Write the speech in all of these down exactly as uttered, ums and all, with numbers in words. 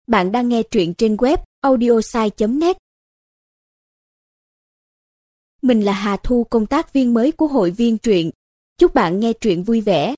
Bạn đang nghe truyện trên web audiosai chấm net. Mình là Hà Thu, công tác viên mới của hội viên truyện. Chúc bạn nghe truyện vui vẻ.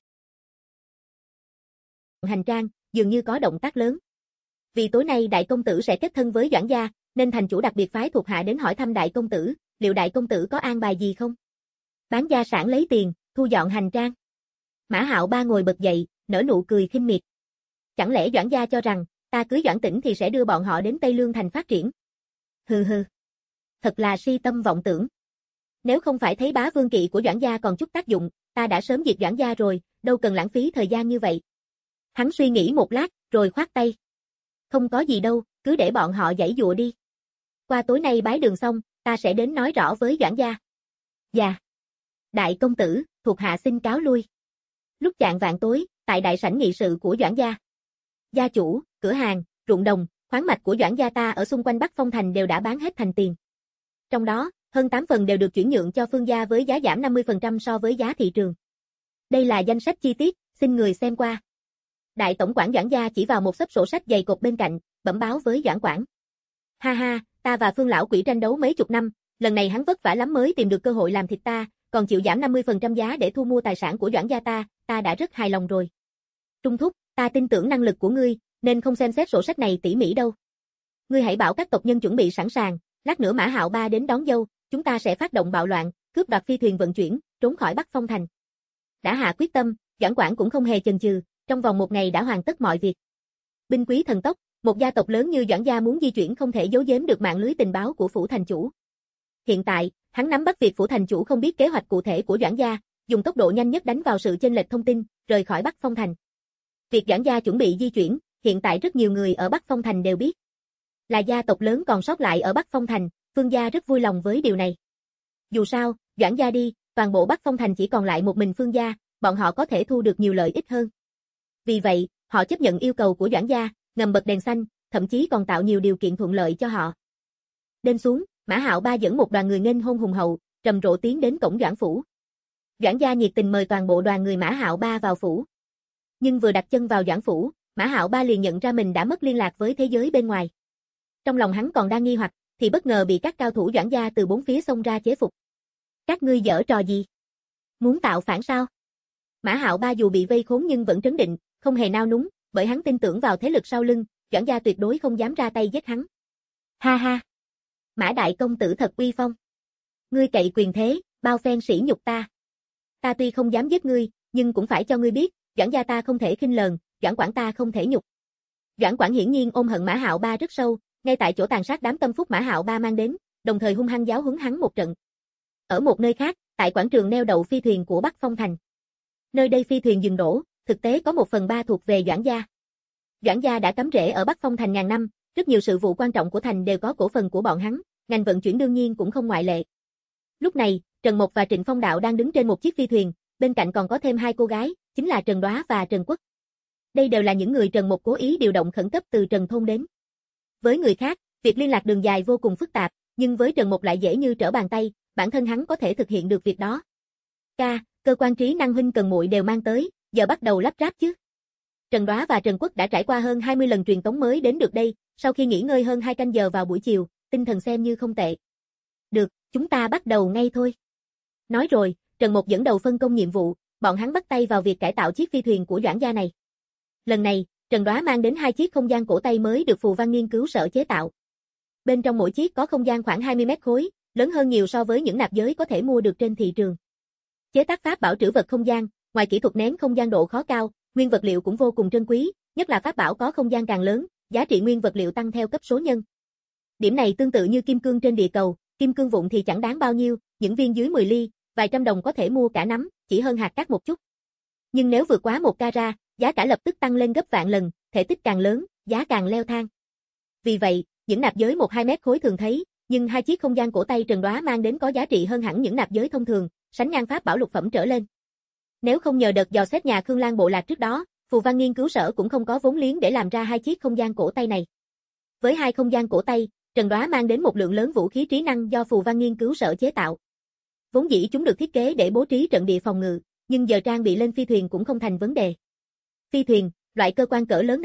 Hành trang, dường như có động tác lớn. Vì tối nay đại công tử sẽ kết thân với Doãn gia, nên thành chủ đặc biệt phái thuộc hạ đến hỏi thăm đại công tử, liệu đại công tử có an bài gì không? Bán gia sản lấy tiền, thu dọn hành trang. Mã Hạo Ba ngồi bật dậy, nở nụ cười khinh miệt. Chẳng lẽ Doãn gia cho rằng ta cưới Doãn Tĩnh thì sẽ đưa bọn họ đến Tây Lương thành phát triển? Hừ hừ. Thật là si tâm vọng tưởng. Nếu không phải thấy bá vương kỵ của Doãn gia còn chút tác dụng, ta đã sớm diệt Doãn gia rồi, đâu cần lãng phí thời gian như vậy. Hắn suy nghĩ một lát, rồi khoát tay. Không có gì đâu, cứ để bọn họ giãy giụa đi. Qua tối nay bái đường xong, ta sẽ đến nói rõ với Doãn gia. Dạ. Đại công tử, thuộc hạ xin cáo lui. Lúc chạng vạng tối, tại đại sảnh nghị sự của Doãn gia. Gia chủ, cửa hàng, ruộng đồng, khoáng mạch của Doãn gia ta ở xung quanh Bắc Phong thành đều đã bán hết thành tiền. Trong đó, hơn tám phần đều được chuyển nhượng cho Phương gia với giá giảm năm mươi phần trăm so với giá thị trường. Đây là danh sách chi tiết, xin người xem qua. Đại tổng quản Doãn gia chỉ vào một xấp sổ sách dày cộp bên cạnh, bẩm báo với Doãn quản. Ha ha, ta và Phương lão quỷ tranh đấu mấy chục năm, lần này hắn vất vả lắm mới tìm được cơ hội làm thịt ta, còn chịu giảm năm mươi phần trăm giá để thu mua tài sản của Doãn gia ta, ta đã rất hài lòng rồi. Trung thúc, ta tin tưởng năng lực của ngươi, nên không xem xét sổ sách này tỉ mỉ đâu. Ngươi hãy bảo các tộc nhân chuẩn bị sẵn sàng, lát nữa Mã Hạo Ba đến đón dâu, chúng ta sẽ phát động bạo loạn, cướp đoạt phi thuyền vận chuyển, trốn khỏi Bắc Phong thành. Đã hạ quyết tâm, Doãn quản cũng không hề chần chừ, trong vòng một ngày đã hoàn tất mọi việc. Binh quý thần tốc, một gia tộc lớn như Doãn gia muốn di chuyển không thể giấu giếm được mạng lưới tình báo của phủ thành chủ. Hiện tại, hắn nắm bắt việc phủ thành chủ không biết kế hoạch cụ thể của Doãn gia, dùng tốc độ nhanh nhất đánh vào sự chênh lệch thông tin, rời khỏi Bắc Phong thành. Việc Doãn gia chuẩn bị di chuyển, hiện tại rất nhiều người ở Bắc Phong thành đều biết. Là gia tộc lớn còn sót lại ở Bắc Phong thành, Phương gia rất vui lòng với điều này. Dù sao, Doãn gia đi, toàn bộ Bắc Phong thành chỉ còn lại một mình Phương gia, bọn họ có thể thu được nhiều lợi ích hơn. Vì vậy, họ chấp nhận yêu cầu của Doãn gia, ngầm bật đèn xanh, thậm chí còn tạo nhiều điều kiện thuận lợi cho họ. Đêm xuống, Mã Hạo Ba dẫn một đoàn người nghênh hôn hùng hậu, trầm rộ tiến đến cổng Doãn phủ. Doãn gia nhiệt tình mời toàn bộ đoàn người Mã Hạo Ba vào phủ. Nhưng vừa đặt chân vào Doãn phủ, Mã Hạo Ba liền nhận ra mình đã mất liên lạc với thế giới bên ngoài. Trong lòng hắn còn đang nghi hoặc, thì bất ngờ bị các cao thủ Doãn gia từ bốn phía xông ra chế phục. Các ngươi giở trò gì? Muốn tạo phản sao? Mã Hạo Ba dù bị vây khốn nhưng vẫn trấn định, không hề nao núng, bởi hắn tin tưởng vào thế lực sau lưng, Doãn gia tuyệt đối không dám ra tay giết hắn. Ha ha! Mã đại công tử thật uy phong. Ngươi cậy quyền thế, bao phen sỉ nhục ta. Ta tuy không dám giết ngươi, nhưng cũng phải cho ngươi biết, Doãn gia ta không thể khinh lờn, Doãn quản ta không thể nhục. Doãn quản hiển nhiên ôm hận Mã Hạo Ba rất sâu, ngay tại chỗ tàn sát đám tâm phúc Mã Hạo Ba mang đến, đồng thời hung hăng giáo huấn hắn một trận. Ở một nơi khác, tại quảng trường neo đậu phi thuyền của Bắc Phong thành. Nơi đây phi thuyền dừng đổ, thực tế có một phần ba thuộc về Doãn gia. Doãn gia đã cắm rễ ở Bắc Phong thành ngàn năm, rất nhiều sự vụ quan trọng của thành đều có cổ phần của bọn hắn, ngành vận chuyển đương nhiên cũng không ngoại lệ. Lúc này, Trần Mộc và Trịnh Phong Đạo đang đứng trên một chiếc phi thuyền, bên cạnh còn có thêm hai cô gái, chính là Trần Đoá và Trần Quốc. Đây đều là những người Trần Mộc cố ý điều động khẩn cấp từ Trần thôn đến. Với người khác, việc liên lạc đường dài vô cùng phức tạp, nhưng với Trần Mộc lại dễ như trở bàn tay, bản thân hắn có thể thực hiện được việc đó. Ca, cơ quan trí năng huynh cần muội đều mang tới, giờ bắt đầu lắp ráp chứ. Trần Đoá và Trần Quốc đã trải qua hơn hai mươi lần truyền tống mới đến được đây, sau khi nghỉ ngơi hơn hai canh giờ vào buổi chiều, tinh thần xem như không tệ. Được, chúng ta bắt đầu ngay thôi. Nói rồi, Trần Mộc dẫn đầu phân công nhiệm vụ, bọn hắn bắt tay vào việc cải tạo chiếc phi thuyền của Doãn gia này. Lần này, Trần Đoá mang đến hai chiếc không gian cổ tay mới được Phù Văn nghiên cứu sở chế tạo. Bên trong mỗi chiếc có không gian khoảng hai mươi mét khối, lớn hơn nhiều so với những nạp giới có thể mua được trên thị trường. Chế tác pháp bảo trữ vật không gian, ngoài kỹ thuật nén không gian độ khó cao, nguyên vật liệu cũng vô cùng trân quý, nhất là pháp bảo có không gian càng lớn, giá trị nguyên vật liệu tăng theo cấp số nhân. Điểm này tương tự như kim cương trên địa cầu, kim cương vụn thì chẳng đáng bao nhiêu, những viên dưới mười ly, vài trăm đồng có thể mua cả nắm, chỉ hơn hạt cát một chút. Nhưng nếu vượt quá một carat, giá cả lập tức tăng lên gấp vạn lần, thể tích càng lớn, giá càng leo thang. Vì vậy, những nạp giới một hai mét khối thường thấy, nhưng hai chiếc không gian cổ tay Trần Đoá mang đến có giá trị hơn hẳn những nạp giới thông thường, sánh ngang pháp bảo lục phẩm trở lên. Nếu không nhờ đợt dò xét nhà Khương Lan bộ lạc trước đó, Phù Văn nghiên cứu sở cũng không có vốn liếng để làm ra hai chiếc không gian cổ tay này. Với hai không gian cổ tay, Trần Đoá mang đến một lượng lớn vũ khí trí năng do Phù Văn nghiên cứu sở chế tạo. Vốn dĩ chúng được thiết kế để bố trí trận địa phòng ngự, nhưng giờ trang bị lên phi thuyền cũng không thành vấn đề. Phi thuyền, loại cơ quan cỡ lớn này,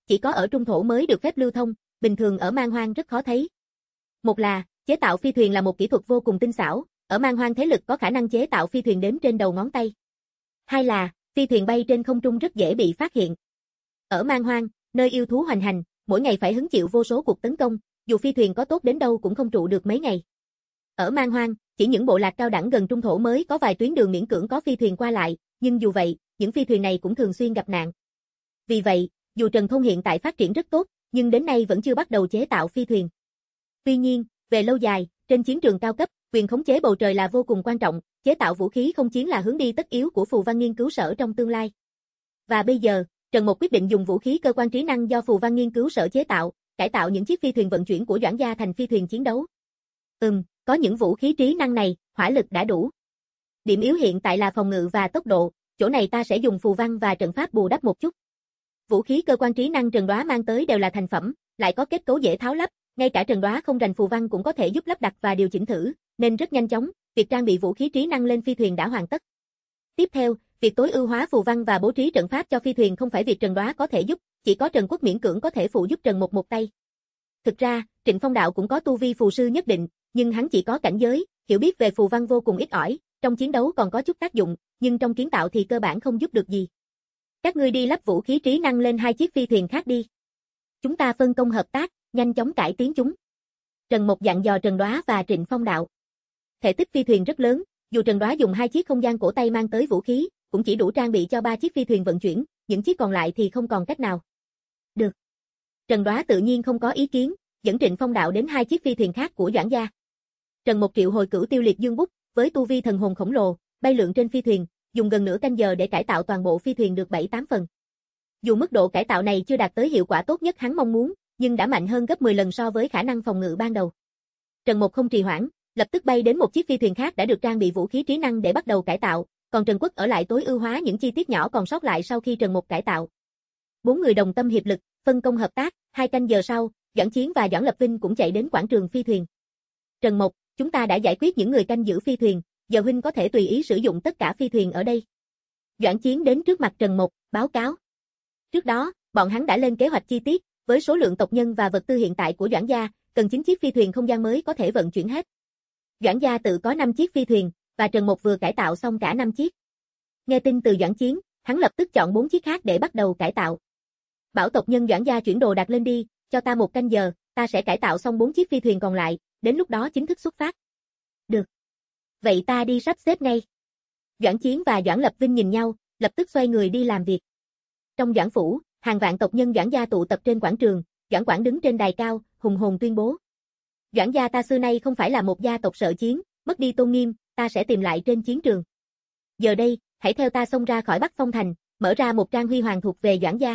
chỉ có ở trung thổ mới được phép lưu thông, bình thường ở man hoang rất khó thấy. Một là, chế tạo phi thuyền là một kỹ thuật vô cùng tinh xảo, ở man hoang thế lực có khả năng chế tạo phi thuyền đếm trên đầu ngón tay. Hai là, phi thuyền bay trên không trung rất dễ bị phát hiện. Ở man hoang, nơi yêu thú hoành hành, mỗi ngày phải hứng chịu vô số cuộc tấn công, dù phi thuyền có tốt đến đâu cũng không trụ được mấy ngày. Ở man hoang, chỉ những bộ lạc cao đẳng gần trung thổ mới có vài tuyến đường miễn cưỡng có phi thuyền qua lại, nhưng dù vậy, những phi thuyền này cũng thường xuyên gặp nạn. Vì vậy, dù Trần Thôn hiện tại phát triển rất tốt, nhưng đến nay vẫn chưa bắt đầu chế tạo phi thuyền. Tuy nhiên, về lâu dài, trên chiến trường cao cấp, quyền khống chế bầu trời là vô cùng quan trọng, chế tạo vũ khí không chiến là hướng đi tất yếu của Phù Văn Nghiên cứu sở trong tương lai. Và bây giờ, Trần Mộc quyết định dùng vũ khí cơ quan trí năng do Phù Văn Nghiên cứu sở chế tạo, cải tạo những chiếc phi thuyền vận chuyển của Doãn gia thành phi thuyền chiến đấu. Ừm, có những vũ khí trí năng này, hỏa lực đã đủ. Điểm yếu hiện tại là phòng ngự và tốc độ, chỗ này ta sẽ dùng phù văn và trận pháp bù đắp một chút. Vũ khí cơ quan trí năng Trần Đoá mang tới đều là thành phẩm, lại có kết cấu dễ tháo lắp, ngay cả Trần Đoá không rành phù văn cũng có thể giúp lắp đặt và điều chỉnh thử, nên rất nhanh chóng, việc trang bị vũ khí trí năng lên phi thuyền đã hoàn tất. Tiếp theo, việc tối ưu hóa phù văn và bố trí trận pháp cho phi thuyền không phải việc Trần Đoá có thể giúp, chỉ có Trần Quốc miễn cưỡng có thể phụ giúp Trần Mộc một tay. Thực ra, Trịnh Phong Đạo cũng có tu vi phù sư nhất định, nhưng hắn chỉ có cảnh giới, hiểu biết về phù văn vô cùng ít ỏi, trong chiến đấu còn có chút tác dụng, nhưng trong kiến tạo thì cơ bản không giúp được gì. Các ngươi đi lắp vũ khí trí năng lên hai chiếc phi thuyền khác đi. Chúng ta phân công hợp tác, nhanh chóng cải tiến chúng. Trần Mộc dặn dò Trần Đoá và Trịnh Phong Đạo. Thể tích phi thuyền rất lớn, dù Trần Đoá dùng hai chiếc không gian cổ tay mang tới vũ khí, cũng chỉ đủ trang bị cho ba chiếc phi thuyền vận chuyển, những chiếc còn lại thì không còn cách nào. Được. Trần Đoá tự nhiên không có ý kiến, dẫn Trịnh Phong Đạo đến hai chiếc phi thuyền khác của Doãn gia. Trần Mộc triệu hồi Cửu Tiêu Liệt Dương Bút, với tu vi thần hồn khổng lồ, bay lượn trên phi thuyền, dùng gần nửa canh giờ để cải tạo toàn bộ phi thuyền được bảy tám phần. Dù mức độ cải tạo này chưa đạt tới hiệu quả tốt nhất hắn mong muốn, nhưng đã mạnh hơn gấp mười lần so với khả năng phòng ngự ban đầu. Trần Mộc không trì hoãn, lập tức bay đến một chiếc phi thuyền khác đã được trang bị vũ khí trí năng để bắt đầu cải tạo, còn Trần Quốc ở lại tối ưu hóa những chi tiết nhỏ còn sót lại sau khi Trần Mộc cải tạo. Bốn người đồng tâm hiệp lực, phân công hợp tác, hai canh giờ sau, Doãn Chiến và Doãn Lập Vinh cũng chạy đến quảng trường phi thuyền. Trần Mộc, chúng ta đã giải quyết những người canh giữ phi thuyền, giờ huynh có thể tùy ý sử dụng tất cả phi thuyền ở đây. Doãn Chiến đến trước mặt Trần Mộc, báo cáo. Trước đó, bọn hắn đã lên kế hoạch chi tiết, với số lượng tộc nhân và vật tư hiện tại của Doãn gia, cần chín chiếc phi thuyền không gian mới có thể vận chuyển hết. Doãn gia tự có năm chiếc phi thuyền, và Trần Mộc vừa cải tạo xong cả năm chiếc. Nghe tin từ Doãn Chiến, hắn lập tức chọn bốn chiếc khác để bắt đầu cải tạo. Bảo tộc nhân Doãn gia chuyển đồ đạc lên đi, cho ta một canh giờ, ta sẽ cải tạo xong bốn chiếc phi thuyền còn lại, đến lúc đó chính thức xuất phát. Được. Vậy ta đi sắp xếp ngay. Doãn Chiến và Doãn Lập Vinh nhìn nhau, lập tức xoay người đi làm việc. Trong Doãn phủ, hàng vạn tộc nhân Doãn gia tụ tập trên quảng trường, Doãn Quảng đứng trên đài cao, hùng hồn tuyên bố. Doãn gia ta xưa nay không phải là một gia tộc sợ chiến, mất đi tôn nghiêm, ta sẽ tìm lại trên chiến trường. Giờ đây, hãy theo ta xông ra khỏi Bắc Phong thành, mở ra một trang huy hoàng thuộc về Doãn gia.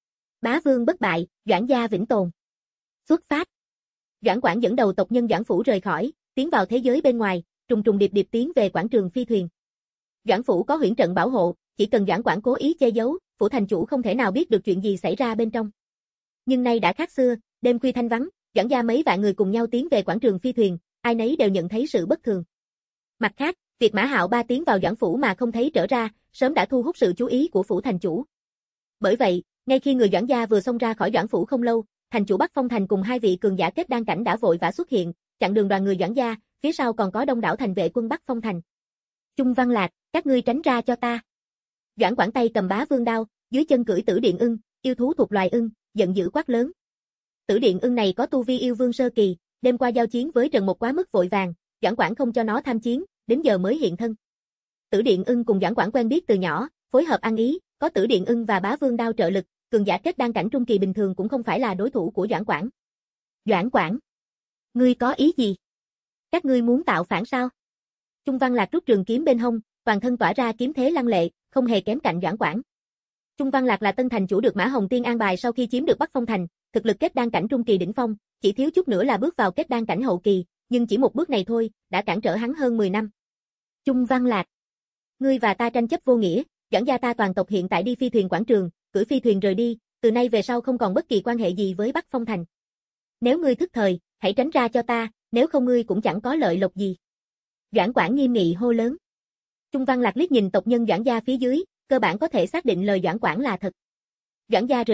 Bá vương bất bại, Doãn gia vĩnh tồn. Xuất phát. Doãn Quảng dẫn đầu tộc nhân Doãn phủ rời khỏi, tiến vào thế giới bên ngoài, trùng trùng điệp điệp tiến về quảng trường phi thuyền. Doãn phủ có huyễn trận bảo hộ, chỉ cần Doãn Quảng cố ý che giấu, phủ thành chủ không thể nào biết được chuyện gì xảy ra bên trong. Nhưng nay đã khác xưa, đêm khuya thanh vắng, Doãn gia mấy vạn người cùng nhau tiến về quảng trường phi thuyền, ai nấy đều nhận thấy sự bất thường. Mặt khác, việc Mã Hạo Ba tiến vào Doãn phủ mà không thấy trở ra, sớm đã thu hút sự chú ý của phủ thành chủ. Bởi vậy, ngay khi người Doãn gia vừa xông ra khỏi Doãn phủ không lâu, thành chủ Bắc Phong thành cùng hai vị cường giả kết đan cảnh đã vội vã xuất hiện, chặn đường đoàn người Doãn gia, phía sau còn có đông đảo thành vệ quân Bắc Phong thành. Chung Văn Lạc, các ngươi tránh ra cho ta. Doãn Quảng tay cầm bá vương đao, dưới chân cưỡi Tử Điện Ưng, yêu thú thuộc loài ưng, giận dữ quát lớn. Tử Điện Ưng này có tu vi yêu vương sơ kỳ, đêm qua giao chiến với Trần Mộc quá mức vội vàng, Doãn Quảng không cho nó tham chiến, đến giờ mới hiện thân. Tử Điện Ưng cùng Doãn Quảng quen biết từ nhỏ, phối hợp ăn ý, có Tử Điện Ưng và bá vương đao trợ lực, cường giả kết đan cảnh trung kỳ bình thường cũng không phải là đối thủ của Doãn Quảng. Doãn Quảng, ngươi có ý gì? Các ngươi muốn tạo phản sao? Chung Văn Lạc rút trường kiếm bên hông, toàn thân tỏa ra kiếm thế lăng lệ, không hề kém cạnh Doãn Quảng. Chung Văn Lạc là tân thành chủ được Mã Hồng Tiên an bài sau khi chiếm được Bắc Phong thành, thực lực kết đan cảnh trung kỳ đỉnh phong, chỉ thiếu chút nữa là bước vào kết đan cảnh hậu kỳ, nhưng chỉ một bước này thôi, đã cản trở hắn hơn mười năm. Chung Văn Lạc, ngươi và ta tranh chấp vô nghĩa, Doãn gia ta toàn tộc hiện tại đi phi thuyền quảng trường, cưỡi phi thuyền rời đi, từ nay về sau không còn bất kỳ quan hệ gì với Bắc Phong thành. Nếu ngươi thức thời, hãy tránh ra cho ta, nếu không ngươi cũng chẳng có lợi lộc gì. Doãn Quảng nghiêm nghị hô lớn. Chung Văn Lạc liếc nhìn tộc nhân Doãn gia phía dưới, cơ bản có thể xác định lời Doãn Quảng là thật. Doãn gia rời đi,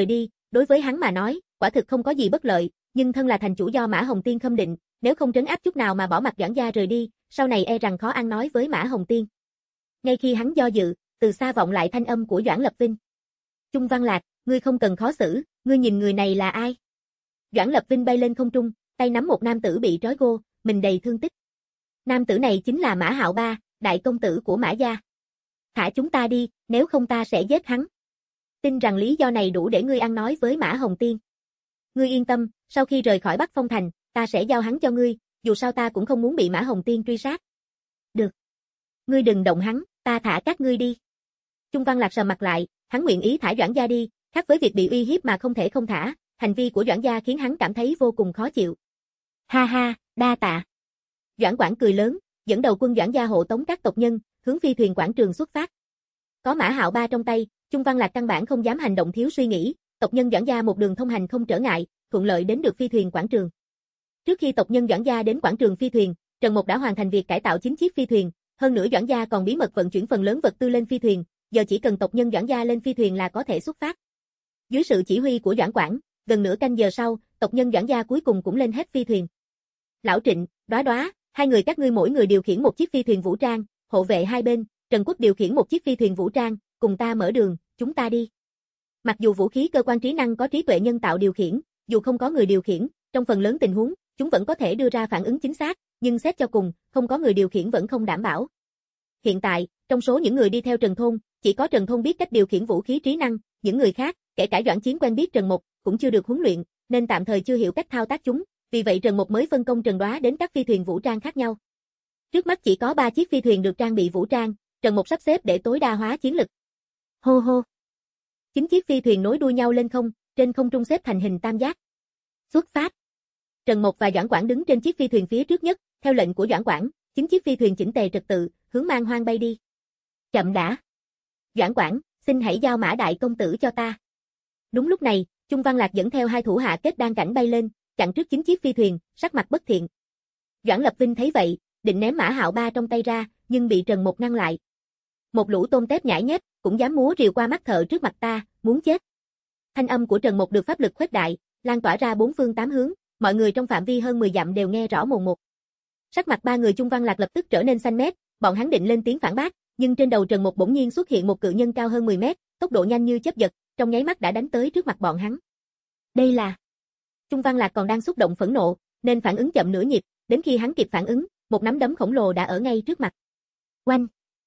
đối với hắn mà nói, quả thực không có gì bất lợi, nhưng thân là thành chủ do Mã Hồng Tiên khâm định, nếu không trấn áp chút nào mà bỏ mặc Doãn gia rời đi, sau này e rằng khó ăn nói với Mã Hồng Tiên. Ngay khi hắn do dự, từ xa vọng lại thanh âm của Doãn Lập Vinh. Chung Văn Lạc, ngươi không cần khó xử, ngươi nhìn người này là ai? Doãn Lập Vinh bay lên không trung, tay nắm một nam tử bị trói gô, mình đầy thương tích. Nam tử này chính là Mã Hạo Ba, đại công tử của Mã gia. Thả chúng ta đi, nếu không ta sẽ giết hắn. Tin rằng lý do này đủ để ngươi ăn nói với Mã Hồng Tiên. Ngươi yên tâm, sau khi rời khỏi Bắc Phong Thành, ta sẽ giao hắn cho ngươi, dù sao ta cũng không muốn bị Mã Hồng Tiên truy sát. Được. Ngươi đừng động hắn, ta thả các ngươi đi. Chung Văn Lạc sầm mặt lại, hắn nguyện ý thả Doãn gia đi, khác với việc bị uy hiếp mà không thể không thả, hành vi của Doãn gia khiến hắn cảm thấy vô cùng khó chịu. Ha ha, đa tạ. Doãn Quảng cười lớn, dẫn đầu quân Doãn gia hộ tống các tộc nhân, hướng phi thuyền quảng trường xuất phát. Có Mã Hạo Ba trong tay, Chung Văn Lạc căn bản không dám hành động thiếu suy nghĩ, tộc nhân Doãn gia một đường thông hành không trở ngại, thuận lợi đến được phi thuyền quảng trường. Trước khi tộc nhân Doãn gia đến quảng trường phi thuyền, Trần Mục đã hoàn thành việc cải tạo chín chiếc phi thuyền, hơn nữa Doãn gia còn bí mật vận chuyển phần lớn vật tư lên phi thuyền, giờ chỉ cần tộc nhân Doãn gia lên phi thuyền là có thể xuất phát. Dưới sự chỉ huy của Doãn Quảng, gần nửa canh giờ sau, tộc nhân Doãn gia cuối cùng cũng lên hết phi thuyền. Lão Trịnh, Đóa Đóa, hai người các ngươi mỗi người điều khiển một chiếc phi thuyền vũ trang, hộ vệ hai bên, Trần Quốc điều khiển một chiếc phi thuyền vũ trang, cùng ta mở đường, chúng ta đi. Mặc dù vũ khí cơ quan trí năng có trí tuệ nhân tạo điều khiển, dù không có người điều khiển, trong phần lớn tình huống, chúng vẫn có thể đưa ra phản ứng chính xác, nhưng xét cho cùng, không có người điều khiển vẫn không đảm bảo. Hiện tại, trong số những người đi theo Trần Thôn, chỉ có Trần Thôn biết cách điều khiển vũ khí trí năng, những người khác, kể cả Doãn Chiến quen biết Trần Mục, cũng chưa được huấn luyện, nên tạm thời chưa hiểu cách thao tác chúng, vì vậy Trần Mục mới phân công Trần Đóa đến các phi thuyền vũ trang khác nhau. Trước mắt chỉ có ba chiếc phi thuyền được trang bị vũ trang, Trần Mục sắp xếp để tối đa hóa chiến lực. Hô hô. Chín chiếc phi thuyền nối đuôi nhau lên không, trên không trung xếp thành hình tam giác. Xuất phát. Trần Mục và Doãn Quảng đứng trên chiếc phi thuyền phía trước nhất, theo lệnh của Doãn Quảng, chín chiếc phi thuyền chỉnh tề trật tự, hướng Man Hoang bay đi. Chậm đã. Doãn Quảng, xin hãy giao Mã đại công tử cho ta. Đúng lúc này, Chung Văn Lạc dẫn theo hai thủ hạ kết đan cảnh bay lên, chặn trước chín chiếc phi thuyền, sắc mặt bất thiện. Doãn Lập Vinh thấy vậy, định ném Mã Hạo Ba trong tay ra, nhưng bị Trần Mục ngăn lại. Một lũ tôm tép nhãi nhép, cũng dám múa rìu qua mắt thợ trước mặt ta, muốn chết. Thanh âm của Trần Mục được pháp lực khuếch đại, lan tỏa ra bốn phương tám hướng, mọi người trong phạm vi hơn mười dặm đều nghe rõ mồn một. Sắc mặt ba người Chung Văn Lạc lập tức trở nên xanh mét, bọn hắn định lên tiếng phản bác, nhưng trên đầu Trần Mục bỗng nhiên xuất hiện một cự nhân cao hơn mười mét, tốc độ nhanh như chớp giật, trong nháy mắt đã đánh tới trước mặt bọn hắn. Đây là... Chung Văn Lạc còn đang xúc động phẫn nộ, nên phản ứng chậm nửa nhịp, đến khi hắn kịp phản ứng, một nắm đấm khổng lồ đã ở ngay trước mặt. Oanh!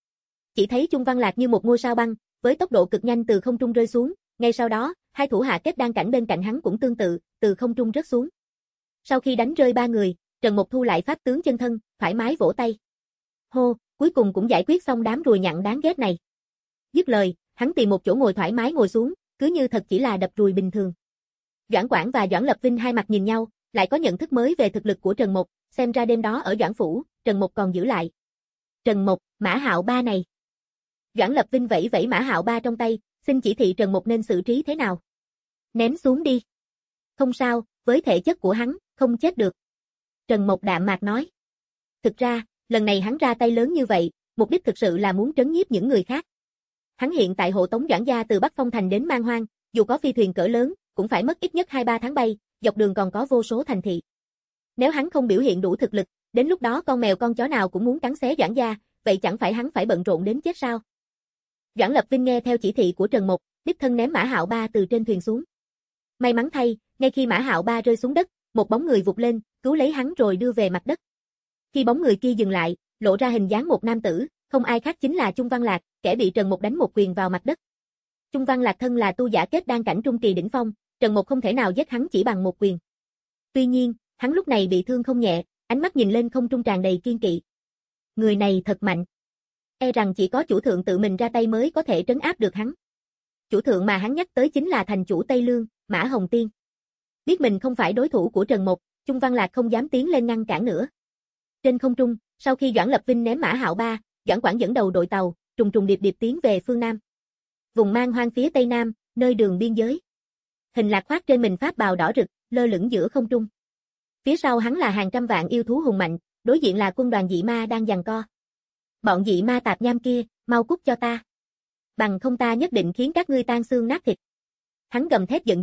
Chỉ thấy Chung Văn Lạc như một ngôi sao băng, với tốc độ cực nhanh từ không trung rơi xuống, ngay sau đó, hai thủ hạ kết đan cảnh bên cạnh hắn cũng tương tự, từ không trung rớt xuống. Sau khi đánh rơi ba người, Trần Mục thu lại pháp tướng chân thân, thoải mái vỗ tay. Hô, cuối cùng cũng giải quyết xong đám ruồi nhặn đáng ghét này. Dứt lời, hắn tìm một chỗ ngồi thoải mái ngồi xuống, cứ như thật chỉ là đập ruồi bình thường. Doãn Quảng và Doãn Lập Vinh hai mặt nhìn nhau, lại có nhận thức mới về thực lực của Trần Mục, xem ra đêm đó ở Doãn Phủ, Trần Mục còn giữ lại. Trần Mục, Mã Hạo Ba này. Doãn Lập Vinh vẫy vẫy Mã Hạo Ba trong tay, xin chỉ thị Trần Mục nên xử trí thế nào. Ném xuống đi. Không sao, với thể chất của hắn, không chết được. Trần Mục đạm mạc nói. Thực ra, lần này hắn ra tay lớn như vậy, mục đích thực sự là muốn trấn nhiếp những người khác. Hắn hiện tại hộ tống Doãn gia từ Bắc Phong Thành đến Man Hoang, dù có phi thuyền cỡ lớn, cũng phải mất ít nhất hai ba tháng bay, dọc đường còn có vô số thành thị. Nếu hắn không biểu hiện đủ thực lực, đến lúc đó con mèo con chó nào cũng muốn cắn xé Doãn gia, vậy chẳng phải hắn phải bận rộn đến chết sao? Doãn Lập Vinh nghe theo chỉ thị của Trần Mục, đích thân ném Mã Hạo Ba từ trên thuyền xuống. May mắn thay, ngay khi Mã Hạo Ba rơi xuống đất, một bóng người vụt lên, cứu lấy hắn rồi đưa về mặt đất. Khi bóng người kia dừng lại, lộ ra hình dáng một nam tử, không ai khác chính là Chung Văn Lạc, kẻ bị Trần Mục đánh một quyền vào mặt đất. Chung Văn Lạc thân là tu giả kết đan cảnh trung kỳ đỉnh phong, Trần Mục không thể nào giết hắn chỉ bằng một quyền. Tuy nhiên, hắn lúc này bị thương không nhẹ, ánh mắt nhìn lên không trung tràn đầy kiên kỵ. Người này thật mạnh. E rằng chỉ có chủ thượng tự mình ra tay mới có thể trấn áp được hắn. Chủ thượng mà hắn nhắc tới chính là thành chủ Tây Lương, Mã Hồng Tiên. Biết mình không phải đối thủ của Trần Mục, Chung Văn Lạc không dám tiến lên ngăn cản nữa. Trên không trung, sau khi Doãn Lập Vinh ném Mã Hạo Ba, Doãn Quảng dẫn đầu đội tàu, trùng trùng điệp điệp tiến về phương Nam. Vùng Man Hoang phía Tây Nam, nơi đường biên giới. Hình Lạc khoác trên mình pháp bào đỏ rực, lơ lửng giữa không trung. Phía sau hắn là hàng trăm vạn yêu thú hùng mạnh, đối diện là quân đoàn dị ma đang giằng co. Bọn dị ma tạp nham kia, mau cút cho ta. Bằng không ta nhất định khiến các ngươi tan xương nát thịt. Hắn gầm thét giận dữ,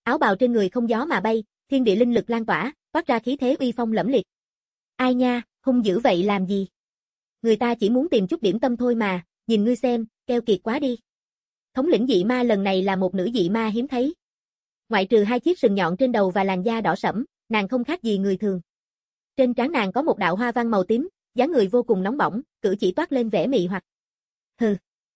Áo bào trên người không gió mà bay, thiên địa linh lực lan tỏa, toát ra khí thế uy phong lẫm liệt. Ai nha, hung dữ vậy làm gì? Người ta chỉ muốn tìm chút điểm tâm thôi mà, nhìn ngươi xem, keo kiệt quá đi. Thống lĩnh dị ma lần này là một nữ dị ma hiếm thấy. Ngoại trừ hai chiếc sừng nhọn trên đầu và làn da đỏ sẫm, nàng không khác gì người thường. Trên trán nàng có một đạo hoa văn màu tím, dáng người vô cùng nóng bỏng, cử chỉ toát lên vẻ mị hoặc. Hừ.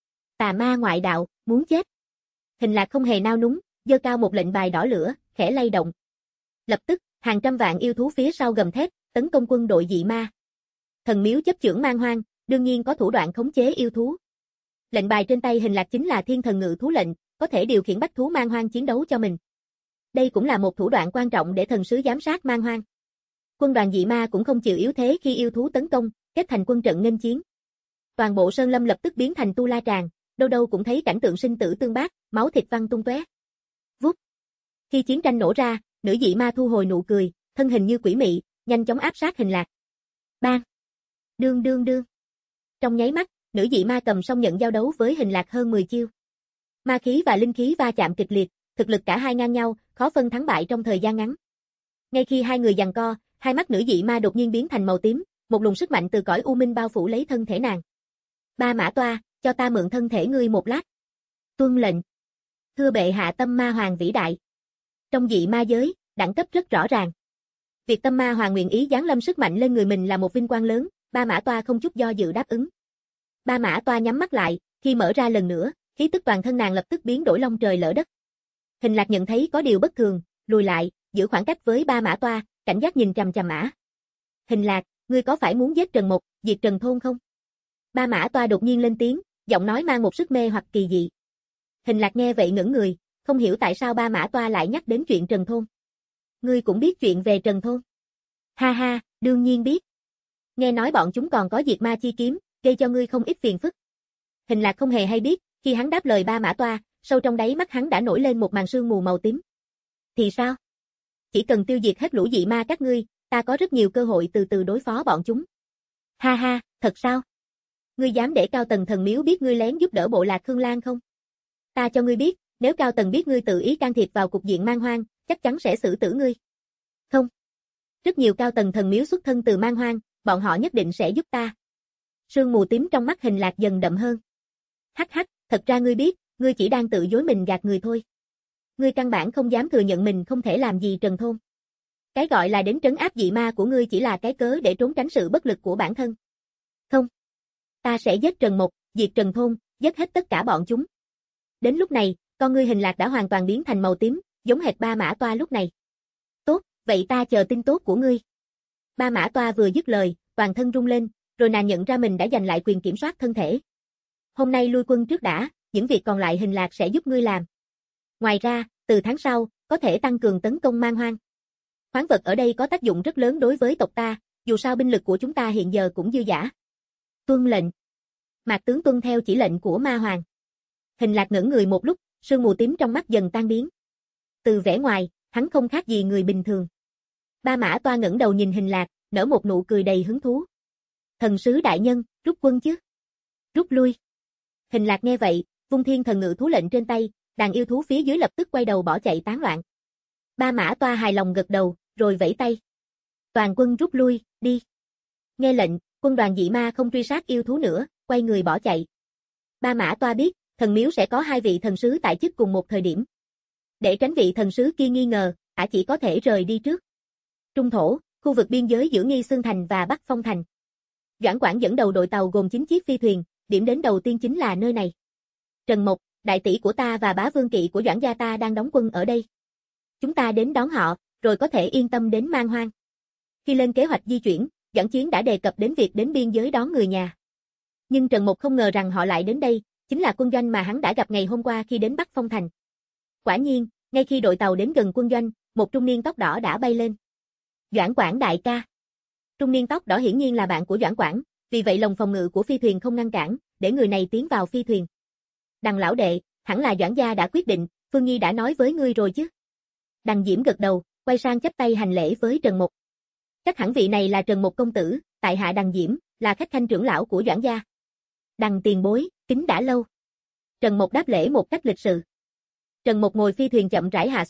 Tà ma ngoại đạo, muốn chết. Hình Lạc không hề nao núng, giơ cao một lệnh bài đỏ lửa, khẽ lay động. Lập tức, hàng trăm vạn yêu thú phía sau gầm thét, tấn công quân đội dị ma. Thần miếu chấp chưởng man hoang, đương nhiên có thủ đoạn khống chế yêu thú. Lệnh bài trên tay Hình Lạc chính là thiên thần ngự thú lệnh, có thể điều khiển bách thú man hoang chiến đấu cho mình. Đây cũng là một thủ đoạn quan trọng để thần sứ giám sát man hoang. Quân đoàn dị ma cũng không chịu yếu thế khi yêu thú tấn công, kết thành quân trận nghênh chiến. Toàn bộ sơn lâm lập tức biến thành tu la tràng, đâu đâu cũng thấy cảnh tượng sinh tử tương bác, máu thịt văng tung tóe. Vút. Khi chiến tranh nổ ra, nữ dị ma thu hồi nụ cười, thân hình như quỷ mị, nhanh chóng áp sát Hình Lạc. Bang. Đương đương đương. Trong nháy mắt, nữ dị ma cầm song nhận giao đấu với Hình Lạc hơn mười chiêu. Ma khí và linh khí va chạm kịch liệt, thực lực cả hai ngang nhau, khó phân thắng bại trong thời gian ngắn. Ngay khi hai người giằng co, hai mắt nữ dị ma đột nhiên biến thành màu tím, một luồng sức mạnh từ cõi u minh bao phủ lấy thân thể nàng. Ba Mã Toa, cho ta mượn thân thể ngươi một lát. Tuân lệnh. Thưa bệ hạ Tâm Ma Hoàng vĩ đại. Trong dị ma giới, đẳng cấp rất rõ ràng. Việc Tâm Ma Hoàng nguyện ý giáng lâm sức mạnh lên người mình là một vinh quang lớn, Ba Mã Toa không chút do dự đáp ứng. Ba Mã Toa nhắm mắt lại, khi mở ra lần nữa, khí tức toàn thân nàng lập tức biến đổi long trời lở đất. Hình Lạc nhận thấy có điều bất thường, lùi lại, giữ khoảng cách với Ba Mã Toa, cảnh giác nhìn chằm chằm ả. Hình Lạc, ngươi có phải muốn giết Trần Mộc, diệt Trần Thôn không? Ba Mã Toa đột nhiên lên tiếng, giọng nói mang một sức mê hoặc kỳ dị. Hình Lạc nghe vậy ngẩn người, không hiểu tại sao Ba Mã Toa lại nhắc đến chuyện Trần Thôn. Ngươi cũng biết chuyện về Trần Thôn? Ha ha, đương nhiên biết. Nghe nói bọn chúng còn có diệt ma chi kiếm, gây cho ngươi không ít phiền phức. Hình Lạc không hề hay biết, khi hắn đáp lời Ba Mã Toa, sâu trong đáy mắt hắn đã nổi lên một màn sương mù màu tím. Thì sao? Chỉ cần tiêu diệt hết lũ dị ma các ngươi, ta có rất nhiều cơ hội từ từ đối phó bọn chúng. Ha ha, thật sao? Ngươi dám để Cao Tầng thần miếu biết ngươi lén giúp đỡ bộ lạc Khương Lan không? Ta cho ngươi biết, nếu Cao Tầng biết ngươi tự ý can thiệp vào cục diện man hoang, chắc chắn sẽ xử tử ngươi. Không. Rất nhiều Cao Tầng thần miếu xuất thân từ man hoang, bọn họ nhất định sẽ giúp ta. Sương mù tím trong mắt Hình Lạc dần đậm hơn. Hắc hắc, thật ra ngươi biết, ngươi chỉ đang tự dối mình gạt người thôi. Ngươi căn bản không dám thừa nhận mình không thể làm gì Trần Thôn. Cái gọi là đến trấn áp dị ma của ngươi chỉ là cái cớ để trốn tránh sự bất lực của bản thân. Không. Ta sẽ giết Trần Mộc, diệt Trần Thôn, giết hết tất cả bọn chúng. Đến lúc này, con ngươi Hình Lạc đã hoàn toàn biến thành màu tím, giống hệt Ba Mã Toa lúc này. Tốt, vậy ta chờ tin tốt của ngươi. Ba Mã Toa vừa dứt lời, toàn thân rung lên, rồi nàng nhận ra mình đã giành lại quyền kiểm soát thân thể. Hôm nay lui quân trước đã, những việc còn lại Hình Lạc sẽ giúp ngươi làm. Ngoài ra, từ tháng sau, có thể tăng cường tấn công man hoang. Khoáng vật ở đây có tác dụng rất lớn đối với tộc ta, dù sao binh lực của chúng ta hiện giờ cũng dư dả. Tuân lệnh. Mạc tướng tuân theo chỉ lệnh của Ma Hoàng. Hình Lạc ngẩn người một lúc, sương mù tím trong mắt dần tan biến. Từ vẻ ngoài, hắn không khác gì người bình thường. Ba Mã Toa ngẩng đầu nhìn Hình Lạc, nở một nụ cười đầy hứng thú. Thần sứ đại nhân, rút quân chứ? Rút lui. Hình Lạc nghe vậy, vung thiên thần ngự thú lệnh trên tay, đàn yêu thú phía dưới lập tức quay đầu bỏ chạy tán loạn. Ba Mã Toa hài lòng gật đầu, rồi vẫy tay. Toàn quân rút lui, đi. Nghe lệnh, quân đoàn dị ma không truy sát yêu thú nữa, quay người bỏ chạy. Ba Mã Toa biết, thần miếu sẽ có hai vị thần sứ tại chức cùng một thời điểm. Để tránh vị thần sứ kia nghi ngờ, ả chỉ có thể rời đi trước. Trung thổ, khu vực biên giới giữa Nghi Xương Thành và Bắc Phong Thành. Doãn Quảng dẫn đầu đội tàu gồm chín chiếc phi thuyền, điểm đến đầu tiên chính là nơi này. Trần Mộc, đại tỷ của ta và bá vương kỵ của Doãn gia ta đang đóng quân ở đây. Chúng ta đến đón họ, rồi có thể yên tâm đến man hoang. Khi lên kế hoạch di chuyển, Doãn Chiến đã đề cập đến việc đến biên giới đón người nhà. Nhưng Trần Mộc không ngờ rằng họ lại đến đây, chính là quân doanh mà hắn đã gặp ngày hôm qua khi đến Bắc Phong Thành. Quả nhiên, ngay khi đội tàu đến gần quân doanh, một trung niên tóc đỏ đã bay lên. Doãn Quảng đại ca. Trung niên tóc đỏ hiển nhiên là bạn của Doãn Quảng, vì vậy lồng phòng ngự của phi thuyền không ngăn cản, để người này tiến vào phi thuyền. Đằng lão đệ, hẳn là Doãn gia đã quyết định, Phương Nhi đã nói với ngươi rồi chứ? Đằng Diễm gật đầu, quay sang chắp tay hành lễ với Trần Mộc. Chắc hẳn vị này là Trần Mộc công tử, tại hạ Đằng Diễm, là khách khanh trưởng lão của Doãn gia. Đằng tiền bối, kính đã lâu. Trần Mộc đáp lễ một cách lịch sự. Trần Mộc ngồi phi thuyền chậm rãi hạ xuống,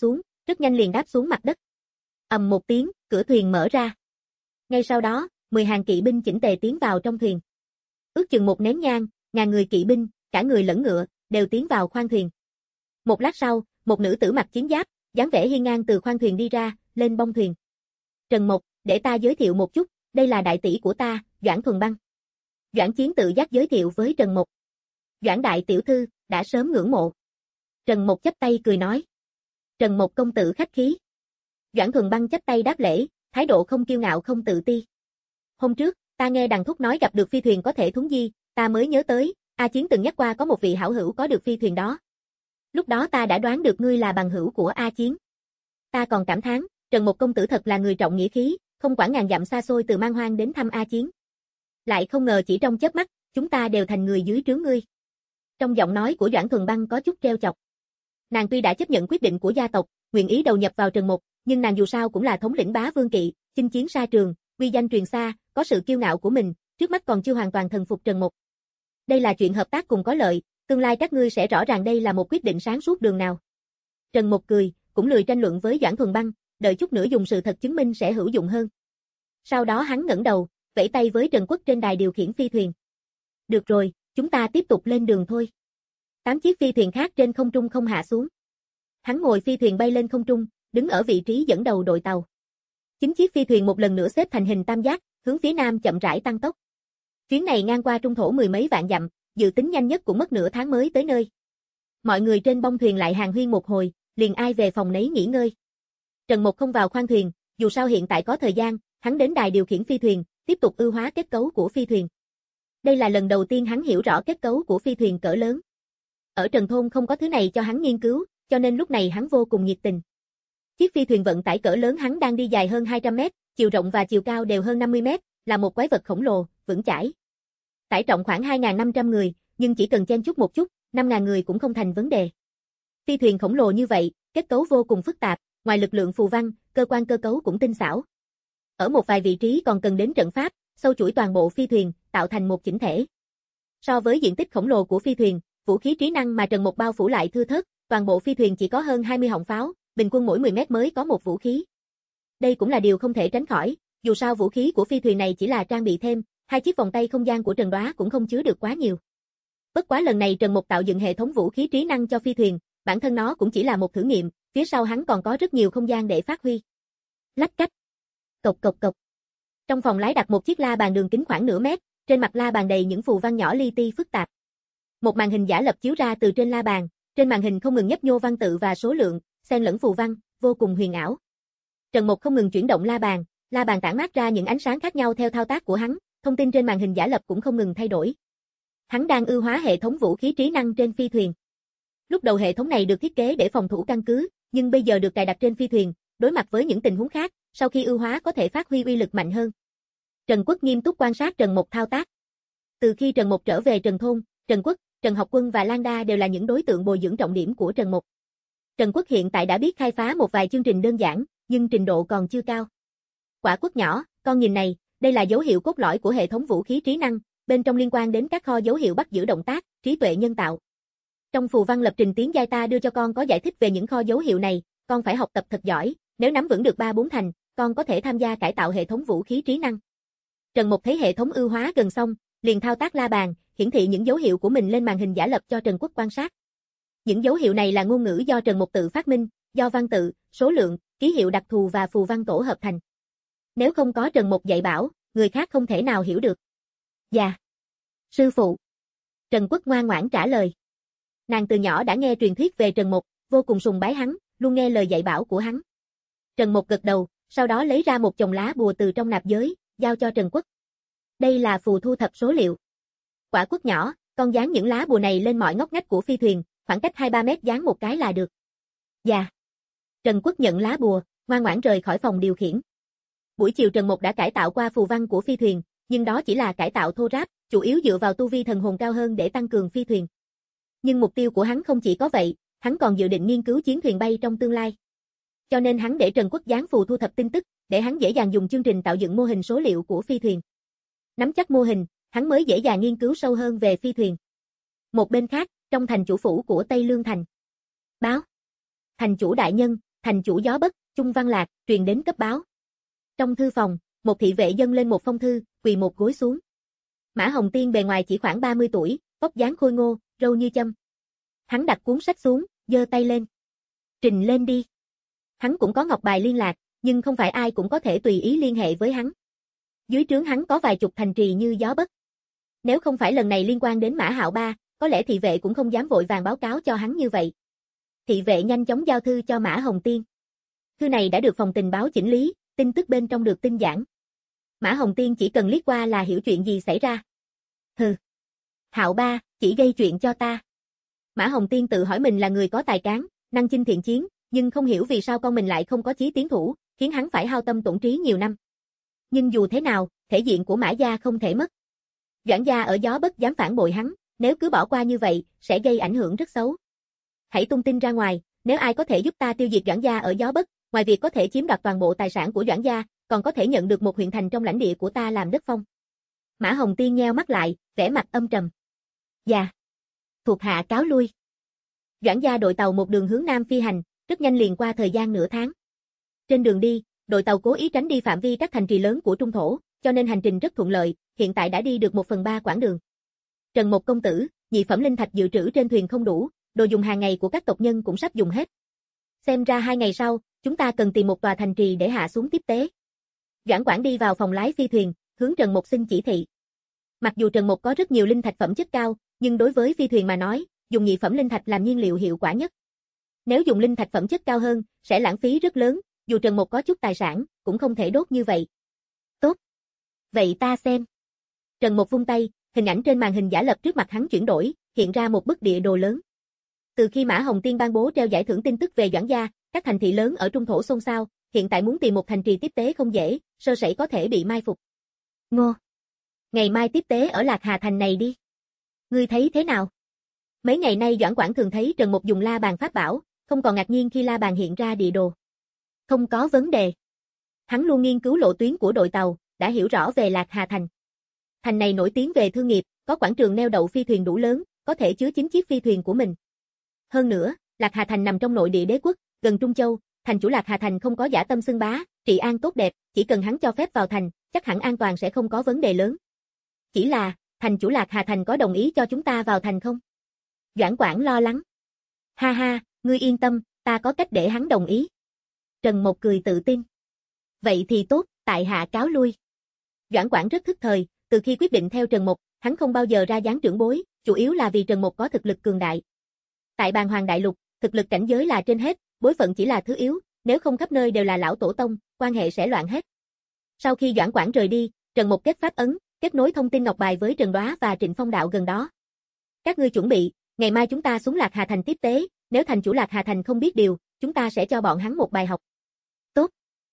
rất nhanh liền đáp xuống mặt đất. Ầm một tiếng, cửa thuyền mở ra. Ngay sau đó, mười hàng kỵ binh chỉnh tề tiến vào trong thuyền. Ước chừng một nén nhang, ngàn người kỵ binh, cả người lẫn ngựa, đều tiến vào khoang thuyền. Một lát sau, một nữ tử mặc chiến giáp, dáng vẻ hiên ngang từ khoang thuyền đi ra, lên bông thuyền. Trần Mộc, để ta giới thiệu một chút, đây là đại tỷ của ta, Doãn Thuần Băng. Doãn Chiến tự giác giới thiệu với Trần Mộc. Doãn đại tiểu thư, đã sớm ngưỡng mộ. Trần Mộc chắp tay cười nói. Trần Mộc công tử khách khí. Doãn Thuần Băng chắp tay đáp lễ, thái độ không kiêu ngạo không tự ti. Hôm trước, ta nghe đằng thúc nói gặp được phi thuyền có thể thuấn di, ta mới nhớ tới, A Chiến từng nhắc qua có một vị hảo hữu có được phi thuyền đó. Lúc đó ta đã đoán được ngươi là bằng hữu của A Chiến. Ta còn cảm thán, Trần Mộc công tử thật là người trọng nghĩa khí, không quản ngàn dặm xa xôi từ Man Hoang đến thăm A Chiến. Lại không ngờ chỉ trong chớp mắt, chúng ta đều thành người dưới trướng ngươi. Trong giọng nói của Doãn Thuần Băng có chút trêu chọc. Nàng tuy đã chấp nhận quyết định của gia tộc, nguyện ý đầu nhập vào Trần Mộc, nhưng nàng dù sao cũng là thống lĩnh bá vương kỵ, chinh chiến xa trường, uy danh truyền xa, có sự kiêu ngạo của mình, trước mắt còn chưa hoàn toàn thần phục Trần Mộc. Đây là chuyện hợp tác cùng có lợi, tương lai các ngươi sẽ rõ ràng đây là một quyết định sáng suốt đường nào. Trần Mộc cười, cũng lười tranh luận với Doãn Thuần Băng, đợi chút nữa dùng sự thật chứng minh sẽ hữu dụng hơn. Sau đó hắn ngẩng đầu, vẫy tay với Trần Quốc trên đài điều khiển phi thuyền. Được rồi, chúng ta tiếp tục lên đường thôi. Tám chiếc phi thuyền khác trên không trung không hạ xuống. Hắn ngồi phi thuyền bay lên không trung, đứng ở vị trí dẫn đầu đội tàu. Chín chiếc phi thuyền một lần nữa xếp thành hình tam giác, hướng phía nam chậm rãi tăng tốc. Chuyến này ngang qua trung thổ mười mấy vạn dặm, dự tính nhanh nhất cũng mất nửa tháng mới tới nơi. Mọi người trên bông thuyền lại hàng huyên một hồi, liền ai về phòng nấy nghỉ ngơi. Trần Mộc không vào khoang thuyền, dù sao hiện tại có thời gian, hắn đến đài điều khiển phi thuyền, tiếp tục ưu hóa kết cấu của phi thuyền. Đây là lần đầu tiên hắn hiểu rõ kết cấu của phi thuyền cỡ lớn. Ở Trần Thôn không có thứ này cho hắn nghiên cứu, cho nên lúc này hắn vô cùng nhiệt tình. Chiếc phi thuyền vận tải cỡ lớn hắn đang đi dài hơn hai trăm mét, chiều rộng và chiều cao đều hơn năm mươi mét, là một quái vật khổng lồ, vững chãi. Tải trọng khoảng hai nghìn năm trăm người, nhưng chỉ cần chen chút một chút, năm nghìn người cũng không thành vấn đề. Phi thuyền khổng lồ như vậy, kết cấu vô cùng phức tạp, ngoài lực lượng phù văn, cơ quan cơ cấu cũng tinh xảo. Ở một vài vị trí còn cần đến trận pháp, sâu chuỗi toàn bộ phi thuyền, tạo thành một chỉnh thể. So với diện tích khổng lồ của phi thuyền, vũ khí trí năng mà Trần Mộc bao phủ lại thưa thớt, toàn bộ phi thuyền chỉ có hơn hai mươi họng pháo, bình quân mỗi mười mét mới có một vũ khí. Đây cũng là điều không thể tránh khỏi, dù sao vũ khí của phi thuyền này chỉ là trang bị thêm, hai chiếc vòng tay không gian của Trần Đoá cũng không chứa được quá nhiều. Bất quá lần này Trần Mộc tạo dựng hệ thống vũ khí trí năng cho phi thuyền, bản thân nó cũng chỉ là một thử nghiệm, phía sau hắn còn có rất nhiều không gian để phát huy. Lách cách. Cộc cộc cộc. Trong phòng lái đặt một chiếc la bàn đường kính khoảng nửa mét, trên mặt la bàn đầy những phù văn nhỏ li ti phức tạp. Một màn hình giả lập chiếu ra từ trên la bàn, trên màn hình không ngừng nhấp nhô văn tự và số lượng, xen lẫn phù văn, vô cùng huyền ảo. Trần Mộc không ngừng chuyển động la bàn, la bàn tản mát ra những ánh sáng khác nhau theo thao tác của hắn, thông tin trên màn hình giả lập cũng không ngừng thay đổi. Hắn đang ưu hóa hệ thống vũ khí trí năng trên phi thuyền. Lúc đầu hệ thống này được thiết kế để phòng thủ căn cứ, nhưng bây giờ được cài đặt trên phi thuyền, đối mặt với những tình huống khác, sau khi ưu hóa có thể phát huy uy lực mạnh hơn. Trần Quốc nghiêm túc quan sát Trần Mộc thao tác. Từ khi Trần Mộc trở về Trần Thôn, Trần Quốc, Trần Học Quân và Lan Đa đều là những đối tượng bồi dưỡng trọng điểm của Trần Mộc. Trần Quốc hiện tại đã biết khai phá một vài chương trình đơn giản, nhưng trình độ còn chưa cao. Quả Quốc nhỏ, con nhìn này, đây là dấu hiệu cốt lõi của hệ thống vũ khí trí năng, bên trong liên quan đến các kho dấu hiệu bắt giữ động tác, trí tuệ nhân tạo. Trong phù văn lập trình tiến giai ta đưa cho con có giải thích về những kho dấu hiệu này, con phải học tập thật giỏi, nếu nắm vững được ba bốn thành, con có thể tham gia cải tạo hệ thống vũ khí trí năng. Trần Mộc thấy hệ thống ưu hóa gần xong, liền thao tác la bàn, hiển thị những dấu hiệu của mình lên màn hình giả lập cho Trần Quốc quan sát. Những dấu hiệu này là ngôn ngữ do Trần Mộc tự phát minh, do văn tự, số lượng, ký hiệu đặc thù và phù văn tổ hợp thành. Nếu không có Trần Mộc dạy bảo, người khác không thể nào hiểu được. Dạ. Sư phụ. Trần Quốc ngoan ngoãn trả lời. Nàng từ nhỏ đã nghe truyền thuyết về Trần Mộc, vô cùng sùng bái hắn, luôn nghe lời dạy bảo của hắn. Trần Mộc gật đầu, sau đó lấy ra một chồng lá bùa từ trong nạp giới, giao cho Trần Quốc. Đây là phù thu thập số liệu. Quả Quốc nhỏ, con dán những lá bùa này lên mọi ngóc ngách của phi thuyền, khoảng cách hai ba mét dán một cái là được. Dạ. Trần Quốc nhận lá bùa, ngoan ngoãn rời khỏi phòng điều khiển. Buổi chiều Trần Mộc đã cải tạo qua phù văn của phi thuyền, nhưng đó chỉ là cải tạo thô ráp, chủ yếu dựa vào tu vi thần hồn cao hơn để tăng cường phi thuyền. Nhưng mục tiêu của hắn không chỉ có vậy, hắn còn dự định nghiên cứu chiến thuyền bay trong tương lai. Cho nên hắn để Trần Quốc dán phù thu thập tin tức, để hắn dễ dàng dùng chương trình tạo dựng mô hình số liệu của phi thuyền. Nắm chắc mô hình, hắn mới dễ dàng nghiên cứu sâu hơn về phi thuyền. Một bên khác, trong thành chủ phủ của Tây Lương Thành. Báo. Thành chủ đại nhân, thành chủ Gió Bất, Chung Văn Lạc, truyền đến cấp báo. Trong thư phòng, một thị vệ dâng lên một phong thư, quỳ một gối xuống. Mã Hồng Tiên bề ngoài chỉ khoảng ba mươi tuổi, vóc dáng khôi ngô, râu như châm. Hắn đặt cuốn sách xuống, giơ tay lên. Trình lên đi. Hắn cũng có ngọc bài liên lạc, nhưng không phải ai cũng có thể tùy ý liên hệ với hắn. Dưới trướng hắn có vài chục thành trì như Gió Bất. Nếu không phải lần này liên quan đến Mã Hạo Ba, có lẽ thị vệ cũng không dám vội vàng báo cáo cho hắn như vậy. Thị vệ nhanh chóng giao thư cho Mã Hồng Tiên. Thư này đã được phòng tình báo chỉnh lý, tin tức bên trong được tinh giản. Mã Hồng Tiên chỉ cần liếc qua là hiểu chuyện gì xảy ra. Hừ. Hạo Ba, chỉ gây chuyện cho ta. Mã Hồng Tiên tự hỏi mình là người có tài cán, năng chinh thiện chiến, nhưng không hiểu vì sao con mình lại không có chí tiến thủ, khiến hắn phải hao tâm tổn trí nhiều năm. Nhưng dù thế nào, thể diện của Mã gia không thể mất. Doãn gia ở Gió Bất dám phản bội hắn, nếu cứ bỏ qua như vậy, sẽ gây ảnh hưởng rất xấu. Hãy tung tin ra ngoài, nếu ai có thể giúp ta tiêu diệt Doãn gia ở Gió Bất, ngoài việc có thể chiếm đoạt toàn bộ tài sản của Doãn gia, còn có thể nhận được một huyện thành trong lãnh địa của ta làm đất phong. Mã Hồng Tiên nheo mắt lại, vẻ mặt âm trầm. Dạ. Thuộc hạ cáo lui. Doãn gia đội tàu một đường hướng nam phi hành, rất nhanh liền qua thời gian nửa tháng. Trên đường đi, đội tàu cố ý tránh đi phạm vi các thành trì lớn của Trung Thổ, cho nên hành trình rất thuận lợi, hiện tại đã đi được một phần ba quãng đường. Trần Một công tử, nhị phẩm linh thạch dự trữ trên thuyền không đủ, đồ dùng hàng ngày của các tộc nhân cũng sắp dùng hết. Xem ra hai ngày sau, chúng ta cần tìm một tòa thành trì để hạ xuống tiếp tế. Doãn Quảng đi vào phòng lái phi thuyền, hướng Trần Một xin chỉ thị. Mặc dù Trần Một có rất nhiều linh thạch phẩm chất cao, nhưng đối với phi thuyền mà nói, dùng nhị phẩm linh thạch làm nhiên liệu hiệu quả nhất. Nếu dùng linh thạch phẩm chất cao hơn, sẽ lãng phí rất lớn, dù Trần Một có chút tài sản, cũng không thể đốt như vậy. Tốt. Vậy ta xem. Trần Một vung tay, hình ảnh trên màn hình giả lập trước mặt hắn chuyển đổi, hiện ra một bức địa đồ lớn. Từ khi Mã Hồng Tiên ban bố treo giải thưởng tin tức về Doãn gia, các thành thị lớn ở Trung Thổ xôn xao, hiện tại muốn tìm một thành trì tiếp tế không dễ, sơ sẩy có thể bị mai phục. Ngô. Ngày mai tiếp tế ở Lạc Hà thành này đi. Ngươi thấy thế nào? Mấy ngày nay Doãn Quảng thường thấy Trần Một dùng la bàn pháp bảo, không còn ngạc nhiên khi la bàn hiện ra địa đồ. Không có vấn đề. Hắn luôn nghiên cứu lộ tuyến của đội tàu, đã hiểu rõ về Lạc Hà thành. Thành này nổi tiếng về thương nghiệp, có quảng trường neo đậu phi thuyền đủ lớn, có thể chứa chín chiếc phi thuyền của mình. Hơn nữa, Lạc Hà thành nằm trong nội địa đế quốc, gần Trung Châu, thành chủ Lạc Hà thành không có dã tâm xưng bá, trị an tốt đẹp, chỉ cần hắn cho phép vào thành, chắc hẳn an toàn sẽ không có vấn đề lớn. Chỉ là, thành chủ Lạc Hà thành có đồng ý cho chúng ta vào thành không? Doãn Quảng lo lắng. Ha ha, ngươi yên tâm, ta có cách để hắn đồng ý. Trần Một cười tự tin. Vậy thì tốt, tại hạ cáo lui. Doãn Quảng rất thức thời, từ khi quyết định theo Trần Một, hắn không bao giờ ra dáng trưởng bối, chủ yếu là vì Trần Một có thực lực cường đại. Tại Bàn Hoàng Đại Lục, thực lực cảnh giới là trên hết, bối phận chỉ là thứ yếu, nếu không khắp nơi đều là lão tổ tông, quan hệ sẽ loạn hết. Sau khi Doãn Quảng rời đi, Trần Một kết pháp ấn, kết nối thông tin ngọc bài với Trần Đoá và Trịnh Phong Đạo gần đó. Các ngươi chuẩn bị, ngày mai chúng ta xuống Lạc Hà thành tiếp tế, nếu thành chủ Lạc Hà thành không biết điều, chúng ta sẽ cho bọn hắn một bài học. Tốt.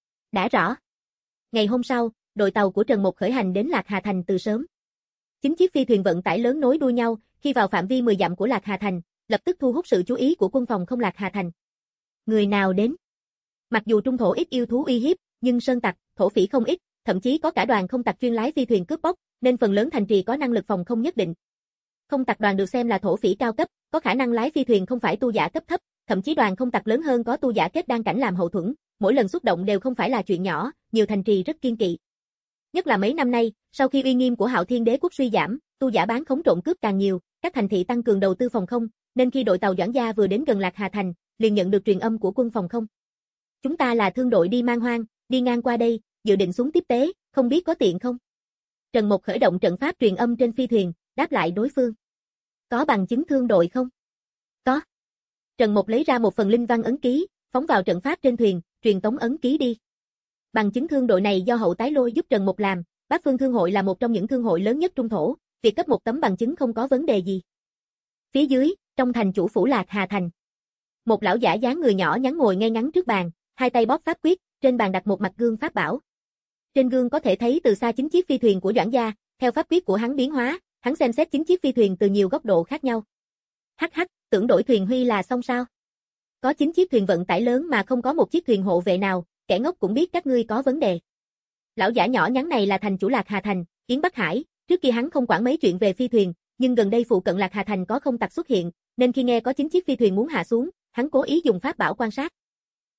Đã rõ. Ngày hôm sau, đội tàu của Trần Một khởi hành đến Lạc Hà thành từ sớm. Chín chiếc phi thuyền vận tải lớn nối đuôi nhau, khi vào phạm vi mười dặm của Lạc Hà thành, lập tức thu hút sự chú ý của quân phòng không Lạc Hà thành. Người nào đến? Mặc dù Trung Thổ ít yêu thú uy hiếp, nhưng sơn tặc, thổ phỉ không ít, thậm chí có cả đoàn không tặc chuyên lái phi thuyền cướp bóc, nên phần lớn thành trì có năng lực phòng không nhất định. Không tặc đoàn được xem là thổ phỉ cao cấp, có khả năng lái phi thuyền không phải tu giả cấp thấp, thậm chí đoàn không tặc lớn hơn có tu giả kết đan cảnh làm hậu thuẫn, mỗi lần xuất động đều không phải là chuyện nhỏ, nhiều thành trì rất kiên kỵ. Nhất là mấy năm nay, sau khi uy nghiêm của Hạo Thiên Đế quốc suy giảm, tu giả bán khống trộm cướp càng nhiều, các thành thị tăng cường đầu tư phòng không, nên khi đội tàu Doãn gia vừa đến gần Lạc Hà thành, liền nhận được truyền âm của quân phòng không. Chúng ta là thương đội đi Man Hoang, đi ngang qua đây, dự định xuống tiếp tế, không biết có tiện không? Trần Một khởi động trận pháp truyền âm trên phi thuyền, đáp lại đối phương. Có bằng chứng thương đội không? Có. Trần Một lấy ra một phần linh văn ấn ký, phóng vào trận pháp trên thuyền, truyền tống ấn ký đi. Bằng chứng thương đội này do Hậu Tái Lôi giúp Trần Một làm, Bát Phương Thương hội là một trong những thương hội lớn nhất Trung Thổ, việc cấp một tấm bằng chứng không có vấn đề gì. Phía dưới, trong thành chủ phủ Lạc Hà thành, một lão giả dáng người nhỏ nhắn ngồi ngay ngắn trước bàn, hai tay bóp pháp quyết, trên bàn đặt một mặt gương pháp bảo. Trên gương có thể thấy từ xa chín chiếc phi thuyền của Doãn gia, theo pháp quyết của hắn biến hóa, hắn xem xét chín chiếc phi thuyền từ nhiều góc độ khác nhau. Hắc hắc, tưởng đổi thuyền huy là xong sao? Có chín chiếc thuyền vận tải lớn mà không có một chiếc thuyền hộ vệ nào, kẻ ngốc cũng biết các ngươi có vấn đề. Lão giả nhỏ nhắn này là thành chủ Lạc Hà thành, Yến Bắc Hải, trước kia hắn không quản mấy chuyện về phi thuyền, nhưng gần đây phụ cận Lạc Hà thành có không tặc xuất hiện, nên khi nghe có chín chiếc phi thuyền muốn hạ xuống, hắn cố ý dùng pháp bảo quan sát.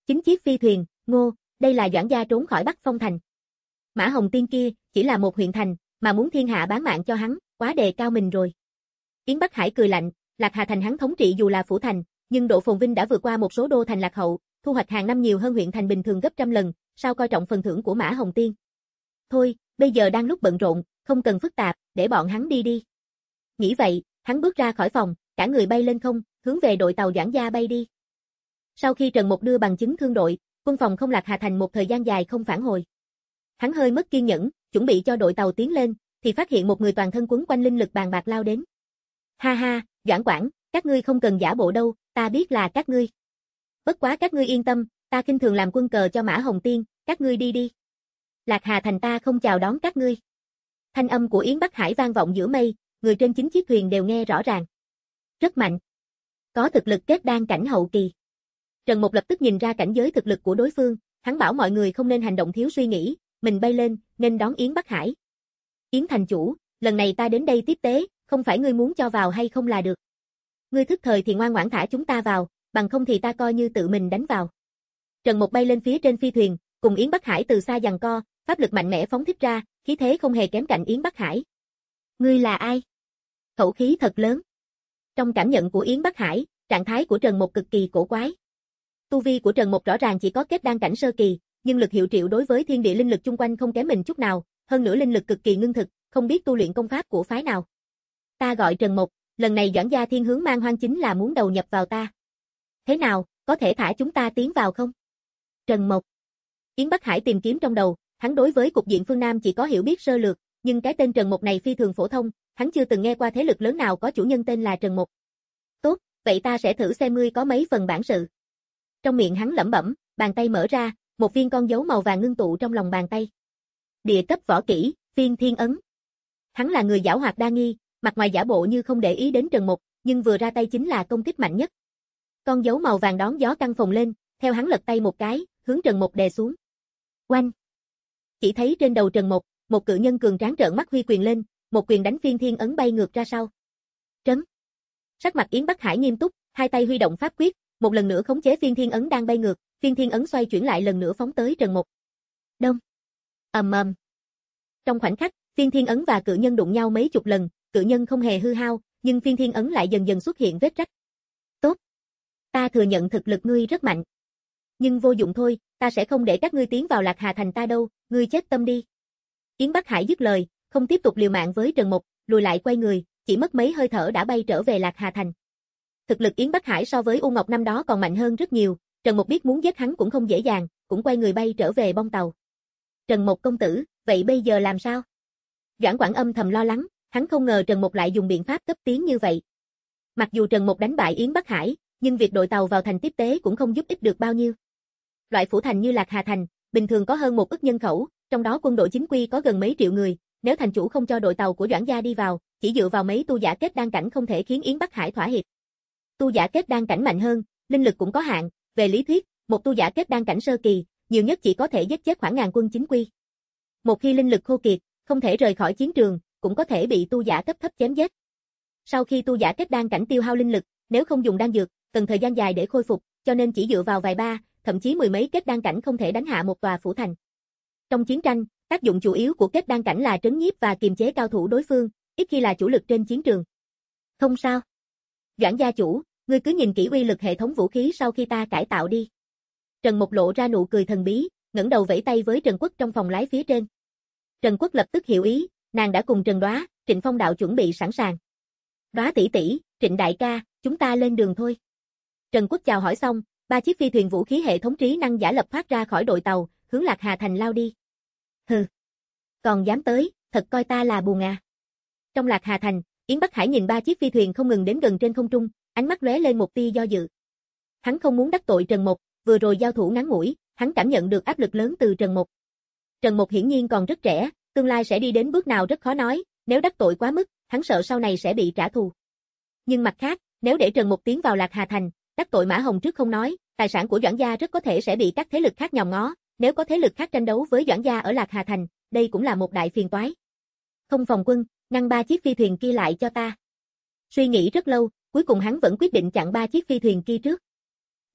Chín chiếc phi thuyền, ngô, đây là Doãn gia trốn khỏi Bắc Phong thành. Mã Hồng Tiên kia, chỉ là một huyện thành, mà muốn thiên hạ bán mạng cho hắn, quá đề cao mình rồi. Yến Bắc Hải cười lạnh, Lạc Hà thành hắn thống trị dù là phủ thành, nhưng độ phồn vinh đã vượt qua một số đô thành lạc hậu, thu hoạch hàng năm nhiều hơn huyện thành bình thường gấp trăm lần, sao coi trọng phần thưởng của Mã Hồng Tiên. Thôi, bây giờ đang lúc bận rộn, không cần phức tạp, để bọn hắn đi đi. Nghĩ vậy, hắn bước ra khỏi phòng, cả người bay lên không, hướng về đội tàu Doãn gia bay đi. Sau khi Trần Mục đưa bằng chứng thương đội, quân phòng không Lạc Hà thành một thời gian dài không phản hồi. Hắn hơi mất kiên nhẫn, chuẩn bị cho đội tàu tiến lên, thì phát hiện một người toàn thân quấn quanh linh lực bàn bạc lao đến. Ha ha, Doãn quản, các ngươi không cần giả bộ đâu, ta biết là các ngươi. Bất quá các ngươi yên tâm, ta kinh thường làm quân cờ cho Mã Hồng Tiên, các ngươi đi đi. Lạc Hà thành ta không chào đón các ngươi. Thanh âm của Yến Bắc Hải vang vọng giữa mây, người trên chín chiếc thuyền đều nghe rõ ràng. Rất mạnh. Có thực lực kết đan cảnh hậu kỳ. Trần Mục lập tức nhìn ra cảnh giới thực lực của đối phương, hắn bảo mọi người không nên hành động thiếu suy nghĩ, mình bay lên, nên đón Yến Bắc Hải. Yến thành chủ, lần này ta đến đây tiếp tế, không phải ngươi muốn cho vào hay không là được. Ngươi thức thời thì ngoan ngoãn thả chúng ta vào, bằng không thì ta coi như tự mình đánh vào. Trần Mục bay lên phía trên phi thuyền, cùng Yến Bắc Hải từ xa giằng co, pháp lực mạnh mẽ phóng thích ra, khí thế không hề kém cạnh Yến Bắc Hải. Ngươi là ai? Khẩu khí thật lớn. Trong cảm nhận của Yến Bắc Hải, trạng thái của Trần Mục cực kỳ cổ quái. Tu vi của Trần Mục rõ ràng chỉ có kết đan cảnh sơ kỳ, nhưng lực hiệu triệu đối với thiên địa linh lực chung quanh không kém mình chút nào, hơn nữa linh lực cực kỳ ngưng thực, không biết tu luyện công pháp của phái nào. Ta gọi Trần Mục, lần này Doãn gia thiên hướng mang hoang chính là muốn đầu nhập vào ta. Thế nào, có thể thả chúng ta tiến vào không? Trần Mục. Yến Bắc Hải tìm kiếm trong đầu, hắn đối với cục diện phương Nam chỉ có hiểu biết sơ lược, nhưng cái tên Trần Mục này phi thường phổ thông, hắn chưa từng nghe qua thế lực lớn nào có chủ nhân tên là Trần Mục. Tốt, vậy ta sẽ thử xem ngươi có mấy phần bản sự. Trong miệng hắn lẩm bẩm, bàn tay mở ra, một viên con dấu màu vàng ngưng tụ trong lòng bàn tay. Địa cấp võ kỹ, Phiên Thiên ấn. Hắn là người giảo hoạt đa nghi, mặt ngoài giả bộ như không để ý đến Trần Mục, nhưng vừa ra tay chính là công kích mạnh nhất. Con dấu màu vàng đón gió căng phồng lên, theo hắn lật tay một cái, hướng Trần Mục đè xuống. Oanh! Chỉ thấy trên đầu Trần Mục, một cự nhân cường tráng trợn mắt huy quyền lên, một quyền đánh Phiên Thiên ấn bay ngược ra sau. Trấn! Sắc mặt Yến Bắc Hải nghiêm túc, hai tay huy động pháp quyết, một lần nữa khống chế Phiên Thiên ấn đang bay ngược, Phiên Thiên ấn xoay chuyển lại lần nữa phóng tới Trần Mục. Đông! Ầm ầm! Trong khoảnh khắc, Phiên Thiên ấn và cự nhân đụng nhau mấy chục lần, cự nhân không hề hư hao, nhưng Phiên Thiên ấn lại dần dần xuất hiện vết rách. Tốt! Ta thừa nhận thực lực ngươi rất mạnh. Nhưng vô dụng thôi, ta sẽ không để các ngươi tiến vào Lạc Hà thành ta đâu, ngươi chết tâm đi. Yến Bắc Hải dứt lời, không tiếp tục liều mạng với Trần Mục, lùi lại quay người, chỉ mất mấy hơi thở đã bay trở về Lạc Hà thành. Thực lực Yến Bắc Hải so với U Ngọc năm đó còn mạnh hơn rất nhiều, Trần Mục biết muốn giết hắn cũng không dễ dàng, cũng quay người bay trở về bong tàu. Trần Mục công tử, vậy bây giờ làm sao? Doãn Quảng âm thầm lo lắng, hắn không ngờ Trần Mục lại dùng biện pháp cấp tiến như vậy. Mặc dù Trần Mục đánh bại Yến Bắc Hải, nhưng việc đội tàu vào thành tiếp tế cũng không giúp ích được bao nhiêu. Loại phủ thành như Lạc Hà thành, bình thường có hơn một ức nhân khẩu, trong đó quân đội chính quy có gần mấy triệu người, nếu thành chủ không cho đội tàu của Doãn gia đi vào, chỉ dựa vào mấy tu giả kết đan cảnh không thể khiến Yến Bắc Hải thỏa hiệp. Tu giả kết đan cảnh mạnh hơn, linh lực cũng có hạn, về lý thuyết, một tu giả kết đan cảnh sơ kỳ, nhiều nhất chỉ có thể giết chết khoảng ngàn quân chính quy. Một khi linh lực khô kiệt, không thể rời khỏi chiến trường, cũng có thể bị tu giả cấp thấp chém giết. Sau khi tu giả kết đan cảnh tiêu hao linh lực, nếu không dùng đan dược, cần thời gian dài để khôi phục, cho nên chỉ dựa vào vài ba, thậm chí mười mấy kết đan cảnh không thể đánh hạ một tòa phủ thành. Trong chiến tranh, tác dụng chủ yếu của kết đan cảnh là trấn nhiếp và kiềm chế cao thủ đối phương, ít khi là chủ lực trên chiến trường. Không sao. Doãn gia chủ, ngươi cứ nhìn kỹ uy lực hệ thống vũ khí sau khi ta cải tạo đi. Trần Mục lộ ra nụ cười thần bí, ngẩng đầu vẫy tay với Trần Quốc trong phòng lái phía trên. Trần Quốc lập tức hiểu ý, nàng đã cùng Trần Đoá, Trịnh Phong đạo chuẩn bị sẵn sàng. Đoá tỷ tỷ, Trịnh đại ca, chúng ta lên đường thôi. Trần Quốc chào hỏi xong, ba chiếc phi thuyền vũ khí hệ thống trí năng giả lập thoát ra khỏi đội tàu, hướng Lạc Hà thành lao đi. Hừ, còn dám tới, thật coi ta là bùn à. Trong Lạc Hà thành, Yến Bắc Hải nhìn ba chiếc phi thuyền không ngừng đến gần trên không trung, ánh mắt lóe lên một tia do dự. Hắn không muốn đắc tội Trần Mục, vừa rồi giao thủ ngắn ngủi, hắn cảm nhận được áp lực lớn từ Trần Mục. Trần Mục hiển nhiên còn rất trẻ, tương lai sẽ đi đến bước nào rất khó nói, nếu đắc tội quá mức, hắn sợ sau này sẽ bị trả thù. Nhưng mặt khác, nếu để Trần Mục tiến vào Lạc Hà thành, đắc tội Mã Hồng trước không nói, tài sản của Doãn gia rất có thể sẽ bị các thế lực khác nhòm ngó, nếu có thế lực khác tranh đấu với Doãn gia ở Lạc Hà thành, đây cũng là một đại phiền toái. Không phòng quân, ngăn ba chiếc phi thuyền kia lại cho ta. Suy nghĩ rất lâu, cuối cùng hắn vẫn quyết định chặn ba chiếc phi thuyền kia trước.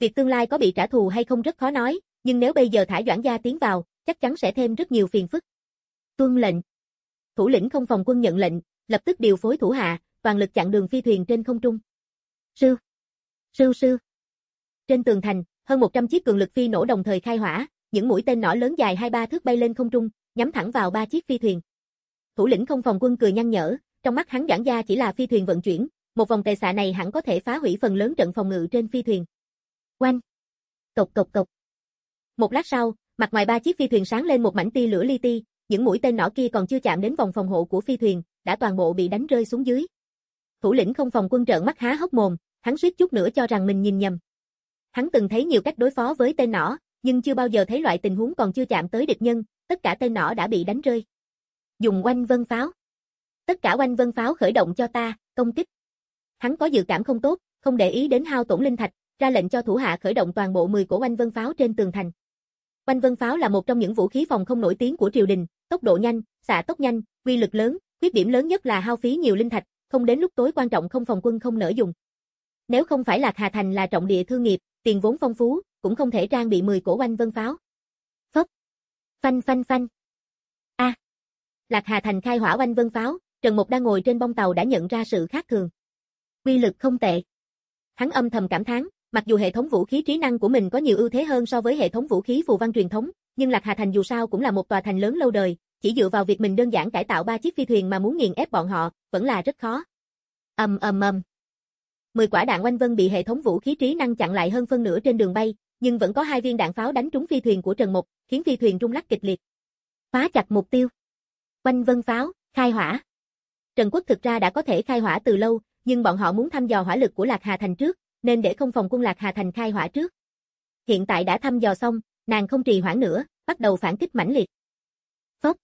Việc tương lai có bị trả thù hay không rất khó nói, nhưng nếu bây giờ thả Doãn gia tiến vào, chắc chắn sẽ thêm rất nhiều phiền phức. Tuân lệnh. Thủ lĩnh không phòng quân nhận lệnh, lập tức điều phối thủ hạ, toàn lực chặn đường phi thuyền trên không trung. Sưu, sưu sưu. Trên tường thành, hơn một trăm chiếc cường lực phi nổ đồng thời khai hỏa, những mũi tên nỏ lớn dài hai ba thước bay lên không trung, nhắm thẳng vào ba chiếc phi thuyền. Thủ lĩnh không phòng quân cười nhăn nhở, trong mắt hắn Doãn gia chỉ là phi thuyền vận chuyển, một vòng tề xạ này hẳn có thể phá hủy phần lớn trận phòng ngự trên phi thuyền. Oanh! Cộc cộc cộc. Một lát sau, mặt ngoài ba chiếc phi thuyền sáng lên một mảnh tia lửa li ti, những mũi tên nỏ kia còn chưa chạm đến vòng phòng hộ của phi thuyền, đã toàn bộ bị đánh rơi xuống dưới. Thủ lĩnh không phòng quân trợn mắt há hốc mồm, hắn suýt chút nữa cho rằng mình nhìn nhầm. Hắn từng thấy nhiều cách đối phó với tên nỏ, nhưng chưa bao giờ thấy loại tình huống còn chưa chạm tới địch nhân, tất cả tên nỏ đã bị đánh rơi. Dùng oanh vân pháo. Tất cả oanh vân pháo khởi động cho ta, công kích. Hắn có dự cảm không tốt, không để ý đến hao tổn linh thạch, ra lệnh cho thủ hạ khởi động toàn bộ mười cổ oanh vân pháo trên tường thành. Oanh vân pháo là một trong những vũ khí phòng không nổi tiếng của triều đình, tốc độ nhanh, xạ tốc nhanh, uy lực lớn, khuyết điểm lớn nhất là hao phí nhiều linh thạch, không đến lúc tối quan trọng không phòng quân không nỡ dùng. Nếu không phải Lạc Hà Thành là trọng địa thương nghiệp, tiền vốn phong phú, cũng không thể trang bị mười cổ oanh vân pháo. Phốc. Phanh phanh phanh. A. À. Lạc Hà Thành khai hỏa oanh vân pháo, Trần Mục đang ngồi trên bông tàu đã nhận ra sự khác thường. Uy lực không tệ. Hắn âm thầm cảm thán, mặc dù hệ thống vũ khí trí năng của mình có nhiều ưu thế hơn so với hệ thống vũ khí phù văn truyền thống, nhưng Lạc Hà Thành dù sao cũng là một tòa thành lớn lâu đời, chỉ dựa vào việc mình đơn giản cải tạo ba chiếc phi thuyền mà muốn nghiền ép bọn họ, vẫn là rất khó. Ầm ầm ầm. mười quả đạn oanh vân bị hệ thống vũ khí trí năng chặn lại hơn phân nửa trên đường bay, nhưng vẫn có hai viên đạn pháo đánh trúng phi thuyền của Trần Mục, khiến phi thuyền rung lắc kịch liệt. Phá chặt mục tiêu. Oanh vân pháo, khai hỏa. Trần Quốc thực ra đã có thể khai hỏa từ lâu, nhưng bọn họ muốn thăm dò hỏa lực của Lạc Hà Thành trước, nên để không phòng quân Lạc Hà Thành khai hỏa trước. Hiện tại đã thăm dò xong, nàng không trì hoãn nữa, bắt đầu phản kích mãnh liệt. Phốc.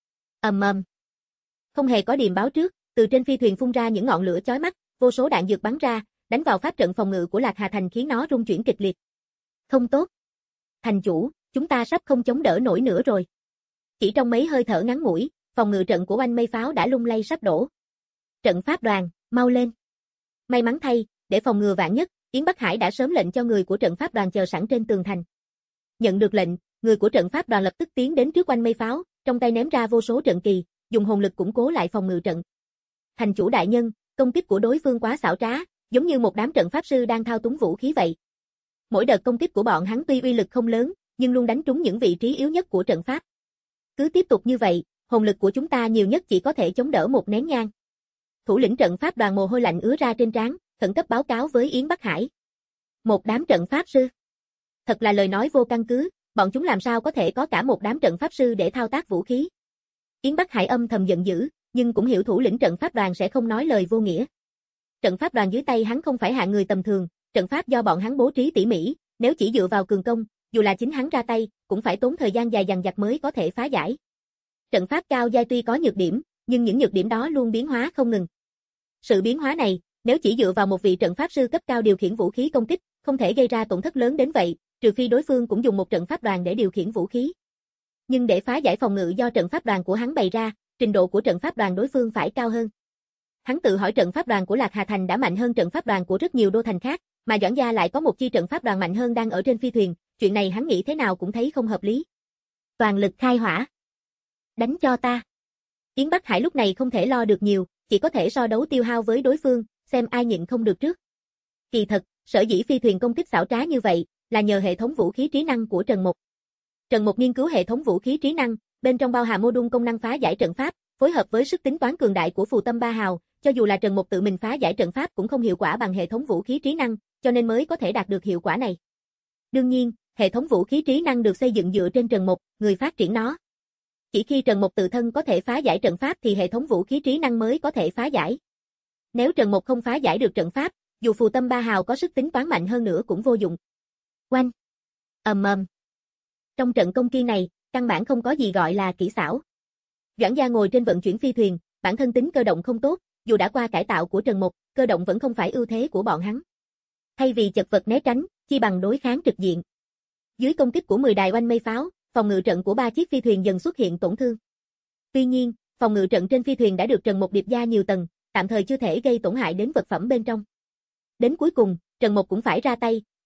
Ầm ầm. Không hề có điềm báo trước, từ trên phi thuyền phun ra những ngọn lửa chói mắt, vô số đạn dược bắn ra, đánh vào pháp trận phòng ngự của Lạc Hà Thành khiến nó rung chuyển kịch liệt. Không tốt. Thành chủ, chúng ta sắp không chống đỡ nổi nữa rồi. Chỉ trong mấy hơi thở ngắn ngủi, phòng ngự trận của oanh mây pháo đã lung lay sắp đổ. Trận pháp đoàn, mau lên. May mắn thay, để phòng ngừa vạn nhất, Yến Bắc Hải đã sớm lệnh cho người của trận pháp đoàn chờ sẵn trên tường thành. Nhận được lệnh, người của trận pháp đoàn lập tức tiến đến trước oanh mây pháo, trong tay ném ra vô số trận kỳ, dùng hồn lực củng cố lại phòng ngự trận. Thành chủ đại nhân, công kích của đối phương quá xảo trá, giống như một đám trận pháp sư đang thao túng vũ khí vậy. Mỗi đợt công kích của bọn hắn tuy uy lực không lớn, nhưng luôn đánh trúng những vị trí yếu nhất của trận pháp. Cứ tiếp tục như vậy, hồn lực của chúng ta nhiều nhất chỉ có thể chống đỡ một nén nhang. Thủ lĩnh trận pháp đoàn mồ hôi lạnh ứa ra trên trán, khẩn cấp báo cáo với Yến Bắc Hải. Một đám trận pháp sư. Thật là lời nói vô căn cứ, bọn chúng làm sao có thể có cả một đám trận pháp sư để thao tác vũ khí. Yến Bắc Hải âm thầm giận dữ, nhưng cũng hiểu thủ lĩnh trận pháp đoàn sẽ không nói lời vô nghĩa. Trận pháp đoàn dưới tay hắn không phải hạng người tầm thường, trận pháp do bọn hắn bố trí tỉ mỉ, nếu chỉ dựa vào cường công, dù là chính hắn ra tay, cũng phải tốn thời gian dài dằng dặc mới có thể phá giải. Trận pháp cao giai tuy có nhược điểm, nhưng những nhược điểm đó luôn biến hóa không ngừng. Sự biến hóa này, nếu chỉ dựa vào một vị trận pháp sư cấp cao điều khiển vũ khí công kích, không thể gây ra tổn thất lớn đến vậy, trừ phi đối phương cũng dùng một trận pháp đoàn để điều khiển vũ khí. Nhưng để phá giải phòng ngự do trận pháp đoàn của hắn bày ra, trình độ của trận pháp đoàn đối phương phải cao hơn. Hắn tự hỏi trận pháp đoàn của Lạc Hà Thành đã mạnh hơn trận pháp đoàn của rất nhiều đô thành khác, mà Doãn gia lại có một chi trận pháp đoàn mạnh hơn đang ở trên phi thuyền, chuyện này hắn nghĩ thế nào cũng thấy không hợp lý. Toàn lực khai hỏa. Đánh cho ta. Yến Bắc Hải lúc này không thể lo được nhiều, chỉ có thể so đấu tiêu hao với đối phương, xem ai nhịn không được trước. Kỳ thật, sở dĩ phi thuyền công kích xảo trá như vậy, là nhờ hệ thống vũ khí trí năng của Trần Mục. Trần Mục nghiên cứu hệ thống vũ khí trí năng, bên trong bao hàm mô đun công năng phá giải trận pháp, phối hợp với sức tính toán cường đại của phù tâm ba hào, cho dù là Trần Mục tự mình phá giải trận pháp cũng không hiệu quả bằng hệ thống vũ khí trí năng, cho nên mới có thể đạt được hiệu quả này. Đương nhiên, hệ thống vũ khí trí năng được xây dựng dựa trên Trần Mục, người phát triển nó. Chỉ khi Trần Mục tự thân có thể phá giải trận pháp thì hệ thống vũ khí trí năng mới có thể phá giải. Nếu Trần Mục không phá giải được trận pháp, dù phù tâm ba hào có sức tính toán mạnh hơn nữa cũng vô dụng. Oanh! Ầm ầm! Trong trận công kiên này, căn bản không có gì gọi là kỹ xảo. Doãn gia ngồi trên vận chuyển phi thuyền, bản thân tính cơ động không tốt, dù đã qua cải tạo của Trần Mục, cơ động vẫn không phải ưu thế của bọn hắn. Thay vì chật vật né tránh, chi bằng đối kháng trực diện. Dưới công kích của mười đài oanh mây pháo, phòng ngự trận của ba chiếc phi thuyền dần xuất hiện tổn thương. Tuy nhiên, phòng ngự trận trên phi thuyền đã được Trần Mục điệp gia nhiều tầng, tạm thời chưa thể gây tổn hại đến vật phẩm bên trong. Đến cuối cùng, Trần Mục cũng phải ra tay,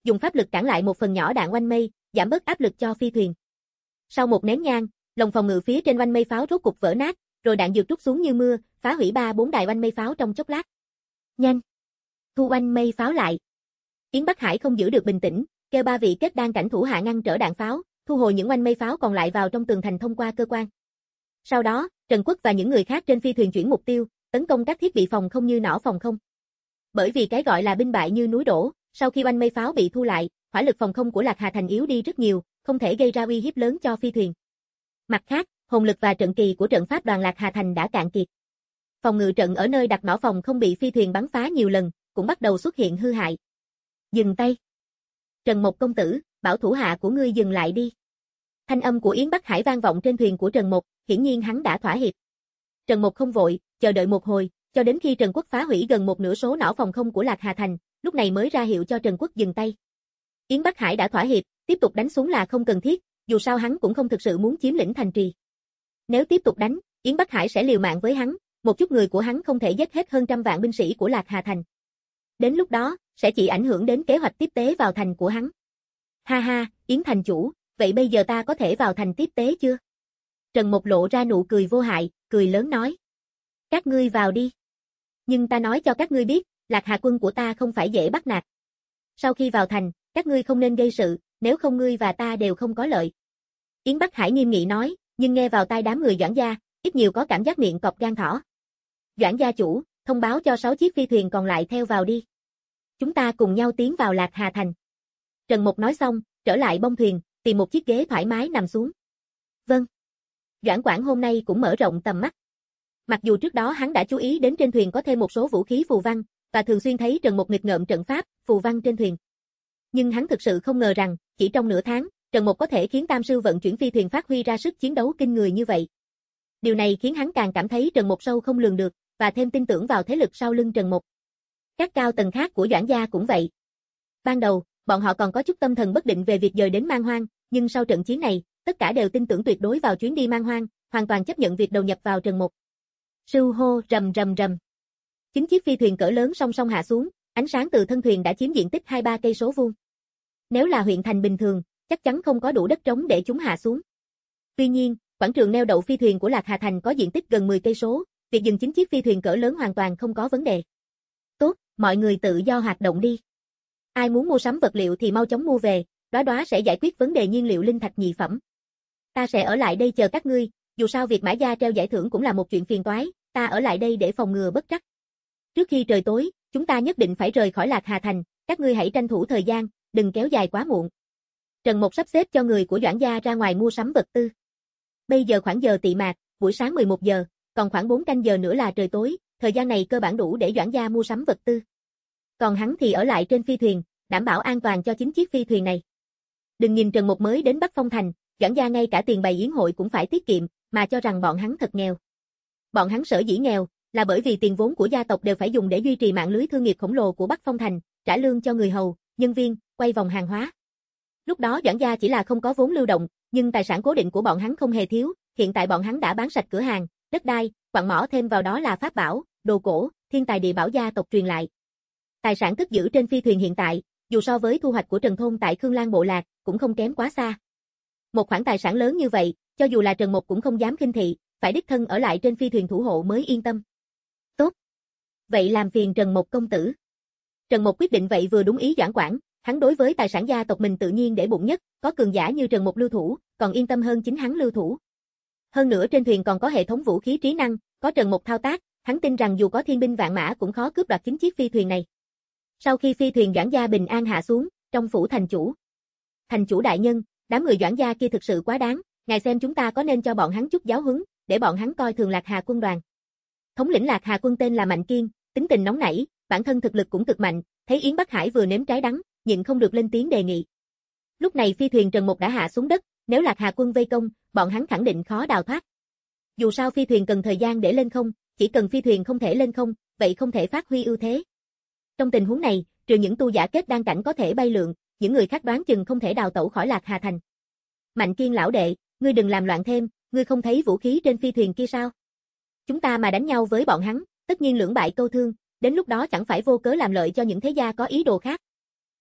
dùng pháp lực cản lại một phần nhỏ đạn oanh mây, giảm bớt áp lực cho phi thuyền. Sau một nén nhang, lồng phòng ngự phía trên oanh mây pháo rốt cục vỡ nát, rồi đạn dược trút xuống như mưa, phá hủy ba bốn đài oanh mây pháo trong chốc lát. Nhanh, thu oanh mây pháo lại. Yến Bắc Hải không giữ được bình tĩnh, kêu ba vị kết đan cảnh thủ hạ ngăn trở đạn pháo, thu hồi những oanh mây pháo còn lại vào trong tường thành thông qua cơ quan. Sau đó, Trần Quốc và những người khác trên phi thuyền chuyển mục tiêu, tấn công các thiết bị phòng không như nỏ phòng không. Bởi vì cái gọi là binh bại như núi đổ, sau khi oanh mây pháo bị thu lại, hỏa lực phòng không của Lạc Hà Thành yếu đi rất nhiều, không thể gây ra uy hiếp lớn cho phi thuyền. Mặt khác, hồn lực và trận kỳ của trận pháp đoàn Lạc Hà Thành đã cạn kiệt. Phòng ngự trận ở nơi đặt nỏ phòng không bị phi thuyền bắn phá nhiều lần, cũng bắt đầu xuất hiện hư hại. Dừng tay. Trần Mộc công tử, bảo thủ hạ của ngươi dừng lại đi. Thanh âm của Yến Bắc Hải vang vọng trên thuyền của Trần Mộc, hiển nhiên hắn đã thỏa hiệp. Trần Mộc không vội, chờ đợi một hồi, cho đến khi Trần Quốc phá hủy gần một nửa số nỏ phòng không của Lạc Hà Thành, lúc này mới ra hiệu cho Trần Quốc dừng tay. Yến Bắc Hải đã thỏa hiệp, tiếp tục đánh xuống là không cần thiết, dù sao hắn cũng không thực sự muốn chiếm lĩnh thành trì. Nếu tiếp tục đánh, Yến Bắc Hải sẽ liều mạng với hắn, một chút người của hắn không thể giết hết hơn trăm vạn binh sĩ của Lạc Hà Thành. Đến lúc đó, sẽ chỉ ảnh hưởng đến kế hoạch tiếp tế vào thành của hắn. Ha ha, Yến thành chủ, vậy bây giờ ta có thể vào thành tiếp tế chưa? Trần Mộc lộ ra nụ cười vô hại, cười lớn nói. Các ngươi vào đi. Nhưng ta nói cho các ngươi biết, Lạc Hà quân của ta không phải dễ bắt nạt. Sau khi vào thành, các ngươi không nên gây sự, nếu không ngươi và ta đều không có lợi. Yến Bắc Hải nghiêm nghị nói, nhưng nghe vào tai đám người Doãn gia, ít nhiều có cảm giác miệng cọp gan thỏ. Doãn gia chủ, thông báo cho sáu chiếc phi thuyền còn lại theo vào đi. Chúng ta cùng nhau tiến vào Lạc Hà Thành. Trần Mộc nói xong, trở lại bông thuyền, tìm một chiếc ghế thoải mái nằm xuống. Vâng. Doãn Quảng hôm nay cũng mở rộng tầm mắt. Mặc dù trước đó hắn đã chú ý đến trên thuyền có thêm một số vũ khí phù văn, và thường xuyên thấy Trần Mộc nghịch ngợm trận pháp, phù văn trên thuyền. Nhưng hắn thực sự không ngờ rằng, chỉ trong nửa tháng, Trần Mộc có thể khiến Tam Sư vận chuyển phi thuyền phát huy ra sức chiến đấu kinh người như vậy. Điều này khiến hắn càng cảm thấy Trần Mộc sâu không lường được, và thêm tin tưởng vào thế lực sau lưng Trần Mộc. Các cao tầng khác của Doãn gia cũng vậy. Ban đầu, bọn họ còn có chút tâm thần bất định về việc dời đến Man Hoang, nhưng sau trận chiến này, tất cả đều tin tưởng tuyệt đối vào chuyến đi Man Hoang, hoàn toàn chấp nhận việc đầu nhập vào Trần Mộc. Sưu hô rầm rầm rầm. Chín chiếc phi thuyền cỡ lớn song song hạ xuống, ánh sáng từ thân thuyền đã chiếm diện tích hai ba cây số vuông. Nếu là huyện thành bình thường, chắc chắn không có đủ đất trống để chúng hạ xuống. Tuy nhiên, quảng trường neo đậu phi thuyền của Lạc Hà Thành có diện tích gần mười cây số, việc dừng chín chiếc phi thuyền cỡ lớn hoàn toàn không có vấn đề. Tốt, mọi người tự do hoạt động đi. Ai muốn mua sắm vật liệu thì mau chóng mua về, Đóa Đóa sẽ giải quyết vấn đề nhiên liệu linh thạch nhị phẩm. Ta sẽ ở lại đây chờ các ngươi, dù sao việc Mã gia treo giải thưởng cũng là một chuyện phiền toái, ta ở lại đây để phòng ngừa bất trắc. Trước khi trời tối, chúng ta nhất định phải rời khỏi Lạc Hà Thành, các ngươi hãy tranh thủ thời gian, đừng kéo dài quá muộn. Trần Mộc sắp xếp cho người của Doãn gia ra ngoài mua sắm vật tư. Bây giờ khoảng giờ tị mạt, buổi sáng mười một giờ, còn khoảng bốn canh giờ nữa là trời tối, thời gian này cơ bản đủ để Doãn gia mua sắm vật tư. Còn hắn thì ở lại trên phi thuyền, đảm bảo an toàn cho chính chiếc phi thuyền này. Đừng nhìn Trần Mộc mới đến Bắc Phong Thành, Doãn gia ngay cả tiền bày yến hội cũng phải tiết kiệm, mà cho rằng bọn hắn thật nghèo. Bọn hắn sở dĩ nghèo, là bởi vì tiền vốn của gia tộc đều phải dùng để duy trì mạng lưới thương nghiệp khổng lồ của Bắc Phong Thành, trả lương cho người hầu, nhân viên, quay vòng hàng hóa. Lúc đó Doãn gia chỉ là không có vốn lưu động, nhưng tài sản cố định của bọn hắn không hề thiếu, hiện tại bọn hắn đã bán sạch cửa hàng, đất đai, quặng mỏ, thêm vào đó là pháp bảo, đồ cổ, thiên tài địa bảo gia tộc truyền lại. Tài sản cất giữ trên phi thuyền hiện tại, dù so với thu hoạch của Trần thôn tại Khương Lan bộ lạc, cũng không kém quá xa. Một khoản tài sản lớn như vậy, cho dù là Trần Mộc cũng không dám khinh thị, phải đích thân ở lại trên phi thuyền thủ hộ mới yên tâm. Tốt. Vậy làm phiền Trần Mộc công tử. Trần Mộc quyết định vậy vừa đúng ý Doãn Quảng, hắn đối với tài sản gia tộc mình tự nhiên để bụng nhất, có cường giả như Trần Mộc lưu thủ, còn yên tâm hơn chính hắn lưu thủ. Hơn nữa trên thuyền còn có hệ thống vũ khí trí năng, có Trần Mộc thao tác, hắn tin rằng dù có thiên binh vạn mã cũng khó cướp đoạt chính chiếc phi thuyền này. Sau khi phi thuyền Doãn gia bình an hạ xuống, trong phủ thành chủ. Thành chủ đại nhân, đám người Doãn gia kia thực sự quá đáng, ngài xem chúng ta có nên cho bọn hắn chút giáo huấn, để bọn hắn coi thường Lạc Hà quân đoàn. Thống lĩnh Lạc Hà quân tên là Mạnh Kiên, tính tình nóng nảy, bản thân thực lực cũng cực mạnh, thấy Yến Bắc Hải vừa nếm trái đắng, nhịn không được lên tiếng đề nghị. Lúc này phi thuyền Trần Mộc đã hạ xuống đất, nếu Lạc Hà quân vây công, bọn hắn khẳng định khó đào thoát. Dù sao phi thuyền cần thời gian để lên không, chỉ cần phi thuyền không thể lên không, vậy không thể phát huy ưu thế. Trong tình huống này, trừ những tu giả kết đan cảnh có thể bay lượn, những người khác đoán chừng không thể đào tẩu khỏi Lạc Hà thành. Mạnh Kiên lão đệ, ngươi đừng làm loạn thêm, ngươi không thấy vũ khí trên phi thuyền kia sao? Chúng ta mà đánh nhau với bọn hắn, tất nhiên lưỡng bại câu thương, đến lúc đó chẳng phải vô cớ làm lợi cho những thế gia có ý đồ khác.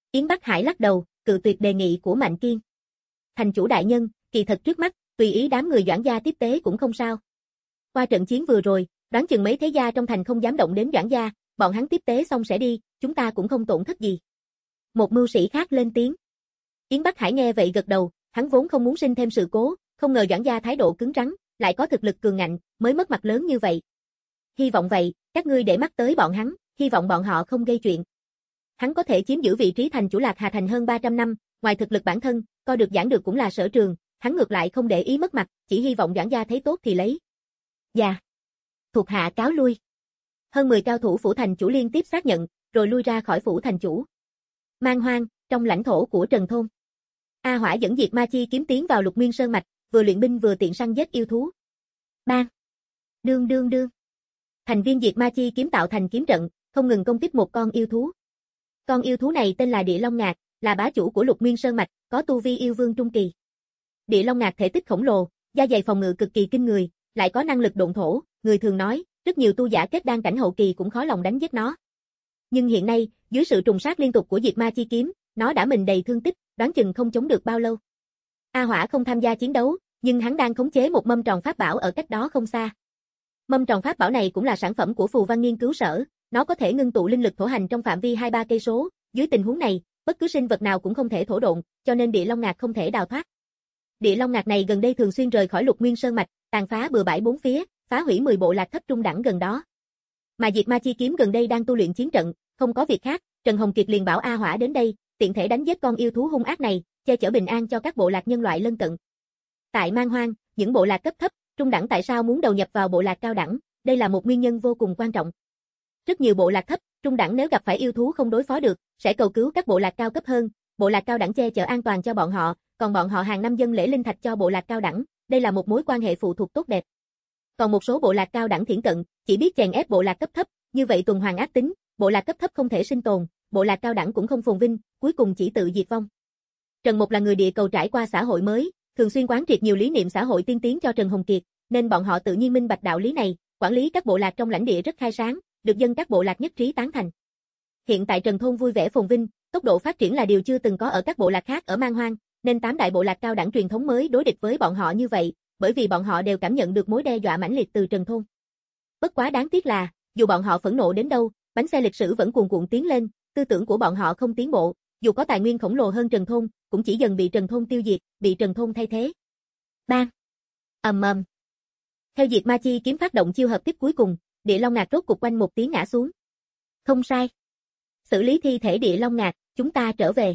Yến Bắc Hải lắc đầu, cự tuyệt đề nghị của Mạnh Kiên. Thành chủ đại nhân, kỳ thật trước mắt, tùy ý đám người Doãn gia tiếp tế cũng không sao. Qua trận chiến vừa rồi, đoán chừng mấy thế gia trong thành không dám động đến Doãn gia, bọn hắn tiếp tế xong sẽ đi, chúng ta cũng không tổn thất gì. Một mưu sĩ khác lên tiếng. Yến Bắc Hải nghe vậy gật đầu, hắn vốn không muốn sinh thêm sự cố, không ngờ Doãn gia thái độ cứng rắn, lại có thực lực cường ngạnh, mới mất mặt lớn như vậy. Hy vọng vậy, các ngươi để mắt tới bọn hắn, hy vọng bọn họ không gây chuyện. Hắn có thể chiếm giữ vị trí thành chủ Lạc Hà Thành hơn ba trăm năm, ngoài thực lực bản thân, coi được giảng được cũng là sở trường, hắn ngược lại không để ý mất mặt, chỉ hy vọng Doãn gia thấy tốt thì lấy. Dạ. Thuộc hạ cáo lui. Hơn mười cao thủ phủ thành chủ liên tiếp xác nhận, rồi lui ra khỏi phủ thành chủ. Man Hoang, trong lãnh thổ của Trần Thôn. A Hỏa dẫn Diệt Ma Chi kiếm tiến vào Lục Nguyên Sơn mạch, vừa luyện binh vừa tiện săn giết yêu thú. Bang! Đương đương đương! Thành viên Diệt Ma Chi kiếm tạo thành kiếm trận, không ngừng công kích một con yêu thú. Con yêu thú này tên là Địa Long Ngạc, là bá chủ của Lục Nguyên Sơn mạch, có tu vi yêu vương trung kỳ. Địa Long Ngạc thể tích khổng lồ, da dày phòng ngự cực kỳ kinh người, lại có năng lực độn thổ, người thường nói, rất nhiều tu giả kết đan cảnh hậu kỳ cũng khó lòng đánh giết nó. Nhưng hiện nay, dưới sự trùng sát liên tục của Diệt Ma Chi kiếm, nó đã mình đầy thương tích, đoán chừng không chống được bao lâu. A Hỏa không tham gia chiến đấu, nhưng hắn đang khống chế một mâm tròn pháp bảo ở cách đó không xa. Mâm tròn pháp bảo này cũng là sản phẩm của Phù Văn nghiên cứu sở, nó có thể ngưng tụ linh lực thổ hành trong phạm vi hai ba cây số, dưới tình huống này, bất cứ sinh vật nào cũng không thể thổ độn, cho nên Địa Long Ngạc không thể đào thoát. Địa Long Ngạc này gần đây thường xuyên rời khỏi Lục Nguyên Sơn mạch, tàn phá bừa bãi bốn phía, phá hủy mười bộ lạc thấp trung đẳng gần đó. Mà Diệt Ma Chi kiếm gần đây đang tu luyện chiến trận, không có việc khác, Trần Hồng Kiệt liền bảo A Hỏa đến đây, tiện thể đánh giết con yêu thú hung ác này, che chở bình an cho các bộ lạc nhân loại lân cận. Tại Man Hoang, những bộ lạc cấp thấp, trung đẳng tại sao muốn đầu nhập vào bộ lạc cao đẳng, đây là một nguyên nhân vô cùng quan trọng. Rất nhiều bộ lạc thấp, trung đẳng nếu gặp phải yêu thú không đối phó được, sẽ cầu cứu các bộ lạc cao cấp hơn, bộ lạc cao đẳng che chở an toàn cho bọn họ, còn bọn họ hàng năm dâng lễ linh thạch cho bộ lạc cao đẳng, đây là một mối quan hệ phụ thuộc tốt đẹp. Còn một số bộ lạc cao đẳng thiển cận, chỉ biết chèn ép bộ lạc cấp thấp, như vậy tuần hoàn ác tính, bộ lạc cấp thấp không thể sinh tồn, bộ lạc cao đẳng cũng không phồn vinh, cuối cùng chỉ tự diệt vong. Trần Mục là người địa cầu trải qua xã hội mới, thường xuyên quán triệt nhiều lý niệm xã hội tiên tiến cho Trần Hồng Kiệt, nên bọn họ tự nhiên minh bạch đạo lý này, quản lý các bộ lạc trong lãnh địa rất khai sáng, được dân các bộ lạc nhất trí tán thành. Hiện tại Trần Thôn vui vẻ phồn vinh, tốc độ phát triển là điều chưa từng có ở các bộ lạc khác ở Man Hoang, nên tám đại bộ lạc cao đẳng truyền thống mới đối địch với bọn họ như vậy, bởi vì bọn họ đều cảm nhận được mối đe dọa mãnh liệt từ Trần Thôn. Bất quá đáng tiếc là, dù bọn họ phẫn nộ đến đâu, bánh xe lịch sử vẫn cuồn cuộn tiến lên, tư tưởng của bọn họ không tiến bộ, dù có tài nguyên khổng lồ hơn Trần Thôn, cũng chỉ dần bị Trần Thôn tiêu diệt, bị Trần Thôn thay thế. Bang! Ầm ầm. Theo Diệt Ma Chi kiếm phát động chiêu hợp kích cuối cùng, Địa Long Ngạc rốt cục quanh một tiếng ngã xuống. Không sai. Xử lý thi thể Địa Long Ngạc, chúng ta trở về.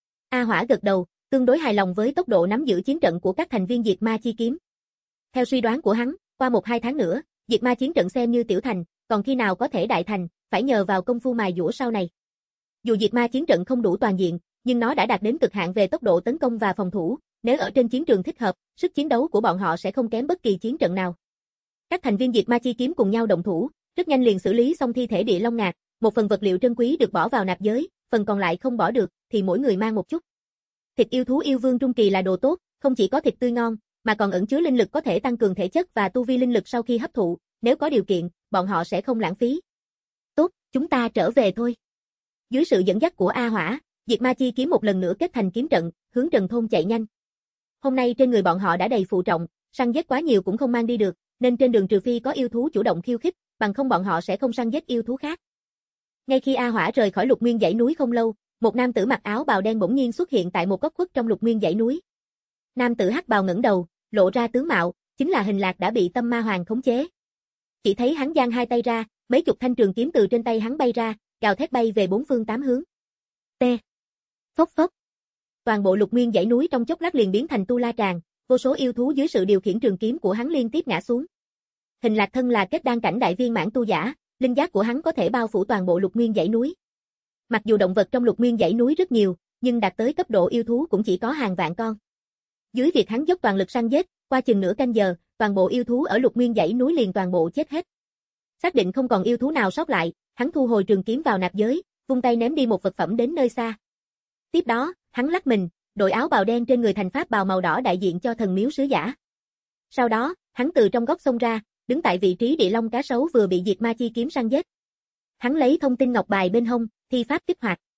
A Hỏa gật đầu, tương đối hài lòng với tốc độ nắm giữ chiến trận của các thành viên Diệt Ma Chi kiếm. Theo suy đoán của hắn, qua một hai tháng nữa, Diệt Ma chiến trận xem như tiểu thành, còn khi nào có thể đại thành, phải nhờ vào công phu mài dũa sau này. Dù Diệt Ma chiến trận không đủ toàn diện, nhưng nó đã đạt đến cực hạn về tốc độ tấn công và phòng thủ, nếu ở trên chiến trường thích hợp, sức chiến đấu của bọn họ sẽ không kém bất kỳ chiến trận nào. Các thành viên Diệt Ma Chi kiếm cùng nhau động thủ, rất nhanh liền xử lý xong thi thể Địa Long Ngạc, một phần vật liệu trân quý được bỏ vào nạp giới, phần còn lại không bỏ được, thì mỗi người mang một chút. Thịt yêu thú yêu vương trung kỳ là đồ tốt, không chỉ có thịt tươi ngon, mà còn ẩn chứa linh lực có thể tăng cường thể chất và tu vi linh lực sau khi hấp thụ, nếu có điều kiện, bọn họ sẽ không lãng phí. Tốt, chúng ta trở về thôi. Dưới sự dẫn dắt của A Hỏa, Diệt Ma Chi kiếm một lần nữa kết thành kiếm trận, hướng Trần Thôn chạy nhanh. Hôm nay trên người bọn họ đã đầy phụ trọng, săn giết quá nhiều cũng không mang đi được, nên trên đường trừ phi có yêu thú chủ động khiêu khích, bằng không bọn họ sẽ không săn giết yêu thú khác. Ngay khi A Hỏa rời khỏi Lục Nguyên dãy núi không lâu, một nam tử mặc áo bào đen bỗng nhiên xuất hiện tại một góc khuất trong Lục Nguyên dãy núi. Nam tử hắc bào ngẩng đầu, lộ ra tướng mạo, chính là Hình Lạc đã bị Tâm Ma Hoàng khống chế. Chỉ thấy hắn giang hai tay ra, mấy chục thanh trường kiếm từ trên tay hắn bay ra, gào thét bay về bốn phương tám hướng. T. Phốc phốc. Toàn bộ Lục Nguyên dãy núi trong chốc lát liền biến thành tu la tràng, vô số yêu thú dưới sự điều khiển trường kiếm của hắn liên tiếp ngã xuống. Hình Lạc thân là kết đan cảnh đại viên mãn tu giả, linh giác của hắn có thể bao phủ toàn bộ Lục Nguyên dãy núi. Mặc dù động vật trong Lục Nguyên dãy núi rất nhiều, nhưng đạt tới cấp độ yêu thú cũng chỉ có hàng vạn con. Dưới việc hắn dốc toàn lực săn giết, qua chừng nửa canh giờ, toàn bộ yêu thú ở Lục Nguyên dãy núi liền toàn bộ chết hết. Xác định không còn yêu thú nào sót lại, hắn thu hồi trường kiếm vào nạp giới, vung tay ném đi một vật phẩm đến nơi xa. Tiếp đó, hắn lắc mình, đội áo bào đen trên người thành pháp bào màu đỏ đại diện cho thần miếu sứ giả. Sau đó, hắn từ trong góc xông ra, đứng tại vị trí Địa Long cá sấu vừa bị Diệt Ma Chi kiếm săn giết. Hắn lấy thông tin ngọc bài bên hông, thi pháp kích hoạt.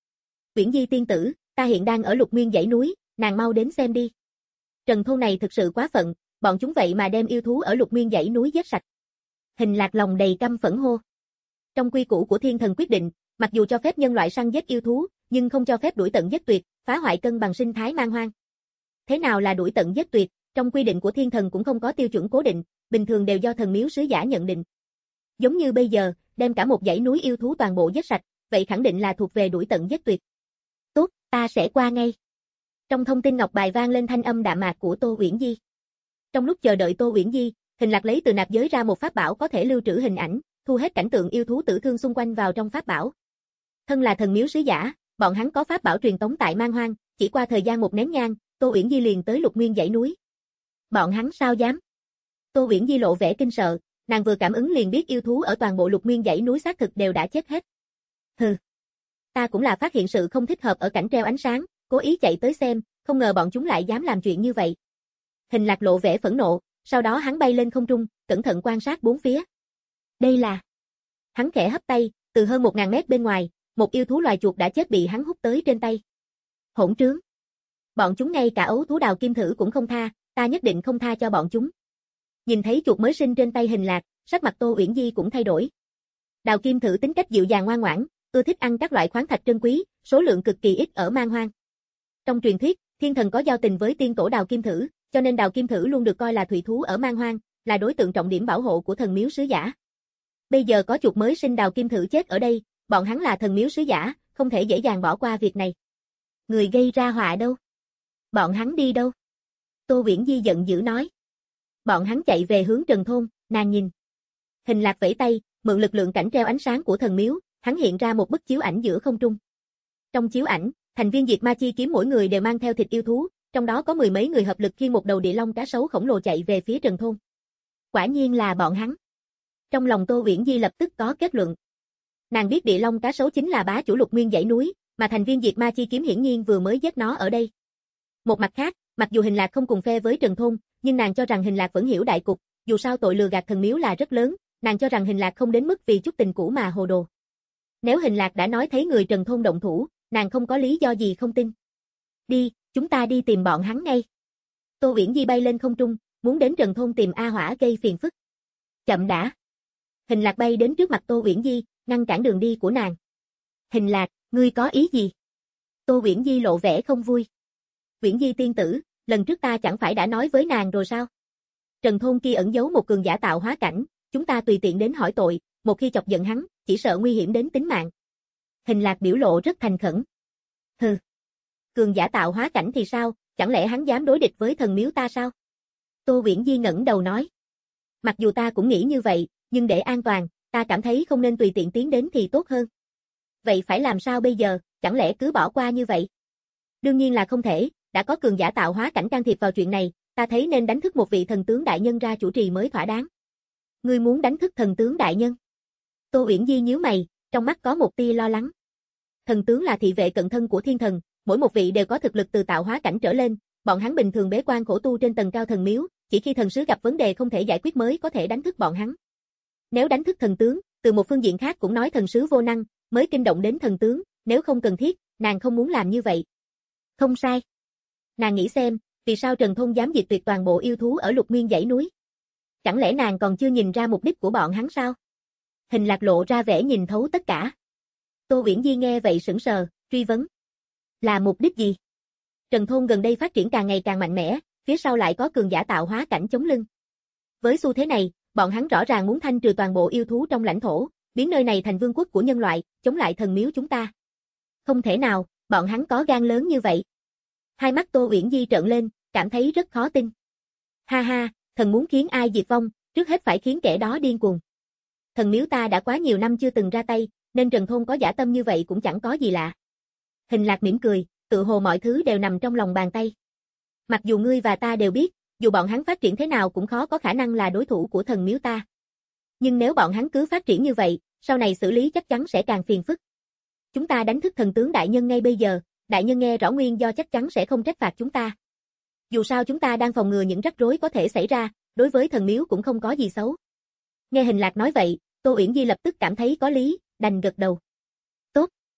Uyển Di tiên tử, ta hiện đang ở Lục Nguyên dãy núi, nàng mau đến xem đi. Trần Thôn này thực sự quá phận, bọn chúng vậy mà đem yêu thú ở Lục Nguyên dãy núi giết sạch. Hình Lạc lòng đầy căm phẫn hô. Trong quy củ của Thiên Thần quyết định, mặc dù cho phép nhân loại săn giết yêu thú, nhưng không cho phép đuổi tận giết tuyệt, phá hoại cân bằng sinh thái man hoang. Thế nào là đuổi tận giết tuyệt? Trong quy định của Thiên Thần cũng không có tiêu chuẩn cố định, bình thường đều do thần miếu sứ giả nhận định. Giống như bây giờ, đem cả một dãy núi yêu thú toàn bộ giết sạch, vậy khẳng định là thuộc về đuổi tận giết tuyệt. Tốt, ta sẽ qua ngay. Trong thông tin ngọc bài vang lên thanh âm đạm mạc của Tô Uyển Di. Trong lúc chờ đợi Tô Uyển Di, Hình Lạc lấy từ nạp giới ra một pháp bảo có thể lưu trữ hình ảnh, thu hết cảnh tượng yêu thú tử thương xung quanh vào trong pháp bảo. Thân là thần miếu sứ giả, bọn hắn có pháp bảo truyền tống tại man hoang, chỉ qua thời gian một nén nhang, Tô Uyển Di liền tới Lục Nguyên dãy núi. Bọn hắn sao dám? Tô Uyển Di lộ vẻ kinh sợ, nàng vừa cảm ứng liền biết yêu thú ở toàn bộ Lục Nguyên dãy núi xác thực đều đã chết hết. Hừ, ta cũng là phát hiện sự không thích hợp ở cảnh treo ánh sáng, cố ý chạy tới xem, không ngờ bọn chúng lại dám làm chuyện như vậy. Hình Lạc lộ vẻ phẫn nộ, sau đó hắn bay lên không trung, cẩn thận quan sát bốn phía. Đây là... Hắn khẽ hấp tay, từ hơn một ngàn mét bên ngoài, một yêu thú loài chuột đã chết bị hắn hút tới trên tay. Hỗn trướng. Bọn chúng ngay cả ấu thú đào kim thử cũng không tha, ta nhất định không tha cho bọn chúng. Nhìn thấy chuột mới sinh trên tay Hình Lạc, sắc mặt Tô Uyển Di cũng thay đổi. Đào kim thử tính cách dịu dàng ngoan ngoãn, ưa thích ăn các loại khoáng thạch trân quý, số lượng cực kỳ ít ở man hoang. Trong truyền thuyết, Thiên Thần có giao tình với tiên tổ đào kim thử, cho nên đào kim thử luôn được coi là thủy thú ở man hoang, là đối tượng trọng điểm bảo hộ của thần miếu sứ giả. Bây giờ có chuột mới sinh đào kim thử chết ở đây, bọn hắn là thần miếu sứ giả, không thể dễ dàng bỏ qua việc này. Người gây ra họa đâu? Bọn hắn đi đâu? Tô Uyển Di giận dữ nói. Bọn hắn chạy về hướng Trần Thôn, nàng nhìn. Hình Lạc vẫy tay, mượn lực lượng cảnh treo ánh sáng của thần miếu, hắn hiện ra một bức chiếu ảnh giữa không trung. Trong chiếu ảnh, thành viên diệt ma chi kiếm mỗi người đều mang theo thịt yêu thú, trong đó có mười mấy người hợp lực khiêng một đầu địa long cá sấu khổng lồ chạy về phía Trần Thôn. Quả nhiên là bọn hắn. Trong lòng Tô Uyển Di lập tức có kết luận. Nàng biết địa long cá sấu chính là bá chủ Lục Nguyên dãy núi, mà thành viên diệt ma chi kiếm hiển nhiên vừa mới giết nó ở đây. Một mặt khác, mặc dù Hình Lạc không cùng phe với Trần Thôn, nhưng nàng cho rằng Hình Lạc vẫn hiểu đại cục, dù sao tội lừa gạt thần miếu là rất lớn, nàng cho rằng Hình Lạc không đến mức vì chút tình cũ mà hồ đồ. Nếu Hình Lạc đã nói thấy người Trần Thôn động thủ, nàng không có lý do gì không tin. Đi, chúng ta đi tìm bọn hắn ngay. Tô Uyển Di bay lên không trung, muốn đến Trần Thôn tìm A Hỏa gây phiền phức. Chậm đã. Hình Lạc bay đến trước mặt Tô Uyển Di, ngăn cản đường đi của nàng. Hình Lạc, ngươi có ý gì? Tô Uyển Di lộ vẻ không vui. Uyển Di tiên tử, lần trước ta chẳng phải đã nói với nàng rồi sao? Trần Thôn kia ẩn giấu một cường giả tạo hóa cảnh, chúng ta tùy tiện đến hỏi tội, một khi chọc giận hắn, chỉ sợ nguy hiểm đến tính mạng. Hình Lạc biểu lộ rất thành khẩn. Hừ. Cường giả tạo hóa cảnh thì sao, chẳng lẽ hắn dám đối địch với thần miếu ta sao? Tô Uyển Di ngẩng đầu nói. Mặc dù ta cũng nghĩ như vậy, nhưng để an toàn, ta cảm thấy không nên tùy tiện tiến đến thì tốt hơn. Vậy phải làm sao bây giờ, chẳng lẽ cứ bỏ qua như vậy? Đương nhiên là không thể, đã có cường giả tạo hóa cảnh can thiệp vào chuyện này, ta thấy nên đánh thức một vị thần tướng đại nhân ra chủ trì mới thỏa đáng. Ngươi muốn đánh thức thần tướng đại nhân? Tô Uyển Di nhíu mày, trong mắt có một tia lo lắng. Thần tướng là thị vệ cận thân của thiên thần, mỗi một vị đều có thực lực từ tạo hóa cảnh trở lên, bọn hắn bình thường bế quan khổ tu trên tầng cao thần miếu, chỉ khi thần sứ gặp vấn đề không thể giải quyết mới có thể đánh thức bọn hắn. Nếu đánh thức thần tướng, từ một phương diện khác cũng nói thần sứ vô năng, mới kinh động đến thần tướng, nếu không cần thiết, nàng không muốn làm như vậy. Không sai. Nàng nghĩ xem, vì sao Trần Thôn dám diệt tuyệt toàn bộ yêu thú ở Lục Nguyên dãy núi? Chẳng lẽ nàng còn chưa nhìn ra mục đích của bọn hắn sao? Hình Lạc lộ ra vẻ nhìn thấu tất cả. Tô Uyển Di nghe vậy sững sờ, truy vấn. Là mục đích gì? Trần Thôn gần đây phát triển càng ngày càng mạnh mẽ, phía sau lại có cường giả tạo hóa cảnh chống lưng. Với xu thế này, bọn hắn rõ ràng muốn thanh trừ toàn bộ yêu thú trong lãnh thổ, biến nơi này thành vương quốc của nhân loại, chống lại thần miếu chúng ta. Không thể nào, bọn hắn có gan lớn như vậy. Hai mắt Tô Uyển Di trợn lên, cảm thấy rất khó tin. Ha ha, thần muốn khiến ai diệt vong, trước hết phải khiến kẻ đó điên cuồng. Thần miếu ta đã quá nhiều năm chưa từng ra tay, nên Trần Thôn có dã tâm như vậy cũng chẳng có gì lạ. Hình Lạc mỉm cười, tự hồ mọi thứ đều nằm trong lòng bàn tay. Mặc dù ngươi và ta đều biết, dù bọn hắn phát triển thế nào cũng khó có khả năng là đối thủ của thần miếu ta. Nhưng nếu bọn hắn cứ phát triển như vậy, sau này xử lý chắc chắn sẽ càng phiền phức. Chúng ta đánh thức thần tướng đại nhân ngay bây giờ, đại nhân nghe rõ nguyên do chắc chắn sẽ không trách phạt chúng ta. Dù sao chúng ta đang phòng ngừa những rắc rối có thể xảy ra, đối với thần miếu cũng không có gì xấu. Nghe Hình Lạc nói vậy, Tô Uyển Di lập tức cảm thấy có lý, đành gật đầu. Tốt.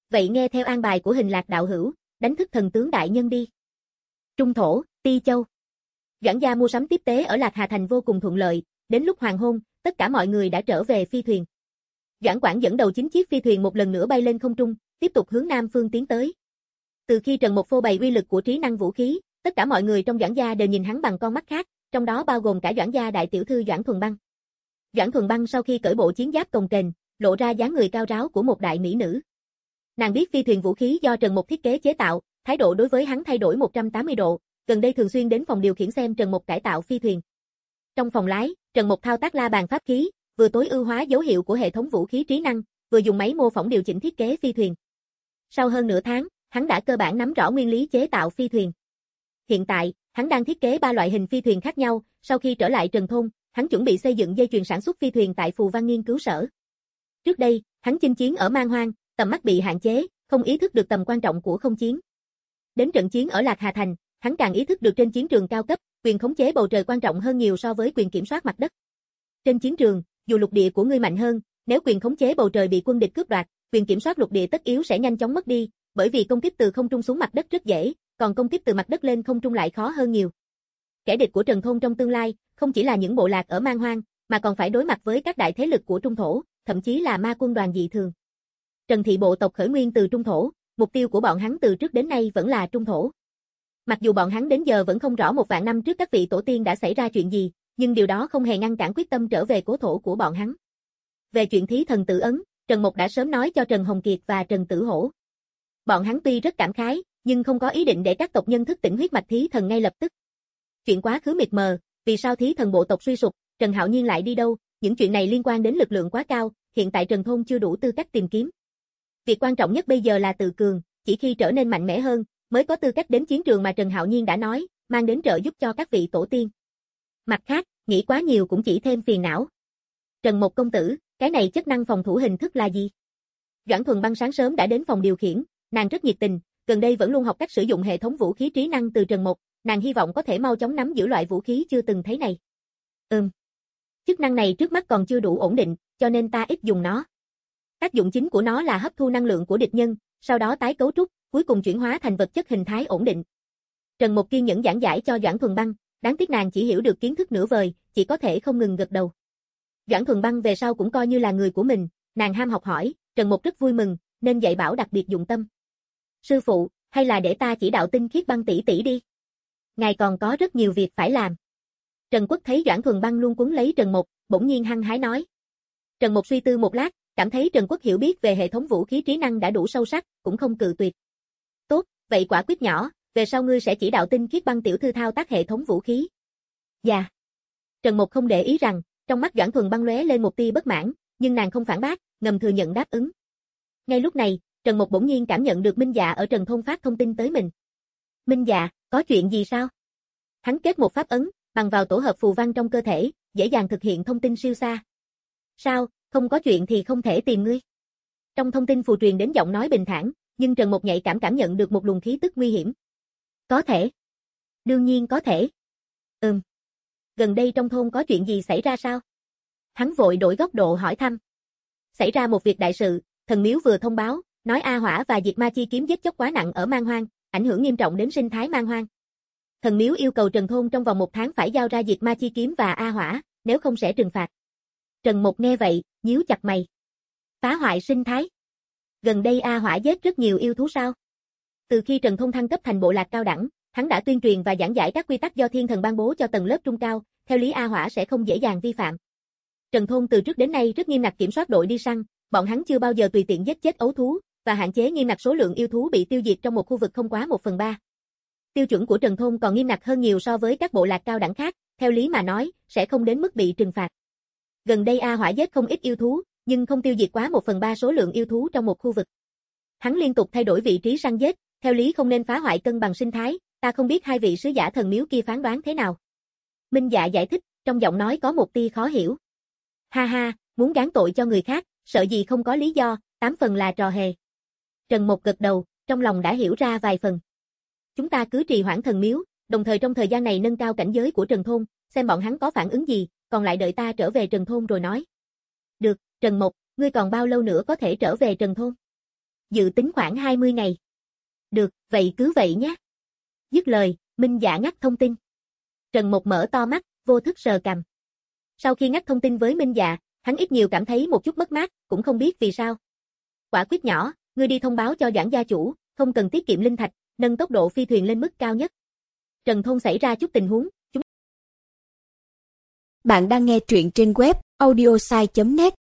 Vậy nghe theo an bài của Hình Lạc đạo hữu, đánh thức thần tướng đại nhân đi. Trung thổ, Ti Châu. Doãn gia mua sắm tiếp tế ở Lạc Hà Thành vô cùng thuận lợi, đến lúc hoàng hôn, tất cả mọi người đã trở về phi thuyền. Doãn Quảng dẫn đầu chín chiếc phi thuyền một lần nữa bay lên không trung, tiếp tục hướng nam phương tiến tới. Từ khi Trần Mục phô bày uy lực của trí năng vũ khí, tất cả mọi người trong Doãn gia đều nhìn hắn bằng con mắt khác, trong đó bao gồm cả Doãn gia đại tiểu thư Doãn Thuần Băng. Doãn Thuần Băng sau khi cởi bộ chiến giáp cồng kềnh, lộ ra dáng người cao ráo của một đại mỹ nữ. Nàng biết phi thuyền vũ khí do Trần Mục thiết kế chế tạo, thái độ đối với hắn thay đổi một trăm tám mươi độ, gần đây thường xuyên đến phòng điều khiển xem Trần Mục cải tạo phi thuyền. Trong phòng lái, Trần Mục thao tác la bàn pháp khí, vừa tối ưu hóa dấu hiệu của hệ thống vũ khí trí năng, vừa dùng máy mô phỏng điều chỉnh thiết kế phi thuyền. Sau hơn nửa tháng, hắn đã cơ bản nắm rõ nguyên lý chế tạo phi thuyền. Hiện tại, hắn đang thiết kế ba loại hình phi thuyền khác nhau, sau khi trở lại Trần Thôn, hắn chuẩn bị xây dựng dây chuyền sản xuất phi thuyền tại Phù Văn nghiên cứu sở. Trước đây, hắn chinh chiến ở Man Hoang, tầm mắt bị hạn chế, không ý thức được tầm quan trọng của không chiến. Đến trận chiến ở Lạc Hà Thành, hắn càng ý thức được trên chiến trường cao cấp, quyền khống chế bầu trời quan trọng hơn nhiều so với quyền kiểm soát mặt đất. Trên chiến trường, dù lục địa của ngươi mạnh hơn, nếu quyền khống chế bầu trời bị quân địch cướp đoạt, quyền kiểm soát lục địa tất yếu sẽ nhanh chóng mất đi, bởi vì công kích từ không trung xuống mặt đất rất dễ, còn công kích từ mặt đất lên không trung lại khó hơn nhiều. Kẻ địch của Trần Thôn trong tương lai, không chỉ là những bộ lạc ở Man Hoang, mà còn phải đối mặt với các đại thế lực của Trung Thổ, thậm chí là ma quân đoàn dị thường. Trần thị bộ tộc khởi nguyên từ Trung Thổ, mục tiêu của bọn hắn từ trước đến nay vẫn là Trung Thổ. Mặc dù bọn hắn đến giờ vẫn không rõ một vạn năm trước các vị tổ tiên đã xảy ra chuyện gì, nhưng điều đó không hề ngăn cản quyết tâm trở về cố thổ của bọn hắn. Về chuyện thí thần tự ấn, Trần Mục đã sớm nói cho Trần Hồng Kiệt và Trần Tử Hổ. Bọn hắn tuy rất cảm khái, nhưng không có ý định để các tộc nhân thức tỉnh huyết mạch thí thần ngay lập tức. Chuyện quá khứ mịt mờ, vì sao thí thần bộ tộc suy sụp, Trần Hạo Nhiên lại đi đâu, những chuyện này liên quan đến lực lượng quá cao, hiện tại Trần Thôn chưa đủ tư cách tìm kiếm. Việc quan trọng nhất bây giờ là tự cường, chỉ khi trở nên mạnh mẽ hơn, mới có tư cách đến chiến trường mà Trần Hạo Nhiên đã nói, mang đến trợ giúp cho các vị tổ tiên. Mặt khác, nghĩ quá nhiều cũng chỉ thêm phiền não. Trần Mục công tử, cái này chức năng phòng thủ hình thức là gì? Doãn Thuần Băng sáng sớm đã đến phòng điều khiển, nàng rất nhiệt tình, gần đây vẫn luôn học cách sử dụng hệ thống vũ khí trí năng từ Trần Mục, nàng hy vọng có thể mau chóng nắm giữ loại vũ khí chưa từng thấy này. Ừm. Chức năng này trước mắt còn chưa đủ ổn định, cho nên ta ít dùng nó. Tác dụng chính của nó là hấp thu năng lượng của địch nhân, sau đó tái cấu trúc, cuối cùng chuyển hóa thành vật chất hình thái ổn định. Trần Mục kiên nhẫn giảng giải cho Doãn Thuần Băng, đáng tiếc nàng chỉ hiểu được kiến thức nửa vời, chỉ có thể không ngừng gật đầu. Doãn Thuần Băng về sau cũng coi như là người của mình, nàng ham học hỏi, Trần Mục rất vui mừng, nên dạy bảo đặc biệt dụng tâm. Sư phụ, hay là để ta chỉ đạo Tinh Khiết Băng tỷ tỷ đi. Ngài còn có rất nhiều việc phải làm. Trần Quốc thấy Doãn Thuần Băng luôn quấn lấy Trần Mục, bỗng nhiên hăng hái nói. Trần Mục suy tư một lát, cảm thấy Trần Quốc hiểu biết về hệ thống vũ khí trí năng đã đủ sâu sắc, cũng không cự tuyệt. Tốt, vậy quả quyết nhỏ, về sau ngươi sẽ chỉ đạo Tinh Khiết Băng tiểu thư thao tác hệ thống vũ khí. Dạ. Trần Mục không để ý rằng, trong mắt Doãn Thuần Băng lóe lên một tia bất mãn, nhưng nàng không phản bác, ngầm thừa nhận đáp ứng. Ngay lúc này, Trần Mục bỗng nhiên cảm nhận được Minh Dạ ở Trần Thôn phát thông tin tới mình. Minh Dạ, có chuyện gì sao? Hắn kết một pháp ấn, bằng vào tổ hợp phù văn trong cơ thể, dễ dàng thực hiện thông tin siêu xa. Sao, không có chuyện thì không thể tìm ngươi. Trong thông tin phù truyền đến giọng nói bình thản, nhưng Trần Mục nhạy cảm cảm nhận được một luồng khí tức nguy hiểm. Có thể. Đương nhiên có thể. Ừm. Gần đây trong thôn có chuyện gì xảy ra sao? Hắn vội đổi góc độ hỏi thăm. Xảy ra một việc đại sự, thần miếu vừa thông báo, nói A Hỏa và Diệt Ma Chi kiếm giết chóc quá nặng ở Man Hoang, ảnh hưởng nghiêm trọng đến sinh thái Man Hoang. Thần miếu yêu cầu Trần Thôn trong vòng một tháng phải giao ra Diệt Ma Chi kiếm và A Hỏa, nếu không sẽ trừng phạt. Trần Mục nghe vậy, nhíu chặt mày. Phá hoại sinh thái. Gần đây A Hỏa giết rất nhiều yêu thú sao? Từ khi Trần Thôn thăng cấp thành bộ lạc cao đẳng, hắn đã tuyên truyền và giảng giải các quy tắc do thiên thần ban bố cho tầng lớp trung cao, theo lý A Hỏa sẽ không dễ dàng vi phạm. Trần Thôn từ trước đến nay rất nghiêm ngặt kiểm soát đội đi săn, bọn hắn chưa bao giờ tùy tiện giết chết ấu thú, và hạn chế nghiêm ngặt số lượng yêu thú bị tiêu diệt trong một khu vực không quá một phần ba. Tiêu chuẩn của Trần Thôn còn nghiêm ngặt hơn nhiều so với các bộ lạc cao đẳng khác, theo lý mà nói, sẽ không đến mức bị trừng phạt. Gần đây A Hỏa giết không ít yêu thú, nhưng không tiêu diệt quá một phần ba số lượng yêu thú trong một khu vực. Hắn liên tục thay đổi vị trí săn giết, theo lý không nên phá hoại cân bằng sinh thái, ta không biết hai vị sứ giả thần miếu kia phán đoán thế nào. Minh Dạ giải thích, trong giọng nói có một tia khó hiểu. Ha ha, muốn gán tội cho người khác, sợ gì không có lý do, tám phần là trò hề. Trần Mục gật đầu, trong lòng đã hiểu ra vài phần. Chúng ta cứ trì hoãn thần miếu, đồng thời trong thời gian này nâng cao cảnh giới của Trần Thôn, xem bọn hắn có phản ứng gì, còn lại đợi ta trở về Trần Thôn rồi nói. Được, Trần Mục, ngươi còn bao lâu nữa có thể trở về Trần Thôn? dự tính khoảng hai mươi ngày. Được, vậy cứ vậy nhé. Dứt lời, Minh Dạ ngắt thông tin. Trần Mộc mở to mắt, vô thức sờ cằm. Sau khi ngắt thông tin với Minh Dạ, hắn ít nhiều cảm thấy một chút mất mát, cũng không biết vì sao. Quả quyết nhỏ, ngươi đi thông báo cho Doãn gia chủ, không cần tiết kiệm linh thạch, nâng tốc độ phi thuyền lên mức cao nhất. Trần Thôn xảy ra chút tình huống. Chúng... Bạn đang nghe truyện trên web audiosai chấm net.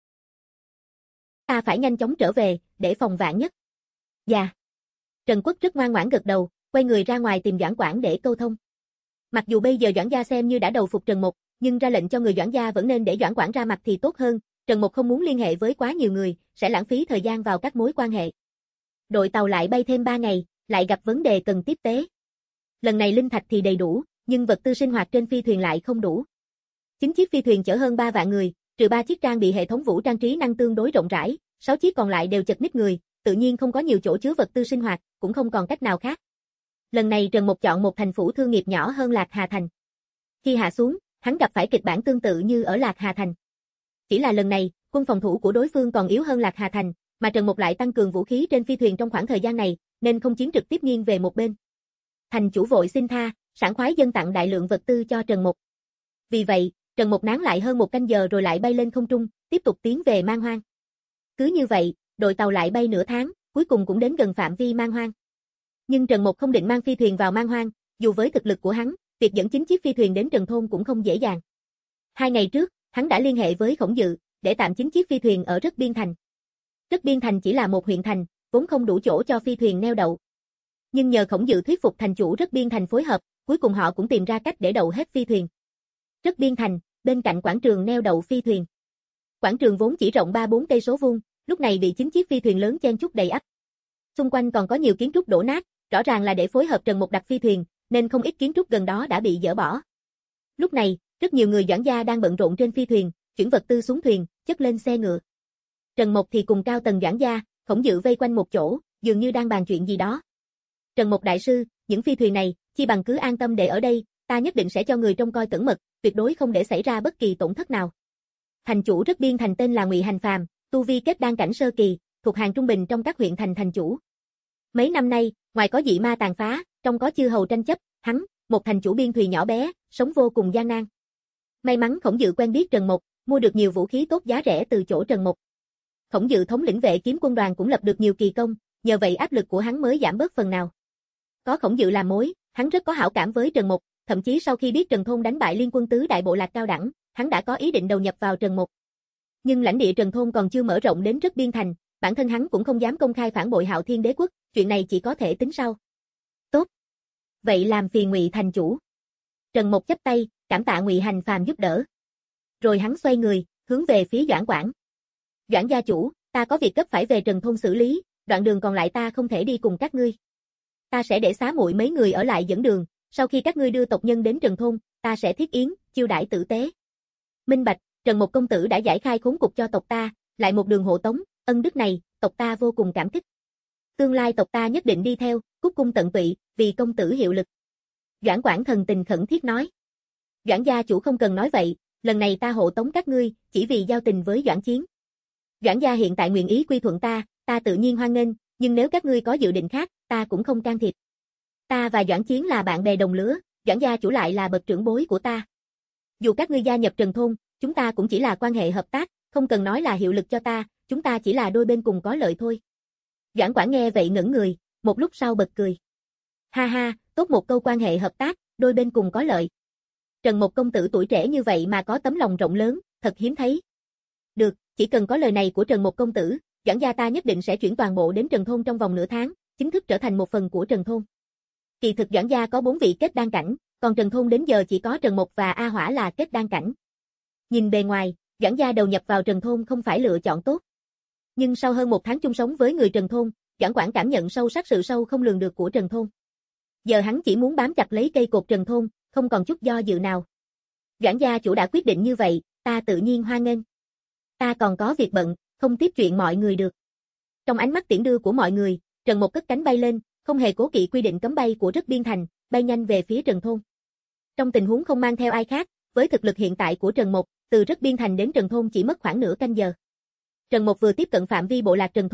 Ta phải nhanh chóng trở về, để phòng vạn nhất. Dạ. Trần Quốc rất ngoan ngoãn gật đầu, quay người ra ngoài tìm Doãn Quảng để câu thông. Mặc dù bây giờ Doãn gia xem như đã đầu phục Trần Mộc, nhưng ra lệnh cho người Doãn gia vẫn nên để Doãn Quảng ra mặt thì tốt hơn. Trần Mộc không muốn liên hệ với quá nhiều người, sẽ lãng phí thời gian vào các mối quan hệ. Đội tàu lại bay thêm ba ngày, lại gặp vấn đề cần tiếp tế. Lần này linh thạch thì đầy đủ, nhưng vật tư sinh hoạt trên phi thuyền lại không đủ. Chín chiếc phi thuyền chở hơn ba vạn người, trừ ba chiếc trang bị hệ thống vũ trang trí năng tương đối rộng rãi, sáu chiếc còn lại đều chật ních người, tự nhiên không có nhiều chỗ chứa vật tư sinh hoạt, cũng không còn cách nào khác. Lần này Trần Mộc chọn một thành phủ thương nghiệp nhỏ hơn Lạc Hà Thành. Khi hạ xuống, hắn gặp phải kịch bản tương tự như ở Lạc Hà Thành. Chỉ là lần này, quân phòng thủ của đối phương còn yếu hơn Lạc Hà Thành, mà Trần Mộc lại tăng cường vũ khí trên phi thuyền trong khoảng thời gian này, nên không chiến trực tiếp nghiêng về một bên. Thành chủ vội xin tha, sảng khoái dâng tặng đại lượng vật tư cho Trần Mộc. Vì vậy, Trần Mộc nán lại hơn một canh giờ rồi lại bay lên không trung, tiếp tục tiến về Man Hoang. Cứ như vậy, đội tàu lại bay nửa tháng, cuối cùng cũng đến gần phạm vi Man Hoang. Nhưng Trần Mộc không định mang phi thuyền vào Man Hoang, dù với thực lực của hắn, việc dẫn chín chiếc phi thuyền đến Trần Thôn cũng không dễ dàng. Hai ngày trước, hắn đã liên hệ với Khổng Dự, để tạm chín chiếc phi thuyền ở Rất Biên Thành. Rất Biên Thành chỉ là một huyện thành, vốn không đủ chỗ cho phi thuyền neo đậu. Nhưng nhờ Khổng Dự thuyết phục thành chủ Rất Biên Thành phối hợp, cuối cùng họ cũng tìm ra cách để đậu hết phi thuyền. Rất Biên Thành, bên cạnh quảng trường neo đậu phi thuyền. Quảng trường vốn chỉ rộng ba bốn cây số vuông, lúc này bị chín chiếc phi thuyền lớn chen chúc đầy ắp. Xung quanh còn có nhiều kiến trúc đổ nát, rõ ràng là để phối hợp Trần Mộc đặt phi thuyền, nên không ít kiến trúc gần đó đã bị dỡ bỏ. Lúc này, rất nhiều người Doãn gia đang bận rộn trên phi thuyền, chuyển vật tư xuống thuyền, chất lên xe ngựa. Trần Mộc thì cùng cao tầng Doãn gia, Khổng Dự vây quanh một chỗ, dường như đang bàn chuyện gì đó. Trần Mộc đại sư, những phi thuyền này, chi bằng cứ an tâm để ở đây, ta nhất định sẽ cho người trông coi cẩn mật, tuyệt đối không để xảy ra bất kỳ tổn thất nào. Thành chủ Rất Biên Thành tên là Ngụy Hành Phàm, tu vi kết đan cảnh sơ kỳ, thuộc hàng trung bình trong các huyện thành thành chủ. Mấy năm nay, ngoài có dị ma tàn phá, trong có chư hầu tranh chấp, hắn, một thành chủ biên thùy nhỏ bé, sống vô cùng gian nan. May mắn Khổng Dự quen biết Trần Mộc, mua được nhiều vũ khí tốt giá rẻ từ chỗ Trần Mộc. Khổng Dự thống lĩnh vệ kiếm quân đoàn cũng lập được nhiều kỳ công, nhờ vậy áp lực của hắn mới giảm bớt phần nào. Có Khổng Dự làm mối, hắn rất có hảo cảm với Trần Mộc, thậm chí sau khi biết Trần Thôn đánh bại liên quân tứ đại bộ lạc cao đẳng, hắn đã có ý định đầu nhập vào Trần Mộc. Nhưng lãnh địa Trần Thôn còn chưa mở rộng đến Rất Biên Thành, bản thân hắn cũng không dám công khai phản bội Hạo Thiên Đế quốc, chuyện này chỉ có thể tính sau. Tốt. Vậy làm phiền Ngụy thành chủ. Trần Mộc chắp tay, cảm tạ Ngụy Hành Phàm giúp đỡ. Rồi hắn xoay người, hướng về phía Doãn Quảng. Doãn gia chủ, ta có việc cấp phải về Trần Thôn xử lý, đoạn đường còn lại ta không thể đi cùng các ngươi. Ta sẽ để xá muội mấy người ở lại dẫn đường, sau khi các ngươi đưa tộc nhân đến Trần Thôn, ta sẽ thiết yến, chiêu đãi tử tế. Minh bạch, Trần Mộc công tử đã giải khai khốn cục cho tộc ta, lại một đường hộ tống, ân đức này, tộc ta vô cùng cảm kích. Tương lai tộc ta nhất định đi theo, cúc cung tận tụy, vì công tử hiệu lực. Doãn Quảng thần tình khẩn thiết nói. Doãn gia chủ không cần nói vậy, lần này ta hộ tống các ngươi, chỉ vì giao tình với Doãn Chiến. Doãn gia hiện tại nguyện ý quy thuận ta, ta tự nhiên hoan nghênh, nhưng nếu các ngươi có dự định khác, ta cũng không can thiệp. Ta và Doãn Chiến là bạn bè đồng lứa, Doãn gia chủ lại là bậc trưởng bối của ta. Dù các ngươi gia nhập Trần Thôn, chúng ta cũng chỉ là quan hệ hợp tác, không cần nói là hiệu lực cho ta, chúng ta chỉ là đôi bên cùng có lợi thôi. Doãn Quảng nghe vậy ngẩn người, một lúc sau bật cười. Ha ha, tốt một câu quan hệ hợp tác, đôi bên cùng có lợi. Trần Mộc công tử tuổi trẻ như vậy mà có tấm lòng rộng lớn, thật hiếm thấy. Được, chỉ cần có lời này của Trần Mộc công tử, Doãn gia ta nhất định sẽ chuyển toàn bộ đến Trần Thôn trong vòng nửa tháng, chính thức trở thành một phần của Trần Thôn. Kỳ thực Doãn gia có bốn vị kết đan cảnh, còn Trần Thôn đến giờ chỉ có Trần Mộc và A Hỏa là kết đan cảnh. Nhìn bề ngoài, Doãn gia đầu nhập vào Trần Thôn không phải lựa chọn tốt. Nhưng sau hơn một tháng chung sống với người Trần Thôn, Doãn Quảng cảm nhận sâu sắc sự sâu không lường được của Trần Thôn. Giờ hắn chỉ muốn bám chặt lấy cây cột Trần Thôn, không còn chút do dự nào. Doãn gia chủ đã quyết định như vậy, ta tự nhiên hoan nghênh. Ta còn có việc bận, không tiếp chuyện mọi người được. Trong ánh mắt tiễn đưa của mọi người, Trần Mộc cất cánh bay lên, không hề cố kỵ quy định cấm bay của Rất Biên Thành, bay nhanh về phía Trần Thôn. Trong tình huống không mang theo ai khác, với thực lực hiện tại của Trần Mộc, từ Rất Biên Thành đến Trần Thôn chỉ mất khoảng nửa canh giờ. Trần Mộc vừa tiếp cận phạm vi bộ lạc Trần Thôn,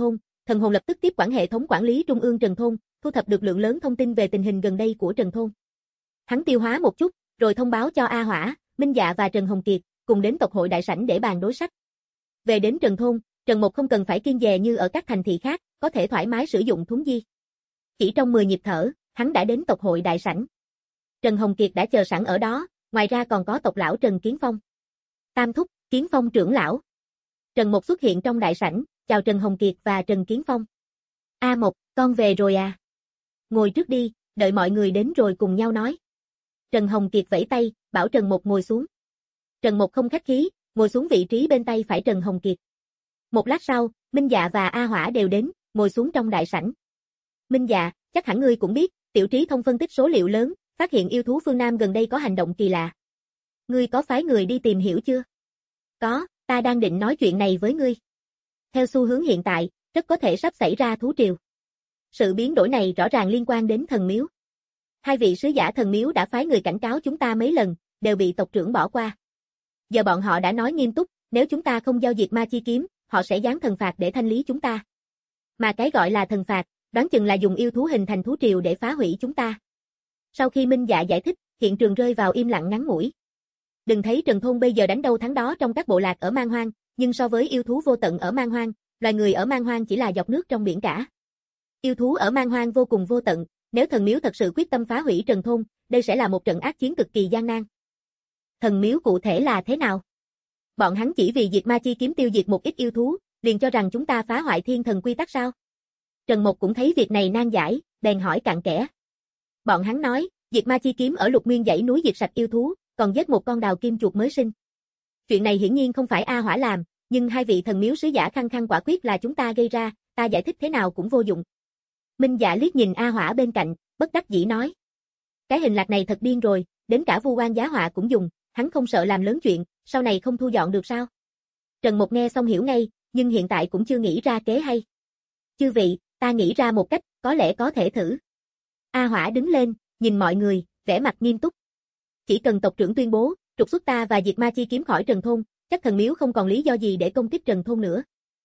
thần hồn lập tức tiếp quản hệ thống quản lý trung ương Trần Thôn, thu thập được lượng lớn thông tin về tình hình gần đây của Trần Thôn. Hắn tiêu hóa một chút, rồi thông báo cho A Hỏa, Minh Dạ và Trần Hồng Kiệt, cùng đến tộc hội đại sảnh để bàn đối sách. Về đến Trần Thôn, Trần Mộc không cần phải kiêng dè như ở các thành thị khác, có thể thoải mái sử dụng thuấn di. Chỉ trong mười nhịp thở, hắn đã đến tộc hội đại sảnh. Trần Hồng Kiệt đã chờ sẵn ở đó, ngoài ra còn có tộc lão Trần Kiến Phong. Tam thúc, Kiến Phong trưởng lão. Trần Mộc xuất hiện trong đại sảnh, chào Trần Hồng Kiệt và Trần Kiến Phong. A Mộc, con về rồi à? Ngồi trước đi, đợi mọi người đến rồi cùng nhau nói. Trần Hồng Kiệt vẫy tay, bảo Trần Mộc ngồi xuống. Trần Mộc không khách khí, ngồi xuống vị trí bên tay phải Trần Hồng Kiệt. Một lát sau, Minh Dạ và A Hỏa đều đến, ngồi xuống trong đại sảnh. Minh Dạ, chắc hẳn ngươi cũng biết, Tiểu Trí Thông phân tích số liệu lớn, phát hiện yêu thú phương Nam gần đây có hành động kỳ lạ. Ngươi có phái người đi tìm hiểu chưa? Có, ta đang định nói chuyện này với ngươi. Theo xu hướng hiện tại, rất có thể sắp xảy ra thú triều. Sự biến đổi này rõ ràng liên quan đến thần miếu. Hai vị sứ giả thần miếu đã phái người cảnh cáo chúng ta mấy lần, đều bị tộc trưởng bỏ qua. Giờ bọn họ đã nói nghiêm túc, nếu chúng ta không giao diệt ma chi kiếm, họ sẽ giáng thần phạt để thanh lý chúng ta. Mà cái gọi là thần phạt, đoán chừng là dùng yêu thú hình thành thú triều để phá hủy chúng ta. Sau khi Minh Dạ giải thích, hiện trường rơi vào im lặng ngắn ngủi. Đừng thấy Trần Thôn bây giờ đánh đâu thắng đó trong các bộ lạc ở Man Hoang, nhưng so với yêu thú vô tận ở Man Hoang, loài người ở Man Hoang chỉ là giọt nước trong biển cả. Yêu thú ở Man Hoang vô cùng vô tận, nếu thần miếu thật sự quyết tâm phá hủy Trần Thôn, đây sẽ là một trận ác chiến cực kỳ gian nan. Thần miếu cụ thể là thế nào? Bọn hắn chỉ vì diệt ma chi kiếm tiêu diệt một ít yêu thú, liền cho rằng chúng ta phá hoại thiên thần quy tắc sao? Trần Mộc cũng thấy việc này nan giải, bèn hỏi cặn kẽ. Bọn hắn nói, diệt ma chi kiếm ở Lục Nguyên dãy núi diệt sạch yêu thú, còn giết một con đào kim chuột mới sinh. Chuyện này hiển nhiên không phải A Hỏa làm, nhưng hai vị thần miếu sứ giả khăng khăng quả quyết là chúng ta gây ra, ta giải thích thế nào cũng vô dụng. Minh Dạ liếc nhìn A Hỏa bên cạnh, bất đắc dĩ nói. Cái hình lạc này thật điên rồi, đến cả Vu Oan Giá Họa cũng dùng, hắn không sợ làm lớn chuyện, sau này không thu dọn được sao? Trần Mộc nghe xong hiểu ngay, nhưng hiện tại cũng chưa nghĩ ra kế hay. Chư vị, ta nghĩ ra một cách, có lẽ có thể thử. A Hỏa đứng lên, nhìn mọi người, vẻ mặt nghiêm túc. Chỉ cần tộc trưởng tuyên bố, trục xuất ta và diệt ma chi kiếm khỏi Trần Thôn, chắc thần miếu không còn lý do gì để công kích Trần Thôn nữa.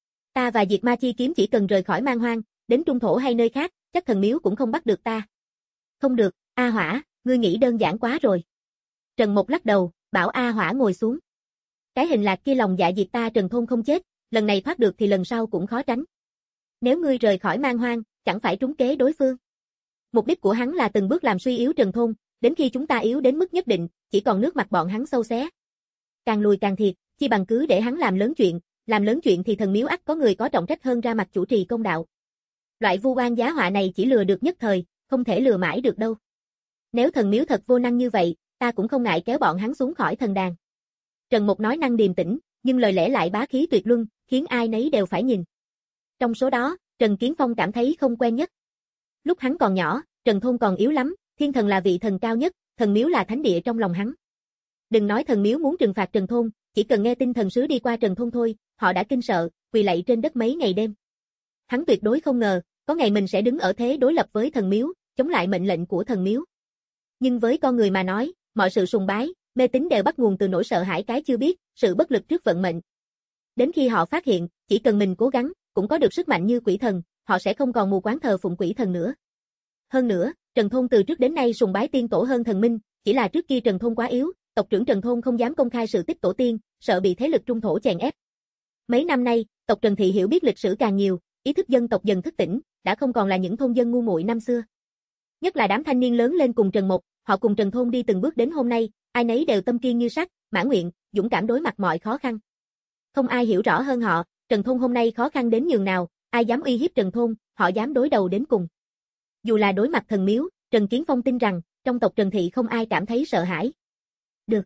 Ta và diệt ma chi kiếm chỉ cần rời khỏi Man Hoang, đến Trung Thổ hay nơi khác, chắc thần miếu cũng không bắt được ta. Không được, A Hỏa, ngươi nghĩ đơn giản quá rồi. Trần Mộc lắc đầu, bảo A Hỏa ngồi xuống. Cái hình lạc kia lòng dạ diệt ta Trần Thôn không chết, lần này thoát được thì lần sau cũng khó tránh. Nếu ngươi rời khỏi Man Hoang, chẳng phải trúng kế đối phương. Mục đích của hắn là từng bước làm suy yếu Trần Thôn, đến khi chúng ta yếu đến mức nhất định, chỉ còn nước mặt bọn hắn sâu xé. Càng lùi càng thiệt, chi bằng cứ để hắn làm lớn chuyện, làm lớn chuyện thì thần miếu ắt có người có trọng trách hơn ra mặt chủ trì công đạo. Loại Vu Oan Giá Họa này chỉ lừa được nhất thời, không thể lừa mãi được đâu. Nếu thần miếu thật vô năng như vậy, ta cũng không ngại kéo bọn hắn xuống khỏi thần đàn. Trần Mộc nói năng điềm tĩnh, nhưng lời lẽ lại bá khí tuyệt luân, khiến ai nấy đều phải nhìn. Trong số đó, Trần Kiến Phong cảm thấy không quen nhất. Lúc hắn còn nhỏ, Trần Thôn còn yếu lắm, thiên thần là vị thần cao nhất, thần miếu là thánh địa trong lòng hắn. Đừng nói thần miếu muốn trừng phạt Trần Thôn, chỉ cần nghe tin thần sứ đi qua Trần Thôn thôi, họ đã kinh sợ, quỳ lạy trên đất mấy ngày đêm. Hắn tuyệt đối không ngờ, có ngày mình sẽ đứng ở thế đối lập với thần miếu, chống lại mệnh lệnh của thần miếu. Nhưng với con người mà nói, mọi sự sùng bái, mê tín đều bắt nguồn từ nỗi sợ hãi cái chưa biết, sự bất lực trước vận mệnh. Đến khi họ phát hiện, chỉ cần mình cố gắng, cũng có được sức mạnh như quỷ thần, họ sẽ không còn mù quáng thờ phụng quỷ thần nữa. Hơn nữa, Trần Thôn từ trước đến nay sùng bái tiên tổ hơn thần minh, chỉ là trước kia Trần Thôn quá yếu, tộc trưởng Trần Thôn không dám công khai sự tích tổ tiên, sợ bị thế lực trung thổ chèn ép. Mấy năm nay, tộc Trần Thị hiểu biết lịch sử càng nhiều, ý thức dân tộc dần thức tỉnh, đã không còn là những thôn dân ngu muội năm xưa. Nhất là đám thanh niên lớn lên cùng Trần Mộc, họ cùng Trần Thôn đi từng bước đến hôm nay, ai nấy đều tâm kiên như sắt, mãn nguyện, dũng cảm đối mặt mọi khó khăn. Không ai hiểu rõ hơn họ, Trần Thôn hôm nay khó khăn đến nhường nào, ai dám uy hiếp Trần Thôn, họ dám đối đầu đến cùng. Dù là đối mặt thần miếu, Trần Kiến Phong tin rằng, trong tộc Trần Thị không ai cảm thấy sợ hãi. Được.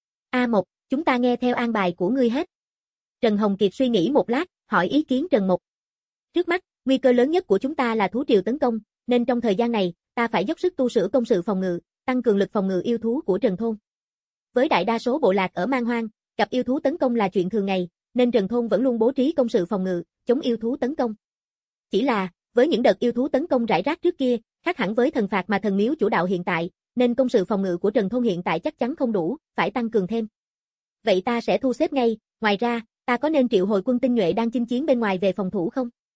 A Mộc, chúng ta nghe theo an bài của ngươi hết. Trần Hồng Kiệt suy nghĩ một lát, hỏi ý kiến Trần Mộc. Trước mắt, nguy cơ lớn nhất của chúng ta là thú triều tấn công, nên trong thời gian này, ta phải dốc sức tu sửa công sự phòng ngự, tăng cường lực phòng ngự yêu thú của Trần Thôn. Với đại đa số bộ lạc ở Man Hoang, gặp yêu thú tấn công là chuyện thường ngày, nên Trần Thôn vẫn luôn bố trí công sự phòng ngự, chống yêu thú tấn công. Chỉ là, với những đợt yêu thú tấn công rải rác trước kia, khác hẳn với thần phạt mà thần miếu chủ đạo hiện tại, nên công sự phòng ngự của Trần Thôn hiện tại chắc chắn không đủ, phải tăng cường thêm. Vậy ta sẽ thu xếp ngay, ngoài ra, ta có nên triệu hồi quân tinh nhuệ đang chinh chiến bên ngoài về phòng thủ không?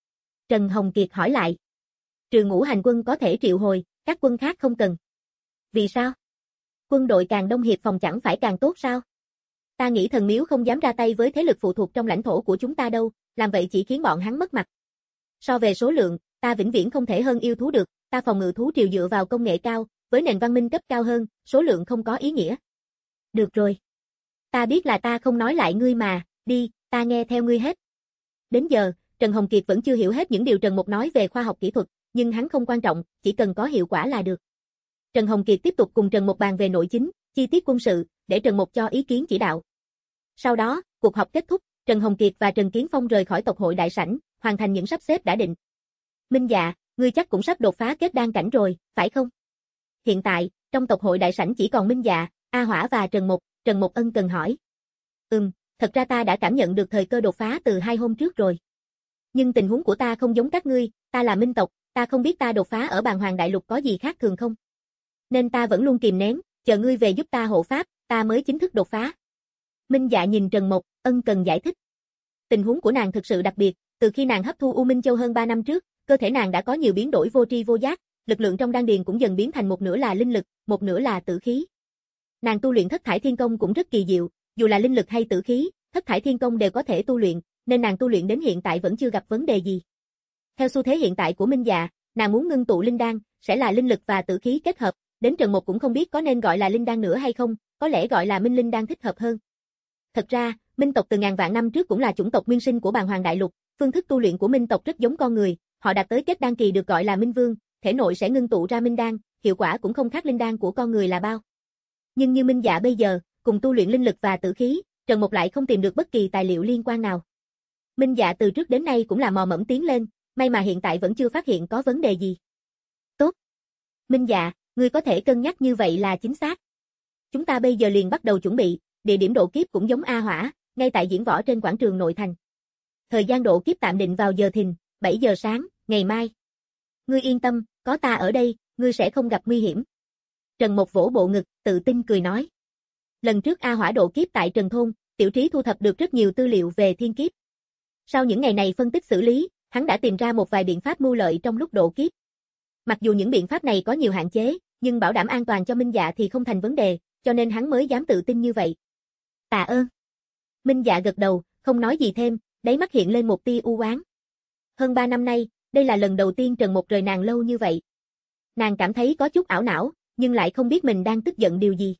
Trần Hồng Kiệt hỏi lại. Trừ Ngũ Hành quân có thể triệu hồi, các quân khác không cần. Vì sao? Quân đội càng đông hiệp phòng chẳng phải càng tốt sao? Ta nghĩ thần miếu không dám ra tay với thế lực phụ thuộc trong lãnh thổ của chúng ta đâu, làm vậy chỉ khiến bọn hắn mất mặt. So về số lượng, ta vĩnh viễn không thể hơn yêu thú được, ta phòng ngự thú triều dựa vào công nghệ cao, với nền văn minh cấp cao hơn, số lượng không có ý nghĩa. Được rồi. Ta biết là ta không nói lại ngươi mà, đi, ta nghe theo ngươi hết. Đến giờ, Trần Hồng Kiệt vẫn chưa hiểu hết những điều Trần Mục nói về khoa học kỹ thuật, nhưng hắn không quan trọng, chỉ cần có hiệu quả là được. Trần Hồng Kiệt tiếp tục cùng Trần Mục bàn về nội chính, chi tiết quân sự, để Trần Mục cho ý kiến chỉ đạo. Sau đó, cuộc họp kết thúc, Trần Hồng Kiệt và Trần Kiến Phong rời khỏi tộc hội đại sảnh, hoàn thành những sắp xếp đã định. Minh Dạ, ngươi chắc cũng sắp đột phá kết đan cảnh rồi, phải không? Hiện tại, trong tộc hội đại sảnh chỉ còn Minh Dạ, A Hỏa và Trần Mục, Trần Mục ân cần hỏi. Ừm, thật ra ta đã cảm nhận được thời cơ đột phá từ hai hôm trước rồi. Nhưng tình huống của ta không giống các ngươi, ta là minh tộc, ta không biết ta đột phá ở Bàn Hoàng Đại Lục có gì khác thường không. Nên ta vẫn luôn kìm nén, chờ ngươi về giúp ta hộ pháp, ta mới chính thức đột phá. Minh Dạ nhìn Trần Mục, ân cần giải thích. Tình huống của nàng thực sự đặc biệt, từ khi nàng hấp thu U Minh Châu hơn ba năm trước, cơ thể nàng đã có nhiều biến đổi vô tri vô giác, lực lượng trong đan điền cũng dần biến thành một nửa là linh lực, một nửa là tử khí. Nàng tu luyện Thất Thải Thiên Công cũng rất kỳ diệu, dù là linh lực hay tử khí, Thất Thải Thiên Công đều có thể tu luyện, nên nàng tu luyện đến hiện tại vẫn chưa gặp vấn đề gì. Theo xu thế hiện tại của Minh Dạ, nàng muốn ngưng tụ linh đan, sẽ là linh lực và tử khí kết hợp, đến Trần Mục cũng không biết có nên gọi là linh đan nữa hay không, có lẽ gọi là minh linh đan thích hợp hơn. Thật ra, minh tộc từ ngàn vạn năm trước cũng là chủng tộc nguyên sinh của Bàn Hoàng Đại Lục, phương thức tu luyện của minh tộc rất giống con người, họ đạt tới kết đan kỳ được gọi là minh vương, thể nội sẽ ngưng tụ ra minh đan, hiệu quả cũng không khác linh đan của con người là bao. Nhưng như Minh Dạ bây giờ, cùng tu luyện linh lực và tử khí, Trần Mục lại không tìm được bất kỳ tài liệu liên quan nào. Minh Dạ từ trước đến nay cũng là mò mẫm tiến lên, may mà hiện tại vẫn chưa phát hiện có vấn đề gì. Tốt. Minh Dạ, ngươi có thể cân nhắc như vậy là chính xác. Chúng ta bây giờ liền bắt đầu chuẩn bị, địa điểm độ kiếp cũng giống A Hỏa, ngay tại diễn võ trên quảng trường nội thành. Thời gian độ kiếp tạm định vào giờ thìn, bảy giờ sáng, ngày mai. Ngươi yên tâm, có ta ở đây, ngươi sẽ không gặp nguy hiểm. Trần Mục vỗ bộ ngực, tự tin cười nói. Lần trước A Hỏa độ kiếp tại Trần Thôn, Tiểu Trí thu thập được rất nhiều tư liệu về thiên kiếp. Sau những ngày này phân tích xử lý, hắn đã tìm ra một vài biện pháp mưu lợi trong lúc độ kiếp. Mặc dù những biện pháp này có nhiều hạn chế, nhưng bảo đảm an toàn cho Minh Dạ thì không thành vấn đề, cho nên hắn mới dám tự tin như vậy. Tạ ơn. Minh Dạ gật đầu, không nói gì thêm, đáy mắt hiện lên một tia u oán. Hơn ba năm nay, đây là lần đầu tiên Trần Mục rời nàng lâu như vậy. Nàng cảm thấy có chút ảo não, nhưng lại không biết mình đang tức giận điều gì.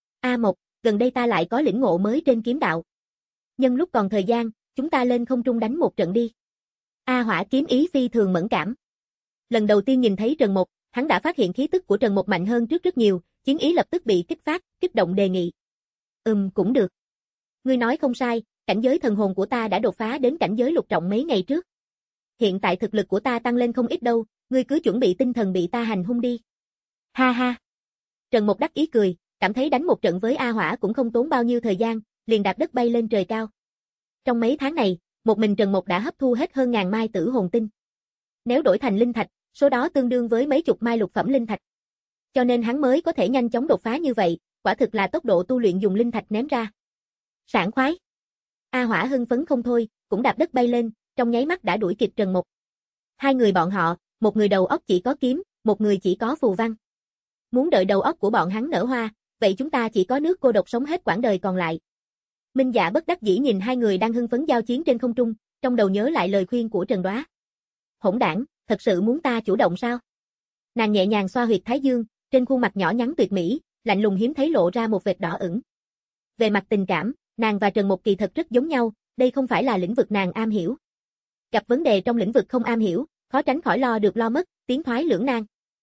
A Mộc, gần đây ta lại có lĩnh ngộ mới trên kiếm đạo. Nhân lúc còn thời gian, chúng ta lên không trung đánh một trận đi. A Hỏa kiếm ý phi thường mẫn cảm. Lần đầu tiên nhìn thấy Trần Mục, hắn đã phát hiện khí tức của Trần Mục mạnh hơn trước rất nhiều, chiến ý lập tức bị kích phát, kích động đề nghị. Ừm, cũng được. Ngươi nói không sai, cảnh giới thần hồn của ta đã đột phá đến cảnh giới lục trọng mấy ngày trước. Hiện tại thực lực của ta tăng lên không ít đâu, ngươi cứ chuẩn bị tinh thần bị ta hành hung đi. Ha ha. Trần Mục đắc ý cười, cảm thấy đánh một trận với A Hỏa cũng không tốn bao nhiêu thời gian, liền đạp đất bay lên trời cao. Trong mấy tháng này, một mình Trần Mục đã hấp thu hết hơn ngàn mai tử hồn tinh. Nếu đổi thành linh thạch, số đó tương đương với mấy chục mai lục phẩm linh thạch. Cho nên hắn mới có thể nhanh chóng đột phá như vậy, quả thực là tốc độ tu luyện dùng linh thạch ném ra. Sảng khoái. A Hỏa hưng phấn không thôi, cũng đạp đất bay lên, trong nháy mắt đã đuổi kịp Trần Mục. Hai người bọn họ, một người đầu óc chỉ có kiếm, một người chỉ có phù văn. Muốn đợi đầu óc của bọn hắn nở hoa, vậy chúng ta chỉ có nước cô độc sống hết quãng đời còn lại. Minh Dạ bất đắc dĩ nhìn hai người đang hưng phấn giao chiến trên không trung, trong đầu nhớ lại lời khuyên của Trần Đoá. Hỗn đảng, thật sự muốn ta chủ động sao? Nàng nhẹ nhàng xoa huyệt thái dương, trên khuôn mặt nhỏ nhắn tuyệt mỹ, lạnh lùng hiếm thấy lộ ra một vệt đỏ ửng. Về mặt tình cảm, nàng và Trần Mục kỳ thật rất giống nhau, đây không phải là lĩnh vực nàng am hiểu. Gặp vấn đề trong lĩnh vực không am hiểu, khó tránh khỏi lo được lo mất, tiến thoái lưỡng nan.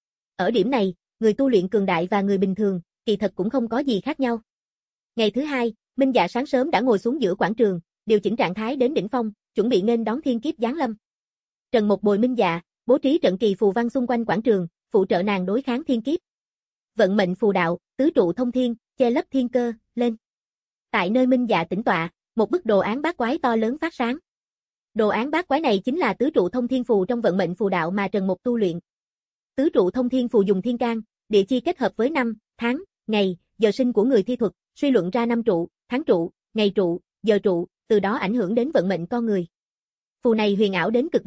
Ở điểm này, người tu luyện cường đại và người bình thường, kỳ thật cũng không có gì khác nhau. Ngày thứ hai, Minh Dạ sáng sớm đã ngồi xuống giữa quảng trường, điều chỉnh trạng thái đến đỉnh phong, chuẩn bị nghênh đón thiên kiếp giáng lâm. Trần Mục bồi Minh Dạ, bố trí trận kỳ phù văn xung quanh quảng trường, phụ trợ nàng đối kháng thiên kiếp. Vận mệnh phù đạo, tứ trụ thông thiên, che lấp thiên cơ, lên. Tại nơi Minh Dạ tĩnh tọa, một bức đồ án bát quái to lớn phát sáng. Đồ án bát quái này chính là tứ trụ thông thiên phù trong vận mệnh phù đạo mà Trần Mục tu luyện. Tứ trụ thông thiên phù dùng thiên can, địa chi kết hợp với năm, tháng, ngày, giờ sinh của người thi thuật, suy luận ra năm trụ, tháng trụ, ngày trụ, giờ trụ, từ đó ảnh hưởng đến vận mệnh con người. Phù này huyền ảo đến cực điểm,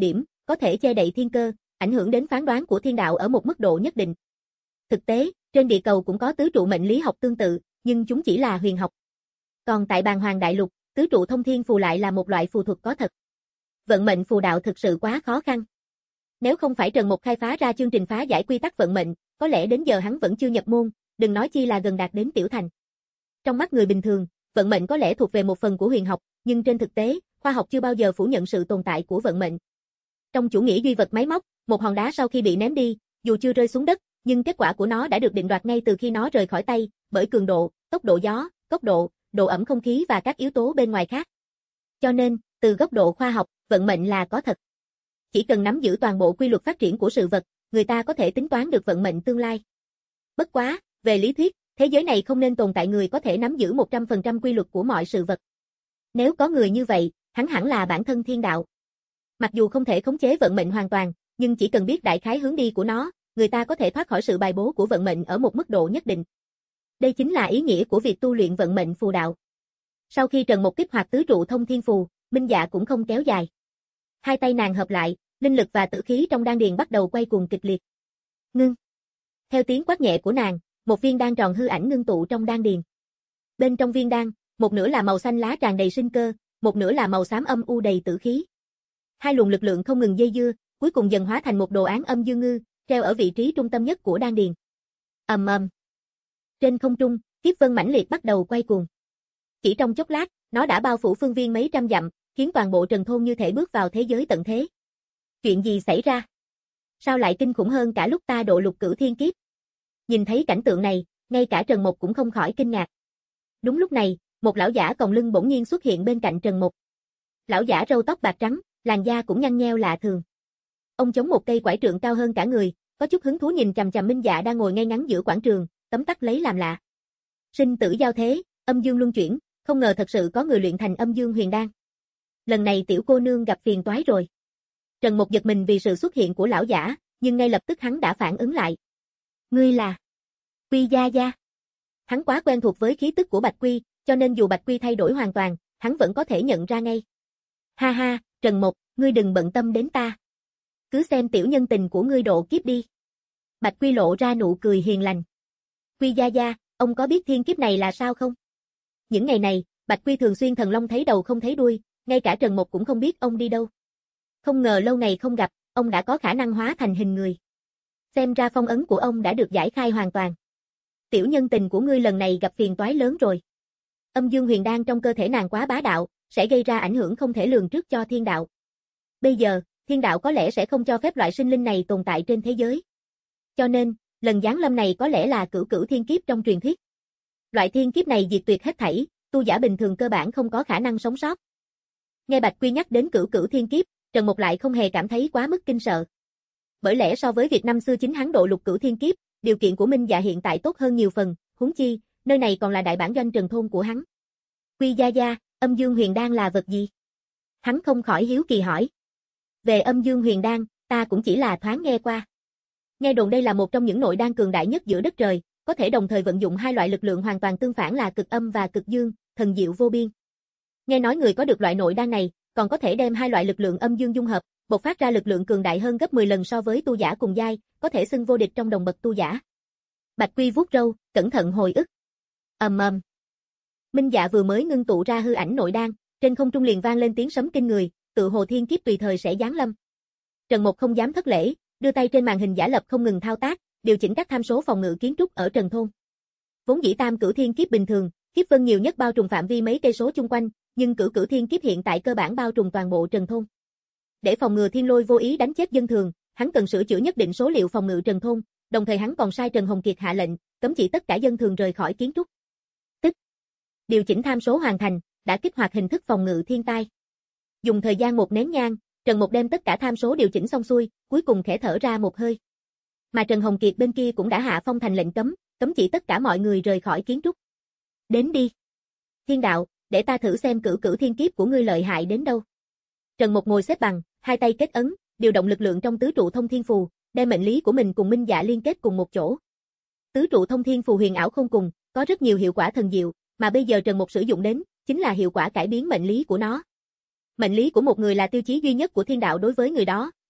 có thể che đậy thiên cơ, ảnh hưởng đến phán đoán của thiên đạo ở một mức độ nhất định. Thực tế, trên địa cầu cũng có tứ trụ mệnh lý học tương tự, nhưng chúng chỉ là huyền học. Còn tại Bàn Hoàng Đại Lục, tứ trụ thông thiên phù lại là một loại phù thuật có thật. Vận mệnh phù đạo thực sự quá khó khăn. Nếu không phải Trần Mục khai phá ra chương trình phá giải quy tắc vận mệnh, có lẽ đến giờ hắn vẫn chưa nhập môn, đừng nói chi là gần đạt đến tiểu thành. Trong mắt người bình thường, vận mệnh có lẽ thuộc về một phần của huyền học, nhưng trên thực tế, khoa học chưa bao giờ phủ nhận sự tồn tại của vận mệnh. Trong chủ nghĩa duy vật máy móc, một hòn đá sau khi bị ném đi, dù chưa rơi xuống đất, nhưng kết quả của nó đã được định đoạt ngay từ khi nó rời khỏi tay, bởi cường độ, tốc độ gió, góc độ, độ ẩm không khí và các yếu tố bên ngoài khác. Cho nên, từ góc độ khoa học, vận mệnh là có thật. Chỉ cần nắm giữ toàn bộ quy luật phát triển của sự vật, người ta có thể tính toán được vận mệnh tương lai. Bất quá, về lý thuyết, thế giới này không nên tồn tại người có thể nắm giữ một trăm phần trăm quy luật của mọi sự vật. Nếu có người như vậy, hắn hẳn là bản thân thiên đạo. Mặc dù không thể khống chế vận mệnh hoàn toàn, nhưng chỉ cần biết đại khái hướng đi của nó, người ta có thể thoát khỏi sự bài bố của vận mệnh ở một mức độ nhất định. Đây chính là ý nghĩa của việc tu luyện vận mệnh phù đạo. Sau khi Trần Mục kích hoạt tứ trụ thông thiên phù, Minh Dạ cũng không kéo dài. Hai tay nàng hợp lại, linh lực và tử khí trong đan điền bắt đầu quay cuồng kịch liệt. Ngưng. Theo tiếng quát nhẹ của nàng, một viên đan tròn hư ảnh ngưng tụ trong đan điền. Bên trong viên đan, một nửa là màu xanh lá tràn đầy sinh cơ, một nửa là màu xám âm u đầy tử khí. Hai luồng lực lượng không ngừng dây dưa, cuối cùng dần hóa thành một đồ án âm dương ngư, treo ở vị trí trung tâm nhất của đan điền. Ầm ầm. Trên không trung, kiếp vân mãnh liệt bắt đầu quay cuồng. Chỉ trong chốc lát, nó đã bao phủ phương viên mấy trăm dặm, khiến toàn bộ Trần thôn như thể bước vào thế giới tận thế. Chuyện gì xảy ra? Sao lại kinh khủng hơn cả lúc ta độ lục cửu thiên kiếp? Nhìn thấy cảnh tượng này, ngay cả Trần Mục cũng không khỏi kinh ngạc. Đúng lúc này, một lão giả còng lưng bỗng nhiên xuất hiện bên cạnh Trần Mục. Lão giả râu tóc bạc trắng, làn da cũng nhăn nheo lạ thường. Ông chống một cây quải trượng cao hơn cả người, có chút hứng thú nhìn chằm chằm Minh Dạ đang ngồi ngay ngắn giữa quảng trường, tấm tắc lấy làm lạ. Sinh tử giao thế, âm dương luân chuyển, không ngờ thật sự có người luyện thành âm dương huyền đan. Lần này tiểu cô nương gặp phiền toái rồi. Trần Mục giật mình vì sự xuất hiện của lão giả, nhưng ngay lập tức hắn đã phản ứng lại. Ngươi là Quy Gia Gia. Hắn quá quen thuộc với khí tức của Bạch Quy, cho nên dù Bạch Quy thay đổi hoàn toàn, hắn vẫn có thể nhận ra ngay. Ha ha, Trần Mục, ngươi đừng bận tâm đến ta. Cứ xem tiểu nhân tình của ngươi độ kiếp đi. Bạch Quy lộ ra nụ cười hiền lành. Quy Gia Gia, ông có biết thiên kiếp này là sao không? Những ngày này, Bạch Quy thường xuyên thần long thấy đầu không thấy đuôi, ngay cả Trần Mục cũng không biết ông đi đâu. Không ngờ lâu ngày không gặp, ông đã có khả năng hóa thành hình người. Xem ra phong ấn của ông đã được giải khai hoàn toàn. Tiểu nhân tình của ngươi lần này gặp phiền toái lớn rồi. Âm dương huyền đan trong cơ thể nàng quá bá đạo, sẽ gây ra ảnh hưởng không thể lường trước cho thiên đạo. Bây giờ, thiên đạo có lẽ sẽ không cho phép loại sinh linh này tồn tại trên thế giới. Cho nên, lần giáng lâm này có lẽ là cửu cửu thiên kiếp trong truyền thuyết. Loại thiên kiếp này diệt tuyệt hết thảy, tu giả bình thường cơ bản không có khả năng sống sót. Nghe Bạch Quy nhắc đến cửu cửu thiên kiếp, Trần Mục lại không hề cảm thấy quá mức kinh sợ. Bởi lẽ so với việc năm xưa chính hắn độ lục cửu thiên kiếp, điều kiện của Minh Dạ hiện tại tốt hơn nhiều phần, huống chi, nơi này còn là đại bản doanh Trần thôn của hắn. Quy Gia Gia, âm dương huyền đan là vật gì? Hắn không khỏi hiếu kỳ hỏi. Về âm dương huyền đan, ta cũng chỉ là thoáng nghe qua. Nghe đồn đây là một trong những nội đan cường đại nhất giữa đất trời, có thể đồng thời vận dụng hai loại lực lượng hoàn toàn tương phản là cực âm và cực dương, thần diệu vô biên. Nghe nói người có được loại nội đan này, còn có thể đem hai loại lực lượng âm dương dung hợp, bộc phát ra lực lượng cường đại hơn gấp mười lần so với tu giả cùng giai, có thể xưng vô địch trong đồng bậc tu giả. Bạch Quy vuốt râu, cẩn thận hồi ức. Ầm ầm. Minh Dạ vừa mới ngưng tụ ra hư ảnh nội đan, trên không trung liền vang lên tiếng sấm kinh người, tự hồ thiên kiếp tùy thời sẽ giáng lâm. Trần Mục không dám thất lễ, đưa tay trên màn hình giả lập không ngừng thao tác, điều chỉnh các tham số phòng ngự kiến trúc ở Trần thôn. Vốn dĩ tam cửu thiên kiếp bình thường, kiếp vân nhiều nhất bao trùm phạm vi mấy cây số chung quanh, nhưng cửu cửu thiên kiếp hiện tại cơ bản bao trùm toàn bộ Trần thôn. Để phòng ngừa thiên lôi vô ý đánh chết dân thường, hắn cần sửa chữa nhất định số liệu phòng ngự Trần thôn, đồng thời hắn còn sai Trần Hồng Kiệt hạ lệnh, cấm chỉ tất cả dân thường rời khỏi kiến trúc. Tức điều chỉnh tham số hoàn thành, đã kích hoạt hình thức phòng ngự thiên tai. Dùng thời gian một nén nhang, Trần Mục đem tất cả tham số điều chỉnh xong xuôi, cuối cùng khẽ thở ra một hơi. Mà Trần Hồng Kiệt bên kia cũng đã hạ phong thành lệnh cấm, cấm chỉ tất cả mọi người rời khỏi kiến trúc. Đến đi. Thiên đạo, để ta thử xem cửu cửu thiên kiếp của ngươi lợi hại đến đâu. Trần Mục ngồi xếp bằng, hai tay kết ấn, điều động lực lượng trong tứ trụ thông thiên phù, đem mệnh lý của mình cùng Minh Dạ liên kết cùng một chỗ. Tứ trụ thông thiên phù huyền ảo không cùng, có rất nhiều hiệu quả thần diệu, mà bây giờ Trần Mục sử dụng đến, chính là hiệu quả cải biến mệnh lý của nó. Mệnh lý của một người là tiêu chí duy nhất của thiên đạo đối với người đó,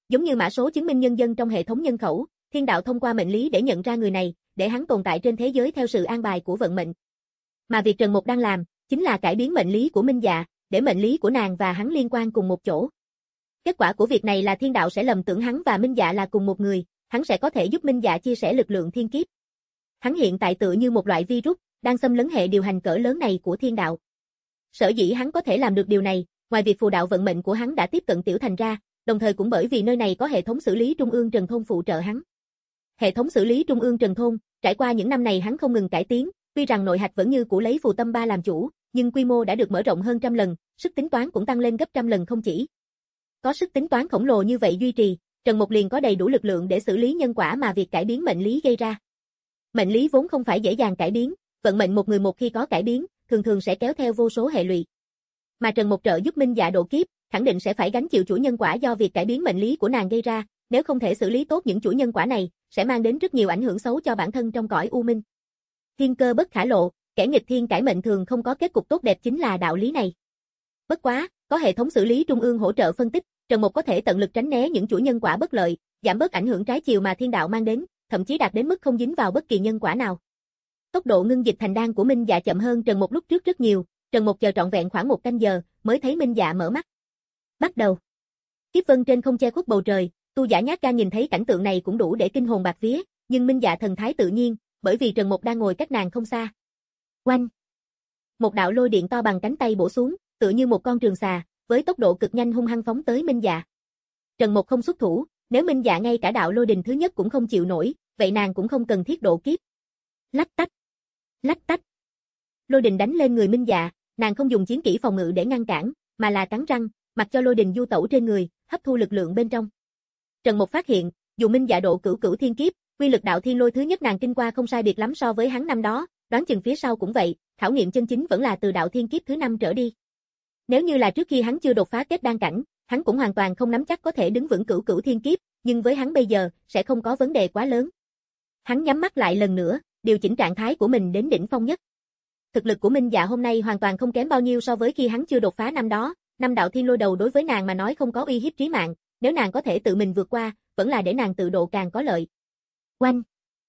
Giống như mã số chứng minh nhân dân trong hệ thống nhân khẩu, thiên đạo thông qua mệnh lý để nhận ra người này, để hắn tồn tại trên thế giới theo sự an bài của vận mệnh. Mà việc Trần Mục đang làm, chính là cải biến mệnh lý của Minh Dạ, để mệnh lý của nàng và hắn liên quan cùng một chỗ. Kết quả của việc này là thiên đạo sẽ lầm tưởng hắn và Minh Dạ là cùng một người, hắn sẽ có thể giúp Minh Dạ chia sẻ lực lượng thiên kiếp. Hắn hiện tại tựa như một loại virus, đang xâm lấn hệ điều hành cỡ lớn này của thiên đạo. Sở dĩ hắn có thể làm được điều này, ngoài việc phù đạo vận mệnh của hắn đã tiếp cận tiểu thành ra, đồng thời cũng bởi vì nơi này có hệ thống xử lý trung ương Trần Thôn phụ trợ hắn. Hệ thống xử lý trung ương Trần Thôn, trải qua những năm này hắn không ngừng cải tiến, tuy rằng nội hạch vẫn như cũ lấy phù tâm ba làm chủ, nhưng quy mô đã được mở rộng hơn trăm lần, sức tính toán cũng tăng lên gấp trăm lần không chỉ. Có sức tính toán khổng lồ như vậy duy trì, Trần Mục liền có đầy đủ lực lượng để xử lý nhân quả mà việc cải biến mệnh lý gây ra. Mệnh lý vốn không phải dễ dàng cải biến, vận mệnh một người một khi có cải biến, thường thường sẽ kéo theo vô số hệ lụy. Mà Trần Mục trợ giúp Minh Dạ độ kiếp, khẳng định sẽ phải gánh chịu chuỗi nhân quả do việc cải biến mệnh lý của nàng gây ra, nếu không thể xử lý tốt những chuỗi nhân quả này, sẽ mang đến rất nhiều ảnh hưởng xấu cho bản thân trong cõi u minh. Thiên cơ bất khả lộ, kẻ nghịch thiên cải mệnh thường không có kết cục tốt đẹp chính là đạo lý này. Bất quá, có hệ thống xử lý trung ương hỗ trợ phân tích, Trần Mục có thể tận lực tránh né những chuỗi nhân quả bất lợi, giảm bớt ảnh hưởng trái chiều mà thiên đạo mang đến, thậm chí đạt đến mức không dính vào bất kỳ nhân quả nào. Tốc độ ngưng dịch thành đan của Minh Dạ chậm hơn Trần Mục lúc trước rất nhiều, Trần Mục chờ trọn vẹn khoảng một canh giờ, mới thấy Minh Dạ mở mắt. Bắt đầu. Kiếp vân trên không che khuất bầu trời, tu giả nhát gan nhìn thấy cảnh tượng này cũng đủ để kinh hồn bạt vía, nhưng Minh Dạ thần thái tự nhiên, bởi vì Trần Mục đang ngồi cách nàng không xa. Oanh. Một đạo lôi điện to bằng cánh tay bổ xuống, tựa như một con trường xà, với tốc độ cực nhanh hung hăng phóng tới Minh Dạ. Trần Mục không xuất thủ, nếu Minh Dạ ngay cả đạo lôi đình thứ nhất cũng không chịu nổi, vậy nàng cũng không cần thiết độ kiếp. Lách tách. Lách tách. Lôi đình đánh lên người Minh Dạ, nàng không dùng chiến kỹ phòng ngự để ngăn cản, mà là cắn răng, mặc cho lôi đình du tẩu trên người, hấp thu lực lượng bên trong. Trần Mục phát hiện, dù Minh Dạ độ cửu cửu thiên kiếp, quy lực đạo thiên lôi thứ nhất nàng kinh qua không sai biệt lắm so với hắn năm đó, đoán chừng phía sau cũng vậy, khảo nghiệm chân chính vẫn là từ đạo thiên kiếp thứ năm trở đi. Nếu như là trước khi hắn chưa đột phá kết đan cảnh, hắn cũng hoàn toàn không nắm chắc có thể đứng vững cửu cửu thiên kiếp, nhưng với hắn bây giờ, sẽ không có vấn đề quá lớn. Hắn nhắm mắt lại lần nữa, điều chỉnh trạng thái của mình đến đỉnh phong nhất. Thực lực của Minh Dạ hôm nay hoàn toàn không kém bao nhiêu so với khi hắn chưa đột phá năm đó, năm đạo thiên lôi đầu đối với nàng mà nói không có uy hiếp trí mạng, nếu nàng có thể tự mình vượt qua, vẫn là để nàng tự độ càng có lợi. Oanh.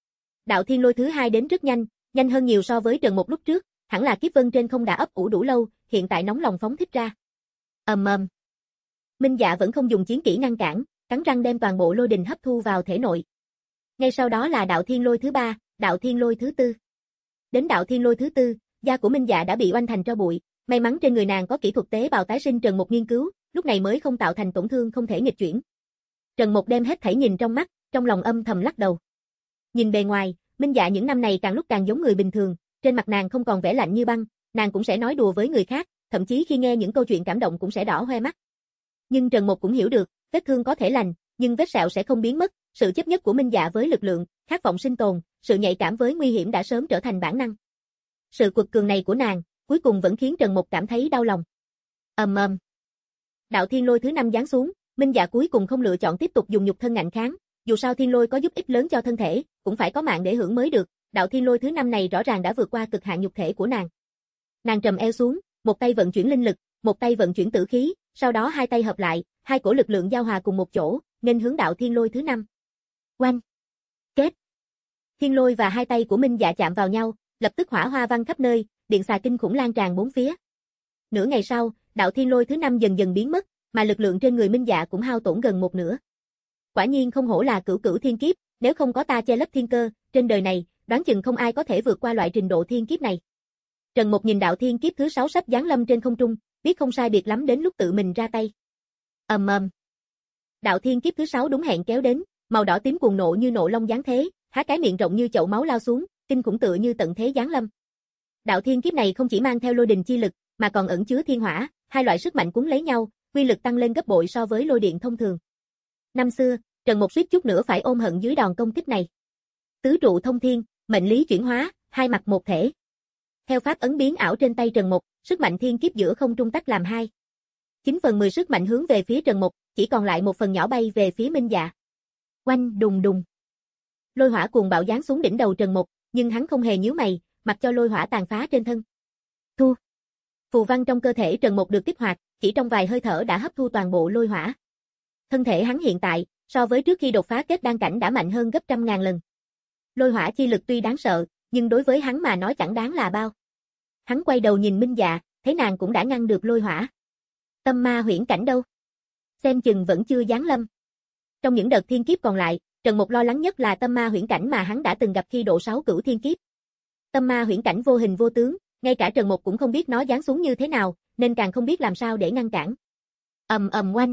Đạo thiên lôi thứ hai đến rất nhanh, nhanh hơn nhiều so với Trần Mục lúc trước, hẳn là kiếp vân trên không đã ấp ủ đủ lâu, hiện tại nóng lòng phóng thích ra. Ầm ầm. Minh Dạ vẫn không dùng chiến kỹ ngăn cản, cắn răng đem toàn bộ lôi đình hấp thu vào thể nội. Ngay sau đó là đạo thiên lôi thứ ba, đạo thiên lôi thứ tư. Đến đạo thiên lôi thứ tư, da của Minh Dạ đã bị oanh thành tro bụi, may mắn trên người nàng có kỹ thuật tế bào tái sinh Trần Mục nghiên cứu, lúc này mới không tạo thành tổn thương không thể nghịch chuyển. Trần Mục đem hết thảy nhìn trong mắt, trong lòng âm thầm lắc đầu. Nhìn bề ngoài, Minh Dạ những năm này càng lúc càng giống người bình thường, trên mặt nàng không còn vẻ lạnh như băng, nàng cũng sẽ nói đùa với người khác, thậm chí khi nghe những câu chuyện cảm động cũng sẽ đỏ hoe mắt. Nhưng Trần Mục cũng hiểu được, vết thương có thể lành, nhưng vết sẹo sẽ không biến mất, sự chấp nhất của Minh Dạ với lực lượng, khát vọng sinh tồn, sự nhạy cảm với nguy hiểm đã sớm trở thành bản năng. Sự quật cường này của nàng, cuối cùng vẫn khiến Trần Mục cảm thấy đau lòng. Ầm ầm. Đạo thiên lôi thứ năm giáng xuống, Minh Dạ cuối cùng không lựa chọn tiếp tục dùng nhục thân ngạnh kháng, dù sao thiên lôi có giúp ích lớn cho thân thể, cũng phải có mạng để hưởng mới được, đạo thiên lôi thứ năm này rõ ràng đã vượt qua cực hạn nhục thể của nàng. Nàng trầm eo xuống, một tay vận chuyển linh lực, một tay vận chuyển tử khí, sau đó hai tay hợp lại, hai cổ lực lượng giao hòa cùng một chỗ, nên hướng đạo thiên lôi thứ năm. Oanh. Kết. Thiên lôi và hai tay của Minh Dạ chạm vào nhau, lập tức hỏa hoa văng khắp nơi, điện xà kinh khủng lan tràn bốn phía. Nửa ngày sau, đạo thiên lôi thứ năm dần dần biến mất, mà lực lượng trên người Minh Dạ cũng hao tổn gần một nửa. Quả nhiên không hổ là cửu cửu thiên kiếp, nếu không có ta che lấp thiên cơ, trên đời này, đoán chừng không ai có thể vượt qua loại trình độ thiên kiếp này. Trần Mục nhìn đạo thiên kiếp thứ sáu sắp giáng lâm trên không trung, biết không sai biệt lắm đến lúc tự mình ra tay. Ầm ầm. Đạo thiên kiếp thứ sáu đúng hẹn kéo đến, màu đỏ tím cuồng nộ như nộ long giáng thế, há cái miệng rộng như chậu máu lao xuống, kinh khủng tựa như tận thế giáng lâm. Đạo thiên kiếp này không chỉ mang theo lôi đình chi lực, mà còn ẩn chứa thiên hỏa, hai loại sức mạnh cuốn lấy nhau, quy lực tăng lên gấp bội so với lôi điện thông thường. Năm xưa, Trần Mục suýt chút nữa phải ôm hận dưới đòn công kích này. Tứ trụ thông thiên, mệnh lý chuyển hóa, hai mặt một thể. Theo pháp ấn biến ảo trên tay Trần Mục, sức mạnh thiên kiếp giữa không trung tách làm hai. chín phần mười sức mạnh hướng về phía Trần Mục, chỉ còn lại một phần nhỏ bay về phía Minh Dạ. Oanh đùng đùng. Lôi hỏa cuồng bạo giáng xuống đỉnh đầu Trần Mục, nhưng hắn không hề nhíu mày, mặc cho lôi hỏa tàn phá trên thân. Thu. Phù văn trong cơ thể Trần Mục được kích hoạt, chỉ trong vài hơi thở đã hấp thu toàn bộ lôi hỏa. thân thể hắn hiện tại, so với trước khi đột phá kết đan cảnh đã mạnh hơn gấp trăm ngàn lần. Lôi hỏa chi lực tuy đáng sợ, nhưng đối với hắn mà nói chẳng đáng là bao. Hắn quay đầu nhìn Minh Dạ, thấy nàng cũng đã ngăn được lôi hỏa. Tâm ma huyễn cảnh đâu? Xem chừng vẫn chưa giáng lâm. Trong những đợt thiên kiếp còn lại, Trần Mục lo lắng nhất là tâm ma huyễn cảnh mà hắn đã từng gặp khi độ sáu cửu thiên kiếp. Tâm ma huyễn cảnh vô hình vô tướng, ngay cả Trần Mục cũng không biết nó giáng xuống như thế nào, nên càng không biết làm sao để ngăn cản. Ầm ầm oanh.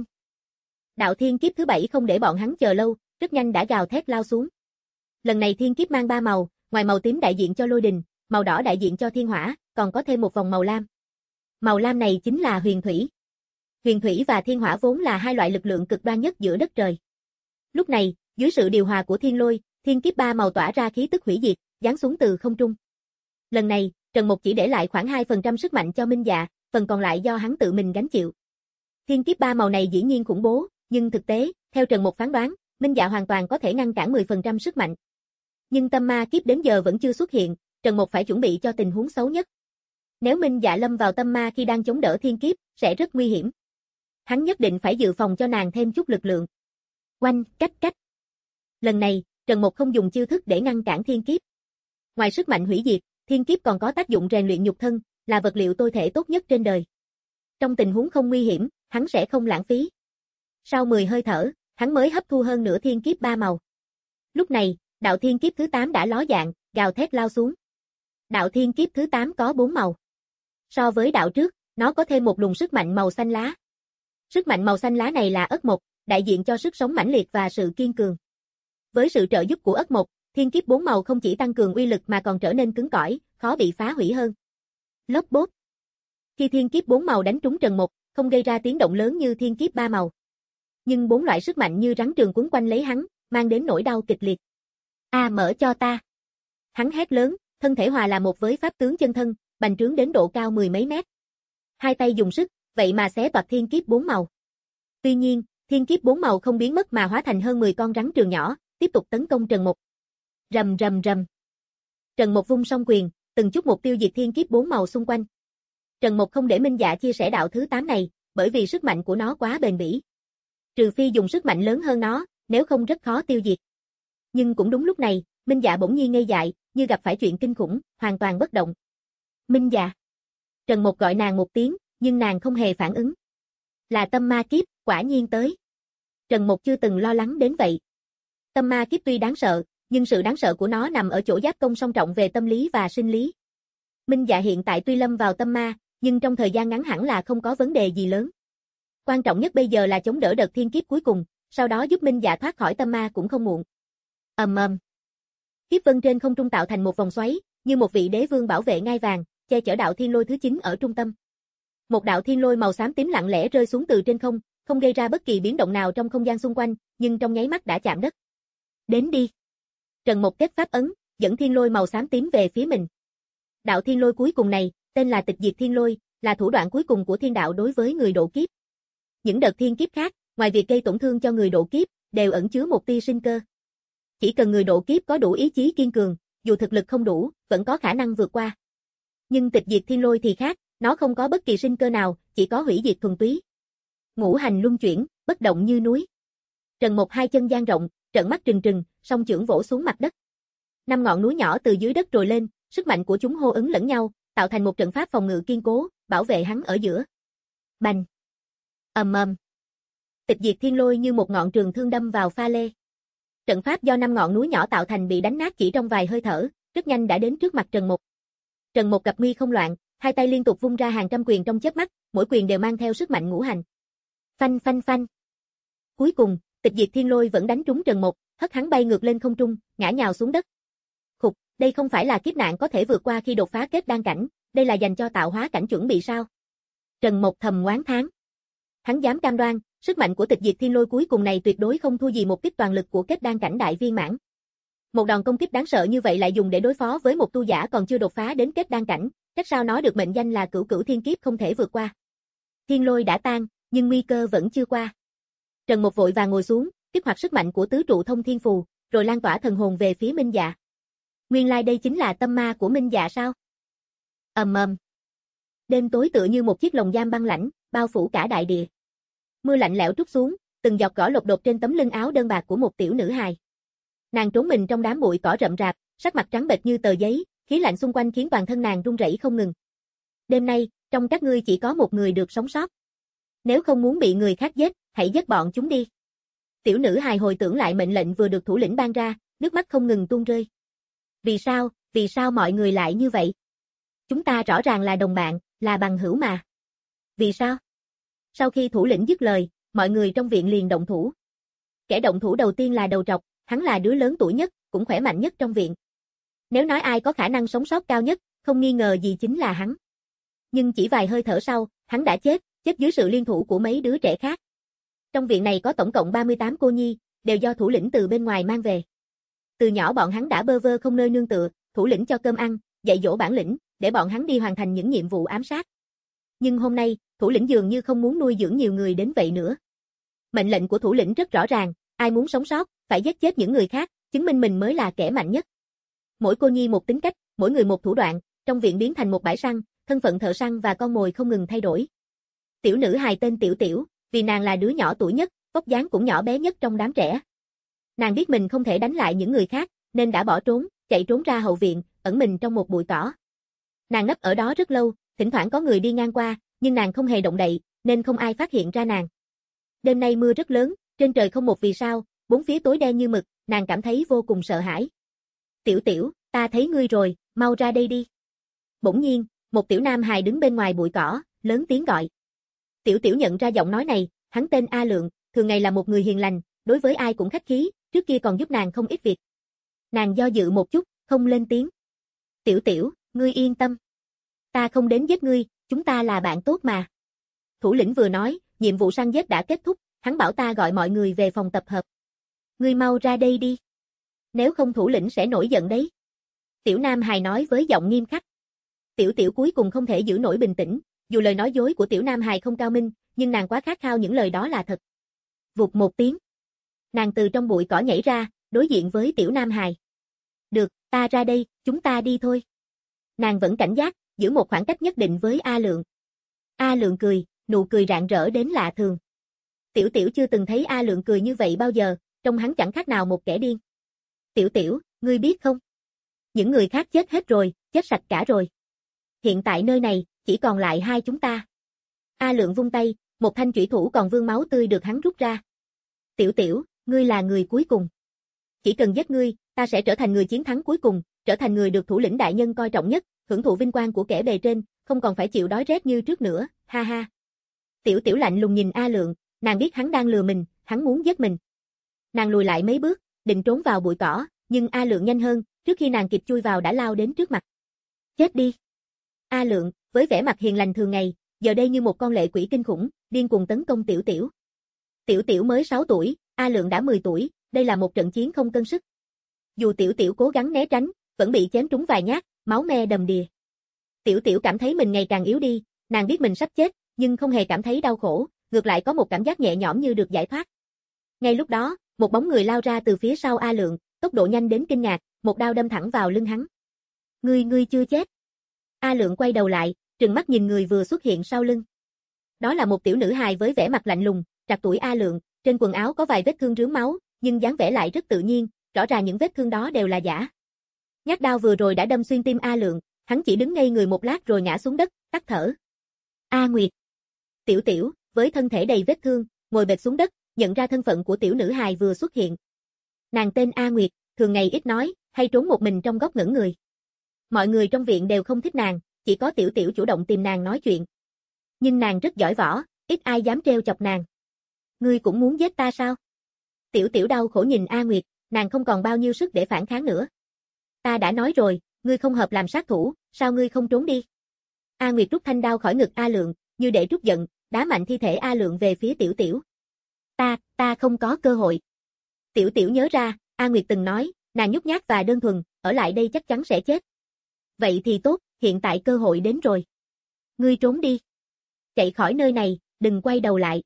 Đạo thiên kiếp thứ bảy không để bọn hắn chờ lâu, rất nhanh đã gào thét lao xuống. Lần này thiên kiếp mang ba màu, ngoài màu tím đại diện cho lôi đình, màu đỏ đại diện cho thiên hỏa, còn có thêm một vòng màu lam. Màu lam này chính là huyền thủy. Huyền thủy và thiên hỏa vốn là hai loại lực lượng cực đoan nhất giữa đất trời. Lúc này, dưới sự điều hòa của thiên lôi, thiên kiếp ba màu tỏa ra khí tức hủy diệt, giáng xuống từ không trung. Lần này, Trần Mục chỉ để lại khoảng hai phần trăm sức mạnh cho Minh Dạ, phần còn lại do hắn tự mình gánh chịu. Thiên kiếp ba màu này dĩ nhiên khủng bố, nhưng thực tế, theo Trần Mục phán đoán, Minh Dạ hoàn toàn có thể ngăn cản mười phần trăm sức mạnh. Nhưng tâm ma kiếp đến giờ vẫn chưa xuất hiện, Trần Mục phải chuẩn bị cho tình huống xấu nhất. Nếu Minh Dạ lâm vào tâm ma khi đang chống đỡ thiên kiếp, sẽ rất nguy hiểm. Hắn nhất định phải dự phòng cho nàng thêm chút lực lượng. Oanh, cách cách. Lần này, Trần Mục không dùng chiêu thức để ngăn cản thiên kiếp. Ngoài sức mạnh hủy diệt, thiên kiếp còn có tác dụng rèn luyện nhục thân, là vật liệu tôi thể tốt nhất trên đời. Trong tình huống không nguy hiểm, hắn sẽ không lãng phí. Sau mười hơi thở, hắn mới hấp thu hơn nửa thiên kiếp ba màu. Lúc này, đạo thiên kiếp thứ tám đã ló dạng, gào thét lao xuống. Đạo thiên kiếp thứ tám có bốn màu. So với đạo trước, nó có thêm một luồng sức mạnh màu xanh lá. Sức mạnh màu xanh lá này là ất mộc, đại diện cho sức sống mãnh liệt và sự kiên cường. Với sự trợ giúp của ất mộc, thiên kiếp bốn màu không chỉ tăng cường uy lực mà còn trở nên cứng cỏi, khó bị phá hủy hơn. Lốp bốp. Khi thiên kiếp bốn màu đánh trúng Trần Mục, không gây ra tiếng động lớn như thiên kiếp ba màu. Nhưng bốn loại sức mạnh như rắn trường quấn quanh lấy hắn, mang đến nỗi đau kịch liệt. A mở cho ta. Hắn hét lớn, thân thể hòa là một với pháp tướng chân thân, bành trướng đến độ cao mười mấy mét. Hai tay dùng sức, vậy mà xé toạc thiên kiếp bốn màu. Tuy nhiên, thiên kiếp bốn màu không biến mất mà hóa thành hơn mười con rắn trường nhỏ, tiếp tục tấn công Trần Mục. Rầm rầm rầm. Trần Mục vung song quyền, từng chút một tiêu diệt thiên kiếp bốn màu xung quanh. Trần Mục không để Minh Dạ chia sẻ đạo thứ tám này, bởi vì sức mạnh của nó quá bền bỉ. Trừ phi dùng sức mạnh lớn hơn nó, nếu không rất khó tiêu diệt. Nhưng cũng đúng lúc này, Minh Dạ bỗng nhiên ngây dại, như gặp phải chuyện kinh khủng, hoàn toàn bất động. Minh Dạ. Trần Mục gọi nàng một tiếng, nhưng nàng không hề phản ứng. Là tâm ma kiếp, quả nhiên tới. Trần Mục chưa từng lo lắng đến vậy. Tâm ma kiếp tuy đáng sợ, nhưng sự đáng sợ của nó nằm ở chỗ giáp công song trọng về tâm lý và sinh lý. Minh Dạ hiện tại tuy lâm vào tâm ma, nhưng trong thời gian ngắn hẳn là không có vấn đề gì lớn. Quan trọng nhất bây giờ là chống đỡ đợt thiên kiếp cuối cùng, sau đó giúp Minh Dạ thoát khỏi tâm ma cũng không muộn. Ầm ầm. Kiếp vân trên không trung tạo thành một vòng xoáy, như một vị đế vương bảo vệ ngai vàng, che chở đạo thiên lôi thứ chín ở trung tâm. Một đạo thiên lôi màu xám tím lặng lẽ rơi xuống từ trên không, không gây ra bất kỳ biến động nào trong không gian xung quanh, nhưng trong nháy mắt đã chạm đất. Đến đi. Trần Mục kết pháp ấn, dẫn thiên lôi màu xám tím về phía mình. Đạo thiên lôi cuối cùng này, tên là tịch diệt thiên lôi, là thủ đoạn cuối cùng của thiên đạo đối với người độ kiếp. Những đợt thiên kiếp khác, ngoài việc gây tổn thương cho người độ kiếp, đều ẩn chứa một tia sinh cơ. Chỉ cần người độ kiếp có đủ ý chí kiên cường, dù thực lực không đủ, vẫn có khả năng vượt qua. Nhưng tịch diệt thiên lôi thì khác, nó không có bất kỳ sinh cơ nào, chỉ có hủy diệt thuần túy. Ngũ hành luân chuyển, bất động như núi. Trần Mục hai chân dang rộng, trợn mắt trừng trừng, song chưởng vỗ xuống mặt đất. Năm ngọn núi nhỏ từ dưới đất trồi lên, sức mạnh của chúng hô ứng lẫn nhau, tạo thành một trận pháp phòng ngự kiên cố, bảo vệ hắn ở giữa. Bành. Ầm ầm. Tịch diệt thiên lôi như một ngọn trường thương đâm vào pha lê. Trận pháp do năm ngọn núi nhỏ tạo thành bị đánh nát chỉ trong vài hơi thở, rất nhanh đã đến trước mặt Trần Mục. Trần Mục gặp nguy không loạn, hai tay liên tục vung ra hàng trăm quyền trong chớp mắt, mỗi quyền đều mang theo sức mạnh ngũ hành. Phanh phanh phanh. Cuối cùng, tịch diệt thiên lôi vẫn đánh trúng Trần Mục, hất hắn bay ngược lên không trung, ngã nhào xuống đất. Khục, đây không phải là kiếp nạn có thể vượt qua khi đột phá kết đan cảnh, đây là dành cho tạo hóa cảnh chuẩn bị sao? Trần Mục thầm oán thán. Hắn dám cam đoan, sức mạnh của tịch diệt thiên lôi cuối cùng này tuyệt đối không thua gì một kích toàn lực của kết đan cảnh đại viên mãn. Một đòn công kích đáng sợ như vậy lại dùng để đối phó với một tu giả còn chưa đột phá đến kết đan cảnh, chắc sao nó được mệnh danh là cửu cửu thiên kiếp không thể vượt qua. Thiên lôi đã tan, nhưng nguy cơ vẫn chưa qua. Trần Mục vội vàng ngồi xuống, kích hoạt sức mạnh của tứ trụ thông thiên phù, rồi lan tỏa thần hồn về phía Minh Dạ. Nguyên lai đây chính là tâm ma của Minh Dạ sao? Ầm ầm. Đêm tối tựa như một chiếc lồng giam băng lãnh, bao phủ cả đại địa. Mưa lạnh lẽo trút xuống, từng giọt cỏ lột đột trên tấm lưng áo đơn bạc của một tiểu nữ hài. Nàng trốn mình trong đám bụi cỏ rậm rạp, sắc mặt trắng bệch như tờ giấy, khí lạnh xung quanh khiến toàn thân nàng run rẩy không ngừng. Đêm nay, trong các ngươi chỉ có một người được sống sót. Nếu không muốn bị người khác giết, hãy giết bọn chúng đi. Tiểu nữ hài hồi tưởng lại mệnh lệnh vừa được thủ lĩnh ban ra, nước mắt không ngừng tuôn rơi. Vì sao, vì sao mọi người lại như vậy? Chúng ta rõ ràng là đồng bạn, là bằng hữu mà. Vì sao? Sau khi thủ lĩnh dứt lời, mọi người trong viện liền động thủ. Kẻ động thủ đầu tiên là đầu trọc, hắn là đứa lớn tuổi nhất, cũng khỏe mạnh nhất trong viện. Nếu nói ai có khả năng sống sót cao nhất, không nghi ngờ gì chính là hắn. Nhưng chỉ vài hơi thở sau, hắn đã chết, chết dưới sự liên thủ của mấy đứa trẻ khác. Trong viện này có tổng cộng ba mươi tám cô nhi, đều do thủ lĩnh từ bên ngoài mang về. Từ nhỏ bọn hắn đã bơ vơ không nơi nương tựa, thủ lĩnh cho cơm ăn, dạy dỗ bản lĩnh, để bọn hắn đi hoàn thành những nhiệm vụ ám sát. Nhưng hôm nay, thủ lĩnh dường như không muốn nuôi dưỡng nhiều người đến vậy nữa. Mệnh lệnh của thủ lĩnh rất rõ ràng, ai muốn sống sót, phải giết chết những người khác, chứng minh mình mới là kẻ mạnh nhất. Mỗi cô nhi một tính cách, mỗi người một thủ đoạn, trong viện biến thành một bãi săn, thân phận thợ săn và con mồi không ngừng thay đổi. Tiểu nữ hài tên Tiểu Tiểu, vì nàng là đứa nhỏ tuổi nhất, vóc dáng cũng nhỏ bé nhất trong đám trẻ. Nàng biết mình không thể đánh lại những người khác, nên đã bỏ trốn, chạy trốn ra hậu viện, ẩn mình trong một bụi cỏ. Nàng nấp ở đó rất lâu, thỉnh thoảng có người đi ngang qua, nhưng nàng không hề động đậy, nên không ai phát hiện ra nàng. Đêm nay mưa rất lớn, trên trời không một vì sao, bốn phía tối đen như mực, nàng cảm thấy vô cùng sợ hãi. Tiểu Tiểu, ta thấy ngươi rồi, mau ra đây đi. Bỗng nhiên, một tiểu nam hài đứng bên ngoài bụi cỏ, lớn tiếng gọi. Tiểu Tiểu nhận ra giọng nói này, hắn tên A Lượng, thường ngày là một người hiền lành, đối với ai cũng khách khí, trước kia còn giúp nàng không ít việc. Nàng do dự một chút, không lên tiếng. Tiểu Tiểu, ngươi yên tâm. Ta không đến giết ngươi, chúng ta là bạn tốt mà. Thủ lĩnh vừa nói, nhiệm vụ săn giết đã kết thúc, hắn bảo ta gọi mọi người về phòng tập hợp. Ngươi mau ra đây đi. Nếu không thủ lĩnh sẽ nổi giận đấy. Tiểu Nam hài nói với giọng nghiêm khắc. Tiểu Tiểu cuối cùng không thể giữ nổi bình tĩnh, dù lời nói dối của Tiểu Nam hài không cao minh, nhưng nàng quá khát khao những lời đó là thật. Vụt một tiếng. Nàng từ trong bụi cỏ nhảy ra, đối diện với Tiểu Nam hài. Được, ta ra đây, chúng ta đi thôi. Nàng vẫn cảnh giác, giữ một khoảng cách nhất định với A Lượng. A Lượng cười, nụ cười rạng rỡ đến lạ thường. Tiểu Tiểu chưa từng thấy A Lượng cười như vậy bao giờ, trông hắn chẳng khác nào một kẻ điên. Tiểu Tiểu, ngươi biết không? Những người khác chết hết rồi, chết sạch cả rồi. Hiện tại nơi này, chỉ còn lại hai chúng ta. A Lượng vung tay, một thanh chủy thủ còn vương máu tươi được hắn rút ra. Tiểu Tiểu, ngươi là người cuối cùng. Chỉ cần giết ngươi, ta sẽ trở thành người chiến thắng cuối cùng, trở thành người được thủ lĩnh đại nhân coi trọng nhất, hưởng thụ vinh quang của kẻ bề trên, không còn phải chịu đói rét như trước nữa, ha ha. Tiểu Tiểu lạnh lùng nhìn A Lượng, nàng biết hắn đang lừa mình, hắn muốn giết mình. Nàng lùi lại mấy bước, định trốn vào bụi cỏ, nhưng A Lượng nhanh hơn, trước khi nàng kịp chui vào đã lao đến trước mặt. Chết đi. A Lượng, với vẻ mặt hiền lành thường ngày, giờ đây như một con lệ quỷ kinh khủng, điên cuồng tấn công Tiểu Tiểu. Tiểu Tiểu mới sáu tuổi, A Lượng đã mười tuổi, đây là một trận chiến không cân sức. Dù Tiểu Tiểu cố gắng né tránh, vẫn bị chém trúng vài nhát, máu me đầm đìa. Tiểu Tiểu cảm thấy mình ngày càng yếu đi, nàng biết mình sắp chết, nhưng không hề cảm thấy đau khổ, ngược lại có một cảm giác nhẹ nhõm như được giải thoát. Ngay lúc đó, một bóng người lao ra từ phía sau A Lượng, tốc độ nhanh đến kinh ngạc, một đao đâm thẳng vào lưng hắn. Ngươi ngươi chưa chết. A Lượng quay đầu lại, trừng mắt nhìn người vừa xuất hiện sau lưng. Đó là một tiểu nữ hài với vẻ mặt lạnh lùng, trạc tuổi A Lượng, trên quần áo có vài vết thương rướm máu, nhưng dáng vẻ lại rất tự nhiên, rõ ràng những vết thương đó đều là giả. Nhát đao vừa rồi đã đâm xuyên tim A Lượng, hắn chỉ đứng ngây người một lát rồi ngã xuống đất, tắt thở. A Nguyệt. Tiểu Tiểu, với thân thể đầy vết thương, ngồi bệt xuống đất, nhận ra thân phận của tiểu nữ hài vừa xuất hiện. Nàng tên A Nguyệt, thường ngày ít nói, hay trốn một mình trong góc ngẩn người. Mọi người trong viện đều không thích nàng, chỉ có Tiểu Tiểu chủ động tìm nàng nói chuyện. Nhưng nàng rất giỏi võ, ít ai dám trêu chọc nàng. Ngươi cũng muốn giết ta sao? Tiểu Tiểu đau khổ nhìn A Nguyệt, nàng không còn bao nhiêu sức để phản kháng nữa. Ta đã nói rồi, ngươi không hợp làm sát thủ, sao ngươi không trốn đi? A Nguyệt rút thanh đao khỏi ngực A Lượng, như để trút giận, đá mạnh thi thể A Lượng về phía Tiểu Tiểu. Ta, ta không có cơ hội. Tiểu Tiểu nhớ ra, A Nguyệt từng nói, nàng nhút nhát và đơn thuần, ở lại đây chắc chắn sẽ chết. Vậy thì tốt, hiện tại cơ hội đến rồi. Ngươi trốn đi. Chạy khỏi nơi này, đừng quay đầu lại.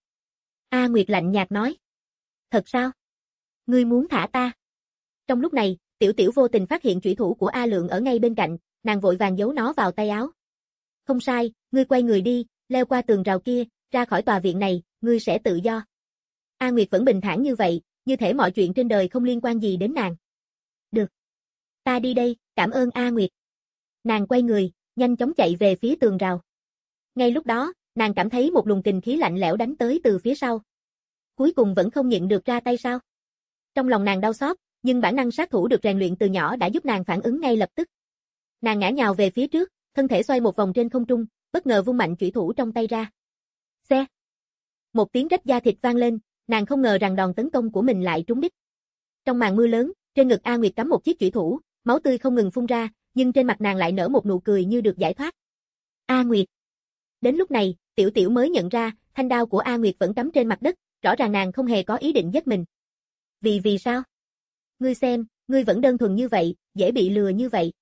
A Nguyệt lạnh nhạt nói. Thật sao? Ngươi muốn thả ta? Trong lúc này, Tiểu Tiểu vô tình phát hiện chủy thủ của A Lượng ở ngay bên cạnh, nàng vội vàng giấu nó vào tay áo. Không sai, ngươi quay người đi, leo qua tường rào kia, ra khỏi tòa viện này, ngươi sẽ tự do. A Nguyệt vẫn bình thản như vậy, như thể mọi chuyện trên đời không liên quan gì đến nàng. Được. Ta đi đây, cảm ơn A Nguyệt. Nàng quay người, nhanh chóng chạy về phía tường rào. Ngay lúc đó, nàng cảm thấy một luồng kình khí lạnh lẽo đánh tới từ phía sau. Cuối cùng vẫn không nhịn được ra tay sao? Trong lòng nàng đau xót, nhưng bản năng sát thủ được rèn luyện từ nhỏ đã giúp nàng phản ứng ngay lập tức. Nàng ngã nhào về phía trước, thân thể xoay một vòng trên không trung, bất ngờ vung mạnh chủy thủ trong tay ra. Xe. Một tiếng rách da thịt vang lên, nàng không ngờ rằng đòn tấn công của mình lại trúng đích. Trong màn mưa lớn, trên ngực A Nguyệt cắm một chiếc chủy thủ, máu tươi không ngừng phun ra, nhưng trên mặt nàng lại nở một nụ cười như được giải thoát. A Nguyệt. Đến lúc này, Tiểu Tiểu mới nhận ra, thanh đao của A Nguyệt vẫn cắm trên mặt đất, rõ ràng nàng không hề có ý định giết mình. Vì vì sao? Ngươi xem, ngươi vẫn đơn thuần như vậy, dễ bị lừa như vậy.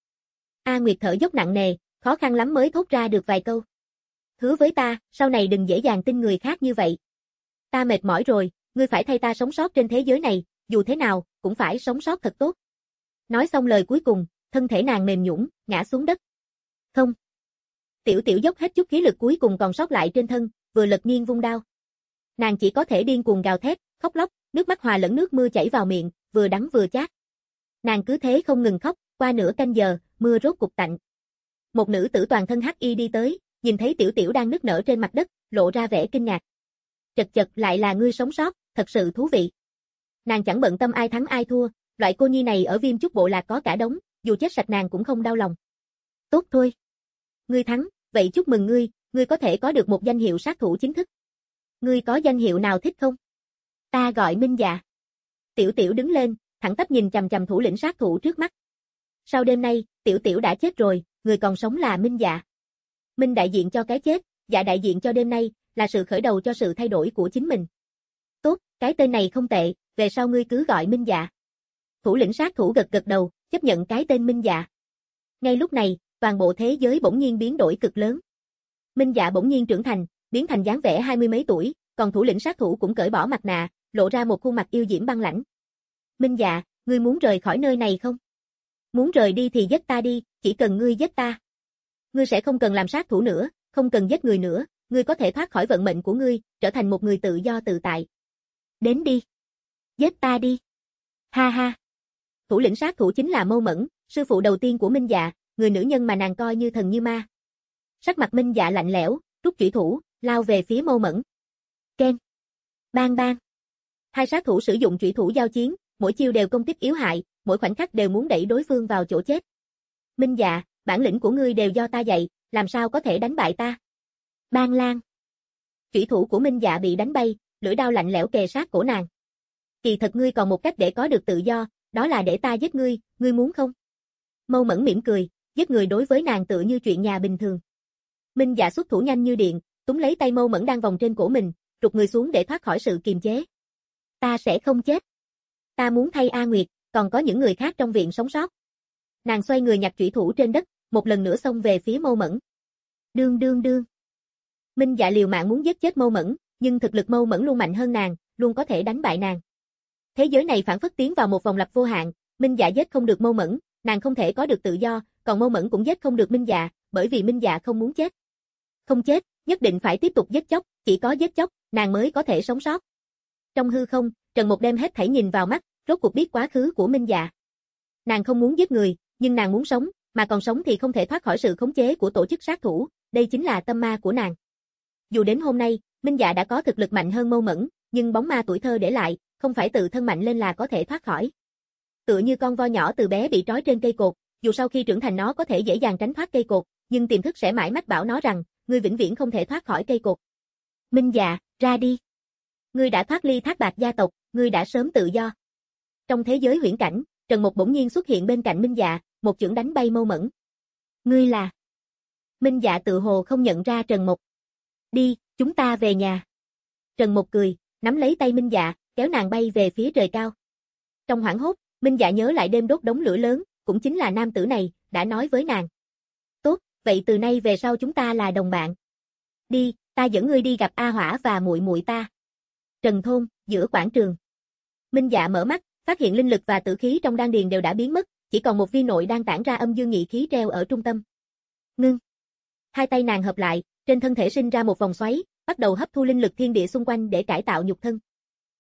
A Nguyệt thở dốc nặng nề, khó khăn lắm mới thốt ra được vài câu. Hứa với ta, sau này đừng dễ dàng tin người khác như vậy. Ta mệt mỏi rồi, ngươi phải thay ta sống sót trên thế giới này, dù thế nào, cũng phải sống sót thật tốt. Nói xong lời cuối cùng, thân thể nàng mềm nhũn, ngã xuống đất. Không. Tiểu Tiểu dốc hết chút khí lực cuối cùng còn sót lại trên thân, vừa lật nghiêng vung đao. Nàng chỉ có thể điên cuồng gào thét, khóc lóc, nước mắt hòa lẫn nước mưa chảy vào miệng, vừa đắng vừa chát. Nàng cứ thế không ngừng khóc, qua nửa canh giờ, mưa rốt cục tạnh. Một nữ tử toàn thân hắc y đi tới, nhìn thấy Tiểu Tiểu đang nức nở trên mặt đất, lộ ra vẻ kinh ngạc. Chật chật, lại là ngươi sống sót, thật sự thú vị. Nàng chẳng bận tâm ai thắng ai thua, loại cô nhi này ở Viêm Chúc Bộ Lạc có cả đống, dù chết sạch nàng cũng không đau lòng. Tốt thôi. Ngươi thắng, vậy chúc mừng ngươi, ngươi có thể có được một danh hiệu sát thủ chính thức. Ngươi có danh hiệu nào thích không? Ta gọi Minh Dạ. Tiểu Tiểu đứng lên, thẳng tắp nhìn chằm chằm thủ lĩnh sát thủ trước mắt. Sau đêm nay, Tiểu Tiểu đã chết rồi, người còn sống là Minh Dạ. Minh đại diện cho cái chết, Dạ đại diện cho đêm nay, là sự khởi đầu cho sự thay đổi của chính mình. Tốt, cái tên này không tệ, về sau ngươi cứ gọi Minh Dạ. Thủ lĩnh sát thủ gật gật đầu, chấp nhận cái tên Minh Dạ. Ngay lúc này, toàn bộ thế giới bỗng nhiên biến đổi cực lớn. Minh Dạ bỗng nhiên trưởng thành, biến thành dáng vẻ hai mươi mấy tuổi, còn thủ lĩnh sát thủ cũng cởi bỏ mặt nạ, lộ ra một khuôn mặt yêu diễm băng lãnh. Minh Dạ, ngươi muốn rời khỏi nơi này không? Muốn rời đi thì giết ta đi, chỉ cần ngươi giết ta. Ngươi sẽ không cần làm sát thủ nữa, không cần giết người nữa, ngươi có thể thoát khỏi vận mệnh của ngươi, trở thành một người tự do tự tại. Đến đi. Giết ta đi. Ha ha. Thủ lĩnh sát thủ chính là Mâu Mẫn, sư phụ đầu tiên của Minh Dạ, người nữ nhân mà nàng coi như thần như ma. Sắc mặt Minh Dạ lạnh lẽo, rút chủy thủ, lao về phía Mâu Mẫn. Ken. Bang bang. Hai sát thủ sử dụng chủy thủ giao chiến, mỗi chiêu đều công kích yếu hại, mỗi khoảnh khắc đều muốn đẩy đối phương vào chỗ chết. Minh Dạ, bản lĩnh của ngươi đều do ta dạy, làm sao có thể đánh bại ta? Bang lang. Chủy thủ của Minh Dạ bị đánh bay, lưỡi đao lạnh lẽo kề sát cổ nàng. Kỳ thật ngươi còn một cách để có được tự do, đó là để ta giết ngươi, ngươi muốn không? Mâu Mẫn mỉm cười, giết người đối với nàng tự như chuyện nhà bình thường. Minh Dạ xuất thủ nhanh như điện, túm lấy tay Mâu Mẫn đang vòng trên cổ mình, trục người xuống để thoát khỏi sự kiềm chế. Ta sẽ không chết. Ta muốn thay A Nguyệt, còn có những người khác trong viện sống sót. Nàng xoay người nhặt chủy thủ trên đất, một lần nữa xông về phía Mâu Mẫn. Đương đương đương. Minh Dạ liều mạng muốn giết chết Mâu Mẫn, nhưng thực lực Mâu Mẫn luôn mạnh hơn nàng, luôn có thể đánh bại nàng. Thế giới này phản phất tiến vào một vòng lặp vô hạn, Minh Dạ giết không được Mâu Mẫn, nàng không thể có được tự do, còn Mâu Mẫn cũng giết không được Minh Dạ, bởi vì Minh Dạ không muốn chết. Không chết, nhất định phải tiếp tục giết chóc, chỉ có giết chóc, nàng mới có thể sống sót. Trong hư không, Trần Một đem hết thảy nhìn vào mắt, rốt cuộc biết quá khứ của Minh Dạ. Nàng không muốn giết người, nhưng nàng muốn sống, mà còn sống thì không thể thoát khỏi sự khống chế của tổ chức sát thủ, đây chính là tâm ma của nàng. Dù đến hôm nay, Minh Dạ đã có thực lực mạnh hơn Mâu Mẫn, nhưng bóng ma tuổi thơ để lại, không phải tự thân mạnh lên là có thể thoát khỏi. Tựa như con voi nhỏ từ bé bị trói trên cây cột, dù sau khi trưởng thành nó có thể dễ dàng tránh thoát cây cột, nhưng tiềm thức sẽ mãi mách bảo nó rằng, ngươi vĩnh viễn không thể thoát khỏi cây cột. Minh Dạ, ra đi. Ngươi đã thoát ly Thác Bạt gia tộc, ngươi đã sớm tự do. Trong thế giới huyễn cảnh, Trần Một bỗng nhiên xuất hiện bên cạnh Minh Dạ, một chưởng đánh bay Mâu Mẫn. Ngươi là... Minh Dạ tự hồ không nhận ra Trần Một. Đi, chúng ta về nhà. Trần Một cười, nắm lấy tay Minh Dạ, kéo nàng bay về phía trời cao. Trong hoảng hốt, Minh Dạ nhớ lại đêm đốt đống lửa lớn, cũng chính là nam tử này, đã nói với nàng. Tốt, vậy từ nay về sau chúng ta là đồng bạn. Đi, ta dẫn ngươi đi gặp A Hỏa và muội muội ta. Trần thôn, giữa quảng trường. Minh Dạ mở mắt, phát hiện linh lực và tử khí trong đan điền đều đã biến mất, chỉ còn một viên nội đang tản ra âm dương nghị khí treo ở trung tâm. Ngưng. Hai tay nàng hợp lại, trên thân thể sinh ra một vòng xoáy, bắt đầu hấp thu linh lực thiên địa xung quanh để cải tạo nhục thân.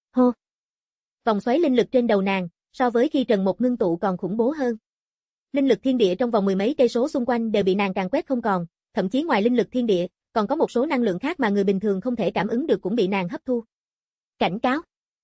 Hô. Vòng xoáy linh lực trên đầu nàng, so với khi Trần Một ngưng tụ còn khủng bố hơn. Linh lực thiên địa trong vòng mười mấy cây số xung quanh đều bị nàng càn quét không còn, thậm chí ngoài linh lực thiên địa, còn có một số năng lượng khác mà người bình thường không thể cảm ứng được cũng bị nàng hấp thu. Cảnh cáo.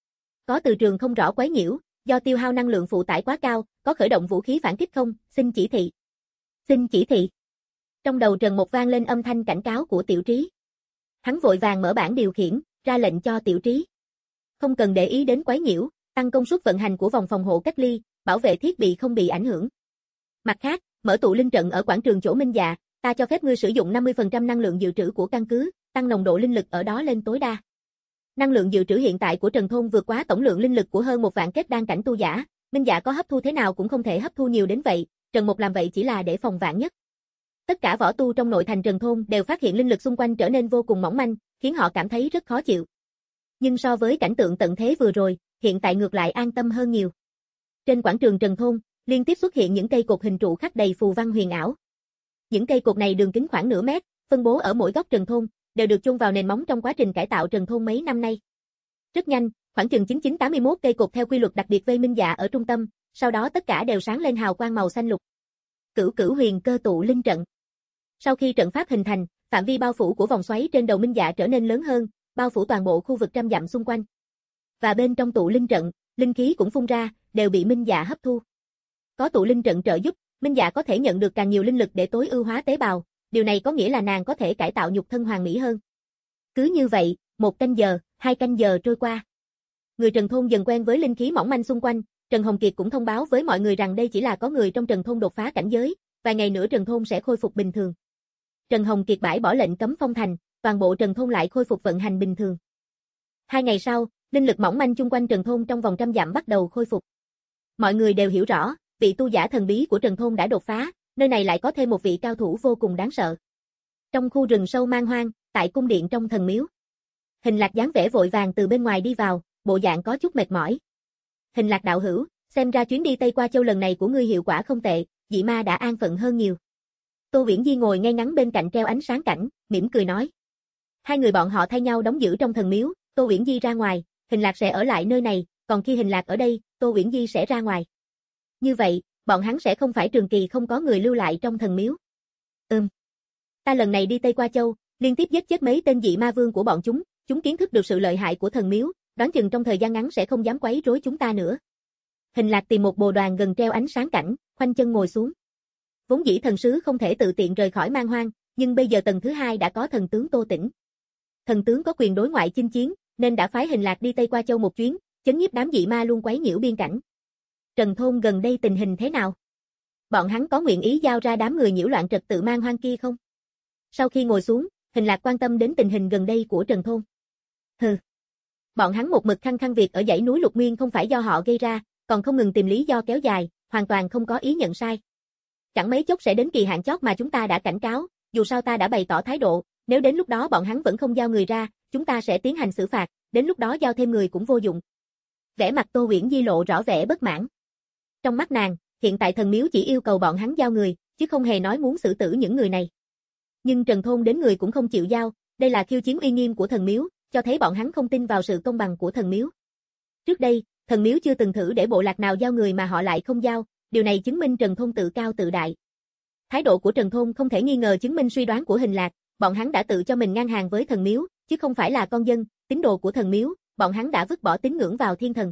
Có từ trường không rõ quấy nhiễu, do tiêu hao năng lượng phụ tải quá cao, có khởi động vũ khí phản kích không, xin chỉ thị. Xin chỉ thị. Trong đầu Trần Một vang lên âm thanh cảnh cáo của Tiểu Trí. Hắn vội vàng mở bảng điều khiển, ra lệnh cho Tiểu Trí. Không cần để ý đến quấy nhiễu, tăng công suất vận hành của vòng phòng hộ cách ly, bảo vệ thiết bị không bị ảnh hưởng. Mặt khác, mở tụ linh trận ở quảng trường chỗ Minh Dạ, ta cho phép ngươi sử dụng năm mươi phần trăm năng lượng dự trữ của căn cứ, tăng nồng độ linh lực ở đó lên tối đa. Năng lượng dự trữ hiện tại của Trần Thôn vượt quá tổng lượng linh lực của hơn một vạn kết đan cảnh tu giả, Minh Dạ có hấp thu thế nào cũng không thể hấp thu nhiều đến vậy, Trần Một làm vậy chỉ là để phòng vạn nhất. Tất cả võ tu trong nội thành Trần Thôn đều phát hiện linh lực xung quanh trở nên vô cùng mỏng manh, khiến họ cảm thấy rất khó chịu. Nhưng so với cảnh tượng tận thế vừa rồi, hiện tại ngược lại an tâm hơn nhiều. Trên quảng trường Trần Thôn, liên tiếp xuất hiện những cây cột hình trụ khắc đầy phù văn huyền ảo. Những cây cột này đường kính khoảng nửa mét, phân bố ở mỗi góc Trần Thôn, đều được chôn vào nền móng trong quá trình cải tạo Trần Thôn mấy năm nay. Rất nhanh, khoảng chừng chín chín tám mươi mốt cây cột theo quy luật đặc biệt vây Minh Dạ ở trung tâm, sau đó tất cả đều sáng lên hào quang màu xanh lục. Cửu Cửu Huyền Cơ Tụ Linh Trận. Sau khi trận pháp hình thành, phạm vi bao phủ của vòng xoáy trên đầu Minh Dạ trở nên lớn hơn, bao phủ toàn bộ khu vực trăm dặm xung quanh. Và bên trong tụ linh trận, linh khí cũng phun ra, đều bị Minh Dạ hấp thu. Có tụ linh trận trợ giúp, Minh Dạ có thể nhận được càng nhiều linh lực để tối ưu hóa tế bào, điều này có nghĩa là nàng có thể cải tạo nhục thân hoàn mỹ hơn. Cứ như vậy, một canh giờ, hai canh giờ trôi qua. Người Trần Thôn dần quen với linh khí mỏng manh xung quanh, Trần Hồng Kiệt cũng thông báo với mọi người rằng đây chỉ là có người trong Trần Thôn đột phá cảnh giới, vài ngày nữa Trần Thôn sẽ khôi phục bình thường. Trần Hồng Kiệt bãi bỏ lệnh cấm phong thành, toàn bộ Trần Thôn lại khôi phục vận hành bình thường. Hai ngày sau, linh lực mỏng manh chung quanh Trần Thôn trong vòng trăm dặm bắt đầu khôi phục. Mọi người đều hiểu rõ, vị tu giả thần bí của Trần Thôn đã đột phá, nơi này lại có thêm một vị cao thủ vô cùng đáng sợ. Trong khu rừng sâu man hoang, tại cung điện trong thần miếu, Hình Lạc dáng vẻ vội vàng từ bên ngoài đi vào, bộ dạng có chút mệt mỏi. Hình Lạc đạo hữu, xem ra chuyến đi Tây Qua Châu lần này của ngươi hiệu quả không tệ, dị ma đã an phận hơn nhiều. Tô Viễn Di ngồi ngay ngắn bên cạnh treo ánh sáng cảnh, mỉm cười nói. Hai người bọn họ thay nhau đóng giữ trong thần miếu, Tô Viễn Di ra ngoài, Hình Lạc sẽ ở lại nơi này, còn khi Hình Lạc ở đây, Tô Viễn Di sẽ ra ngoài. Như vậy, bọn hắn sẽ không phải trường kỳ không có người lưu lại trong thần miếu. Ừm. Ta lần này đi Tây Qua Châu, liên tiếp giết chết mấy tên dị ma vương của bọn chúng, chúng kiến thức được sự lợi hại của thần miếu, đoán chừng trong thời gian ngắn sẽ không dám quấy rối chúng ta nữa. Hình Lạc tìm một bồ đoàn gần treo ánh sáng cảnh, khoanh chân ngồi xuống. Vốn dĩ thần sứ không thể tự tiện rời khỏi man hoang, nhưng bây giờ tầng thứ hai đã có thần tướng Tô Tĩnh. Thần tướng có quyền đối ngoại chinh chiến, nên đã phái Hình Lạc đi Tây Qua Châu một chuyến, chấn nhiếp đám dị ma luôn quấy nhiễu biên cảnh. Trần Thôn gần đây tình hình thế nào? Bọn hắn có nguyện ý giao ra đám người nhiễu loạn trật tự man hoang kia không? Sau khi ngồi xuống, Hình Lạc quan tâm đến tình hình gần đây của Trần Thôn. Hừ. Bọn hắn một mực khăng khăng việc ở dãy núi Lục Nguyên không phải do họ gây ra, còn không ngừng tìm lý do kéo dài, hoàn toàn không có ý nhận sai. Chẳng mấy chốc sẽ đến kỳ hạn chót mà chúng ta đã cảnh cáo, dù sao ta đã bày tỏ thái độ, nếu đến lúc đó bọn hắn vẫn không giao người ra, chúng ta sẽ tiến hành xử phạt, đến lúc đó giao thêm người cũng vô dụng. Vẻ mặt Tô Viễn Di lộ rõ vẻ bất mãn. Trong mắt nàng, hiện tại thần miếu chỉ yêu cầu bọn hắn giao người, chứ không hề nói muốn xử tử những người này. Nhưng Trần Thôn đến người cũng không chịu giao, đây là khiêu chiến uy nghiêm của thần miếu, cho thấy bọn hắn không tin vào sự công bằng của thần miếu. Trước đây, thần miếu chưa từng thử để bộ lạc nào giao người mà họ lại không giao, điều này chứng minh Trần Thôn tự cao tự đại. Thái độ của Trần Thôn không thể nghi ngờ chứng minh suy đoán của Hình Lạc, bọn hắn đã tự cho mình ngang hàng với thần miếu, chứ không phải là con dân, tín đồ của thần miếu, bọn hắn đã vứt bỏ tín ngưỡng vào thiên thần.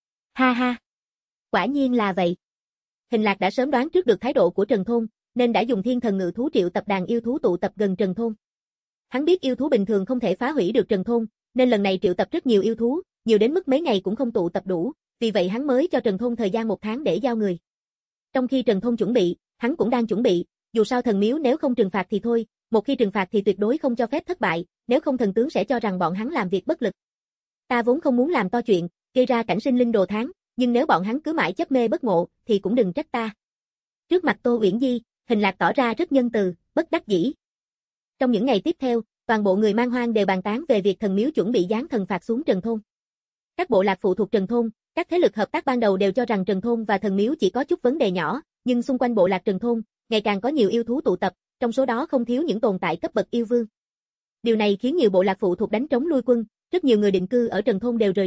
Ha ha! Quả nhiên là vậy. Hình Lạc đã sớm đoán trước được thái độ của Trần Thôn, nên đã dùng thiên thần ngự thú triệu tập đàn yêu thú tụ tập gần Trần Thôn. Hắn biết yêu thú bình thường không thể phá hủy được Trần Thôn, nên lần này triệu tập rất nhiều yêu thú, nhiều đến mức mấy ngày cũng không tụ tập đủ, vì vậy hắn mới cho Trần Thôn thời gian một tháng để giao người. Trong khi Trần Thôn chuẩn bị, hắn cũng đang chuẩn bị, dù sao thần miếu nếu không trừng phạt thì thôi, một khi trừng phạt thì tuyệt đối không cho phép thất bại, nếu không thần tướng sẽ cho rằng bọn hắn làm việc bất lực. Ta vốn không muốn làm to chuyện, gây ra cảnh sinh linh đồ tháng, nhưng nếu bọn hắn cứ mãi chấp mê bất ngộ, thì cũng đừng trách ta. Trước mặt Tô Uyển Di, Hình Lạc tỏ ra rất nhân từ, bất đắc dĩ. Trong những ngày tiếp theo, toàn bộ người man hoang đều bàn tán về việc thần miếu chuẩn bị giáng thần phạt xuống Trần Thôn. Các bộ lạc phụ thuộc Trần Thôn, các thế lực hợp tác ban đầu đều cho rằng Trần Thôn và thần miếu chỉ có chút vấn đề nhỏ, nhưng xung quanh bộ lạc Trần Thôn, ngày càng có nhiều yêu thú tụ tập, trong số đó không thiếu những tồn tại cấp bậc yêu vương. Điều này khiến nhiều bộ lạc phụ thuộc đánh trống lui quân, rất nhiều người định cư ở Trần Thôn đều rời đi,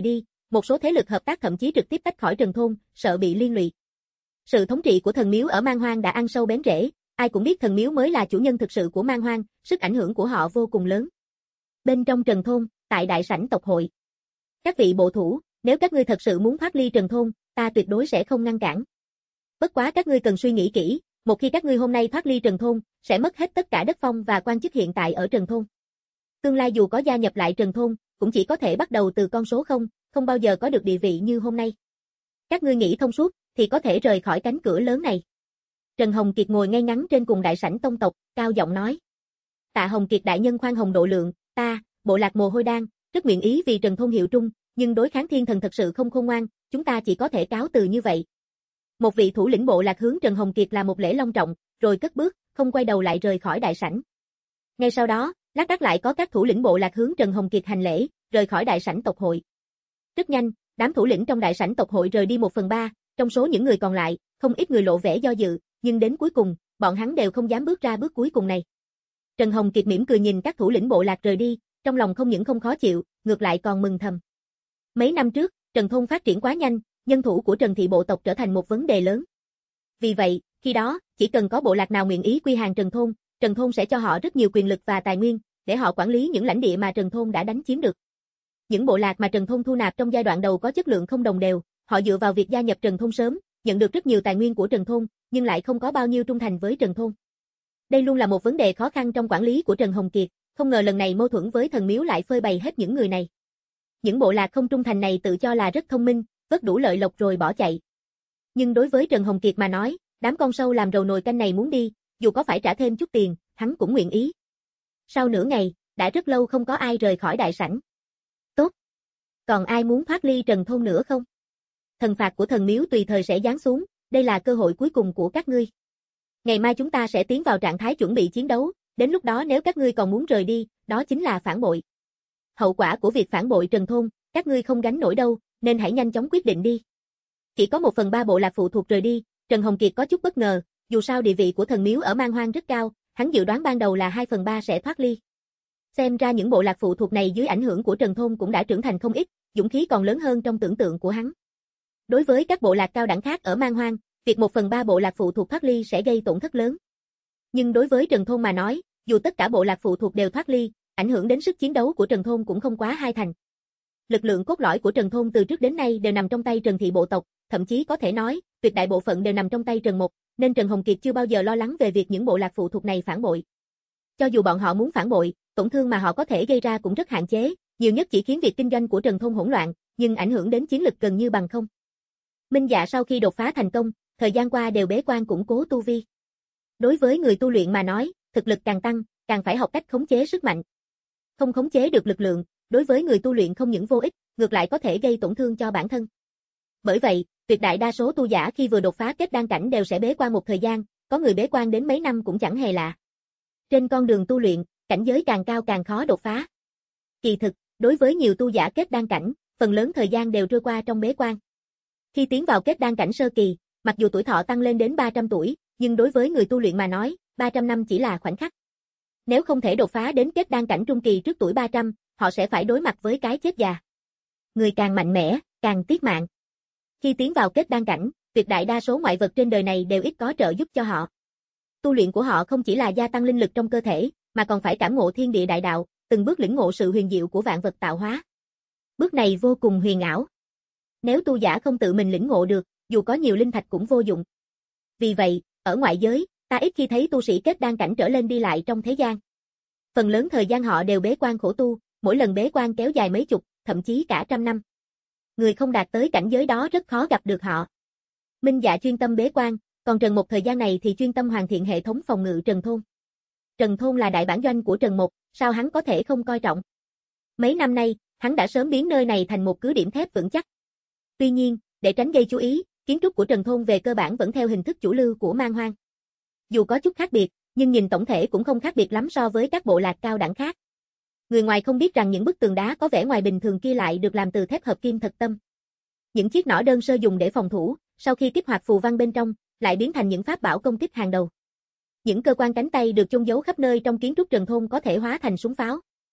một số thế lực hợp tác thậm chí trực tiếp tách khỏi Trần thôn, sợ bị liên lụy. Sự thống trị của thần miếu ở Man Hoang đã ăn sâu bén rễ, ai cũng biết thần miếu mới là chủ nhân thực sự của Man Hoang, sức ảnh hưởng của họ vô cùng lớn. Bên trong Trần thôn, tại đại sảnh tộc hội. Các vị bộ thủ, nếu các ngươi thật sự muốn thoát ly Trần thôn, ta tuyệt đối sẽ không ngăn cản. Bất quá các ngươi cần suy nghĩ kỹ, một khi các ngươi hôm nay thoát ly Trần thôn, sẽ mất hết tất cả đất phong và quan chức hiện tại ở Trần thôn. Tương lai dù có gia nhập lại Trần thôn, cũng chỉ có thể bắt đầu từ con số không, không bao giờ có được địa vị như hôm nay. Các ngươi nghĩ thông suốt, thì có thể rời khỏi cánh cửa lớn này. Trần Hồng Kiệt ngồi ngay ngắn trên cùng đại sảnh tông tộc, cao giọng nói. Tạ Hồng Kiệt đại nhân khoan hồng độ lượng, ta, bộ lạc Mồ Hôi Đan, rất nguyện ý vì Trần thôn hiệu trung, nhưng đối kháng thiên thần thật sự không khôn ngoan, chúng ta chỉ có thể cáo từ như vậy. Một vị thủ lĩnh bộ lạc hướng Trần Hồng Kiệt là một lễ long trọng, rồi cất bước, không quay đầu lại rời khỏi đại sảnh. Ngay sau đó, lác đác lại có các thủ lĩnh bộ lạc hướng Trần Hồng Kiệt hành lễ, rời khỏi đại sảnh tộc hội. Rất nhanh, đám thủ lĩnh trong đại sảnh tộc hội rời đi một phần ba, trong số những người còn lại, không ít người lộ vẻ do dự, nhưng đến cuối cùng, bọn hắn đều không dám bước ra bước cuối cùng này. Trần Hồng Kiệt mỉm cười nhìn các thủ lĩnh bộ lạc rời đi, trong lòng không những không khó chịu, ngược lại còn mừng thầm. Mấy năm trước, Trần thôn phát triển quá nhanh, nhân thủ của Trần thị bộ tộc trở thành một vấn đề lớn. Vì vậy, khi đó, chỉ cần có bộ lạc nào nguyện ý quy hàng Trần thôn, Trần thôn sẽ cho họ rất nhiều quyền lực và tài nguyên, để họ quản lý những lãnh địa mà Trần thôn đã đánh chiếm được. Những bộ lạc mà Trần thôn thu nạp trong giai đoạn đầu có chất lượng không đồng đều, họ dựa vào việc gia nhập Trần thôn sớm, nhận được rất nhiều tài nguyên của Trần thôn, nhưng lại không có bao nhiêu trung thành với Trần thôn. Đây luôn là một vấn đề khó khăn trong quản lý của Trần Hồng Kiệt, không ngờ lần này mâu thuẫn với thần miếu lại phơi bày hết những người này. Những bộ lạc không trung thành này tự cho là rất thông minh, vớt đủ lợi lộc rồi bỏ chạy. Nhưng đối với Trần Hồng Kiệt mà nói, đám con sâu làm rầu nồi canh này muốn đi, dù có phải trả thêm chút tiền, hắn cũng nguyện ý. Sau nửa ngày, đã rất lâu không có ai rời khỏi đại sảnh. Tốt. Còn ai muốn thoát ly Trần thôn nữa không? Thần phạt của thần miếu tùy thời sẽ giáng xuống, đây là cơ hội cuối cùng của các ngươi. Ngày mai chúng ta sẽ tiến vào trạng thái chuẩn bị chiến đấu, đến lúc đó nếu các ngươi còn muốn rời đi, đó chính là phản bội. Hậu quả của việc phản bội Trần thôn, các ngươi không gánh nổi đâu, nên hãy nhanh chóng quyết định đi. Chỉ có một phần ba bộ lạc phụ thuộc rời đi, Trần Hồng Kiệt có chút bất ngờ, dù sao địa vị của thần miếu ở Man Hoang rất cao, hắn dự đoán ban đầu là hai phần ba sẽ thoát ly. Xem ra những bộ lạc phụ thuộc này dưới ảnh hưởng của Trần thôn cũng đã trưởng thành không ít, dũng khí còn lớn hơn trong tưởng tượng của hắn. Đối với các bộ lạc cao đẳng khác ở Man Hoang, việc một phần ba bộ lạc phụ thuộc thoát ly sẽ gây tổn thất lớn. Nhưng đối với Trần thôn mà nói, dù tất cả bộ lạc phụ thuộc đều thoát ly, ảnh hưởng đến sức chiến đấu của Trần thôn cũng không quá hai thành. Lực lượng cốt lõi của Trần thôn từ trước đến nay đều nằm trong tay Trần thị bộ tộc, thậm chí có thể nói, tuyệt đại bộ phận đều nằm trong tay Trần Mộc, nên Trần Hồng Kiệt chưa bao giờ lo lắng về việc những bộ lạc phụ thuộc này phản bội. Cho dù bọn họ muốn phản bội, tổn thương mà họ có thể gây ra cũng rất hạn chế, nhiều nhất chỉ khiến việc kinh doanh của Trần thôn hỗn loạn, nhưng ảnh hưởng đến chiến lực gần như bằng không. Minh Dạ sau khi đột phá thành công, thời gian qua đều bế quan củng cố tu vi. Đối với người tu luyện mà nói, thực lực càng tăng, càng phải học cách khống chế sức mạnh. Không khống chế được lực lượng, đối với người tu luyện không những vô ích, ngược lại có thể gây tổn thương cho bản thân. Bởi vậy, tuyệt đại đa số tu giả khi vừa đột phá kết đan cảnh đều sẽ bế quan một thời gian, có người bế quan đến mấy năm cũng chẳng hề lạ. Trên con đường tu luyện, cảnh giới càng cao càng khó đột phá. Kỳ thực, đối với nhiều tu giả kết đan cảnh, phần lớn thời gian đều trôi qua trong bế quan. Khi tiến vào kết đan cảnh sơ kỳ, mặc dù tuổi thọ tăng lên đến ba trăm tuổi, nhưng đối với người tu luyện mà nói, ba trăm năm chỉ là khoảnh khắc. Nếu không thể đột phá đến kết đan cảnh trung kỳ trước tuổi ba trăm, họ sẽ phải đối mặt với cái chết già. Người càng mạnh mẽ, càng tiếc mạng. Khi tiến vào kết đan cảnh, tuyệt đại đa số ngoại vật trên đời này đều ít có trợ giúp cho họ. Tu luyện của họ không chỉ là gia tăng linh lực trong cơ thể, mà còn phải cảm ngộ thiên địa đại đạo, từng bước lĩnh ngộ sự huyền diệu của vạn vật tạo hóa. Bước này vô cùng huyền ảo. Nếu tu giả không tự mình lĩnh ngộ được, dù có nhiều linh thạch cũng vô dụng. Vì vậy, ở ngoại giới, ta ít khi thấy tu sĩ kết đan cảnh trở lên đi lại trong thế gian. Phần lớn thời gian họ đều bế quan khổ tu, mỗi lần bế quan kéo dài mấy chục, thậm chí cả trăm năm. Người không đạt tới cảnh giới đó rất khó gặp được họ. Minh Dạ chuyên tâm bế quan, còn Trần Mộc thời gian này thì chuyên tâm hoàn thiện hệ thống phòng ngự Trần thôn. Trần thôn là đại bản doanh của Trần Mộc, sao hắn có thể không coi trọng? Mấy năm nay, hắn đã sớm biến nơi này thành một cứ điểm thép vững chắc. Tuy nhiên, để tránh gây chú ý, kiến trúc của Trần thôn về cơ bản vẫn theo hình thức chủ lưu của Man Hoang. Dù có chút khác biệt, nhưng nhìn tổng thể cũng không khác biệt lắm so với các bộ lạc cao đẳng khác. Người ngoài không biết rằng những bức tường đá có vẻ ngoài bình thường kia lại được làm từ thép hợp kim thật tâm. Những chiếc nỏ đơn sơ dùng để phòng thủ, sau khi kích hoạt phù văn bên trong, lại biến thành những pháp bảo công kích hàng đầu. Những cơ quan cánh tay được chôn giấu khắp nơi trong kiến trúc Trần thôn có thể hóa thành súng pháo.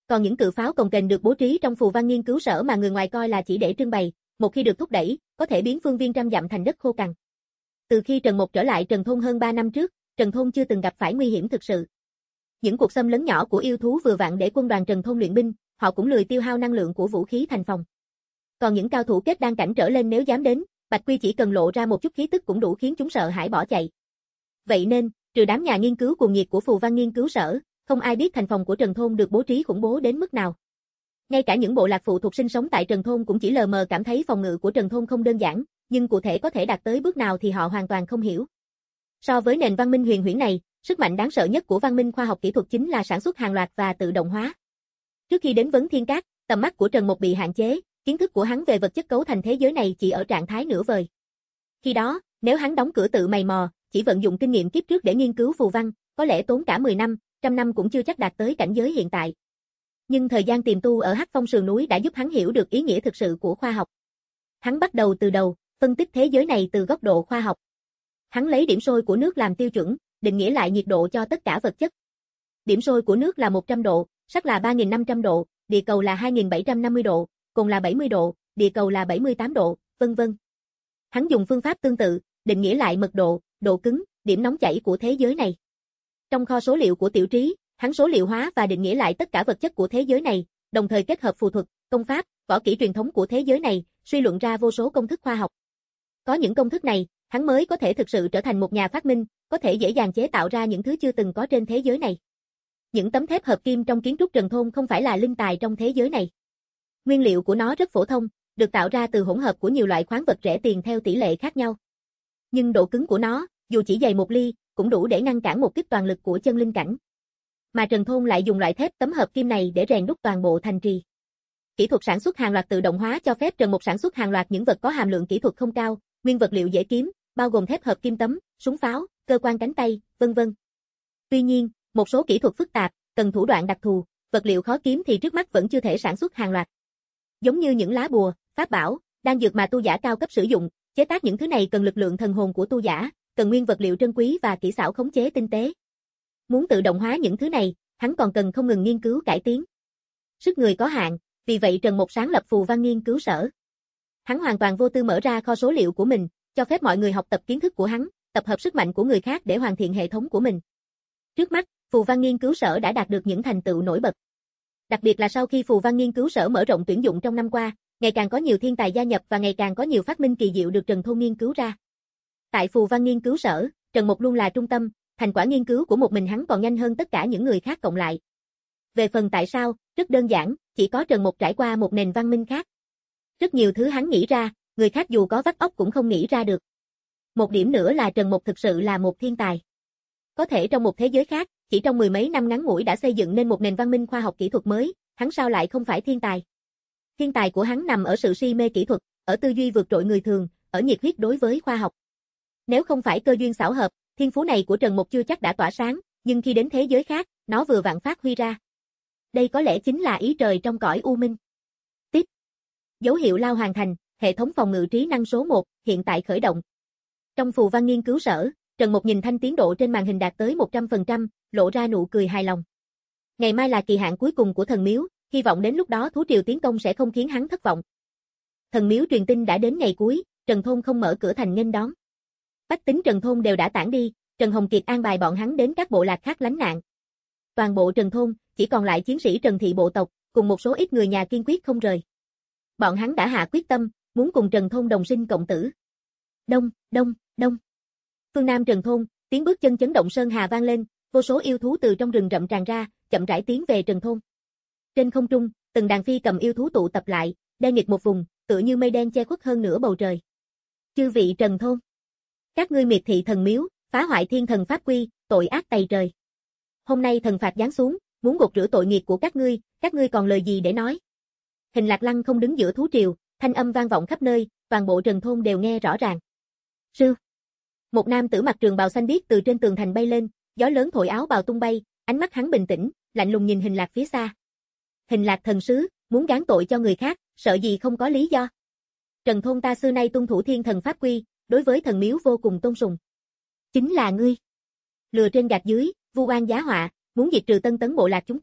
Còn những cự pháo cồng kềnh được bố trí trong phù văn nghiên cứu sở mà người ngoài coi là chỉ để trưng bày, một khi được thúc đẩy, có thể biến phương viên trăm dặm thành đất khô cằn. Từ khi Trần Mộc trở lại Trần Thôn hơn ba năm trước, Trần Thôn chưa từng gặp phải nguy hiểm thực sự. Những cuộc xâm lấn nhỏ của yêu thú vừa vặn để quân đoàn Trần Thôn luyện binh, họ cũng lười tiêu hao năng lượng của vũ khí thành phòng. Còn những cao thủ kết đan cảnh trở lên nếu dám đến, Bạch Quy chỉ cần lộ ra một chút khí tức cũng đủ khiến chúng sợ hãi bỏ chạy. Vậy nên, trừ đám nhà nghiên cứu cuồng nhiệt của phù văn nghiên cứu sở, không ai biết thành phòng của Trần Thôn được bố trí khủng bố đến mức nào. Ngay cả những bộ lạc phụ thuộc sinh sống tại Trần Thôn cũng chỉ lờ mờ cảm thấy phòng ngự của Trần Thôn không đơn giản, nhưng cụ thể có thể đạt tới bước nào thì họ hoàn toàn không hiểu. So với nền văn minh huyền huyễn này, sức mạnh đáng sợ nhất của văn minh khoa học kỹ thuật chính là sản xuất hàng loạt và tự động hóa. Trước khi đến Vấn Thiên Các, tầm mắt của Trần Mộc bị hạn chế, kiến thức của hắn về vật chất cấu thành thế giới này chỉ ở trạng thái nửa vời. Khi đó, nếu hắn đóng cửa tự mày mò, chỉ vận dụng kinh nghiệm kiếp trước để nghiên cứu phù văn, có lẽ tốn cả mười năm, trăm năm cũng chưa chắc đạt tới cảnh giới hiện tại. Nhưng thời gian tiềm tu ở Hắc Phong sườn núi đã giúp hắn hiểu được ý nghĩa thực sự của khoa học. Hắn bắt đầu từ đầu, phân tích thế giới này từ góc độ khoa học. Hắn lấy điểm sôi của nước làm tiêu chuẩn, định nghĩa lại nhiệt độ cho tất cả vật chất. Điểm sôi của nước là một trăm độ, sắt là ba nghìn năm trăm độ, địa cầu là hai nghìn bảy trăm năm mươi độ, cồn là bảy mươi độ, địa cầu là bảy mươi tám độ, vân vân. Hắn dùng phương pháp tương tự, định nghĩa lại mật độ, độ cứng, điểm nóng chảy của thế giới này. Trong kho số liệu của Tiểu Trí, hắn số liệu hóa và định nghĩa lại tất cả vật chất của thế giới này, đồng thời kết hợp phù thuật, công pháp, võ kỹ truyền thống của thế giới này, suy luận ra vô số công thức khoa học. Có những công thức này, hắn mới có thể thực sự trở thành một nhà phát minh, có thể dễ dàng chế tạo ra những thứ chưa từng có trên thế giới này. Những tấm thép hợp kim trong kiến trúc Trần Thôn không phải là linh tài trong thế giới này. Nguyên liệu của nó rất phổ thông, được tạo ra từ hỗn hợp của nhiều loại khoáng vật rẻ tiền theo tỷ lệ khác nhau. Nhưng độ cứng của nó, dù chỉ dày một ly, cũng đủ để ngăn cản một kích toàn lực của chân linh cảnh. Mà Trần Thôn lại dùng loại thép tấm hợp kim này để rèn đúc toàn bộ thành trì. Kỹ thuật sản xuất hàng loạt tự động hóa cho phép Trần Mộc sản xuất hàng loạt những vật có hàm lượng kỹ thuật không cao, nguyên vật liệu dễ kiếm, bao gồm thép hợp kim tấm, súng pháo, cơ quan cánh tay, vân vân. Tuy nhiên, một số kỹ thuật phức tạp, cần thủ đoạn đặc thù, vật liệu khó kiếm thì trước mắt vẫn chưa thể sản xuất hàng loạt. Giống như những lá bùa, pháp bảo, đan dược mà tu giả cao cấp sử dụng, chế tác những thứ này cần lực lượng thần hồn của tu giả, cần nguyên vật liệu trân quý và kỹ xảo khống chế tinh tế. Muốn tự động hóa những thứ này, hắn còn cần không ngừng nghiên cứu cải tiến. Sức người có hạn, vì vậy Trần Mộc sáng lập phù văn nghiên cứu sở. Hắn hoàn toàn vô tư mở ra kho số liệu của mình, cho phép mọi người học tập kiến thức của hắn, tập hợp sức mạnh của người khác để hoàn thiện hệ thống của mình. Trước mắt, phù văn nghiên cứu sở đã đạt được những thành tựu nổi bật. Đặc biệt là sau khi phù văn nghiên cứu sở mở rộng tuyển dụng trong năm qua, ngày càng có nhiều thiên tài gia nhập và ngày càng có nhiều phát minh kỳ diệu được Trần Thôn nghiên cứu ra. Tại phù văn nghiên cứu sở, Trần Mộc luôn là trung tâm, thành quả nghiên cứu của một mình hắn còn nhanh hơn tất cả những người khác cộng lại. Về phần tại sao, rất đơn giản, chỉ có Trần Mộc trải qua một nền văn minh khác. Rất nhiều thứ hắn nghĩ ra, người khác dù có vắt óc cũng không nghĩ ra được. Một điểm nữa là Trần Mộc thực sự là một thiên tài. Có thể trong một thế giới khác, chỉ trong mười mấy năm ngắn ngủi đã xây dựng nên một nền văn minh khoa học kỹ thuật mới, hắn sao lại không phải thiên tài? Thiên tài của hắn nằm ở sự si mê kỹ thuật, ở tư duy vượt trội người thường, ở nhiệt huyết đối với khoa học. Nếu không phải cơ duyên xảo hợp, thiên phú này của Trần Mộc chưa chắc đã tỏa sáng, nhưng khi đến thế giới khác, nó vừa vặn phát huy ra. Đây có lẽ chính là ý trời trong cõi u minh. Tiếp. Dấu hiệu lao hoàn thành, hệ thống phòng ngự trí năng số một, hiện tại khởi động. Trong phù văn nghiên cứu sở, Trần Mộc nhìn thanh tiến độ trên màn hình đạt tới một trăm phần trăm, lộ ra nụ cười hài lòng. Ngày mai là kỳ hạn cuối cùng của thần miếu, hy vọng đến lúc đó thú triều tiến công sẽ không khiến hắn thất vọng. Thần miếu truyền tin đã đến ngày cuối, Trần Thôn không mở cửa thành nghênh đón. Bách tính Trần Thôn đều đã tản đi, Trần Hồng Kiệt an bài bọn hắn đến các bộ lạc khác lánh nạn. Toàn bộ Trần Thôn, chỉ còn lại chiến sĩ Trần thị bộ tộc, cùng một số ít người nhà kiên quyết không rời. Bọn hắn đã hạ quyết tâm, muốn cùng Trần Thôn đồng sinh cộng tử. Đông, đông, đông. Phương Nam Trần Thôn, tiếng bước chân chấn động sơn hà vang lên, vô số yêu thú từ trong rừng rậm tràn ra, chậm rãi tiến về Trần Thôn. Trên không trung, từng đàn phi cầm yêu thú tụ tập lại, đen nghịt một vùng, tựa như mây đen che khuất hơn nửa bầu trời. Chư vị Trần Thôn, các ngươi miệt thị thần miếu, phá hoại thiên thần pháp quy, tội ác tày trời. Hôm nay thần phạt giáng xuống, muốn gột rửa tội nghiệp của các ngươi, các ngươi còn lời gì để nói? Hình Lạc Lăng không đứng giữa thú triều, thanh âm vang vọng khắp nơi, toàn bộ Trần Thôn đều nghe rõ ràng. Sư. Một nam tử mặc trường bào xanh biếc từ trên tường thành bay lên, gió lớn thổi áo bào tung bay, ánh mắt hắn bình tĩnh, lạnh lùng nhìn Hình Lạc phía xa. Hình Lạc thần sứ, muốn gán tội cho người khác, sợ gì không có lý do. Trần Thôn ta xưa nay tuân thủ thiên thần pháp quy, đối với thần miếu vô cùng tôn sùng. Chính là ngươi. Lừa trên gạt dưới, vu oan giá họa, muốn diệt trừ Tân Tấn bộ lạc chúng ta,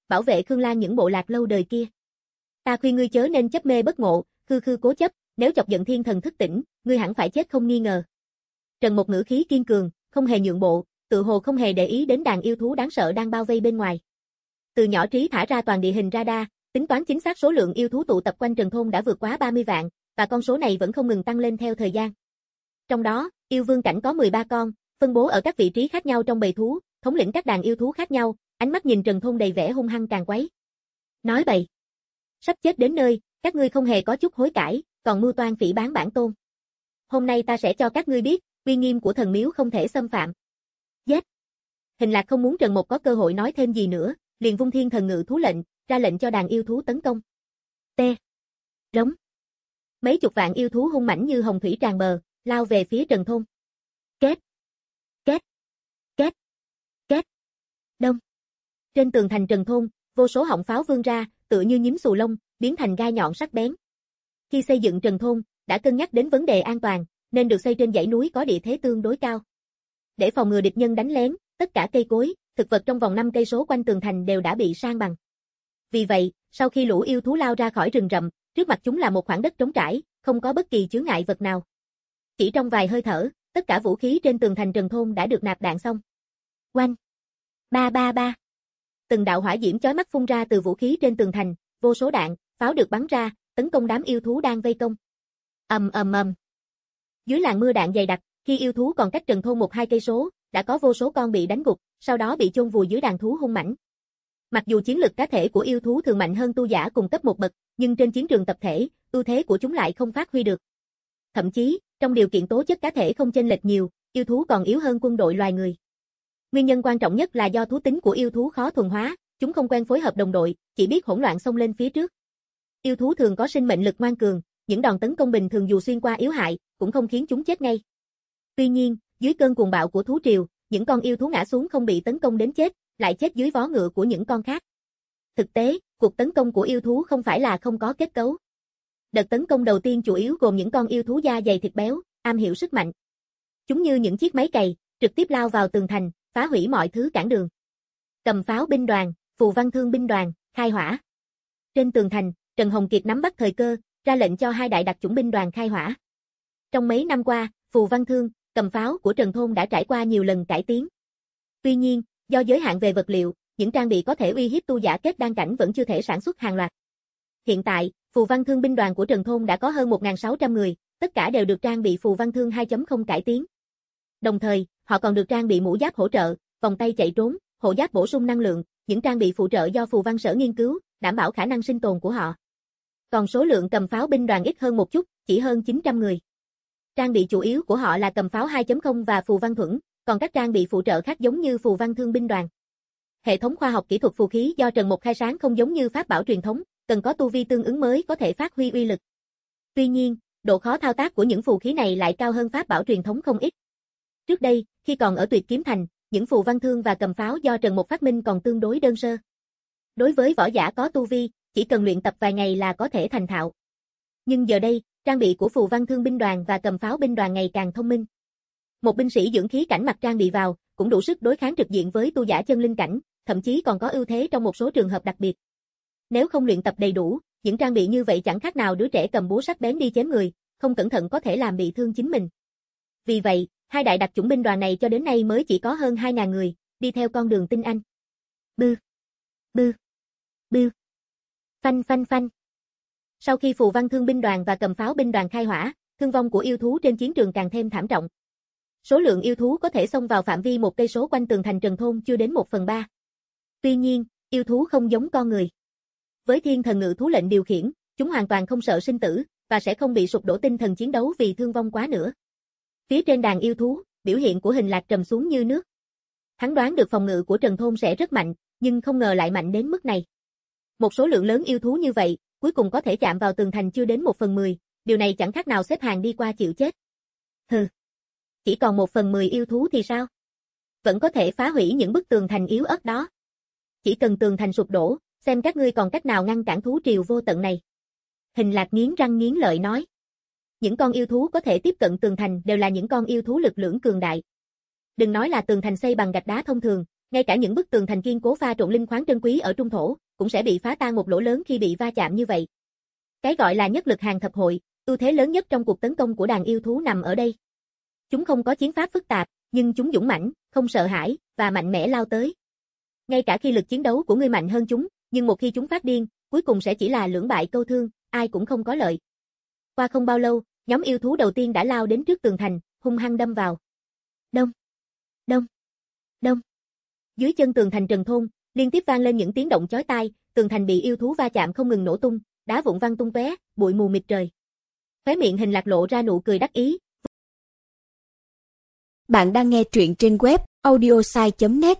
bảo vệ Khương Lan những bộ lạc lâu đời kia. Ta khuyên ngươi chớ nên chấp mê bất ngộ, khư khư cố chấp, nếu chọc giận thiên thần thức tỉnh, ngươi hẳn phải chết không nghi ngờ. Trần Một ngữ khí kiên cường, không hề nhượng bộ, tự hồ không hề để ý đến đàn yêu thú đáng sợ đang bao vây bên ngoài. Từ nhỏ trí thả ra toàn địa hình radar, tính toán chính xác số lượng yêu thú tụ tập quanh Trần Thôn đã vượt quá ba mươi vạn, và con số này vẫn không ngừng tăng lên theo thời gian. Trong đó, yêu vương cảnh có mười ba con, phân bố ở các vị trí khác nhau trong bầy thú, thống lĩnh các đàn yêu thú khác nhau, ánh mắt nhìn Trần Thôn đầy vẻ hung hăng càng quấy. Nói bậy. Sắp chết đến nơi, các ngươi không hề có chút hối cải, còn mưu toan phỉ báng bản tôn. Hôm nay ta sẽ cho các ngươi biết, uy nghiêm của thần miếu không thể xâm phạm. Giết. Hình Lạc không muốn Trần Một có cơ hội nói thêm gì nữa, liền vung thiên thần ngự thú lệnh, ra lệnh cho đàn yêu thú tấn công. T. Rống. Mấy chục vạn yêu thú hung mãnh như hồng thủy tràn bờ, lao về phía Trần Thôn. Két. Két. Két. Két. Đông. Trên tường thành Trần Thôn, vô số họng pháo vươn ra, tựa như nhím xù lông, biến thành gai nhọn sắc bén. Khi xây dựng Trần Thôn, đã cân nhắc đến vấn đề an toàn, nên được xây trên dãy núi có địa thế tương đối cao. Để phòng ngừa địch nhân đánh lén, tất cả cây cối, thực vật trong vòng năm cây số quanh tường thành đều đã bị san bằng. Vì vậy, sau khi lũ yêu thú lao ra khỏi rừng rậm, trước mặt chúng là một khoảng đất trống trải, không có bất kỳ chướng ngại vật nào. Chỉ trong vài hơi thở, tất cả vũ khí trên tường thành Trần Thôn đã được nạp đạn xong. Oanh! Ba ba ba! Từng đạo hỏa diễm chói mắt phun ra từ vũ khí trên tường thành, vô số đạn, pháo được bắn ra, tấn công đám yêu thú đang vây công. Ầm ầm ầm. Dưới làn mưa đạn dày đặc, khi yêu thú còn cách Trần Thôn một hai cây số, đã có vô số con bị đánh gục, sau đó bị chôn vùi dưới đàn thú hung mãnh. Mặc dù chiến lực cá thể của yêu thú thường mạnh hơn tu giả cùng cấp một bậc, nhưng trên chiến trường tập thể, ưu thế của chúng lại không phát huy được. Thậm chí, trong điều kiện tố chất cá thể không chênh lệch nhiều, yêu thú còn yếu hơn quân đội loài người. Nguyên nhân quan trọng nhất là do thú tính của yêu thú khó thuần hóa, chúng không quen phối hợp đồng đội, chỉ biết hỗn loạn xông lên phía trước. Yêu thú thường có sinh mệnh lực ngoan cường, những đòn tấn công bình thường dù xuyên qua yếu hại, cũng không khiến chúng chết ngay. Tuy nhiên, dưới cơn cuồng bạo của thú triều, những con yêu thú ngã xuống không bị tấn công đến chết, lại chết dưới vó ngựa của những con khác. Thực tế, cuộc tấn công của yêu thú không phải là không có kết cấu. Đợt tấn công đầu tiên chủ yếu gồm những con yêu thú da dày thịt béo, am hiểu sức mạnh. Chúng như những chiếc máy cày, trực tiếp lao vào tường thành, phá hủy mọi thứ cản đường. Cầm pháo binh đoàn, Phù Văn Thương binh đoàn, khai hỏa. Trên tường thành, Trần Hồng Kiệt nắm bắt thời cơ, ra lệnh cho hai đại đặc chủng binh đoàn khai hỏa. Trong mấy năm qua, Phù Văn Thương, cầm pháo của Trần Thôn đã trải qua nhiều lần cải tiến. Tuy nhiên, do giới hạn về vật liệu, những trang bị có thể uy hiếp tu giả kết đan cảnh vẫn chưa thể sản xuất hàng loạt. Hiện tại, Phù Văn Thương binh đoàn của Trần Thôn đã có hơn một nghìn sáu trăm người, tất cả đều được trang bị Phù Văn Thương hai chấm không cải tiến. Đồng thời, họ còn được trang bị mũ giáp hỗ trợ, vòng tay chạy trốn, hộ giáp bổ sung năng lượng, những trang bị phụ trợ do Phù Văn Sở nghiên cứu, đảm bảo khả năng sinh tồn của họ. Còn số lượng cầm pháo binh đoàn ít hơn một chút, chỉ hơn chín trăm người. Trang bị chủ yếu của họ là cầm pháo hai chấm không và Phù Văn Thuẫn, còn các trang bị phụ trợ khác giống như Phù Văn Thương binh đoàn. Hệ thống khoa học kỹ thuật phù khí do Trần Một khai sáng không giống như pháp bảo truyền thống, cần có tu vi tương ứng mới có thể phát huy uy lực. Tuy nhiên, độ khó thao tác của những phù khí này lại cao hơn pháp bảo truyền thống không ít. Trước đây, khi còn ở Tuyệt Kiếm Thành, những Phù Văn Thương và cầm pháo do Trần Một phát minh còn tương đối đơn sơ. Đối với võ giả có tu vi, chỉ cần luyện tập vài ngày là có thể thành thạo. Nhưng giờ đây, trang bị của Phù Văn Thương binh đoàn và cầm pháo binh đoàn ngày càng thông minh. Một binh sĩ dưỡng khí cảnh mặc trang bị vào, cũng đủ sức đối kháng trực diện với tu giả chân linh cảnh, thậm chí còn có ưu thế trong một số trường hợp đặc biệt. Nếu không luyện tập đầy đủ, những trang bị như vậy chẳng khác nào đứa trẻ cầm búa sắc bén đi chém người, không cẩn thận có thể làm bị thương chính mình. Vì vậy, hai đại đặc chủng binh đoàn này cho đến nay mới chỉ có hơn hai nghìn người, đi theo con đường tinh anh. Bư, bư, bư, phanh phanh phanh. Sau khi Phù Văn Thương binh đoàn và cầm pháo binh đoàn khai hỏa, thương vong của yêu thú trên chiến trường càng thêm thảm trọng. Số lượng yêu thú có thể xông vào phạm vi một cây số quanh tường thành Trần Thôn chưa đến một phần ba. Tuy nhiên, yêu thú không giống con người. Với thiên thần ngự thú lệnh điều khiển, chúng hoàn toàn không sợ sinh tử, và sẽ không bị sụp đổ tinh thần chiến đấu vì thương vong quá nữa. Phía trên đàn yêu thú, biểu hiện của Hình Lạc trầm xuống như nước. Hắn đoán được phòng ngự của Trần Thôn sẽ rất mạnh, nhưng không ngờ lại mạnh đến mức này. Một số lượng lớn yêu thú như vậy, cuối cùng có thể chạm vào tường thành chưa đến một phần mười, điều này chẳng khác nào xếp hàng đi qua chịu chết. Hừ. Chỉ còn một phần mười yêu thú thì sao? Vẫn có thể phá hủy những bức tường thành yếu ớt đó. Chỉ cần tường thành sụp đổ, xem các ngươi còn cách nào ngăn cản thú triều vô tận này. Hình Lạc nghiến răng nghiến lợi nói. Những con yêu thú có thể tiếp cận tường thành đều là những con yêu thú lực lưỡng cường đại. Đừng nói là tường thành xây bằng gạch đá thông thường, Ngay cả những bức tường thành kiên cố pha trộn linh khoáng trân quý ở trung thổ, cũng sẽ bị phá tan một lỗ lớn khi bị va chạm như vậy. Cái gọi là nhất lực hàng thập hội, ưu thế lớn nhất trong cuộc tấn công của đàn yêu thú nằm ở đây. Chúng không có chiến pháp phức tạp, nhưng chúng dũng mãnh, không sợ hãi, và mạnh mẽ lao tới. Ngay cả khi lực chiến đấu của ngươi mạnh hơn chúng, nhưng một khi chúng phát điên, cuối cùng sẽ chỉ là lưỡng bại câu thương, ai cũng không có lợi. Qua không bao lâu, nhóm yêu thú đầu tiên đã lao đến trước tường thành, hung hăng đâm vào. Đông, đông, đông. Dưới chân tường thành Trần Thôn, liên tiếp vang lên những tiếng động chói tai, tường thành bị yêu thú va chạm không ngừng nổ tung, đá vụn văng tung tóe, bụi mù mịt trời. Khóe miệng Hình Lạc lộ ra nụ cười đắc ý. Bạn đang nghe truyện trên web audiosai chấm net.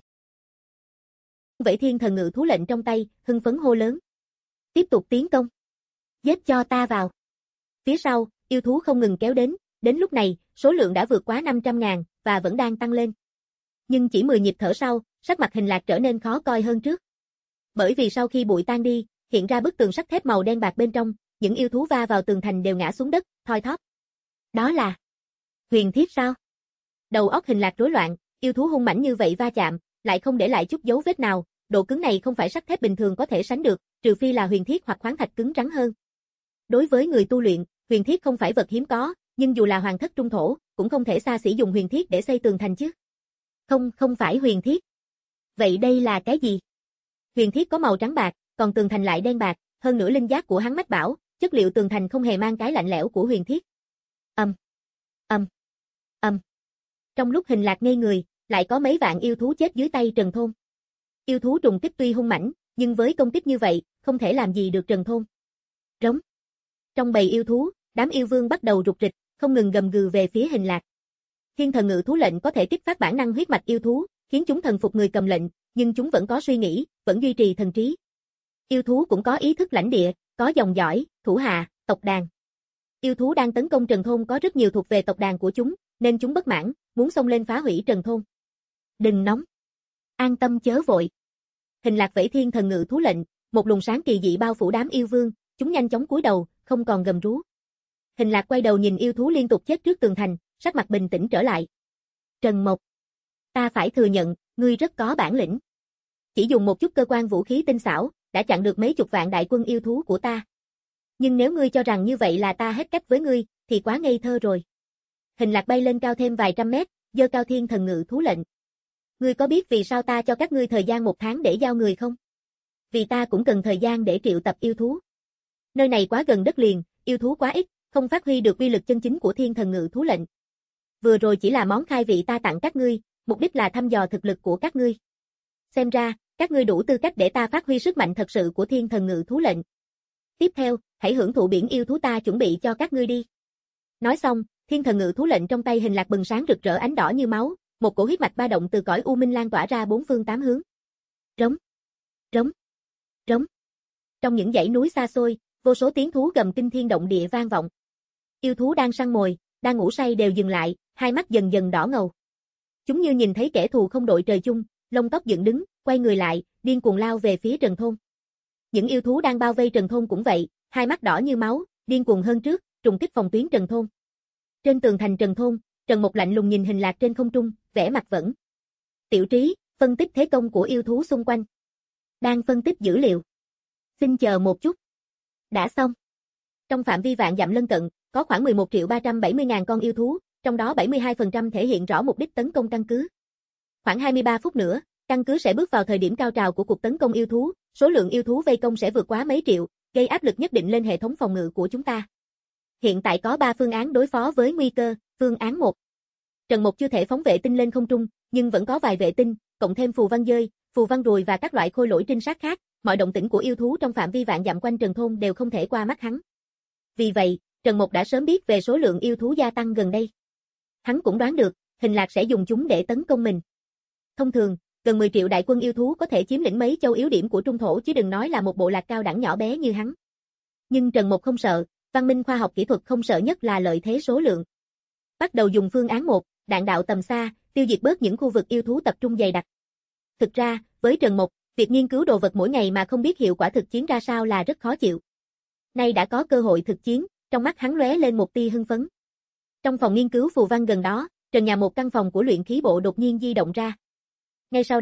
Vẫy thiên thần ngự thú lệnh trong tay, hưng phấn hô lớn. Tiếp tục tiến công. Giết cho ta vào. Phía sau, yêu thú không ngừng kéo đến, đến lúc này, số lượng đã vượt quá năm trăm ngàn, và vẫn đang tăng lên. Nhưng chỉ mười nhịp thở sau, sắc mặt Hình Lạc trở nên khó coi hơn trước. Bởi vì sau khi bụi tan đi, hiện ra bức tường sắt thép màu đen bạc bên trong, những yêu thú va vào tường thành đều ngã xuống đất, thoi thóp. Đó là huyền thiết sao? Đầu óc Hình Lạc rối loạn, yêu thú hung mãnh như vậy va chạm, lại không để lại chút dấu vết nào, độ cứng này không phải sắt thép bình thường có thể sánh được, trừ phi là huyền thiết hoặc khoáng thạch cứng rắn hơn. Đối với người tu luyện, huyền thiết không phải vật hiếm có, nhưng dù là hoàng thất trung thổ, cũng không thể xa xỉ dùng huyền thiết để xây tường thành chứ. Không, không phải huyền thiết. Vậy đây là cái gì? Huyền thiết có màu trắng bạc, còn tường thành lại đen bạc, hơn nữa linh giác của hắn mách bảo, chất liệu tường thành không hề mang cái lạnh lẽo của huyền thiết. Ầm, ầm, ầm. Trong lúc Hình Lạc ngây người, lại có mấy vạn yêu thú chết dưới tay Trần Thôn. Yêu thú trùng kích tuy hung mãnh, nhưng với công kích như vậy, không thể làm gì được Trần Thôn. Rống. Trong bầy yêu thú, đám yêu vương bắt đầu rục rịch, không ngừng gầm gừ về phía Hình Lạc. Thiên thần ngự thú lệnh có thể kích phát bản năng huyết mạch yêu thú, khiến chúng thần phục người cầm lệnh, nhưng chúng vẫn có suy nghĩ, vẫn duy trì thần trí. Yêu thú cũng có ý thức lãnh địa, có dòng dõi, thủ hạ, tộc đàn. Yêu thú đang tấn công Trần Thôn có rất nhiều thuộc về tộc đàn của chúng, nên chúng bất mãn, muốn xông lên phá hủy Trần Thôn. Đừng nóng. An tâm chớ vội. Hình Lạc vẫy thiên thần ngự thú lệnh, một luồng sáng kỳ dị bao phủ đám yêu vương, chúng nhanh chóng cúi đầu, không còn gầm rú. Hình Lạc quay đầu nhìn yêu thú liên tục chết trước tường thành, sắc mặt bình tĩnh trở lại. Trần Mộc, ta phải thừa nhận, ngươi rất có bản lĩnh. Chỉ dùng một chút cơ quan vũ khí tinh xảo, đã chặn được mấy chục vạn đại quân yêu thú của ta. Nhưng nếu ngươi cho rằng như vậy là ta hết cách với ngươi, thì quá ngây thơ rồi. Hình Lạc bay lên cao thêm vài trăm mét, giơ cao thiên thần ngự thú lệnh. Ngươi có biết vì sao ta cho các ngươi thời gian một tháng để giao người không? Vì ta cũng cần thời gian để triệu tập yêu thú. Nơi này quá gần đất liền, yêu thú quá ít, không phát huy được uy lực chân chính của thiên thần ngự thú lệnh. Vừa rồi chỉ là món khai vị ta tặng các ngươi, mục đích là thăm dò thực lực của các ngươi. Xem ra, các ngươi đủ tư cách để ta phát huy sức mạnh thật sự của thiên thần ngự thú lệnh. Tiếp theo, hãy hưởng thụ biển yêu thú ta chuẩn bị cho các ngươi đi. Nói xong, thiên thần ngự thú lệnh trong tay Hình Lạc bừng sáng rực rỡ ánh đỏ như máu, một cổ huyết mạch ba động từ cõi u minh lan tỏa ra bốn phương tám hướng. Rống, rống, rống. Trong những dãy núi xa xôi, vô số tiếng thú gầm kinh thiên động địa vang vọng. Yêu thú đang săn mồi, đang ngủ say đều dừng lại, hai mắt dần dần đỏ ngầu. Chúng như nhìn thấy kẻ thù không đội trời chung, lông tóc dựng đứng, quay người lại, điên cuồng lao về phía Trần Thôn. Những yêu thú đang bao vây Trần Thôn cũng vậy, hai mắt đỏ như máu, điên cuồng hơn trước, trùng kích phòng tuyến Trần Thôn. Trên tường thành Trần Thôn, Trần Mộc lạnh lùng nhìn Hình Lạc trên không trung, vẻ mặt vẫn. Tiểu Trí, phân tích thế công của yêu thú xung quanh. Đang phân tích dữ liệu. Xin chờ một chút. Đã xong. Trong phạm vi vạn dặm lân cận, có khoảng mười một triệu ba trăm bảy mươi ngàn con yêu thú, trong đó bảy mươi hai phần trăm thể hiện rõ mục đích tấn công căn cứ. Khoảng hai mươi ba phút nữa, căn cứ sẽ bước vào thời điểm cao trào của cuộc tấn công yêu thú, số lượng yêu thú vây công sẽ vượt quá mấy triệu, gây áp lực nhất định lên hệ thống phòng ngự của chúng ta. Hiện tại có ba phương án đối phó với nguy cơ. Phương án một. Trần Mộc chưa thể phóng vệ tinh lên không trung, nhưng vẫn có vài vệ tinh, cộng thêm phù văn dơi, phù văn ruồi và các loại khôi lỗi trinh sát khác, mọi động tĩnh của yêu thú trong phạm vi vạn dặm quanh Trần Thôn đều không thể qua mắt hắn. Vì vậy, Trần Mộc đã sớm biết về số lượng yêu thú gia tăng gần đây. Hắn cũng đoán được, Hình Lạc sẽ dùng chúng để tấn công mình. Thông thường, gần mười triệu đại quân yêu thú có thể chiếm lĩnh mấy châu yếu điểm của trung thổ chứ đừng nói là một bộ lạc cao đẳng nhỏ bé như hắn. Nhưng Trần Mộc không sợ, văn minh khoa học kỹ thuật không sợ nhất là lợi thế số lượng. Bắt đầu dùng phương án một, đạn đạo tầm xa, tiêu diệt bớt những khu vực yêu thú tập trung dày đặc. Thực ra, với Trần Mộc, việc nghiên cứu đồ vật mỗi ngày mà không biết hiệu quả thực chiến ra sao là rất khó chịu. Nay đã có cơ hội thực chiến, trong mắt hắn lóe lên một tia hưng phấn. Trong phòng nghiên cứu phù văn gần đó, trần nhà một căn phòng của luyện khí bộ đột nhiên di động ra. Ngay sau đó,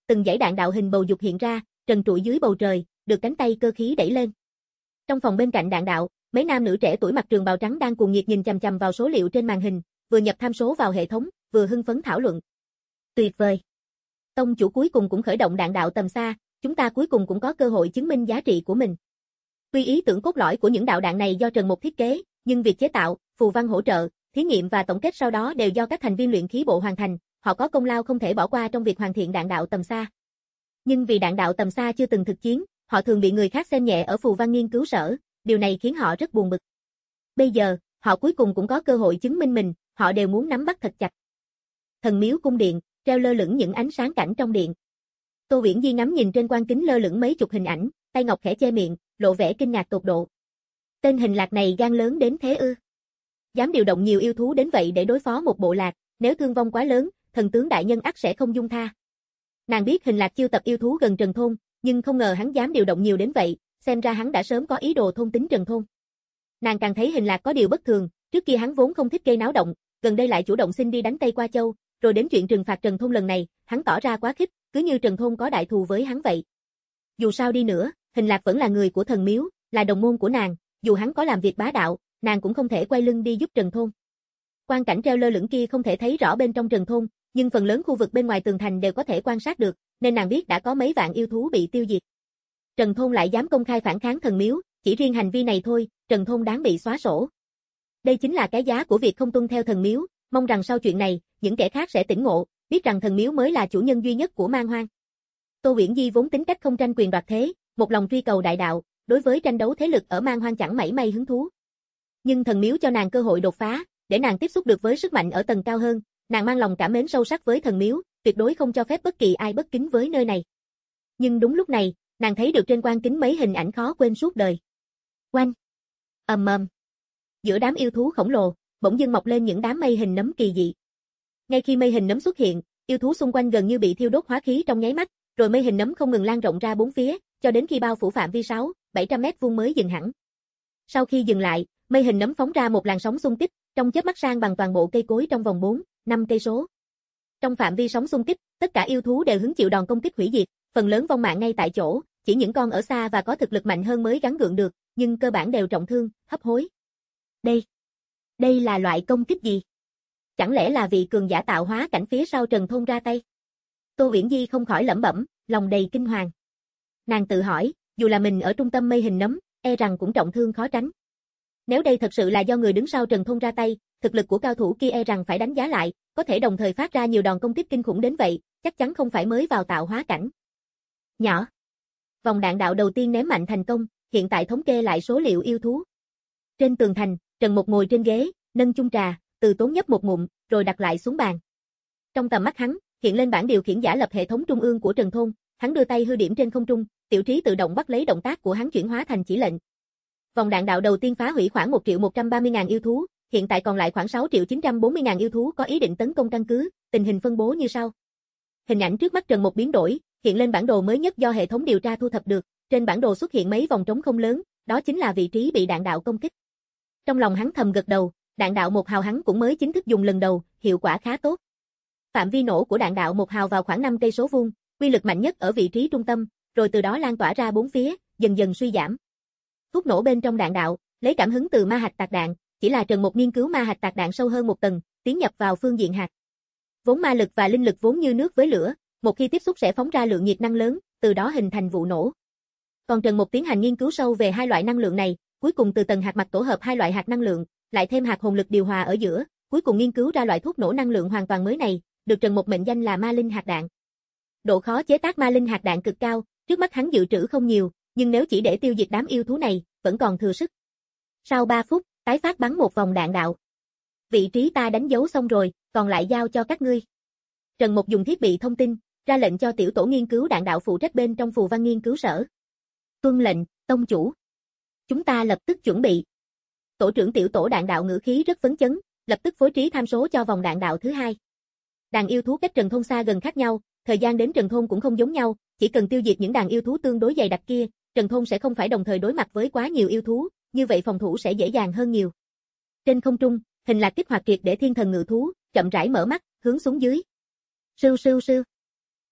từng dãy đạn đạo hình bầu dục hiện ra, trần trụi dưới bầu trời, được cánh tay cơ khí đẩy lên. Trong phòng bên cạnh đạn đạo, mấy nam nữ trẻ tuổi mặc trường bào trắng đang cuồng nhiệt nhìn chằm chằm vào số liệu trên màn hình, vừa nhập tham số vào hệ thống, vừa hưng phấn thảo luận. Tuyệt vời. Tông chủ cuối cùng cũng khởi động đạn đạo tầm xa, chúng ta cuối cùng cũng có cơ hội chứng minh giá trị của mình. Tuy ý tưởng cốt lõi của những đạo đạn này do Trần Mục thiết kế, nhưng việc chế tạo, phù văn hỗ trợ, thí nghiệm và tổng kết sau đó đều do các thành viên luyện khí bộ hoàn thành, họ có công lao không thể bỏ qua trong việc hoàn thiện đạn đạo tầm xa. Nhưng vì đạn đạo tầm xa chưa từng thực chiến, họ thường bị người khác xem nhẹ ở phù văn nghiên cứu sở, điều này khiến họ rất buồn bực. Bây giờ, họ cuối cùng cũng có cơ hội chứng minh mình, họ đều muốn nắm bắt thật chặt. Thần miếu cung điện, treo lơ lửng những ánh sáng cảnh trong điện. Tô Viễn Di ngắm nhìn trên quan kính lơ lửng mấy chục hình ảnh, tay ngọc khẽ che miệng, lộ vẻ kinh ngạc tột độ. Tên hình lạc này gan lớn đến thế ư? Dám điều động nhiều yêu thú đến vậy để đối phó một bộ lạc, nếu thương vong quá lớn, thần tướng đại nhân ắt sẽ không dung tha. Nàng biết hình lạc chiêu tập yêu thú gần Trần Thôn, nhưng không ngờ hắn dám điều động nhiều đến vậy, xem ra hắn đã sớm có ý đồ thôn tính Trần Thôn. Nàng càng thấy hình lạc có điều bất thường, trước kia hắn vốn không thích gây náo động, gần đây lại chủ động xin đi đánh Tây Qua Châu, rồi đến chuyện trừng phạt Trần Thôn lần này, hắn tỏ ra quá khích, cứ như Trần Thôn có đại thù với hắn vậy. Dù sao đi nữa, hình lạc vẫn là người của thần miếu, là đồng môn của nàng, dù hắn có làm việc bá đạo, nàng cũng không thể quay lưng đi giúp Trần Thôn. Quan cảnh treo lơ lửng kia không thể thấy rõ bên trong Trần Thôn, nhưng phần lớn khu vực bên ngoài tường thành đều có thể quan sát được, nên nàng biết đã có mấy vạn yêu thú bị tiêu diệt. Trần Thôn lại dám công khai phản kháng thần miếu, chỉ riêng hành vi này thôi, Trần Thôn đáng bị xóa sổ. Đây chính là cái giá của việc không tuân theo thần miếu, mong rằng sau chuyện này, những kẻ khác sẽ tỉnh ngộ, biết rằng thần miếu mới là chủ nhân duy nhất của Man Hoang. Tô Viễn Di vốn tính cách không tranh quyền đoạt thế, một lòng truy cầu đại đạo, đối với tranh đấu thế lực ở Man Hoang chẳng mảy may hứng thú. Nhưng thần miếu cho nàng cơ hội đột phá, để nàng tiếp xúc được với sức mạnh ở tầng cao hơn, nàng mang lòng cảm mến sâu sắc với thần miếu, tuyệt đối không cho phép bất kỳ ai bất kính với nơi này. Nhưng đúng lúc này, nàng thấy được trên quan kính mấy hình ảnh khó quên suốt đời. Oanh! Ầm ầm! Giữa đám yêu thú khổng lồ, bỗng dưng mọc lên những đám mây hình nấm kỳ dị. Ngay khi mây hình nấm xuất hiện, yêu thú xung quanh gần như bị thiêu đốt hóa khí trong nháy mắt, rồi mây hình nấm không ngừng lan rộng ra bốn phía, cho đến khi bao phủ phạm vi sáu, bảy trăm mét vuông mới dừng hẳn. Sau khi dừng lại, mây hình nấm phóng ra một làn sóng xung kích, trong chớp mắt sang bằng toàn bộ cây cối trong vòng bốn, năm cây số. Trong phạm vi sóng xung kích, tất cả yêu thú đều hứng chịu đòn công kích hủy diệt, phần lớn vong mạng ngay tại chỗ, chỉ những con ở xa và có thực lực mạnh hơn mới gắng gượng được, nhưng cơ bản đều trọng thương, hấp hối. Đây, đây là loại công kích gì? Chẳng lẽ là vị cường giả tạo hóa cảnh phía sau Trần Thôn ra tay? Tô Viễn Di không khỏi lẩm bẩm, lòng đầy kinh hoàng. Nàng tự hỏi, dù là mình ở trung tâm mây hình nấm, e rằng cũng trọng thương khó tránh. Nếu đây thật sự là do người đứng sau Trần Thôn ra tay, thực lực của cao thủ kia e rằng phải đánh giá lại, có thể đồng thời phát ra nhiều đòn công kích kinh khủng đến vậy, chắc chắn không phải mới vào tạo hóa cảnh. Nhỏ. Vòng đạn đạo đầu tiên ném mạnh thành công, hiện tại thống kê lại số liệu yêu thú. Trên tường thành, Trần Mục ngồi trên ghế, nâng chung trà, từ tốn nhấp một ngụm, rồi đặt lại xuống bàn. Trong tầm mắt hắn, hiện lên bảng điều khiển giả lập hệ thống trung ương của Trần Thôn, hắn đưa tay hư điểm trên không trung, tiểu trí tự động bắt lấy động tác của hắn chuyển hóa thành chỉ lệnh. Vòng đạn đạo đầu tiên phá hủy khoảng một triệu một trăm ba mươi ngàn yêu thú, hiện tại còn lại khoảng sáu triệu chín trăm bốn mươi ngàn yêu thú có ý định tấn công căn cứ, tình hình phân bố như sau. Hình ảnh trước mắt Trần Mục biến đổi, hiện lên bản đồ mới nhất do hệ thống điều tra thu thập được, trên bản đồ xuất hiện mấy vòng trống không lớn, đó chính là vị trí bị đạn đạo công kích. Trong lòng hắn thầm gật đầu, đạn đạo một hào hắn cũng mới chính thức dùng lần đầu, hiệu quả khá tốt. Phạm vi nổ của đạn đạo một hào vào khoảng năm cây số vuông, uy lực mạnh nhất ở vị trí trung tâm, rồi từ đó lan tỏa ra bốn phía, dần dần suy giảm. Thuốc nổ bên trong đạn đạo, lấy cảm hứng từ ma hạch tạc đạn, chỉ là Trần Mục nghiên cứu ma hạch tạc đạn sâu hơn một tầng, tiến nhập vào phương diện hạt. Vốn ma lực và linh lực vốn như nước với lửa, một khi tiếp xúc sẽ phóng ra lượng nhiệt năng lớn, từ đó hình thành vụ nổ. Còn Trần Mục tiến hành nghiên cứu sâu về hai loại năng lượng này, cuối cùng từ tầng hạt mặt tổ hợp hai loại hạt năng lượng, lại thêm hạt hồn lực điều hòa ở giữa, cuối cùng nghiên cứu ra loại thuốc nổ năng lượng hoàn toàn mới này, được Trần Mục mệnh danh là ma linh hạt đạn. Độ khó chế tác ma linh hạt đạn cực cao, trước mắt hắn dự trữ không nhiều, nhưng nếu chỉ để tiêu diệt đám yêu thú này, vẫn còn thừa sức. Sau ba phút, tái phát bắn một vòng đạn đạo. Vị trí ta đánh dấu xong rồi, còn lại giao cho các ngươi. Trần Mục dùng thiết bị thông tin, ra lệnh cho tiểu tổ nghiên cứu đạn đạo phụ trách bên trong phù văn nghiên cứu sở. Tuân lệnh, tông chủ. Chúng ta lập tức chuẩn bị. Tổ trưởng tiểu tổ đạn đạo ngữ khí rất phấn chấn, lập tức phối trí tham số cho vòng đạn đạo thứ hai. Đàn yêu thú cách Trần Thôn xa gần khác nhau, thời gian đến Trần Thôn cũng không giống nhau, chỉ cần tiêu diệt những đàn yêu thú tương đối dày đặc kia, Trần Thôn sẽ không phải đồng thời đối mặt với quá nhiều yêu thú, như vậy phòng thủ sẽ dễ dàng hơn nhiều. Trên không trung, hình lạc kích hoạt triệt để thiên thần ngự thú, chậm rãi mở mắt, hướng xuống dưới. Sưu sưu sưu.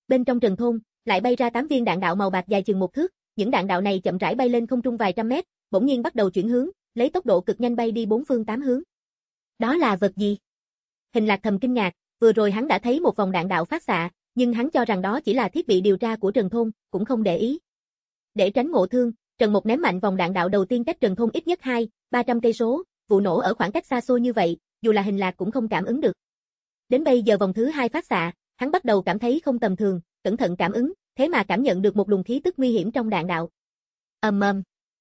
Bên trong rừng thôn, lại bay ra tám viên đạn đạo màu bạc dài chừng một thước, những đạn đạo này chậm rãi bay lên không trung vài trăm mét, bỗng nhiên bắt đầu chuyển hướng, lấy tốc độ cực nhanh bay đi bốn phương tám hướng. Đó là vật gì? Hình Lạc thầm kinh ngạc, vừa rồi hắn đã thấy một vòng đạn đạo phát xạ, nhưng hắn cho rằng đó chỉ là thiết bị điều tra của Trần thôn, cũng không để ý. Để tránh ngộ thương, Trần Mục ném mạnh vòng đạn đạo đầu tiên cách Trần thôn ít nhất hai, ba trăm cây số, vụ nổ ở khoảng cách xa xôi như vậy, dù là Hình Lạc cũng không cảm ứng được. Đến bây giờ vòng thứ hai phát xạ, hắn bắt đầu cảm thấy không tầm thường, cẩn thận cảm ứng, thế mà cảm nhận được một luồng khí tức nguy hiểm trong đạn đạo. Ầm ầm.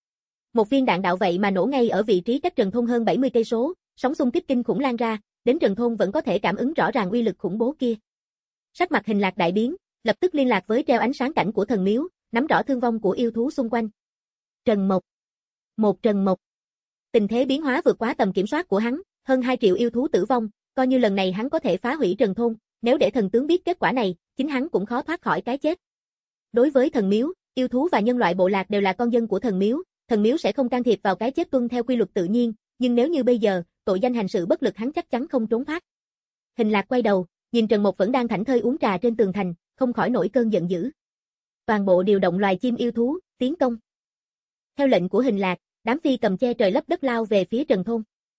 Một viên đạn đạo vậy mà nổ ngay ở vị trí cách Trần thôn hơn bảy mươi cây số, sóng xung kích kinh khủng lan ra, đến Trần thôn vẫn có thể cảm ứng rõ ràng uy lực khủng bố kia. Sắc mặt Hình Lạc đại biến, lập tức liên lạc với treo ánh sáng cảnh của thần miếu, nắm rõ thương vong của yêu thú xung quanh. Trần Mộc. Một Trần Mộc. Tình thế biến hóa vượt quá tầm kiểm soát của hắn, hơn hai triệu yêu thú tử vong, coi như lần này hắn có thể phá hủy Trần thôn, nếu để thần tướng biết kết quả này, chính hắn cũng khó thoát khỏi cái chết. Đối với thần miếu, yêu thú và nhân loại bộ lạc đều là con dân của thần miếu, thần miếu sẽ không can thiệp vào cái chết tuân theo quy luật tự nhiên, nhưng nếu như bây giờ, tội danh hành sự bất lực hắn chắc chắn không trốn thoát. Hình Lạc quay đầu, nhìn Trần Mộc vẫn đang thảnh thơi uống trà trên tường thành, không khỏi nổi cơn giận dữ. Toàn bộ điều động loài chim yêu thú, tiến công. Theo lệnh của Hình Lạc, đám phi cầm che trời lấp đất lao về phía Trần thôn.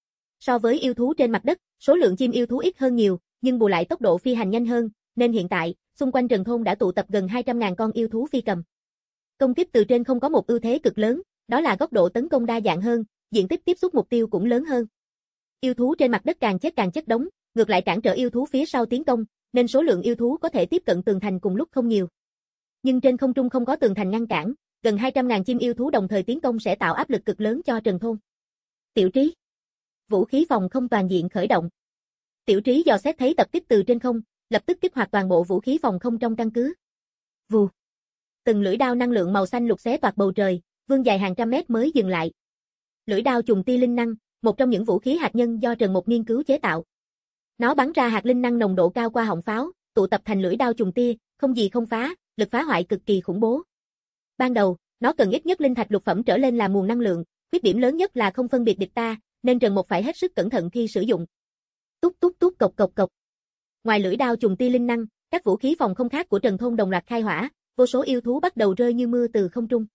So với yêu thú trên mặt đất, số lượng chim yêu thú ít hơn nhiều, nhưng bù lại tốc độ phi hành nhanh hơn, nên hiện tại, xung quanh Trần thôn đã tụ tập gần hai trăm nghìn con yêu thú phi cầm. Công kích từ trên không có một ưu thế cực lớn, đó là góc độ tấn công đa dạng hơn, diện tích tiếp xúc mục tiêu cũng lớn hơn. Yêu thú trên mặt đất càng chết càng chất đống, ngược lại cản trở yêu thú phía sau tiến công, nên số lượng yêu thú có thể tiếp cận tường thành cùng lúc không nhiều. Nhưng trên không trung không có tường thành ngăn cản, gần hai trăm nghìn chim yêu thú đồng thời tiến công sẽ tạo áp lực cực lớn cho Trần thôn. Tiểu Trí. Vũ khí phòng không toàn diện khởi động. Tiểu Trí dò xét thấy tập kích từ trên không, lập tức kích hoạt toàn bộ vũ khí phòng không trong căn cứ. Vù. Từng lưỡi đao năng lượng màu xanh lục xé toạc bầu trời, vươn dài hàng trăm mét mới dừng lại. Lưỡi đao trùng tia linh năng, một trong những vũ khí hạt nhân do Trần Mục nghiên cứu chế tạo. Nó bắn ra hạt linh năng nồng độ cao qua họng pháo, tụ tập thành lưỡi đao trùng tia, không gì không phá, lực phá hoại cực kỳ khủng bố. Ban đầu, nó cần ít nhất linh thạch lục phẩm trở lên làm nguồn năng lượng, khuyết điểm lớn nhất là không phân biệt địch ta, nên Trần Mục phải hết sức cẩn thận khi sử dụng. Túc túc túc cộc cộc cộc. Ngoài lưỡi đao trùng tia linh năng, các vũ khí phòng không khác của Trần thôn đồng loạt khai hỏa, vô số yêu thú bắt đầu rơi như mưa từ không trung.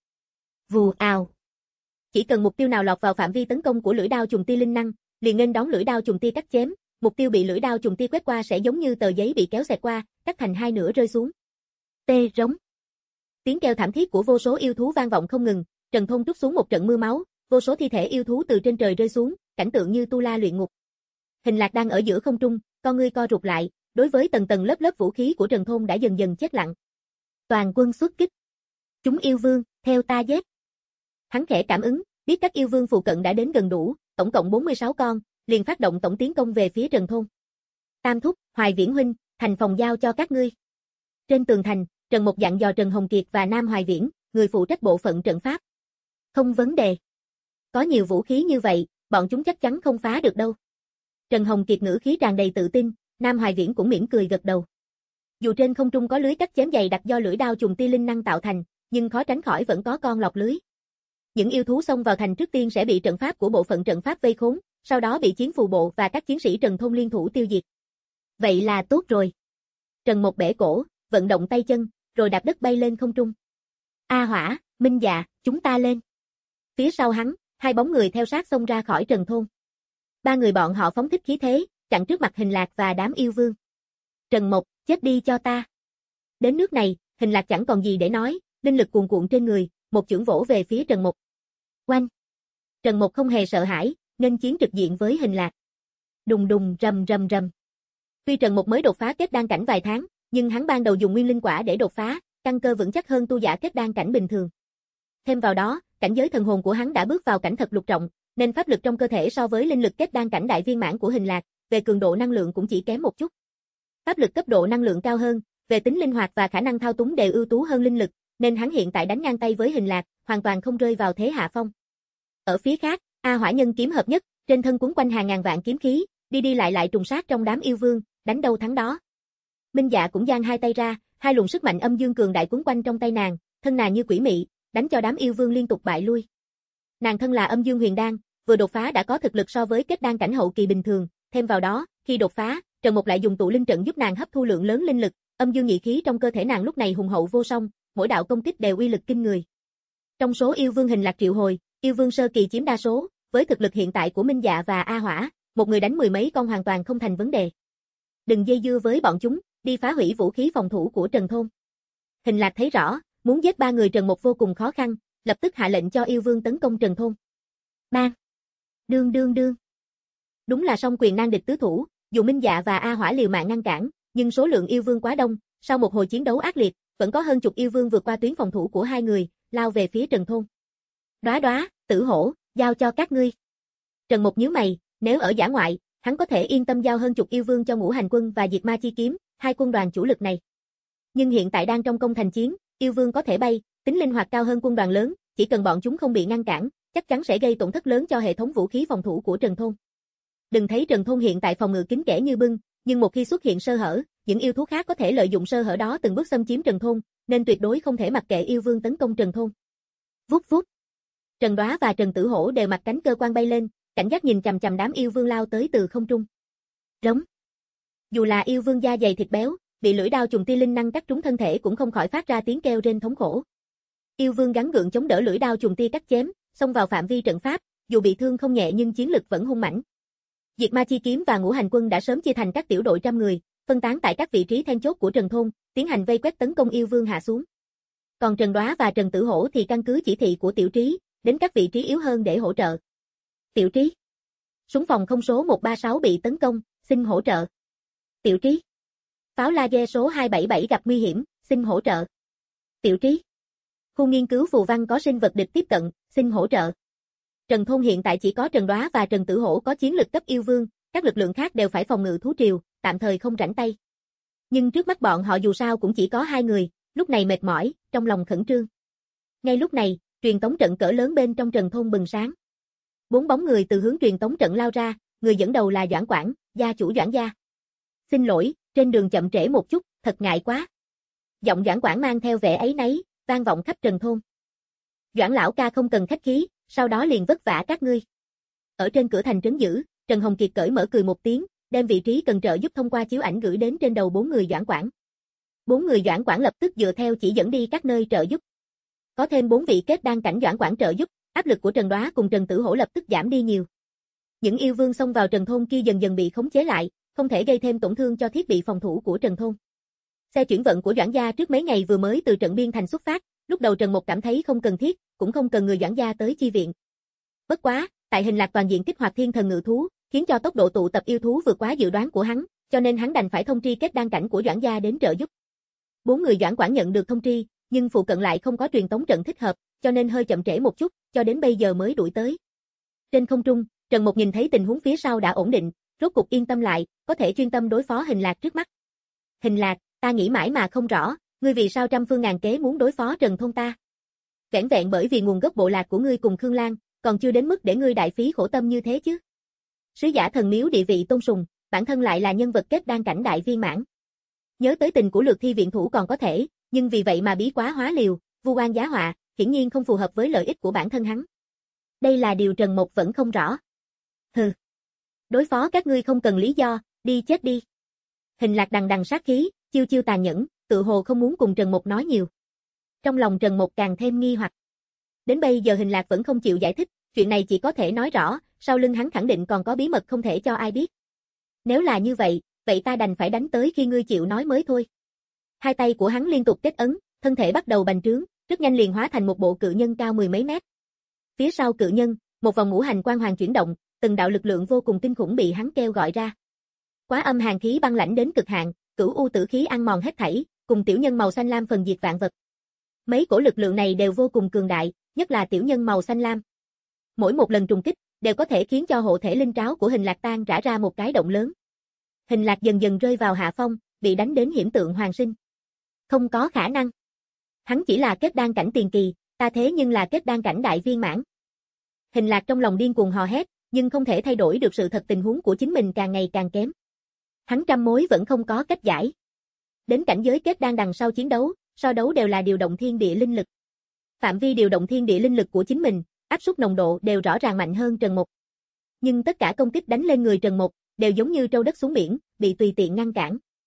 Vù ào. Chỉ cần mục tiêu nào lọt vào phạm vi tấn công của lưỡi đao trùng tia linh năng, liền nên đón lưỡi đao trùng tia cắt chém, mục tiêu bị lưỡi đao trùng tia quét qua sẽ giống như tờ giấy bị kéo xẹt qua, cắt thành hai nửa rơi xuống. Tê rống. Tiếng kêu thảm thiết của vô số yêu thú vang vọng không ngừng, Trần thôn trút xuống một trận mưa máu, vô số thi thể yêu thú từ trên trời rơi xuống, cảnh tượng như tu la luyện ngục. Hình Lạc đang ở giữa không trung, con ngươi co rụt lại, đối với tầng tầng lớp lớp vũ khí của Trần thôn đã dần dần chết lặng. Toàn quân xuất kích. Chúng yêu vương, theo ta giết. Hắn khẽ cảm ứng, biết các yêu vương phụ cận đã đến gần đủ, tổng cộng bốn mươi sáu con, liền phát động tổng tiến công về phía Trần thôn. Tam thúc, Hoài Viễn huynh, thành phòng giao cho các ngươi. Trên tường thành, Trần Mục dặn dò Trần Hồng Kiệt và Nam Hoài Viễn, người phụ trách bộ phận trận pháp. Không vấn đề. Có nhiều vũ khí như vậy, bọn chúng chắc chắn không phá được đâu. Trần Hồng Kiệt ngữ khí tràn đầy tự tin, Nam Hoài Viễn cũng mỉm cười gật đầu. Dù trên không trung có lưới cắt chém dày đặc do lưỡi đao trùng tia linh năng tạo thành, nhưng khó tránh khỏi vẫn có con lọt lưới. Những yêu thú xông vào thành trước tiên sẽ bị trận pháp của bộ phận trận pháp vây khốn, sau đó bị chiến phù bộ và các chiến sĩ Trần thôn liên thủ tiêu diệt. Vậy là tốt rồi. Trần Mộc bẻ cổ, vận động tay chân, rồi đạp đất bay lên không trung. A Hỏa, Minh Dạ, chúng ta lên. Phía sau hắn, hai bóng người theo sát xông ra khỏi Trần thôn. Ba người bọn họ phóng thích khí thế, chặn trước mặt Hình Lạc và đám yêu vương. Trần Mộc, chết đi cho ta. Đến nước này, Hình Lạc chẳng còn gì để nói, linh lực cuồn cuộn trên người, một chưởng vỗ về phía Trần Mộc. Oanh! Trần Mộc không hề sợ hãi, nghênh chiến trực diện với Hình Lạc. Đùng đùng rầm rầm rầm. Tuy Trần Mộc mới đột phá kết đan cảnh vài tháng, nhưng hắn ban đầu dùng nguyên linh quả để đột phá, căn cơ vững chắc hơn tu giả kết đan cảnh bình thường. Thêm vào đó, cảnh giới thần hồn của hắn đã bước vào cảnh thật lục trọng, nên pháp lực trong cơ thể so với linh lực kết đan cảnh đại viên mãn của Hình Lạc, về cường độ năng lượng cũng chỉ kém một chút. Pháp lực cấp độ năng lượng cao hơn, về tính linh hoạt và khả năng thao túng đều ưu tú hơn linh lực, nên hắn hiện tại đánh ngang tay với Hình Lạc, hoàn toàn không rơi vào thế hạ phong. Ở phía khác, A Hỏa nhân kiếm hợp nhất, trên thân cuốn quanh hàng ngàn vạn kiếm khí, đi đi lại lại trùng sát trong đám yêu vương, đánh đâu thắng đó. Minh Dạ cũng giang hai tay ra, hai luồng sức mạnh âm dương cường đại cuốn quanh trong tay nàng, thân nàng như quỷ mị, đánh cho đám yêu vương liên tục bại lui. Nàng thân là âm dương huyền đan, vừa đột phá đã có thực lực so với kết đan cảnh hậu kỳ bình thường, thêm vào đó, khi đột phá, Trần Mục lại dùng tụ linh trận giúp nàng hấp thu lượng lớn linh lực, âm dương nhị khí trong cơ thể nàng lúc này hùng hậu vô song, mỗi đạo công kích đều uy lực kinh người. Trong số yêu vương Hình Lạc triệu hồi, yêu vương sơ kỳ chiếm đa số, với thực lực hiện tại của Minh Dạ và A Hỏa, một người đánh mười mấy con hoàn toàn không thành vấn đề. Đừng dây dưa với bọn chúng, đi phá hủy vũ khí phòng thủ của Trần Thôn. Hình Lạc thấy rõ, muốn giết ba người Trần Một vô cùng khó khăn, lập tức hạ lệnh cho yêu vương tấn công Trần Thôn. Bang! Đương đương đương! Đúng là song quyền nan địch tứ thủ, dù Minh Dạ và A Hỏa liều mạng ngăn cản, nhưng số lượng yêu vương quá đông, sau một hồi chiến đấu ác liệt, vẫn có hơn chục yêu vương vượt qua tuyến phòng thủ của hai người, lao về phía Trần Thôn. Đóa đóa, Tử Hổ, giao cho các ngươi. Trần Một nhíu mày, nếu ở dã ngoại, hắn có thể yên tâm giao hơn chục yêu vương cho Ngũ Hành Quân và Diệt Ma Chi Kiếm, hai quân đoàn chủ lực này. Nhưng hiện tại đang trong công thành chiến, yêu vương có thể bay, tính linh hoạt cao hơn quân đoàn lớn, chỉ cần bọn chúng không bị ngăn cản, chắc chắn sẽ gây tổn thất lớn cho hệ thống vũ khí phòng thủ của Trần Thôn. Đừng thấy Trần Thôn hiện tại phòng ngự kín kẽ như bưng, nhưng một khi xuất hiện sơ hở, những yêu thú khác có thể lợi dụng sơ hở đó từng bước xâm chiếm Trần Thôn, nên tuyệt đối không thể mặc kệ yêu vương tấn công Trần Thôn. Vút vút. Trần Đóa và Trần Tử Hổ đều mặc cánh cơ quan bay lên, cảnh giác nhìn chằm chằm đám yêu vương lao tới từ không trung. Rống. Dù là yêu vương da dày thịt béo, bị lưỡi đao trùng tia linh năng cắt trúng thân thể cũng không khỏi phát ra tiếng kêu rên thống khổ. Yêu vương gắng gượng chống đỡ lưỡi đao trùng tia cắt chém, xông vào phạm vi trận pháp, dù bị thương không nhẹ nhưng chiến lực vẫn hung mãnh. Diệt Ma Chi Kiếm và Ngũ Hành Quân đã sớm chia thành các tiểu đội trăm người, phân tán tại các vị trí then chốt của Trần Thôn, tiến hành vây quét tấn công yêu vương hạ xuống. Còn Trần Đóa và Trần Tử Hổ thì căn cứ chỉ thị của Tiểu Trí, đến các vị trí yếu hơn để hỗ trợ. Tiểu Trí. Súng phòng không số một ba sáu bị tấn công, xin hỗ trợ. Tiểu Trí. Pháo laser số hai bảy bảy gặp nguy hiểm, xin hỗ trợ. Tiểu Trí. Khu nghiên cứu phù văn có sinh vật địch tiếp cận, xin hỗ trợ. Trần Thôn hiện tại chỉ có Trần Đóa và Trần Tử Hổ có chiến lực cấp yêu vương, các lực lượng khác đều phải phòng ngự thú triều, tạm thời không rảnh tay. Nhưng trước mắt bọn họ dù sao cũng chỉ có hai người, lúc này mệt mỏi, trong lòng khẩn trương. Ngay lúc này, truyền tống trận cỡ lớn bên trong Trần Thôn bừng sáng. Bốn bóng người từ hướng truyền tống trận lao ra, người dẫn đầu là Doãn Quảng, gia chủ Doãn gia. Xin lỗi, trên đường chậm trễ một chút, thật ngại quá. Giọng Doãn Quảng mang theo vẻ áy náy, vang vọng khắp Trần Thôn. Doãn lão ca không cần khách khí, sau đó liền vất vả các ngươi. Ở trên cửa thành trấn giữ, Trần Hồng Kiệt cởi mở cười một tiếng, đem vị trí cần trợ giúp thông qua chiếu ảnh gửi đến trên đầu bốn người Doãn Quảng. Bốn người Doãn Quảng lập tức dựa theo chỉ dẫn đi các nơi trợ giúp. Có thêm bốn vị kết đan cảnh Doãn Quảng trợ giúp, áp lực của Trần Đóa cùng Trần Tử Hổ lập tức giảm đi nhiều. Những yêu vương xông vào Trần Thôn kia dần dần bị khống chế lại, không thể gây thêm tổn thương cho thiết bị phòng thủ của Trần Thôn. Xe chuyển vận của Doãn gia trước mấy ngày vừa mới từ trận biên thành xuất phát, lúc đầu Trần Một cảm thấy không cần thiết, cũng không cần người Doãn gia tới chi viện. Bất quá, tại Hình Lạc toàn diện kích hoạt thiên thần ngự thú, khiến cho tốc độ tụ tập yêu thú vượt quá dự đoán của hắn, cho nên hắn đành phải thông tri kết đan cảnh của Doãn gia đến trợ giúp. Bốn người Doãn Quảng nhận được thông tri, nhưng phụ cận lại không có truyền tống trận thích hợp, cho nên hơi chậm trễ một chút, cho đến bây giờ mới đuổi tới. Trên không trung, Trần Một nhìn thấy tình huống phía sau đã ổn định, rốt cục yên tâm lại, có thể chuyên tâm đối phó Hình Lạc trước mắt. Hình Lạc, ta nghĩ mãi mà không rõ, ngươi vì sao trăm phương ngàn kế muốn đối phó Trần Thôn ta? Vẻn vẹn bởi vì nguồn gốc bộ lạc của ngươi cùng Khương Lan, còn chưa đến mức để ngươi đại phí khổ tâm như thế chứ. Sứ giả thần miếu địa vị tôn sùng, bản thân lại là nhân vật kết đan cảnh đại viên mãn. Nhớ tới tình của Lược Thi viện thủ còn có thể, nhưng vì vậy mà bí quá hóa liều, vu oan giá họa, hiển nhiên không phù hợp với lợi ích của bản thân hắn. Đây là điều Trần Một vẫn không rõ. Hừ. Đối phó các ngươi không cần lý do, đi chết đi. Hình Lạc đằng đằng sát khí, chiêu chiêu tàn nhẫn, tự hồ không muốn cùng Trần Một nói nhiều. Trong lòng Trần Một càng thêm nghi hoặc. Đến bây giờ Hình Lạc vẫn không chịu giải thích, chuyện này chỉ có thể nói rõ, sau lưng hắn khẳng định còn có bí mật không thể cho ai biết. Nếu là như vậy, vậy ta đành phải đánh tới khi ngươi chịu nói mới thôi. Hai tay của hắn liên tục kết ấn, thân thể bắt đầu bành trướng, rất nhanh liền hóa thành một bộ cự nhân cao mười mấy mét. Phía sau cự nhân, một vòng ngũ hành quang hoàng chuyển động, từng đạo lực lượng vô cùng kinh khủng bị hắn kêu gọi ra. Quá âm hàn khí băng lãnh đến cực hạn, cửu u tử khí ăn mòn hết thảy, cùng tiểu nhân màu xanh lam phần diệt vạn vật. Mấy cổ lực lượng này đều vô cùng cường đại, nhất là tiểu nhân màu xanh lam. Mỗi một lần trùng kích, đều có thể khiến cho hộ thể linh tráo của Hình Lạc tan rã ra một cái động lớn. Hình Lạc dần dần rơi vào hạ phong, bị đánh đến hiểm tượng hoàn sinh. Không có khả năng. Hắn chỉ là kết đan cảnh tiền kỳ, ta thế nhưng là kết đan cảnh đại viên mãn. Hình Lạc trong lòng điên cuồng hò hét, nhưng không thể thay đổi được sự thật tình huống của chính mình càng ngày càng kém. Hắn trăm mối vẫn không có cách giải. Đến cảnh giới kết đan đằng sau chiến đấu, so đấu đều là điều động thiên địa linh lực. Phạm vi điều động thiên địa linh lực của chính mình, áp suất nồng độ đều rõ ràng mạnh hơn Trần Một. Nhưng tất cả công kích đánh lên người Trần Một, đều giống như trâu đất xuống biển, bị tùy tiện ngăn cản.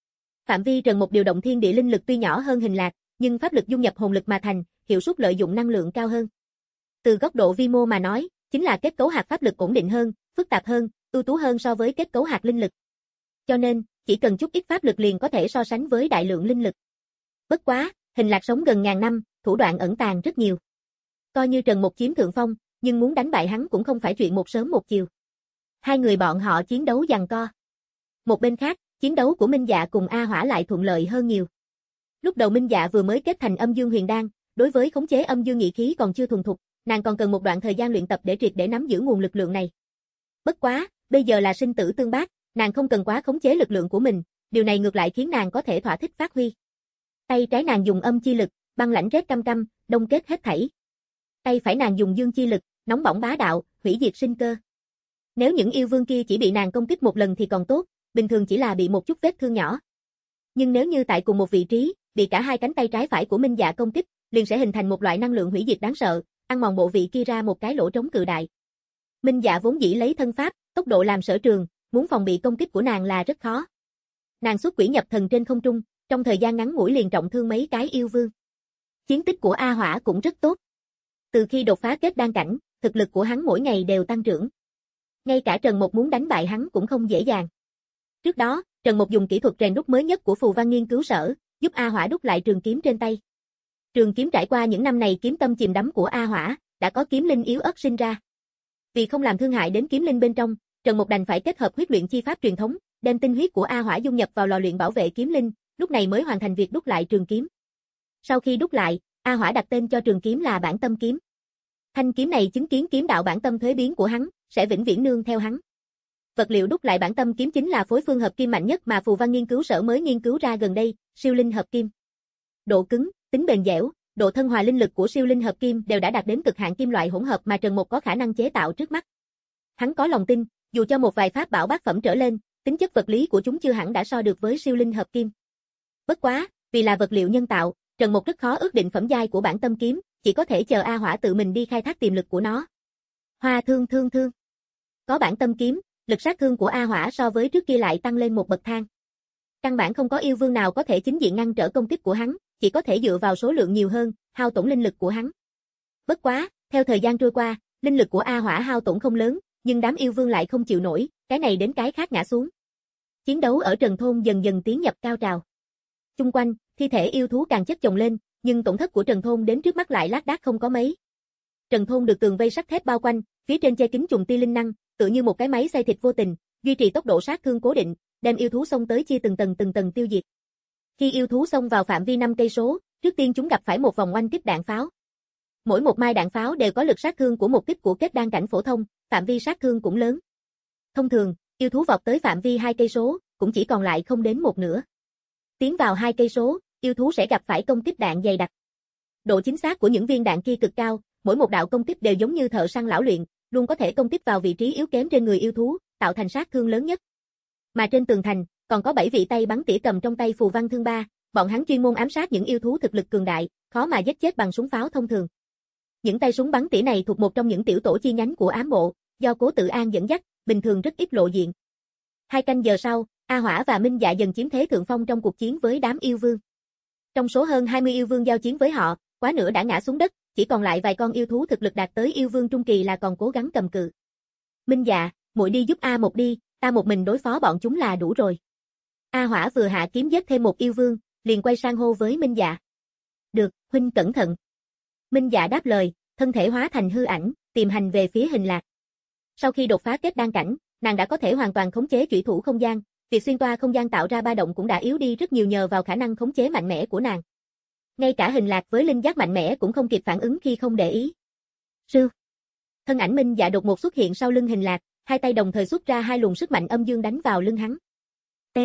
Phạm vi Trần Mục điều động thiên địa linh lực tuy nhỏ hơn Hình Lạc, nhưng pháp lực dung nhập hồn lực mà thành, hiệu suất lợi dụng năng lượng cao hơn. Từ góc độ vi mô mà nói, chính là kết cấu hạt pháp lực ổn định hơn, phức tạp hơn, ưu tú hơn so với kết cấu hạt linh lực. Cho nên, chỉ cần chút ít pháp lực liền có thể so sánh với đại lượng linh lực. Bất quá, Hình Lạc sống gần ngàn năm, thủ đoạn ẩn tàng rất nhiều. Coi như Trần Mục chiếm thượng phong, nhưng muốn đánh bại hắn cũng không phải chuyện một sớm một chiều. Hai người bọn họ chiến đấu giằng co. Một bên khác, chiến đấu của Minh Dạ cùng A Hỏa lại thuận lợi hơn nhiều. Lúc đầu Minh Dạ vừa mới kết thành âm dương huyền đan, đối với khống chế âm dương nhị khí còn chưa thuần thục, nàng còn cần một đoạn thời gian luyện tập để triệt để nắm giữ nguồn lực lượng này. Bất quá, bây giờ là sinh tử tương bác, nàng không cần quá khống chế lực lượng của mình, điều này ngược lại khiến nàng có thể thỏa thích phát huy. Tay trái nàng dùng âm chi lực, băng lãnh rét căm căm, đông kết hết thảy. Tay phải nàng dùng dương chi lực, nóng bỏng bá đạo, hủy diệt sinh cơ. Nếu những yêu vương kia chỉ bị nàng công kích một lần thì còn tốt, bình thường chỉ là bị một chút vết thương nhỏ. Nhưng nếu như tại cùng một vị trí, bị cả hai cánh tay trái phải của Minh Dạ công kích, liền sẽ hình thành một loại năng lượng hủy diệt đáng sợ, ăn mòn bộ vị kia ra một cái lỗ trống cự đại. Minh Dạ vốn dĩ lấy thân pháp, tốc độ làm sở trường, muốn phòng bị công kích của nàng là rất khó. Nàng xuất quỷ nhập thần trên không trung, trong thời gian ngắn ngủi liền trọng thương mấy cái yêu vương. Chiến tích của A Hỏa cũng rất tốt. Từ khi đột phá kết đan cảnh, thực lực của hắn mỗi ngày đều tăng trưởng. Ngay cả Trần Mục muốn đánh bại hắn cũng không dễ dàng. Trước đó, Trần Mục dùng kỹ thuật rèn đúc mới nhất của Phù Văn nghiên cứu sở, giúp A Hỏa đúc lại trường kiếm trên tay. Trường kiếm trải qua những năm này kiếm tâm chìm đắm của A Hỏa, đã có kiếm linh yếu ớt sinh ra. Vì không làm thương hại đến kiếm linh bên trong, Trần Mục đành phải kết hợp huyết luyện chi pháp truyền thống, đem tinh huyết của A Hỏa dung nhập vào lò luyện bảo vệ kiếm linh, lúc này mới hoàn thành việc đúc lại trường kiếm. Sau khi đúc lại, A Hỏa đặt tên cho trường kiếm là Bản Tâm kiếm. Thanh kiếm này chứng kiến kiếm đạo bản tâm thuế biến của hắn, sẽ vĩnh viễn nương theo hắn. Vật liệu đúc lại Bản Tâm kiếm chính là phối phương hợp kim mạnh nhất mà Phù Văn nghiên cứu sở mới nghiên cứu ra gần đây, siêu linh hợp kim. Độ cứng, tính bền dẻo, độ thân hòa linh lực của siêu linh hợp kim đều đã đạt đến cực hạn kim loại hỗn hợp mà Trần Mục có khả năng chế tạo trước mắt. Hắn có lòng tin, dù cho một vài pháp bảo bát phẩm trở lên, tính chất vật lý của chúng chưa hẳn đã so được với siêu linh hợp kim. Bất quá, vì là vật liệu nhân tạo, Trần Mục rất khó ước định phẩm giai của Bản Tâm kiếm, chỉ có thể chờ A Hỏa tự mình đi khai thác tiềm lực của nó. Hoa thương thương thương. Có Bản Tâm kiếm, lực sát thương của A Hỏa so với trước kia lại tăng lên một bậc thang. Căn bản không có yêu vương nào có thể chính diện ngăn trở công kích của hắn, chỉ có thể dựa vào số lượng nhiều hơn, hao tổn linh lực của hắn. Bất quá, theo thời gian trôi qua, linh lực của A Hỏa hao tổn không lớn, nhưng đám yêu vương lại không chịu nổi, cái này đến cái khác ngã xuống. Chiến đấu ở Trần Thôn dần dần tiến nhập cao trào. Xung quanh, thi thể yêu thú càng chất chồng lên, nhưng tổn thất của Trần Thôn đến trước mắt lại lác đác không có mấy. Trần Thôn được tường vây sắt thép bao quanh, phía trên che kín trùng tia linh năng, tựa như một cái máy xay thịt vô tình, duy trì tốc độ sát thương cố định, đem yêu thú xông tới chia từng tầng từng tầng tiêu diệt. Khi yêu thú xông vào phạm vi năm cây số, trước tiên chúng gặp phải một vòng oanh kích đạn pháo. Mỗi một mai đạn pháo đều có lực sát thương của một kích của kết đan cảnh phổ thông, phạm vi sát thương cũng lớn. Thông thường, yêu thú vọt tới phạm vi hai cây số, cũng chỉ còn lại không đến một nửa. Tiến vào hai cây số, yêu thú sẽ gặp phải công kích đạn dày đặc. Độ chính xác của những viên đạn kia cực cao, mỗi một đạo công kích đều giống như thợ săn lão luyện, luôn có thể công kích vào vị trí yếu kém trên người yêu thú, tạo thành sát thương lớn nhất. Mà trên tường thành, còn có bảy vị tay bắn tỉa cầm trong tay Phù Văn thương ba, bọn hắn chuyên môn ám sát những yêu thú thực lực cường đại, khó mà giết chết bằng súng pháo thông thường. Những tay súng bắn tỉa này thuộc một trong những tiểu tổ chi nhánh của ám bộ, do Cố Tự An dẫn dắt, bình thường rất ít lộ diện. Hai canh giờ sau, A Hỏa và Minh Dạ dần chiếm thế thượng phong trong cuộc chiến với đám yêu vương. Trong số hơn hai mươi yêu vương giao chiến với họ, quá nửa đã ngã xuống đất, chỉ còn lại vài con yêu thú thực lực đạt tới yêu vương trung kỳ là còn cố gắng cầm cự. Minh Dạ, muội đi giúp A một đi, ta một mình đối phó bọn chúng là đủ rồi. A Hỏa vừa hạ kiếm giết thêm một yêu vương, liền quay sang hô với Minh Dạ. Được, huynh cẩn thận. Minh Dạ đáp lời, thân thể hóa thành hư ảnh, tìm hành về phía Hình Lạc. Sau khi đột phá kết đan cảnh, nàng đã có thể hoàn toàn khống chế chủy thủ không gian, việc xuyên toa không gian tạo ra ba động cũng đã yếu đi rất nhiều nhờ vào khả năng khống chế mạnh mẽ của nàng. Ngay cả Hình Lạc với linh giác mạnh mẽ cũng không kịp phản ứng khi không để ý. Sư. Thân ảnh Minh Dạ đột ngột xuất hiện sau lưng Hình Lạc, hai tay đồng thời xuất ra hai luồng sức mạnh âm dương đánh vào lưng hắn. T.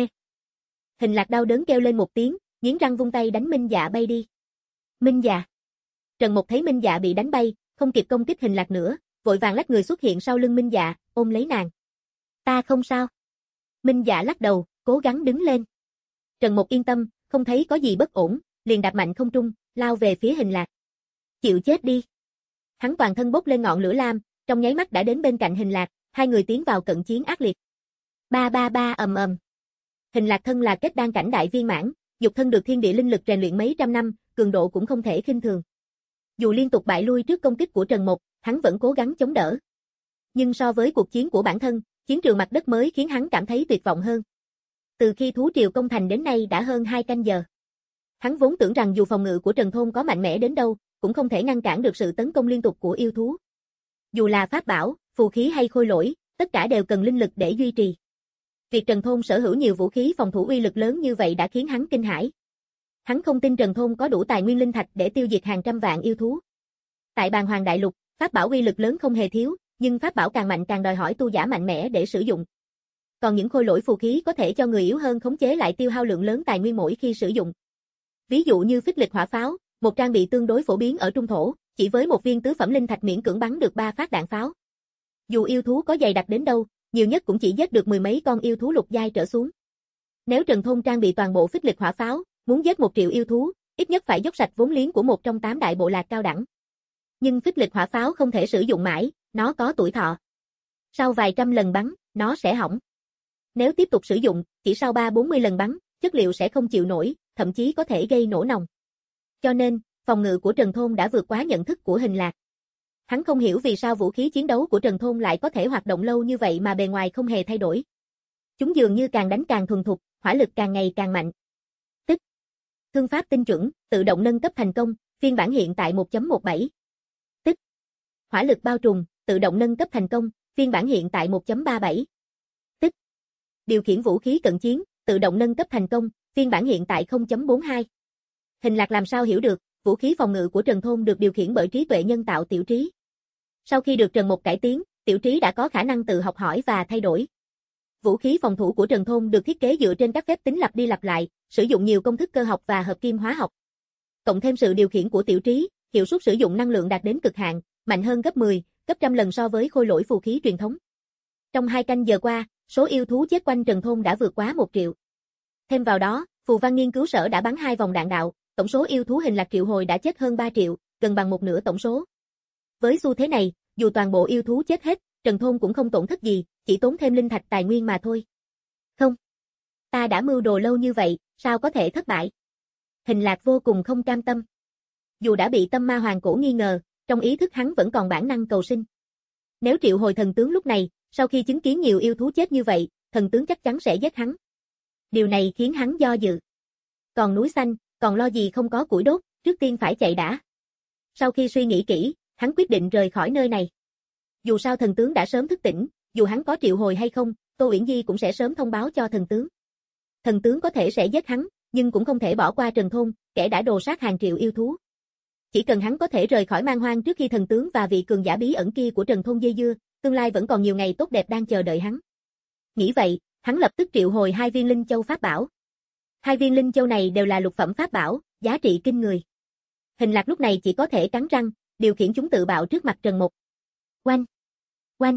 Hình Lạc đau đớn kêu lên một tiếng, nghiến răng vung tay đánh Minh Dạ bay đi. Minh Dạ. Trần Mục thấy Minh Dạ bị đánh bay, không kịp công kích Hình Lạc nữa, vội vàng lách người xuất hiện sau lưng Minh Dạ, ôm lấy nàng. Ta không sao. Minh Dạ lắc đầu, cố gắng đứng lên. Trần Mục yên tâm, không thấy có gì bất ổn, liền đạp mạnh không trung, lao về phía Hình Lạc. Chịu chết đi. Hắn toàn thân bốc lên ngọn lửa lam, trong nháy mắt đã đến bên cạnh Hình Lạc, hai người tiến vào cận chiến ác liệt. Ba ba ba ầm ầm. Hình Lạc thân là kết đan cảnh đại viên mãn, dục thân được thiên địa linh lực rèn luyện mấy trăm năm, cường độ cũng không thể khinh thường. Dù liên tục bại lui trước công kích của Trần Mộc, hắn vẫn cố gắng chống đỡ. Nhưng so với cuộc chiến của bản thân, chiến trường mặt đất mới khiến hắn cảm thấy tuyệt vọng hơn. Từ khi thú triều công thành đến nay đã hơn hai canh giờ. Hắn vốn tưởng rằng dù phòng ngự của Trần Thôn có mạnh mẽ đến đâu, cũng không thể ngăn cản được sự tấn công liên tục của yêu thú. Dù là pháp bảo, phù khí hay khôi lỗi, tất cả đều cần linh lực để duy trì. Việc Trần Thôn sở hữu nhiều vũ khí phòng thủ uy lực lớn như vậy đã khiến hắn kinh hãi. Hắn không tin Trần Thôn có đủ tài nguyên linh thạch để tiêu diệt hàng trăm vạn yêu thú. Tại Bàn Hoàng Đại Lục, pháp bảo uy lực lớn không hề thiếu, nhưng pháp bảo càng mạnh càng đòi hỏi tu giả mạnh mẽ để sử dụng. Còn những khôi lỗi phù khí có thể cho người yếu hơn khống chế lại tiêu hao lượng lớn tài nguyên mỗi khi sử dụng. Ví dụ như phích lịch hỏa pháo, một trang bị tương đối phổ biến ở trung thổ, chỉ với một viên tứ phẩm linh thạch miễn cưỡng bắn được ba phát đạn pháo. Dù yêu thú có dày đặc đến đâu, nhiều nhất cũng chỉ giết được mười mấy con yêu thú lục giai trở xuống. Nếu Trần Thôn trang bị toàn bộ phích lịch hỏa pháo, muốn giết một triệu yêu thú, ít nhất phải dốc sạch vốn liếng của một trong tám đại bộ lạc cao đẳng. Nhưng phích lịch hỏa pháo không thể sử dụng mãi, nó có tuổi thọ. Sau vài trăm lần bắn, nó sẽ hỏng. Nếu tiếp tục sử dụng, chỉ sau ba bốn mươi lần bắn, chất liệu sẽ không chịu nổi, thậm chí có thể gây nổ nòng. Cho nên, phòng ngự của Trần Thôn đã vượt quá nhận thức của Hình Lạc. Hắn không hiểu vì sao vũ khí chiến đấu của Trần Thôn lại có thể hoạt động lâu như vậy mà bề ngoài không hề thay đổi. Chúng dường như càng đánh càng thuần thục, hỏa lực càng ngày càng mạnh. Tức, thương pháp tinh chuẩn, tự động nâng cấp thành công, phiên bản hiện tại một chấm một bảy. Tức, hỏa lực bao trùm, tự động nâng cấp thành công, phiên bản hiện tại một chấm ba bảy. Tức, điều khiển vũ khí cận chiến, tự động nâng cấp thành công, phiên bản hiện tại không chấm bốn hai. Hình Lạc làm sao hiểu được, vũ khí phòng ngự của Trần Thôn được điều khiển bởi trí tuệ nhân tạo Tiểu Trí. Sau khi được Trần Mộc cải tiến, Tiểu Trí đã có khả năng tự học hỏi và thay đổi. Vũ khí phòng thủ của Trần Thôn được thiết kế dựa trên các phép tính lặp đi lặp lại, sử dụng nhiều công thức cơ học và hợp kim hóa học. Cộng thêm sự điều khiển của Tiểu Trí, hiệu suất sử dụng năng lượng đạt đến cực hạn, mạnh hơn gấp mười, gấp trăm lần so với khôi lỗi phù khí truyền thống. Trong hai canh giờ qua, số yêu thú chết quanh Trần Thôn đã vượt quá một triệu. Thêm vào đó, Phù Văn nghiên cứu sở đã bắn hai vòng đạn đạo, tổng số yêu thú Hình Lạc triệu hồi đã chết hơn ba triệu, gần bằng một nửa tổng số. Với xu thế này, dù toàn bộ yêu thú chết hết, Trần Thôn cũng không tổn thất gì, chỉ tốn thêm linh thạch tài nguyên mà thôi. Không. Ta đã mưu đồ lâu như vậy, sao có thể thất bại? Hình Lạc vô cùng không cam tâm. Dù đã bị tâm ma hoàng cổ nghi ngờ, trong ý thức hắn vẫn còn bản năng cầu sinh. Nếu triệu hồi thần tướng lúc này, sau khi chứng kiến nhiều yêu thú chết như vậy, thần tướng chắc chắn sẽ giết hắn. Điều này khiến hắn do dự. Còn núi xanh, còn lo gì không có củi đốt, trước tiên phải chạy đã. Sau khi suy nghĩ kỹ, hắn quyết định rời khỏi nơi này. Dù sao thần tướng đã sớm thức tỉnh, dù hắn có triệu hồi hay không, Tô Uyển Di cũng sẽ sớm thông báo cho thần tướng. Thần tướng có thể sẽ giết hắn, nhưng cũng không thể bỏ qua Trần Thôn, kẻ đã đồ sát hàng triệu yêu thú. Chỉ cần hắn có thể rời khỏi Man Hoang trước khi thần tướng và vị cường giả bí ẩn kia của Trần Thôn dây dưa, tương lai vẫn còn nhiều ngày tốt đẹp đang chờ đợi hắn. Nghĩ vậy, hắn lập tức triệu hồi hai viên linh châu pháp bảo. Hai viên linh châu này đều là lục phẩm pháp bảo, giá trị kinh người. Hình Lạc lúc này chỉ có thể cắn răng, điều khiển chúng tự bạo trước mặt Trần Mộc. Oanh! Oanh!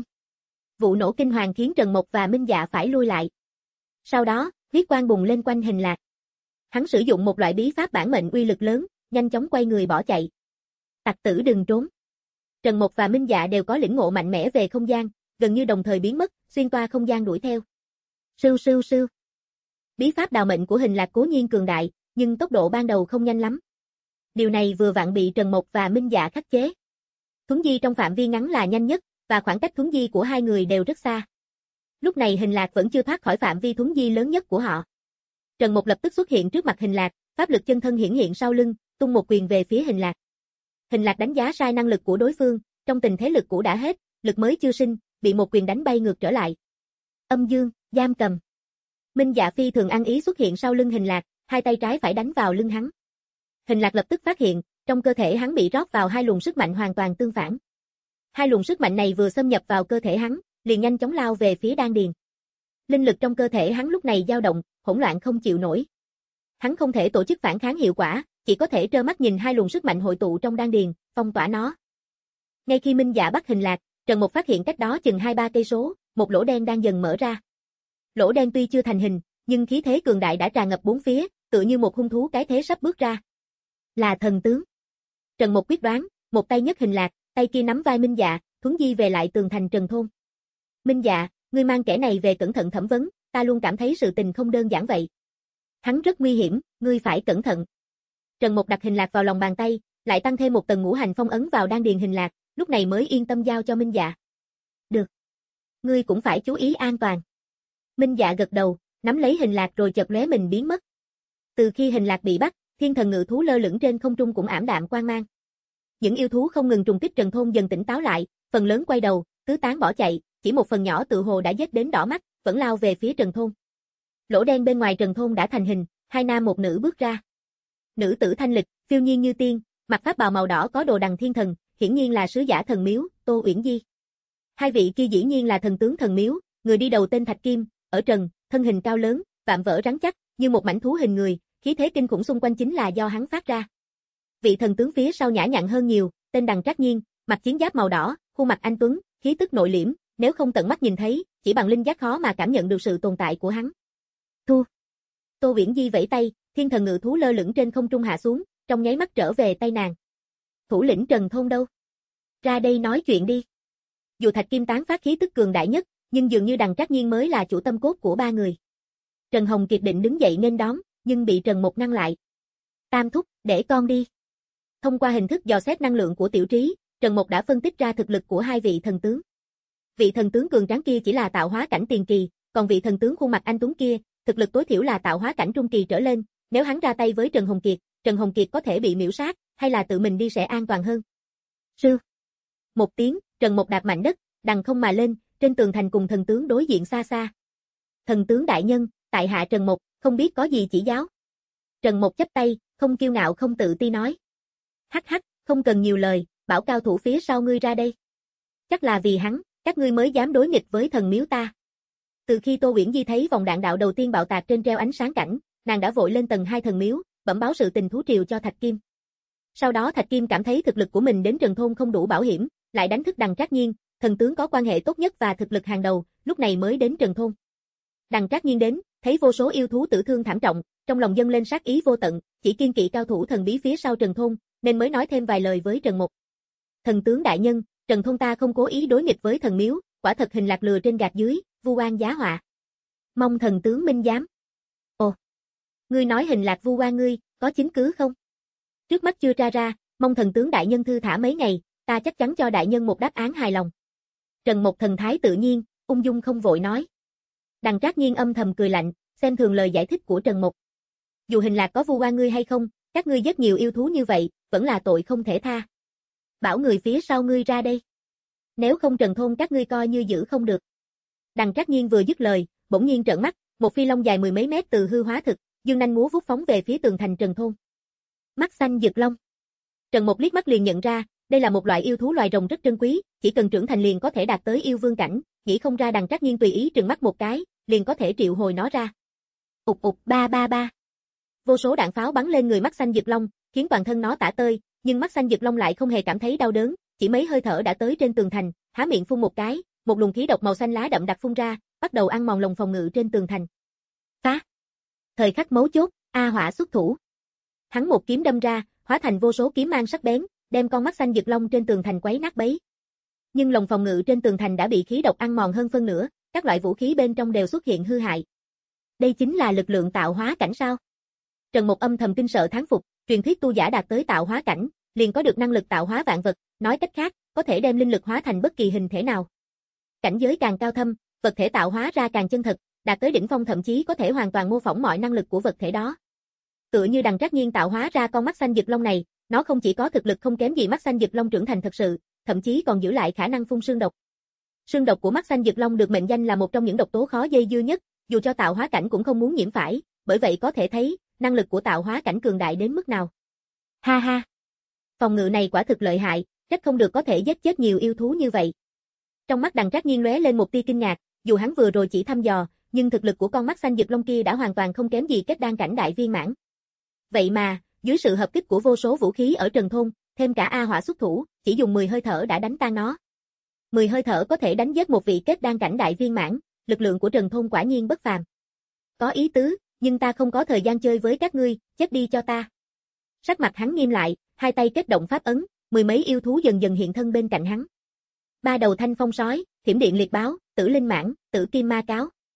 Vụ nổ kinh hoàng khiến Trần Mộc và Minh Dạ phải lui lại. Sau đó, huyết quang bùng lên quanh Hình Lạc. Hắn sử dụng một loại bí pháp bản mệnh uy lực lớn, nhanh chóng quay người bỏ chạy. Tặc tử đừng trốn. Trần Mộc và Minh Dạ đều có lĩnh ngộ mạnh mẽ về không gian, gần như đồng thời biến mất, xuyên toa không gian đuổi theo. Sưu sưu sưu. Bí pháp đào mệnh của Hình Lạc cố nhiên cường đại, nhưng tốc độ ban đầu không nhanh lắm. Điều này vừa vặn bị Trần Mộc và Minh Dạ khắc chế. Thuấn di trong phạm vi ngắn là nhanh nhất, và khoảng cách thuấn di của hai người đều rất xa. Lúc này Hình Lạc vẫn chưa thoát khỏi phạm vi thuấn di lớn nhất của họ. Trần Mộc lập tức xuất hiện trước mặt Hình Lạc, pháp lực chân thân hiển hiện sau lưng, tung một quyền về phía Hình Lạc. Hình Lạc đánh giá sai năng lực của đối phương, trong tình thế lực cũ đã hết, lực mới chưa sinh, bị một quyền đánh bay ngược trở lại. Âm dương, giam cầm. Minh Dạ phi thường ăn ý xuất hiện sau lưng Hình Lạc, hai tay trái phải đánh vào lưng hắn. Hình Lạc lập tức phát hiện, trong cơ thể hắn bị rót vào hai luồng sức mạnh hoàn toàn tương phản. Hai luồng sức mạnh này vừa xâm nhập vào cơ thể hắn, liền nhanh chóng lao về phía đan điền. Linh lực trong cơ thể hắn lúc này dao động, hỗn loạn không chịu nổi. Hắn không thể tổ chức phản kháng hiệu quả, chỉ có thể trơ mắt nhìn hai luồng sức mạnh hội tụ trong đan điền, phong tỏa nó. Ngay khi Minh Dạ bắt Hình Lạc, Trần Mộc phát hiện cách đó chừng hai ba cây số, một lỗ đen đang dần mở ra. Lỗ đen tuy chưa thành hình, nhưng khí thế cường đại đã tràn ngập bốn phía, tựa như một hung thú cái thế sắp bước ra. Là thần tướng. Trần Mộc quyết đoán, một tay nhấc Hình Lạc, tay kia nắm vai Minh Dạ, thuấn di về lại tường thành Trần Thôn. Minh Dạ, ngươi mang kẻ này về cẩn thận thẩm vấn, ta luôn cảm thấy sự tình không đơn giản vậy. Hắn rất nguy hiểm, ngươi phải cẩn thận. Trần Mục đặt hình lạc vào lòng bàn tay, lại tăng thêm một tầng ngũ hành phong ấn vào đan điền hình lạc, lúc này mới yên tâm giao cho Minh Dạ. Được. Ngươi cũng phải chú ý an toàn. Minh Dạ gật đầu, nắm lấy hình lạc rồi chợt lóe mình biến mất. Từ khi hình lạc bị bắt, thiên thần ngự thú lơ lửng trên không trung cũng ảm đạm quang mang. Những yêu thú không ngừng trùng kích Trần Thôn dần tỉnh táo lại, phần lớn quay đầu, tứ tán bỏ chạy, chỉ một phần nhỏ tự hồ đã giết đến đỏ mắt, vẫn lao về phía Trần Thôn. Lỗ đen bên ngoài Trần Thôn đã thành hình, hai nam một nữ bước ra. Nữ tử thanh lịch, phiêu nhiên như tiên, mặc pháp bào màu đỏ có đồ đằng thiên thần, hiển nhiên là sứ giả thần miếu, Tô Uyển Di. Hai vị kia dĩ nhiên là thần tướng thần miếu, người đi đầu tên Thạch Kim, ở trần, thân hình cao lớn, vạm vỡ rắn chắc, như một mảnh thú hình người, khí thế kinh khủng xung quanh chính là do hắn phát ra. Vị thần tướng phía sau nhã nhặn hơn nhiều, tên Đằng Trác Nhiên, mặc chiến giáp màu đỏ, khuôn mặt anh tuấn, khí tức nội liễm, nếu không tận mắt nhìn thấy, chỉ bằng linh giác khó mà cảm nhận được sự tồn tại của hắn. Thu. Tô Uyển Di vẫy tay, thiên thần ngự thú lơ lửng trên không trung hạ xuống, trong nháy mắt trở về tay nàng. Thủ lĩnh Trần Thôn đâu? Ra đây nói chuyện đi. Dù Thạch Kim tán phát khí tức cường đại nhất, nhưng dường như Đằng Trác Nhiên mới là chủ tâm cốt của ba người. Trần Hồng Kiệt định đứng dậy nên đón, nhưng bị Trần Mục ngăn lại. Tam thúc, để con đi. Thông qua hình thức dò xét năng lượng của tiểu trí, Trần Mục đã phân tích ra thực lực của hai vị thần tướng. Vị thần tướng cường tráng kia chỉ là tạo hóa cảnh tiền kỳ, còn vị thần tướng khuôn mặt anh tuấn kia, thực lực tối thiểu là tạo hóa cảnh trung kỳ trở lên, nếu hắn ra tay với Trần Hồng Kiệt, Trần Hồng Kiệt có thể bị miễu sát, hay là tự mình đi sẽ an toàn hơn. Sư. Một tiếng, Trần Mục đạp mạnh đất, đằng không mà lên, trên tường thành cùng thần tướng đối diện xa xa. Thần tướng đại nhân, tại hạ Trần Mục, không biết có gì chỉ giáo. Trần Mục chắp tay, không kiêu ngạo không tự ti nói. Hắc hắc, không cần nhiều lời, bảo cao thủ phía sau ngươi ra đây. Chắc là vì hắn, các ngươi mới dám đối nghịch với thần miếu ta. Từ khi Tô Uyển Di thấy vòng đạn đạo đầu tiên bạo tạc trên treo ánh sáng cảnh, nàng đã vội lên tầng hai thần miếu, bẩm báo sự tình thú triều cho Thạch Kim. Sau đó Thạch Kim cảm thấy thực lực của mình đến Trần Thôn không đủ bảo hiểm, lại đánh thức Đằng Trác Nhiên, thần tướng có quan hệ tốt nhất và thực lực hàng đầu, lúc này mới đến Trần Thôn. Đằng Trác Nhiên đến, thấy vô số yêu thú tử thương thảm trọng, trong lòng dâng lên sát ý vô tận, chỉ kiên kỵ cao thủ thần bí phía sau Trần Thôn, nên mới nói thêm vài lời với Trần Mục. Thần tướng đại nhân, Trần Thôn ta không cố ý đối nghịch với thần miếu, quả thật hình lạc lừa trên gạt dưới, vu oan giá họa. Mong thần tướng minh giám. Ồ, ngươi nói hình lạc vu oan ngươi, có chứng cứ không? Trước mắt chưa tra ra, mong thần tướng đại nhân thư thả mấy ngày, ta chắc chắn cho đại nhân một đáp án hài lòng. Trần Mục thần thái tự nhiên, ung dung không vội nói. Đằng Trác Nhiên âm thầm cười lạnh, xem thường lời giải thích của Trần Mục. Dù hình lạc có vu oan ngươi hay không, các ngươi giết nhiều yêu thú như vậy, vẫn là tội không thể tha. Bảo người phía sau ngươi ra đây. Nếu không Trần Thôn các ngươi coi như giữ không được. Đằng Trác Nhiên vừa dứt lời, bỗng nhiên trợn mắt, một phi long dài mười mấy mét từ hư hóa thực, dương nanh múa vuốt phóng về phía tường thành Trần Thôn. Mắt xanh Dực Long. Trần Mục liếc mắt liền nhận ra, đây là một loại yêu thú loài rồng rất trân quý, chỉ cần trưởng thành liền có thể đạt tới yêu vương cảnh, nghĩ không ra Đằng Trác Nhiên tùy ý trừng mắt một cái, liền có thể triệu hồi nó ra. Ục ục ba ba ba. Vô số đạn pháo bắn lên người mắt xanh Dực Long, khiến toàn thân nó tả tơi, nhưng mắt xanh Dực Long lại không hề cảm thấy đau đớn, chỉ mấy hơi thở đã tới trên tường thành, há miệng phun một cái, một luồng khí độc màu xanh lá đậm đặc phun ra, bắt đầu ăn mòn lồng phòng ngự trên tường thành. Phá! Thời khắc mấu chốt, A Hỏa xuất thủ. Hắn một kiếm đâm ra, hóa thành vô số kiếm mang sắc bén, đem con mắt xanh Dực Long trên tường thành quấy nát bấy. Nhưng lồng phòng ngự trên tường thành đã bị khí độc ăn mòn hơn phân nửa, các loại vũ khí bên trong đều xuất hiện hư hại. Đây chính là lực lượng tạo hóa cảnh sao? Trần Mục âm thầm kinh sợ thán phục, truyền thuyết tu giả đạt tới tạo hóa cảnh, liền có được năng lực tạo hóa vạn vật, nói cách khác, có thể đem linh lực hóa thành bất kỳ hình thể nào. Cảnh giới càng cao thâm, vật thể tạo hóa ra càng chân thật, đạt tới đỉnh phong thậm chí có thể hoàn toàn mô phỏng mọi năng lực của vật thể đó. Tựa như Đằng Trác Nhiên tạo hóa ra con mắt xanh Dực Long này, nó không chỉ có thực lực không kém gì mắt xanh Dực Long trưởng thành thật sự, thậm chí còn giữ lại khả năng phun sương độc. Sương độc của mắt xanh Dực Long được mệnh danh là một trong những độc tố khó dây dưa nhất, dù cho tạo hóa cảnh cũng không muốn nhiễm phải, bởi vậy có thể thấy, năng lực của tạo hóa cảnh cường đại đến mức nào. Ha ha! Phòng ngự này quả thực lợi hại, trách không được có thể giết chết nhiều yêu thú như vậy. Trong mắt Đằng Trác Nhiên lóe lên một tia kinh ngạc, dù hắn vừa rồi chỉ thăm dò, nhưng thực lực của con mắt xanh Dực Long kia đã hoàn toàn không kém gì kết đan cảnh đại viên mãn. Vậy mà, dưới sự hợp kích của vô số vũ khí ở Trần Thôn, thêm cả A Hỏa xuất thủ, chỉ dùng mười hơi thở đã đánh tan nó. mười hơi thở có thể đánh giết một vị kết đan cảnh đại viên mãn, lực lượng của Trần Thôn quả nhiên bất phàm. Có ý tứ, nhưng ta không có thời gian chơi với các ngươi, chết đi cho ta. Sắc mặt hắn nghiêm lại, hai tay kết động pháp ấn, mười mấy yêu thú dần dần hiện thân bên cạnh hắn. Ba đầu thanh phong sói, thiểm điện liệt báo, tử linh mãng, tử kim ma cáo.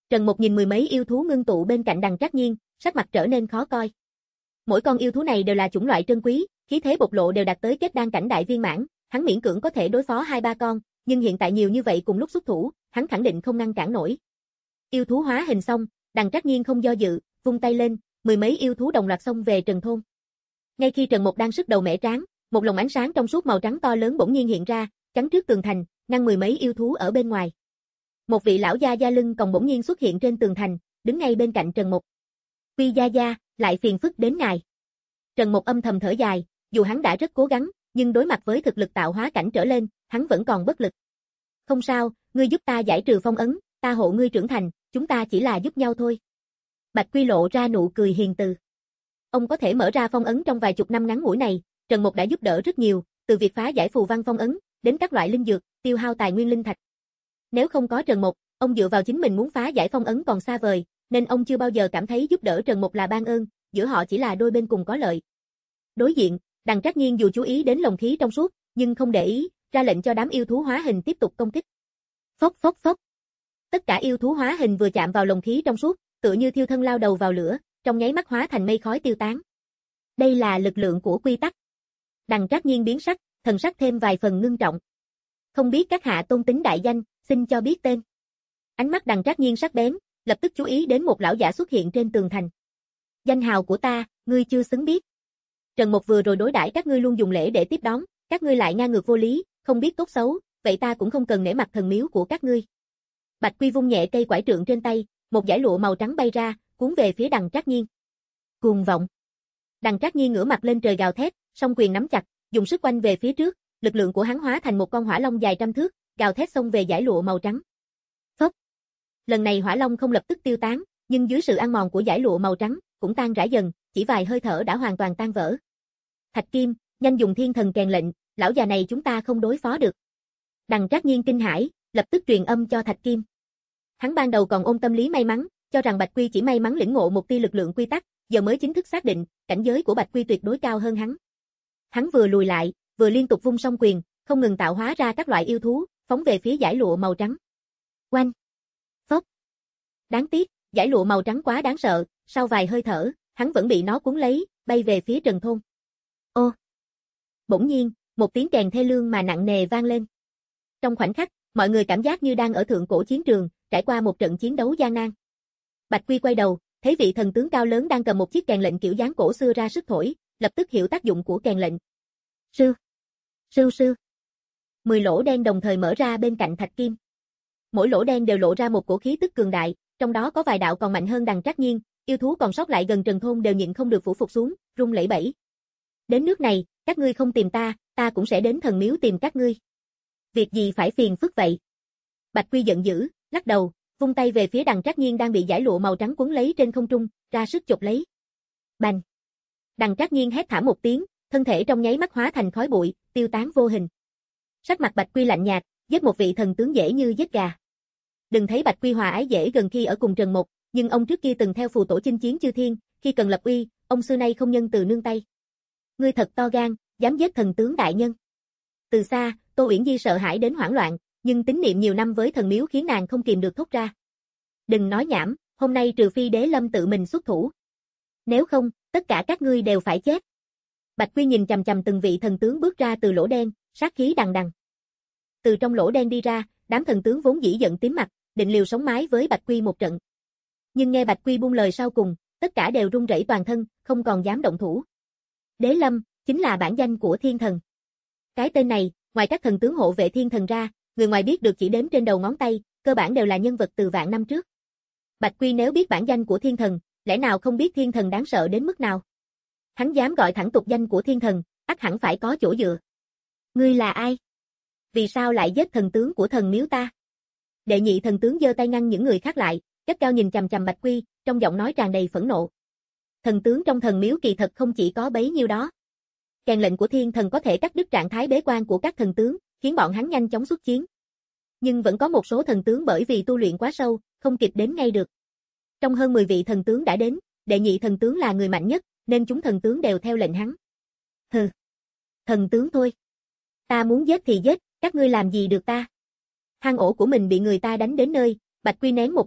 Trần Mục nhìn mười mấy yêu thú ngưng tụ bên cạnh Đằng Trác Nhiên, sắc mặt trở nên khó coi. Mỗi con yêu thú này đều là chủng loại trân quý, khí thế bộc lộ đều đạt tới kết đan cảnh đại viên mãn, hắn miễn cưỡng có thể đối phó hai ba con, nhưng hiện tại nhiều như vậy cùng lúc xuất thủ, hắn khẳng định không ngăn cản nổi. Yêu thú hóa hình xong, Đằng Trác Nhiên không do dự, vung tay lên, mười mấy yêu thú đồng loạt xông về Trần thôn. Ngay khi Trần Mục đang sức đầu mẻ tráng, một lồng ánh sáng trong suốt màu trắng to lớn bỗng nhiên hiện ra, chắn trước tường thành, ngăn mười mấy yêu thú ở bên ngoài. Một vị lão gia da lưng còn bỗng nhiên xuất hiện trên tường thành, đứng ngay bên cạnh Trần Mục. Quy gia gia, lại phiền phức đến ngài. Trần Mục âm thầm thở dài, dù hắn đã rất cố gắng, nhưng đối mặt với thực lực tạo hóa cảnh trở lên, hắn vẫn còn bất lực. Không sao, ngươi giúp ta giải trừ phong ấn, ta hộ ngươi trưởng thành, chúng ta chỉ là giúp nhau thôi. Bạch Quy lộ ra nụ cười hiền từ. Ông có thể mở ra phong ấn trong vài chục năm ngắn ngủi này, Trần Mục đã giúp đỡ rất nhiều, từ việc phá giải phù văn phong ấn, đến các loại linh dược, tiêu hao tài nguyên linh thạch. Nếu không có Trần Mục, ông dựa vào chính mình muốn phá giải phong ấn còn xa vời, nên ông chưa bao giờ cảm thấy giúp đỡ Trần Mục là ban ơn, giữa họ chỉ là đôi bên cùng có lợi. Đối diện, Đằng Trác Nhiên dù chú ý đến lồng khí trong suốt, nhưng không để ý, ra lệnh cho đám yêu thú hóa hình tiếp tục công kích. Phốc phốc phốc. Tất cả yêu thú hóa hình vừa chạm vào lồng khí trong suốt, tựa như thiêu thân lao đầu vào lửa, trong nháy mắt hóa thành mây khói tiêu tán. Đây là lực lượng của quy tắc. Đằng Trác Nhiên biến sắc, thần sắc thêm vài phần ngưng trọng. Không biết các hạ tôn tính đại danh, xin cho biết tên. Ánh mắt Đằng Trác Nhiên sắc bén, lập tức chú ý đến một lão giả xuất hiện trên tường thành. Danh hào của ta, ngươi chưa xứng biết. Trần Mục vừa rồi đối đãi các ngươi luôn dùng lễ để tiếp đón, các ngươi lại ngang ngược vô lý, không biết tốt xấu, vậy ta cũng không cần nể mặt thần miếu của các ngươi. Bạch Quy vung nhẹ cây quải trượng trên tay, một dải lụa màu trắng bay ra, cuốn về phía Đằng Trác Nhiên. Cuồng vọng. Đằng Trác Nhiên ngửa mặt lên trời gào thét, song quyền nắm chặt, dùng sức quanh về phía trước, lực lượng của hắn hóa thành một con hỏa long dài trăm thước, gào thét xông về dải lụa màu trắng. Phốc. Lần này hỏa long không lập tức tiêu tán, nhưng dưới sự ăn mòn của dải lụa màu trắng, cũng tan rã dần, chỉ vài hơi thở đã hoàn toàn tan vỡ. Thạch Kim, nhanh dùng thiên thần kèn lệnh, lão già này chúng ta không đối phó được. Đằng Trác Nhiên kinh hãi, lập tức truyền âm cho Thạch Kim. Hắn ban đầu còn ôm tâm lý may mắn, cho rằng Bạch Quy chỉ may mắn lĩnh ngộ một tia lực lượng quy tắc, giờ mới chính thức xác định, cảnh giới của Bạch Quy tuyệt đối cao hơn hắn. Hắn vừa lùi lại, vừa liên tục vung song quyền, không ngừng tạo hóa ra các loại yêu thú, phóng về phía dải lụa màu trắng. Oanh! Phốc! Đáng tiếc, dải lụa màu trắng quá đáng sợ, sau vài hơi thở, hắn vẫn bị nó cuốn lấy, bay về phía Trần thôn. Ô! Bỗng nhiên, một tiếng kèn thê lương mà nặng nề vang lên. Trong khoảnh khắc, mọi người cảm giác như đang ở thượng cổ chiến trường, trải qua một trận chiến đấu gian nan. Bạch Quy quay đầu, thấy vị thần tướng cao lớn đang cầm một chiếc kèn lệnh kiểu dáng cổ xưa ra sức thổi, lập tức hiểu tác dụng của kèn lệnh. Sư! Sư sư! Mười lỗ đen đồng thời mở ra bên cạnh Thạch Kim. Mỗi lỗ đen đều lộ ra một cổ khí tức cường đại, trong đó có vài đạo còn mạnh hơn Đằng Trác Nhiên, yêu thú còn sót lại gần Trần thôn đều nhịn không được phủ phục xuống, run lẩy bẩy. Đến nước này, các ngươi không tìm ta, ta cũng sẽ đến thần miếu tìm các ngươi. Việc gì phải phiền phức vậy? Bạch Quy giận dữ, lắc đầu, vung tay về phía Đằng Trác Nhiên đang bị dải lụa màu trắng cuốn lấy trên không trung, ra sức chộp lấy. Bành! Đằng Trác Nhiên hét thảm một tiếng, thân thể trong nháy mắt hóa thành khói bụi, tiêu tán vô hình. Sắc mặt Bạch Quy lạnh nhạt, giết một vị thần tướng dễ như giết gà. Đừng thấy Bạch Quy hòa ái dễ gần khi ở cùng Trần Mục, nhưng ông trước kia từng theo phù tổ chinh chiến chư thiên, khi cần lập uy, ông xưa nay không nhân từ nương tay. Ngươi thật to gan, dám giết thần tướng đại nhân. Từ xa, Tô Uyển Nhi sợ hãi đến hoảng loạn, nhưng tín niệm nhiều năm với thần miếu khiến nàng không kìm được thốt ra. Đừng nói nhảm, hôm nay trừ phi Đế Lâm tự mình xuất thủ. Nếu không, tất cả các ngươi đều phải chết. Bạch Quy nhìn chằm chằm từng vị thần tướng bước ra từ lỗ đen, sát khí đằng đằng. Từ trong lỗ đen đi ra, đám thần tướng vốn dĩ giận tím mặt, định liều sống mái với Bạch Quy một trận. Nhưng nghe Bạch Quy buông lời sau cùng, tất cả đều run rẩy toàn thân, không còn dám động thủ. Đế Lâm, chính là bản danh của thiên thần. Cái tên này, ngoài các thần tướng hộ vệ thiên thần ra, người ngoài biết được chỉ đếm trên đầu ngón tay, cơ bản đều là nhân vật từ vạn năm trước. Bạch Quy nếu biết bản danh của thiên thần, lẽ nào không biết thiên thần đáng sợ đến mức nào? Hắn dám gọi thẳng tục danh của thiên thần, ắt hẳn phải có chỗ dựa. Ngươi là ai? Vì sao lại giết thần tướng của thần miếu ta? Đệ nhị thần tướng giơ tay ngăn những người khác lại, gắt cao nhìn chằm chằm Bạch Quy, trong giọng nói tràn đầy phẫn nộ. Thần tướng trong thần miếu kỳ thật không chỉ có bấy nhiêu đó. Kèn lệnh của thiên thần có thể cắt đứt trạng thái bế quan của các thần tướng, khiến bọn hắn nhanh chóng xuất chiến. Nhưng vẫn có một số thần tướng bởi vì tu luyện quá sâu, không kịp đến ngay được. Trong hơn mười vị thần tướng đã đến, đệ nhị thần tướng là người mạnh nhất, nên chúng thần tướng đều theo lệnh hắn. Hừ. Thần tướng thôi. Ta muốn giết thì giết, các ngươi làm gì được ta? Hang ổ của mình bị người ta đánh đến nơi, Bạch Quy nén một bụng tức,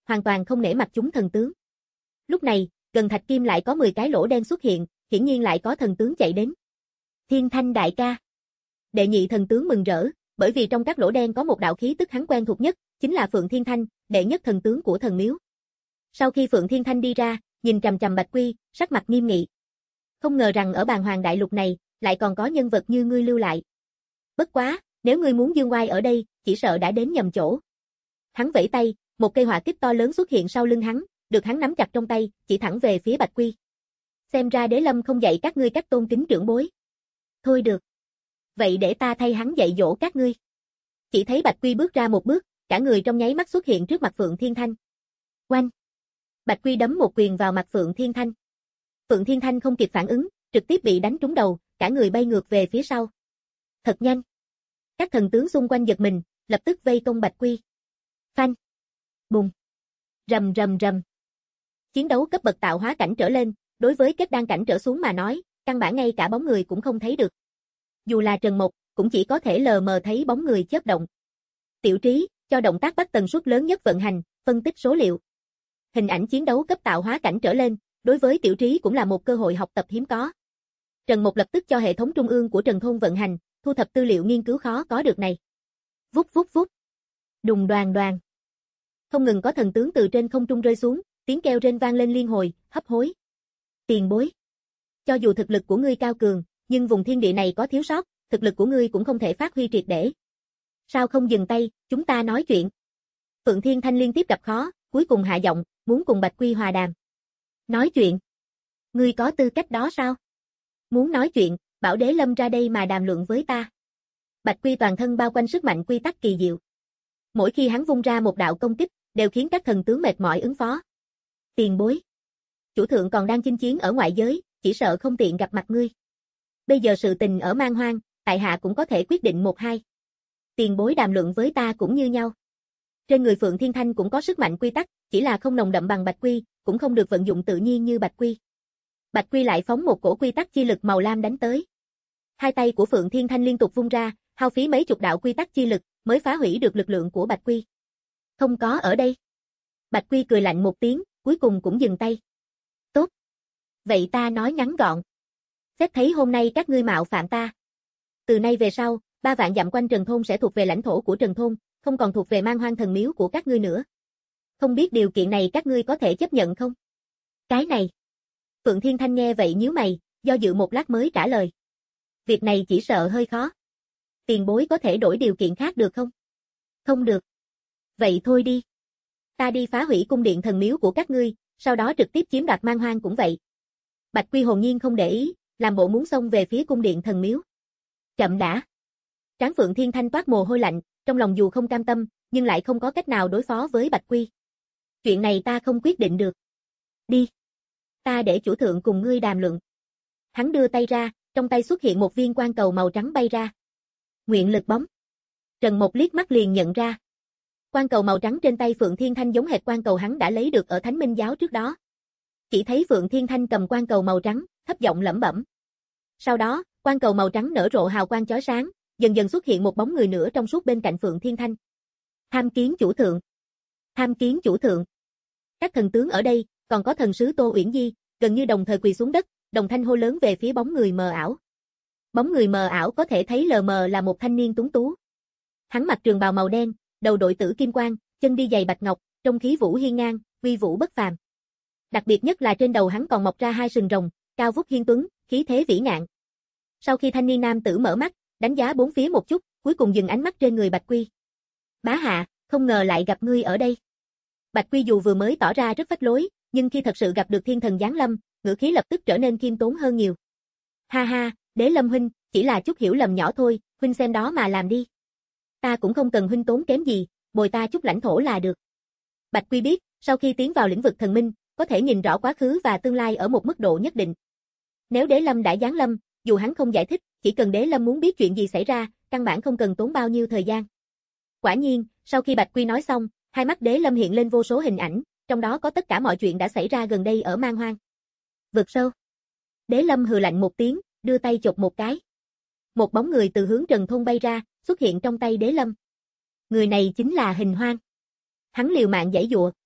hoàn toàn không nể mặt chúng thần tướng. Lúc này, gần thạch kim lại có mười cái lỗ đen xuất hiện, hiển nhiên lại có thần tướng chạy đến. Thiên Thanh đại ca. Đệ nhị thần tướng mừng rỡ, bởi vì trong các lỗ đen có một đạo khí tức hắn quen thuộc nhất, chính là Phượng Thiên Thanh, đệ nhất thần tướng của thần miếu. Sau khi Phượng Thiên Thanh đi ra, nhìn trầm trầm Bạch Quy, sắc mặt nghiêm nghị. Không ngờ rằng ở Bàn Hoàng đại lục này, lại còn có nhân vật như ngươi lưu lại. Bất quá, nếu ngươi muốn dương oai ở đây, chỉ sợ đã đến nhầm chỗ. Hắn vẫy tay, một cây hỏa kích to lớn xuất hiện sau lưng hắn, được hắn nắm chặt trong tay, chỉ thẳng về phía Bạch Quy. Xem ra Đế Lâm không dạy các ngươi cách tôn kính trưởng bối. Thôi được. Vậy để ta thay hắn dạy dỗ các ngươi. Chỉ thấy Bạch Quy bước ra một bước, cả người trong nháy mắt xuất hiện trước mặt Phượng Thiên Thanh. Oanh! Bạch Quy đấm một quyền vào mặt Phượng Thiên Thanh. Phượng Thiên Thanh không kịp phản ứng, trực tiếp bị đánh trúng đầu, cả người bay ngược về phía sau. Thật nhanh. Các thần tướng xung quanh giật mình, lập tức vây công Bạch Quy. Phanh! Bùng! Rầm rầm rầm. Chiến đấu cấp bậc tạo hóa cảnh trở lên, đối với kết đan cảnh trở xuống mà nói, căn bản ngay cả bóng người cũng không thấy được. Dù là Trần Mộc, cũng chỉ có thể lờ mờ thấy bóng người chớp động. Tiểu Trí, cho động tác bắt tần suất lớn nhất vận hành, phân tích số liệu. Hình ảnh chiến đấu cấp tạo hóa cảnh trở lên, đối với Tiểu Trí cũng là một cơ hội học tập hiếm có. Trần Mộc lập tức cho hệ thống trung ương của Trần Thôn vận hành, thu thập tư liệu nghiên cứu khó có được này. Vút vút vút. Đùng đoàng đoàng. Không ngừng có thần tướng từ trên không trung rơi xuống, tiếng kêu rên vang lên liên hồi, hấp hối. Tiền bối. Cho dù thực lực của ngươi cao cường, nhưng vùng thiên địa này có thiếu sót, thực lực của ngươi cũng không thể phát huy triệt để. Sao không dừng tay, chúng ta nói chuyện. Phượng Thiên Thanh liên tiếp gặp khó, cuối cùng hạ giọng, muốn cùng Bạch Quy hòa đàm. Nói chuyện? Ngươi có tư cách đó sao? Muốn nói chuyện, bảo Đế Lâm ra đây mà đàm luận với ta. Bạch Quy toàn thân bao quanh sức mạnh quy tắc kỳ diệu. Mỗi khi hắn vung ra một đạo công kích, đều khiến các thần tướng mệt mỏi ứng phó. Tiền bối. Chủ thượng còn đang chinh chiến ở ngoại giới, chỉ sợ không tiện gặp mặt ngươi. Bây giờ sự tình ở Man Hoang, tại hạ cũng có thể quyết định một hai. Tiền bối đàm luận với ta cũng như nhau. Trên người Phượng Thiên Thanh cũng có sức mạnh quy tắc, chỉ là không nồng đậm bằng Bạch Quy, cũng không được vận dụng tự nhiên như Bạch Quy. Bạch Quy lại phóng một cổ quy tắc chi lực màu lam đánh tới. Hai tay của Phượng Thiên Thanh liên tục vung ra, hao phí mấy chục đạo quy tắc chi lực, mới phá hủy được lực lượng của Bạch Quy. Không có ở đây. Bạch Quy cười lạnh một tiếng, cuối cùng cũng dừng tay. Tốt. Vậy ta nói ngắn gọn. Xét thấy hôm nay các ngươi mạo phạm ta. Từ nay về sau, ba vạn dặm quanh Trần Thôn sẽ thuộc về lãnh thổ của Trần Thôn, không còn thuộc về Man Hoang thần miếu của các ngươi nữa. Không biết điều kiện này các ngươi có thể chấp nhận không? Cái này. Phượng Thiên Thanh nghe vậy nhíu mày, do dự một lát mới trả lời. Việc này chỉ sợ hơi khó. Tiền bối có thể đổi điều kiện khác được không? Không được. Vậy thôi đi. Ta đi phá hủy cung điện thần miếu của các ngươi, sau đó trực tiếp chiếm đoạt Man Hoang cũng vậy. Bạch Quy hồn nhiên không để ý, làm bộ muốn xông về phía cung điện thần miếu. Chậm đã. Trán Phượng Thiên Thanh toát mồ hôi lạnh, trong lòng dù không cam tâm, nhưng lại không có cách nào đối phó với Bạch Quy. Chuyện này ta không quyết định được. Đi. Ta để chủ thượng cùng ngươi đàm luận. Hắn đưa tay ra, trong tay xuất hiện một viên quang cầu màu trắng bay ra. Nguyện lực bóng. Trần Mộc liếc mắt liền nhận ra. Quang cầu màu trắng trên tay Phượng Thiên Thanh giống hệt quang cầu hắn đã lấy được ở Thánh Minh giáo trước đó. Chỉ thấy Phượng Thiên Thanh cầm quang cầu màu trắng, thấp giọng lẩm bẩm. Sau đó, quang cầu màu trắng nở rộ hào quang chói sáng, dần dần xuất hiện một bóng người nữa trong suốt bên cạnh Phượng Thiên Thanh. Tham kiến chủ thượng. Tham kiến chủ thượng. Các thần tướng ở đây, còn có thần sứ Tô Uyển Di, gần như đồng thời quỳ xuống đất, đồng thanh hô lớn về phía bóng người mờ ảo. Bóng người mờ ảo có thể thấy lờ mờ là một thanh niên tuấn tú. Hắn mặc trường bào màu đen, đầu đội tử kim quang, chân đi giày bạch ngọc, trong khí vũ hiên ngang, uy vũ bất phàm. Đặc biệt nhất là trên đầu hắn còn mọc ra hai sừng rồng, cao vút hiên tuấn, khí thế vĩ ngạn. Sau khi thanh niên nam tử mở mắt, đánh giá bốn phía một chút, cuối cùng dừng ánh mắt trên người Bạch Quy. Bá hạ, không ngờ lại gặp ngươi ở đây. Bạch Quy dù vừa mới tỏ ra rất phách lối, nhưng khi thật sự gặp được thiên thần giáng lâm, ngữ khí lập tức trở nên khiêm tốn hơn nhiều. Ha ha, Đế Lâm huynh, chỉ là chút hiểu lầm nhỏ thôi, huynh xem đó mà làm đi. Ta cũng không cần huynh tốn kém gì, bồi ta chút lãnh thổ là được. Bạch Quy biết, sau khi tiến vào lĩnh vực thần minh, có thể nhìn rõ quá khứ và tương lai ở một mức độ nhất định. Nếu Đế Lâm đã giáng lâm, dù hắn không giải thích, chỉ cần Đế Lâm muốn biết chuyện gì xảy ra, căn bản không cần tốn bao nhiêu thời gian. Quả nhiên, sau khi Bạch Quy nói xong, hai mắt Đế Lâm hiện lên vô số hình ảnh, trong đó có tất cả mọi chuyện đã xảy ra gần đây ở Man Hoang. Vực sâu. Đế Lâm hừ lạnh một tiếng, đưa tay chộp một cái. Một bóng người từ hướng Trần Thôn bay ra, xuất hiện trong tay Đế Lâm. Người này chính là Hình Hoang. Hắn liều mạng giãy giụa,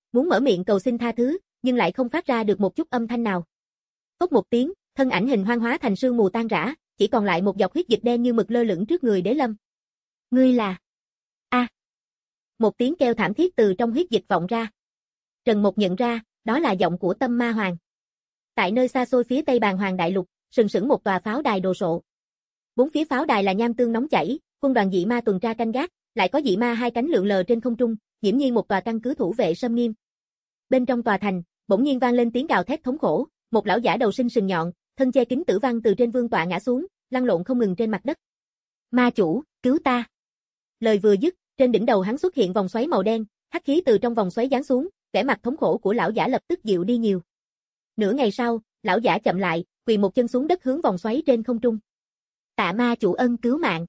muốn mở miệng cầu xin tha thứ, nhưng lại không phát ra được một chút âm thanh nào. Phốc một tiếng, thân ảnh hình hoang hóa thành sương mù tan rã, chỉ còn lại một giọt huyết dịch đen như mực lơ lửng trước người Đế Lâm. Ngươi là... A. À. Một tiếng kêu thảm thiết từ trong huyết dịch vọng ra. Trần Mộc nhận ra, đó là giọng của Tâm Ma Hoàng. Tại nơi xa xôi phía tây Bàn Hoàng Đại Lục, sừng sững một tòa pháo đài đồ sộ. Bốn phía pháo đài là nham tương nóng chảy, quân đoàn dị ma tuần tra canh gác, lại có dị ma hai cánh lượn lờ trên không trung, hiển nhiên một tòa căn cứ thủ vệ xâm nghiêm. Bên trong tòa thành, bỗng nhiên vang lên tiếng gào thét thống khổ, một lão giả đầu sinh sừng nhọn, thân che kính tử văn từ trên vương tọa ngã xuống, lăn lộn không ngừng trên mặt đất. Ma chủ, cứu ta! Lời vừa dứt, trên đỉnh đầu hắn xuất hiện vòng xoáy màu đen, hắc khí từ trong vòng xoáy giáng xuống, vẻ mặt thống khổ của lão giả lập tức dịu đi nhiều. Nửa ngày sau, lão giả chậm lại, quỳ một chân xuống đất hướng vòng xoáy trên không trung. Tạ ma chủ ân cứu mạng.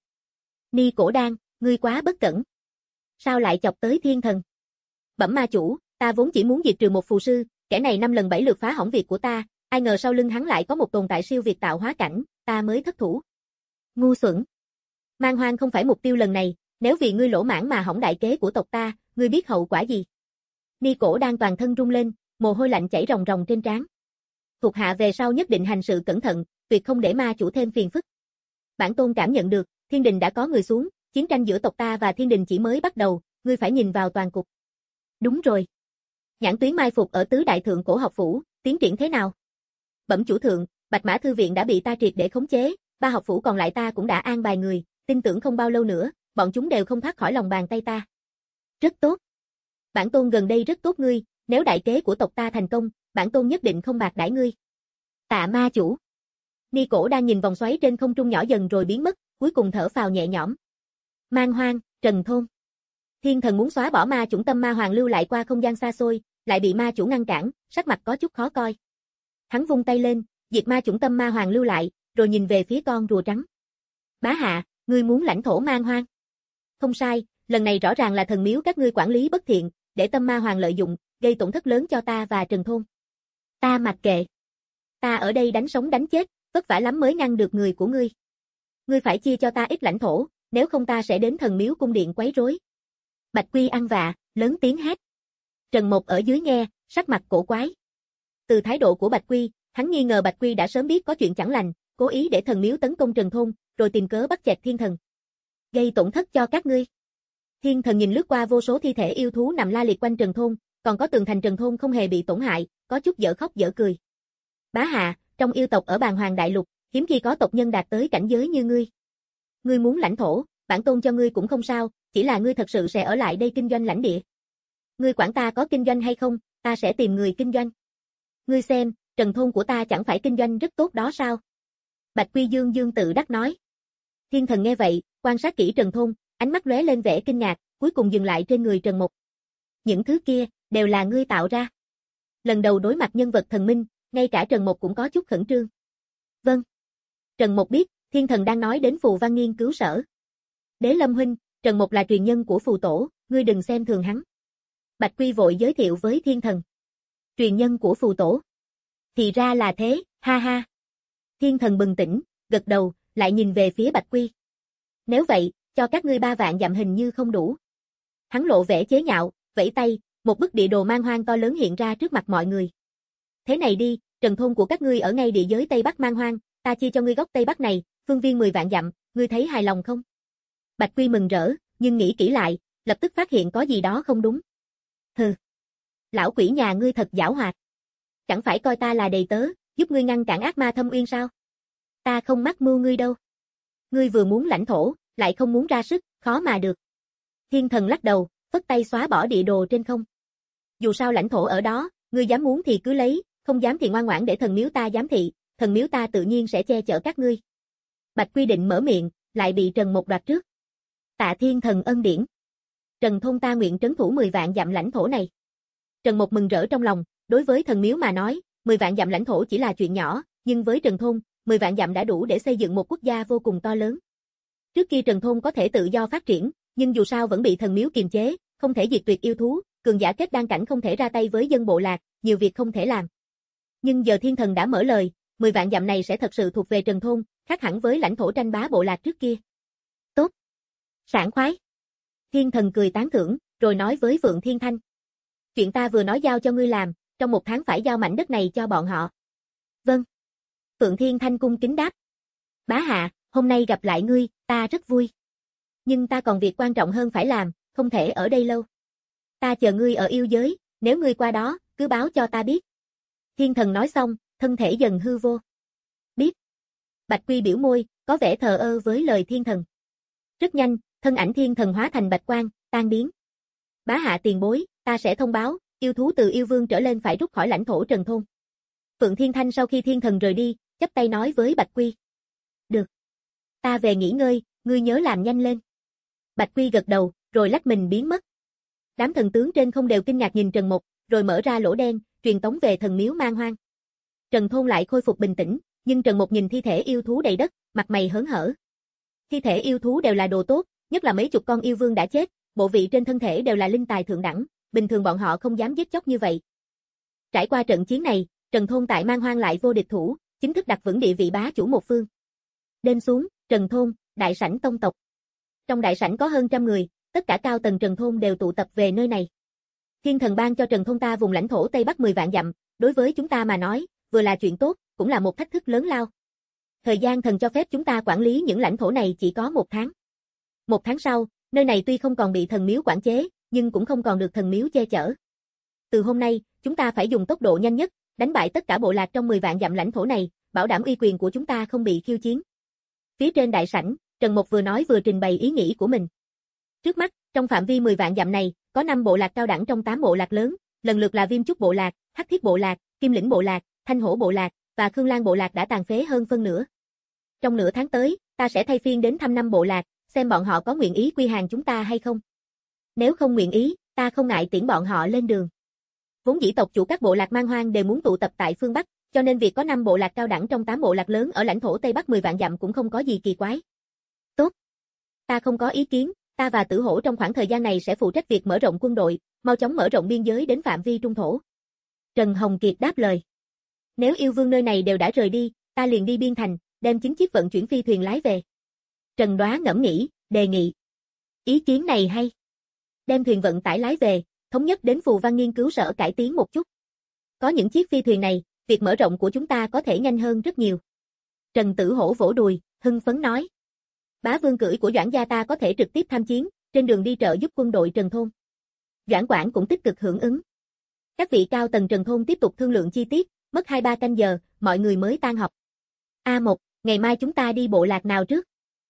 Ni Cổ Đan, ngươi quá bất cẩn. Sao lại chọc tới thiên thần? Bẩm ma chủ, ta vốn chỉ muốn diệt trừ một phù sư, kẻ này năm lần bảy lượt phá hỏng việc của ta, ai ngờ sau lưng hắn lại có một tồn tại siêu việt tạo hóa cảnh, ta mới thất thủ. Ngu xuẩn. Man Hoang không phải mục tiêu lần này, nếu vì ngươi lỗ mãng mà hỏng đại kế của tộc ta, ngươi biết hậu quả gì? Ni Cổ Đan toàn thân rung lên, mồ hôi lạnh chảy ròng ròng trên trán. Thuộc hạ về sau nhất định hành sự cẩn thận, tuyệt không để ma chủ thêm phiền phức. Bản tôn cảm nhận được, thiên đình đã có người xuống, chiến tranh giữa tộc ta và thiên đình chỉ mới bắt đầu, ngươi phải nhìn vào toàn cục. Đúng rồi. Nhãn tuyến mai phục ở tứ đại thượng cổ học phủ, tiến triển thế nào? Bẩm chủ thượng, Bạch Mã Thư viện đã bị ta triệt để khống chế, ba học phủ còn lại ta cũng đã an bài người, tin tưởng không bao lâu nữa, bọn chúng đều không thoát khỏi lòng bàn tay ta. Rất tốt. Bản tôn gần đây rất tốt ngươi, nếu đại kế của tộc ta thành công, bản tôn nhất định không bạc đãi ngươi. Tạ ma chủ. Ni Cổ đang nhìn vòng xoáy trên không trung nhỏ dần rồi biến mất, cuối cùng thở phào nhẹ nhõm. Man Hoang, Trần Thôn. Thiên thần muốn xóa bỏ ma chủng Tâm Ma Hoàng lưu lại qua không gian xa xôi, lại bị ma chủ ngăn cản, sắc mặt có chút khó coi. Hắn vung tay lên, diệt ma chủng Tâm Ma Hoàng lưu lại, rồi nhìn về phía con rùa trắng. Bá hạ, ngươi muốn lãnh thổ Man Hoang. Không sai, lần này rõ ràng là thần miếu các ngươi quản lý bất thiện, để Tâm Ma Hoàng lợi dụng, gây tổn thất lớn cho ta và Trần Thôn. Ta mặc kệ. Ta ở đây đánh sống đánh chết, vất vả lắm mới ngăn được người của ngươi. Ngươi phải chia cho ta ít lãnh thổ, nếu không ta sẽ đến thần miếu cung điện quấy rối. Bạch Quy ăn vạ, lớn tiếng hét. Trần Mộc ở dưới nghe, sắc mặt cổ quái. Từ thái độ của Bạch Quy, hắn nghi ngờ Bạch Quy đã sớm biết có chuyện chẳng lành, cố ý để thần miếu tấn công Trần Thôn, rồi tìm cớ bắt chẹt thiên thần. Gây tổn thất cho các ngươi. Thiên thần nhìn lướt qua vô số thi thể yêu thú nằm la liệt quanh Trần Thôn, còn có tường thành Trần Thôn không hề bị tổn hại, có chút dở khóc dở cười. Bá hạ, trong yêu tộc ở Bàn Hoàng Đại Lục, hiếm khi có tộc nhân đạt tới cảnh giới như ngươi. Ngươi muốn lãnh thổ, bản tôn cho ngươi cũng không sao, chỉ là ngươi thật sự sẽ ở lại đây kinh doanh lãnh địa. Ngươi quản ta có kinh doanh hay không, ta sẽ tìm người kinh doanh. Ngươi xem, Trần Thôn của ta chẳng phải kinh doanh rất tốt đó sao? Bạch Quy Dương Dương tự đắc nói. Thiên thần nghe vậy, quan sát kỹ Trần Thôn, ánh mắt lóe lên vẻ kinh ngạc, cuối cùng dừng lại trên người Trần Mộc. Những thứ kia, đều là ngươi tạo ra. Lần đầu đối mặt nhân vật thần minh, ngay cả Trần Mộc cũng có chút khẩn trương. Vâng. Trần Mộc biết, thiên thần đang nói đến Phù Văn nghiên cứu sở. Đế Lâm huynh, Trần Mộc là truyền nhân của Phù Tổ, ngươi đừng xem thường hắn. Bạch Quy vội giới thiệu với thiên thần. Truyền nhân của Phù Tổ. Thì ra là thế, ha ha. Thiên thần bừng tỉnh, gật đầu, lại nhìn về phía Bạch Quy. Nếu vậy, cho các ngươi ba vạn dặm hình như không đủ. Hắn lộ vẻ chế nhạo, vẫy tay, một bức địa đồ Man Hoang to lớn hiện ra trước mặt mọi người. Thế này đi, Trần Thôn của các ngươi ở ngay địa giới Tây Bắc Man Hoang, ta chia cho ngươi góc Tây Bắc này, phương viên mười vạn dặm, ngươi thấy hài lòng không? Bạch Quy mừng rỡ, nhưng nghĩ kỹ lại, lập tức phát hiện có gì đó không đúng. Hừ. Lão quỷ nhà ngươi thật giảo hoạt. Chẳng phải coi ta là đầy tớ, giúp ngươi ngăn cản ác ma thâm uyên sao? Ta không mắc mưu ngươi đâu. Ngươi vừa muốn lãnh thổ, lại không muốn ra sức, khó mà được. Thiên thần lắc đầu, phất tay xóa bỏ địa đồ trên không. Dù sao lãnh thổ ở đó, ngươi dám muốn thì cứ lấy, không dám thì ngoan ngoãn để thần miếu ta giám thị, thần miếu ta tự nhiên sẽ che chở các ngươi. Bạch Quy định mở miệng, lại bị Trần Mộc đoạt trước. Tạ thiên thần ân điển. Trần Thôn ta nguyện trấn thủ mười vạn dặm lãnh thổ này. Trần Mộc mừng rỡ trong lòng, đối với thần miếu mà nói, mười vạn dặm lãnh thổ chỉ là chuyện nhỏ, nhưng với Trần Thôn, mười vạn dặm đã đủ để xây dựng một quốc gia vô cùng to lớn. Trước kia Trần Thôn có thể tự do phát triển, nhưng dù sao vẫn bị thần miếu kiềm chế, không thể diệt tuyệt yêu thú, cường giả kết đan cảnh không thể ra tay với dân bộ lạc, nhiều việc không thể làm. Nhưng giờ thiên thần đã mở lời, mười vạn dặm này sẽ thật sự thuộc về Trần Thôn, khác hẳn với lãnh thổ tranh bá bộ lạc trước kia. Tốt. Sảng khoái. Thiên thần cười tán thưởng, rồi nói với Phượng Thiên Thanh. Chuyện ta vừa nói giao cho ngươi làm, trong một tháng phải giao mảnh đất này cho bọn họ. Vâng. Phượng Thiên Thanh cung kính đáp. Bá hạ, hôm nay gặp lại ngươi, ta rất vui. Nhưng ta còn việc quan trọng hơn phải làm, không thể ở đây lâu. Ta chờ ngươi ở yêu giới, nếu ngươi qua đó, cứ báo cho ta biết. Thiên thần nói xong, thân thể dần hư vô. Biết. Bạch Quy biểu môi, có vẻ thờ ơ với lời thiên thần. Rất nhanh, thân ảnh thiên thần hóa thành bạch quang, tan biến. Bá hạ tiền bối, ta sẽ thông báo, yêu thú từ yêu vương trở lên phải rút khỏi lãnh thổ Trần Thôn. Phượng Thiên Thanh sau khi thiên thần rời đi, chắp tay nói với Bạch Quy. Được. Ta về nghỉ ngơi, ngươi nhớ làm nhanh lên. Bạch Quy gật đầu, rồi lách mình biến mất. Đám thần tướng trên không đều kinh ngạc nhìn Trần Mộc, rồi mở ra lỗ đen, truyền tống về thần miếu Man Hoang. Trần Thôn lại khôi phục bình tĩnh, nhưng Trần Mộc nhìn thi thể yêu thú đầy đất, mặt mày hớn hở. Thi thể yêu thú đều là đồ tốt, nhất là mấy chục con yêu vương đã chết, bộ vị trên thân thể đều là linh tài thượng đẳng, bình thường bọn họ không dám giết chóc như vậy. Trải qua trận chiến này, Trần Thôn tại Man Hoang lại vô địch thủ, chính thức đặt vững địa vị bá chủ một phương. Đêm xuống, Trần Thôn, đại sảnh tông tộc. Trong đại sảnh có hơn trăm người, tất cả cao tầng Trần Thôn đều tụ tập về nơi này. Thiên thần ban cho Trần Thôn ta vùng lãnh thổ Tây Bắc mười vạn dặm, đối với chúng ta mà nói, vừa là chuyện tốt, cũng là một thách thức lớn lao. Thời gian thần cho phép chúng ta quản lý những lãnh thổ này chỉ có một tháng. Một tháng sau, nơi này tuy không còn bị thần miếu quản chế, nhưng cũng không còn được thần miếu che chở. Từ hôm nay, chúng ta phải dùng tốc độ nhanh nhất, đánh bại tất cả bộ lạc trong mười vạn dặm lãnh thổ này, bảo đảm uy quyền của chúng ta không bị khiêu chiến. Phía trên đại sảnh, Trần Mộc vừa nói vừa trình bày ý nghĩ của mình. Trước mắt, trong phạm vi mười vạn dặm này, có năm bộ lạc cao đẳng trong tám bộ lạc lớn, lần lượt là Viêm Trúc bộ lạc, Hắc Thiết bộ lạc, Kim Lĩnh bộ lạc, Thanh Hổ bộ lạc và Khương Lan bộ lạc đã tàn phế hơn phân nửa. Trong nửa tháng tới, ta sẽ thay phiên đến thăm năm bộ lạc, xem bọn họ có nguyện ý quy hàng chúng ta hay không. Nếu không nguyện ý, ta không ngại tiễn bọn họ lên đường. Vốn dĩ tộc chủ các bộ lạc Man Hoang đều muốn tụ tập tại phương Bắc, cho nên việc có năm bộ lạc cao đẳng trong tám bộ lạc lớn ở lãnh thổ Tây Bắc mười vạn dặm cũng không có gì kỳ quái. Tốt. Ta không có ý kiến, ta và Tử Hổ trong khoảng thời gian này sẽ phụ trách việc mở rộng quân đội, mau chóng mở rộng biên giới đến phạm vi trung thổ. Trần Hồng Kiệt đáp lời. Nếu yêu vương nơi này đều đã rời đi, ta liền đi biên thành, đem chính chiếc vận chuyển phi thuyền lái về. Trần Đoá ngẫm nghĩ, đề nghị. Ý kiến này hay. Đem thuyền vận tải lái về, thống nhất đến Phù Văn nghiên cứu sở cải tiến một chút. Có những chiếc phi thuyền này, việc mở rộng của chúng ta có thể nhanh hơn rất nhiều. Trần Tử Hổ vỗ đùi, hưng phấn nói. Bá vương cưỡi của Doãn gia ta có thể trực tiếp tham chiến, trên đường đi trợ giúp quân đội Trần Thôn. Doãn Quảng cũng tích cực hưởng ứng. Các vị cao tầng Trần Thôn tiếp tục thương lượng chi tiết, mất hai ba canh giờ, mọi người mới tan họp. A một, ngày mai chúng ta đi bộ lạc nào trước?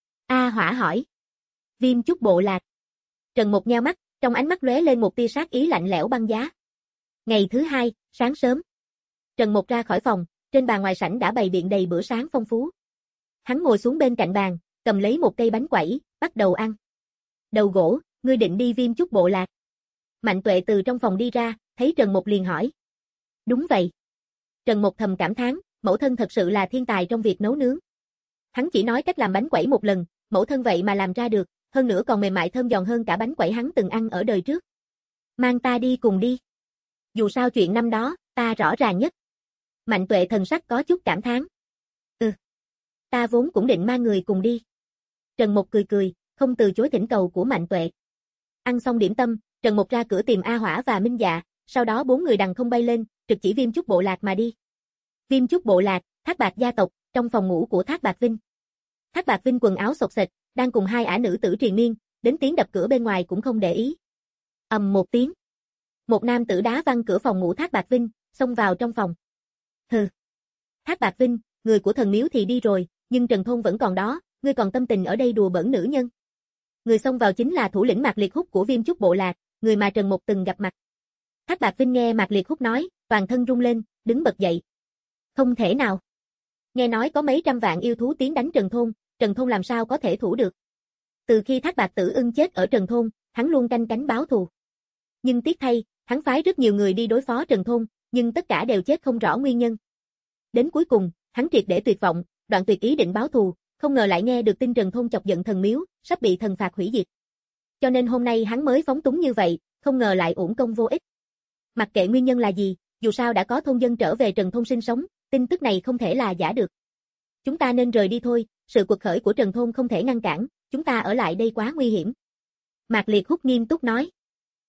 A Hỏa hỏi. Viêm Trúc bộ lạc. Trần Mộc nheo mắt, trong ánh mắt lóe lên một tia sát ý lạnh lẽo băng giá. Ngày thứ hai, sáng sớm. Trần Mộc ra khỏi phòng, trên bàn ngoài sảnh đã bày biện đầy bữa sáng phong phú. Hắn ngồi xuống bên cạnh bàn, cầm lấy một cây bánh quẩy, bắt đầu ăn. Đầu gỗ, ngươi định đi Viêm Trúc bộ lạc. Mạnh Tuệ từ trong phòng đi ra, thấy Trần Mộc liền hỏi. Đúng vậy. Trần Mộc thầm cảm thán, mẫu thân thật sự là thiên tài trong việc nấu nướng. Hắn chỉ nói cách làm bánh quẩy một lần, mẫu thân vậy mà làm ra được, hơn nữa còn mềm mại thơm giòn hơn cả bánh quẩy hắn từng ăn ở đời trước. Mang ta đi cùng đi. Dù sao chuyện năm đó, ta rõ ràng nhất. Mạnh Tuệ thần sắc có chút cảm thán. Ừ. Ta vốn cũng định mang người cùng đi. Trần Mộc cười cười, không từ chối thỉnh cầu của Mạnh Tuệ. Ăn xong điểm tâm, Trần Mộc ra cửa tìm A Hỏa và Minh Dạ, sau đó bốn người đằng không bay lên, trực chỉ Viêm Trúc bộ lạc mà đi. Viêm Trúc bộ lạc, Thác Bạc gia tộc, trong phòng ngủ của Thác Bạc Vinh. Thác Bạc Vinh quần áo xộc xệch, đang cùng hai ả nữ tử triền miên, đến tiếng đập cửa bên ngoài cũng không để ý. Ầm một tiếng. Một nam tử đá văng cửa phòng ngủ Thác Bạc Vinh, xông vào trong phòng. Hừ. Thác Bạc Vinh, người của thần miếu thì đi rồi, nhưng Trần Thôn vẫn còn đó, ngươi còn tâm tình ở đây đùa bỡn nữ nhân. Người xông vào chính là thủ lĩnh Mạc Liệt Húc của Viêm Trúc bộ lạc, người mà Trần Mộc từng gặp mặt. Thác Bạc Vinh nghe Mạc Liệt Húc nói, toàn thân rung lên, đứng bật dậy. Không thể nào. Nghe nói có mấy trăm vạn yêu thú tiến đánh Trần Thôn, Trần Thôn làm sao có thể thủ được. Từ khi Thác Bạc Tử Ưng chết ở Trần Thôn, hắn luôn canh cánh báo thù. Nhưng tiếc thay, hắn phái rất nhiều người đi đối phó Trần Thôn, nhưng tất cả đều chết không rõ nguyên nhân. Đến cuối cùng, hắn triệt để tuyệt vọng, đoạn tuyệt ý định báo thù, không ngờ lại nghe được tin Trần Thôn chọc giận thần miếu, sắp bị thần phạt hủy diệt. Cho nên hôm nay hắn mới phóng túng như vậy, không ngờ lại uổng công vô ích. Mặc kệ nguyên nhân là gì, dù sao đã có thôn dân trở về Trần Thôn sinh sống, tin tức này không thể là giả được. Chúng ta nên rời đi thôi, sự quật khởi của Trần Thôn không thể ngăn cản, chúng ta ở lại đây quá nguy hiểm. Mạc Liệt Húc nghiêm túc nói.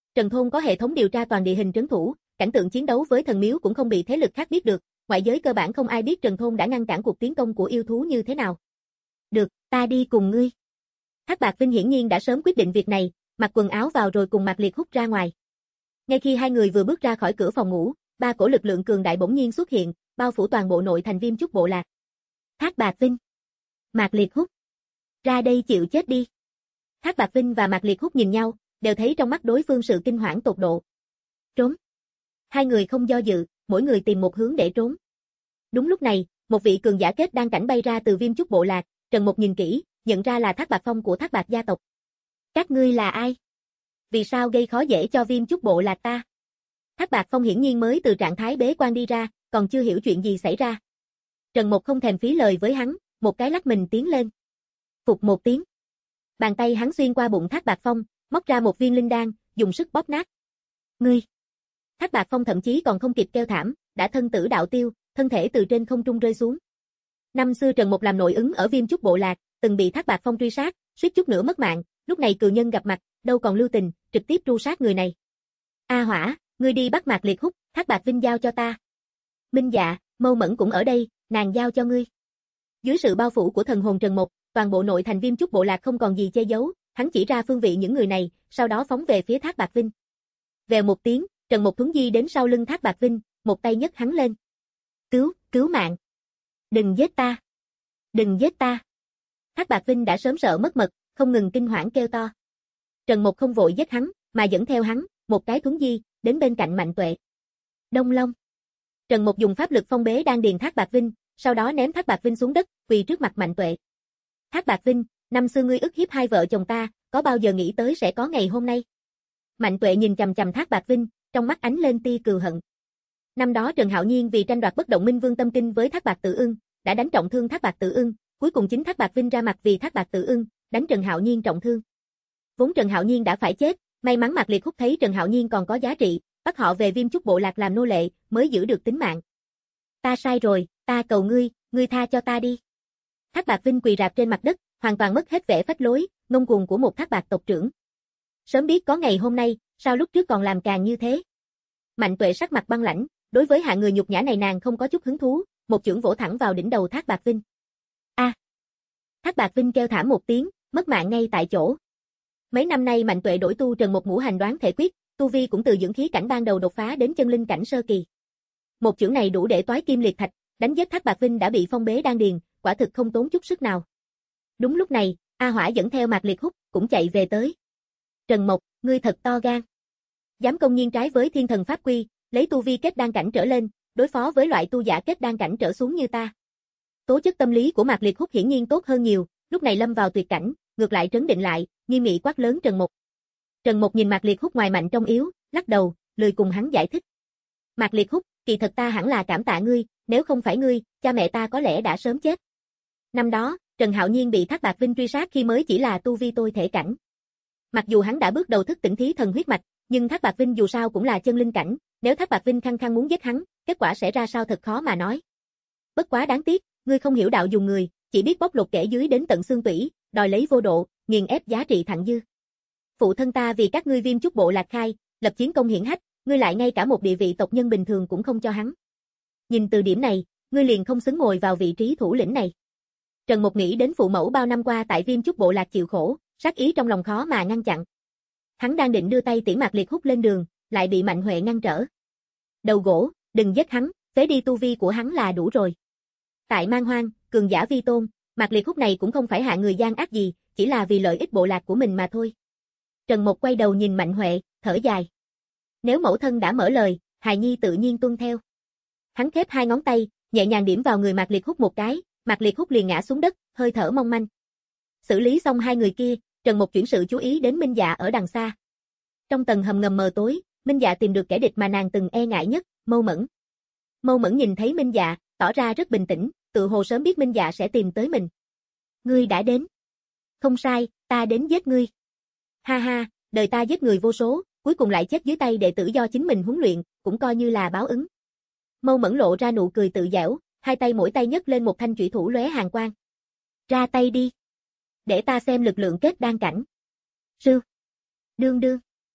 Trần Thôn có hệ thống điều tra toàn địa hình trấn thủ, cảnh tượng chiến đấu với thần miếu cũng không bị thế lực khác biết được, ngoại giới cơ bản không ai biết Trần Thôn đã ngăn cản cuộc tiến công của yêu thú như thế nào. Được, ta đi cùng ngươi. Thác Bạt Vinh hiển nhiên đã sớm quyết định việc này, mặc quần áo vào rồi cùng Mạc Liệt Húc ra ngoài. Ngay khi hai người vừa bước ra khỏi cửa phòng ngủ, ba cổ lực lượng cường đại bỗng nhiên xuất hiện, bao phủ toàn bộ nội thành Viêm Chúc bộ lạc. Thác Bạt Vinh, Mạc Liệt Húc, ra đây chịu chết đi. Thác Bạt Vinh và Mạc Liệt Húc nhìn nhau, đều thấy trong mắt đối phương sự kinh hoảng tột độ. Trốn. Hai người không do dự, mỗi người tìm một hướng để trốn. Đúng lúc này, một vị cường giả kết đan cảnh bay ra từ Viêm Chúc bộ lạc, Trần Mục nhìn kỹ, nhận ra là Thác Bạt Phong của Thác Bạt gia tộc. Các ngươi là ai? Vì sao gây khó dễ cho Viêm Chúc bộ lạc ta? Thác Bạt Phong hiển nhiên mới từ trạng thái bế quan đi ra, còn chưa hiểu chuyện gì xảy ra. Trần Mục không thèm phí lời với hắn, một cái lắc mình tiến lên. Phục một tiếng. Bàn tay hắn xuyên qua bụng Thác Bạt Phong, móc ra một viên linh đan, dùng sức bóp nát. Ngươi! Thác Bạt Phong thậm chí còn không kịp kêu thảm, đã thân tử đạo tiêu, thân thể từ trên không trung rơi xuống. Năm xưa Trần Mục làm nội ứng ở Viêm Chúc bộ lạc, từng bị Thác Bạt Phong truy sát, suýt chút nữa mất mạng, lúc này cừu nhân gặp mặt, đâu còn lưu tình, trực tiếp tru sát người này. A Hỏa, ngươi đi bắt Mạc Liệt Húc, Thác Bạt Vinh giao cho ta. Minh Dạ, Mâu Mẫn cũng ở đây, nàng giao cho ngươi. Dưới sự bao phủ của thần hồn Trần Mục, toàn bộ nội thành Viêm Chúc bộ lạc không còn gì che giấu, hắn chỉ ra phương vị những người này, sau đó phóng về phía Thác Bạt Vinh. Vèo một tiếng, Trần Mục thuấn di đến sau lưng Thác Bạt Vinh, một tay nhấc hắn lên. Cứu, cứu mạng. Đừng giết ta. Đừng giết ta. Thác Bạt Vinh đã sớm sợ mất mật, không ngừng kinh hoảng kêu to. Trần Mục không vội giết hắn, mà dẫn theo hắn, một cái thuấn di, đến bên cạnh Mạnh Tuệ. Đông Long. Trần Mục dùng pháp lực phong bế đan điền Thác Bạt Vinh, sau đó ném Thác Bạt Vinh xuống đất, quỳ trước mặt Mạnh Tuệ. Thác Bạt Vinh, năm xưa ngươi ức hiếp hai vợ chồng ta, có bao giờ nghĩ tới sẽ có ngày hôm nay? Mạnh Tuệ nhìn chằm chằm Thác Bạt Vinh, trong mắt ánh lên tia cừu hận. Năm đó Trần Hạo Nhiên vì tranh đoạt bất động minh vương tâm kinh với Thác Bạt Tự Ưng, đã đánh trọng thương Thác Bạt Tự Ưng, cuối cùng chính Thác Bạt Vinh ra mặt vì Thác Bạt Tự Ưng, đánh Trần Hạo Nhiên trọng thương. Vốn Trần Hạo Nhiên đã phải chết, may mắn Mạc Liệt Húc thấy Trần Hạo Nhiên còn có giá trị, bắt họ về Viêm Chúc bộ lạc làm nô lệ, mới giữ được tính mạng. Ta sai rồi, ta cầu ngươi, ngươi tha cho ta đi. Thác Bạt Vinh quỳ rạp trên mặt đất, hoàn toàn mất hết vẻ phách lối, ngông cuồng của một Thác Bạt tộc trưởng. Sớm biết có ngày hôm nay, sao lúc trước còn làm càng như thế? Mạnh Tuệ sắc mặt băng lãnh, đối với hạng người nhục nhã này nàng không có chút hứng thú, một chưởng vỗ thẳng vào đỉnh đầu Thác Bạt Vinh. A! À. Thác Bạt Vinh kêu thảm một tiếng, mất mạng ngay tại chỗ. Mấy năm nay Mạnh Tuệ đổi tu Trần một ngũ hành đoán thể quyết, tu vi cũng từ dưỡng khí cảnh ban đầu đột phá đến chân linh cảnh sơ kỳ. Một chưởng này đủ để toái kim liệt thạch, đánh giết Thác Bạt Vinh đã bị phong bế đan điền, quả thực không tốn chút sức nào. Đúng lúc này, A Hỏa dẫn theo Mạc Liệt Húc cũng chạy về tới. Trần Mộc, ngươi thật to gan. Dám công nhiên trái với thiên thần pháp quy, lấy tu vi kết đan cảnh trở lên, đối phó với loại tu giả kết đan cảnh trở xuống như ta. Tố chất tâm lý của Mạc Liệt Húc hiển nhiên tốt hơn nhiều, lúc này lâm vào tuyệt cảnh, ngược lại trấn định lại, nghiêm nghị quát lớn Trần Mộc. Trần Mộc nhìn Mạc Liệt Húc ngoài mạnh trong yếu, lắc đầu, lười cùng hắn giải thích. Mạc Liệt Húc, kỳ thật ta hẳn là cảm tạ ngươi, nếu không phải ngươi, cha mẹ ta có lẽ đã sớm chết. Năm đó, Trần Hạo Nhiên bị Thác Bạt Vinh truy sát khi mới chỉ là tu vi tôi thể cảnh. Mặc dù hắn đã bước đầu thức tỉnh thí thần huyết mạch, nhưng Thác Bạt Vinh dù sao cũng là chân linh cảnh, nếu Thác Bạt Vinh khăng khăng muốn giết hắn, kết quả sẽ ra sao thật khó mà nói. Bất quá đáng tiếc, ngươi không hiểu đạo dùng người, chỉ biết bóc lột kẻ dưới đến tận xương tủy, đòi lấy vô độ, nghiền ép giá trị thặng dư. Phụ thân ta vì các ngươi Viêm Chúc bộ lạc khai, lập chiến công hiển hách, ngươi lại ngay cả một địa vị tộc nhân bình thường cũng không cho hắn. Nhìn từ điểm này, ngươi liền không xứng ngồi vào vị trí thủ lĩnh này. Trần Mục nghĩ đến phụ mẫu bao năm qua tại Viêm Chúc bộ lạc chịu khổ, sát ý trong lòng khó mà ngăn chặn. Hắn đang định đưa tay tiễn Mạc Liệt Húc lên đường, lại bị Mạnh Huệ ngăn trở. Đầu gỗ, đừng giết hắn, phế đi tu vi của hắn là đủ rồi. Tại Man Hoang, cường giả vi tôn, Mạc Liệt Húc này cũng không phải hạng người gian ác gì, chỉ là vì lợi ích bộ lạc của mình mà thôi. Trần Mục quay đầu nhìn Mạnh Huệ, thở dài. Nếu mẫu thân đã mở lời, hài nhi tự nhiên tuân theo. Hắn khép hai ngón tay, nhẹ nhàng điểm vào người Mạc Liệt Húc một cái, Mạc Liệt Húc liền ngã xuống đất, hơi thở mong manh. Xử lý xong hai người kia, Trần Mục chuyển sự chú ý đến Minh Dạ ở đằng xa. Trong tầng hầm ngầm mờ tối, Minh Dạ tìm được kẻ địch mà nàng từng e ngại nhất, Mâu Mẫn. Mâu Mẫn nhìn thấy Minh Dạ, tỏ ra rất bình tĩnh, tự hồ sớm biết Minh Dạ sẽ tìm tới mình. Ngươi đã đến. Không sai, ta đến giết ngươi. Ha ha, đời ta giết người vô số, cuối cùng lại chết dưới tay đệ tử do chính mình huấn luyện, cũng coi như là báo ứng. Mâu Mẫn lộ ra nụ cười tự giễu, hai tay mỗi tay nhấc lên một thanh chủy thủ lóe hàn quang. Ra tay đi. Để ta xem lực lượng kết đan cảnh. Sư. Đương đương.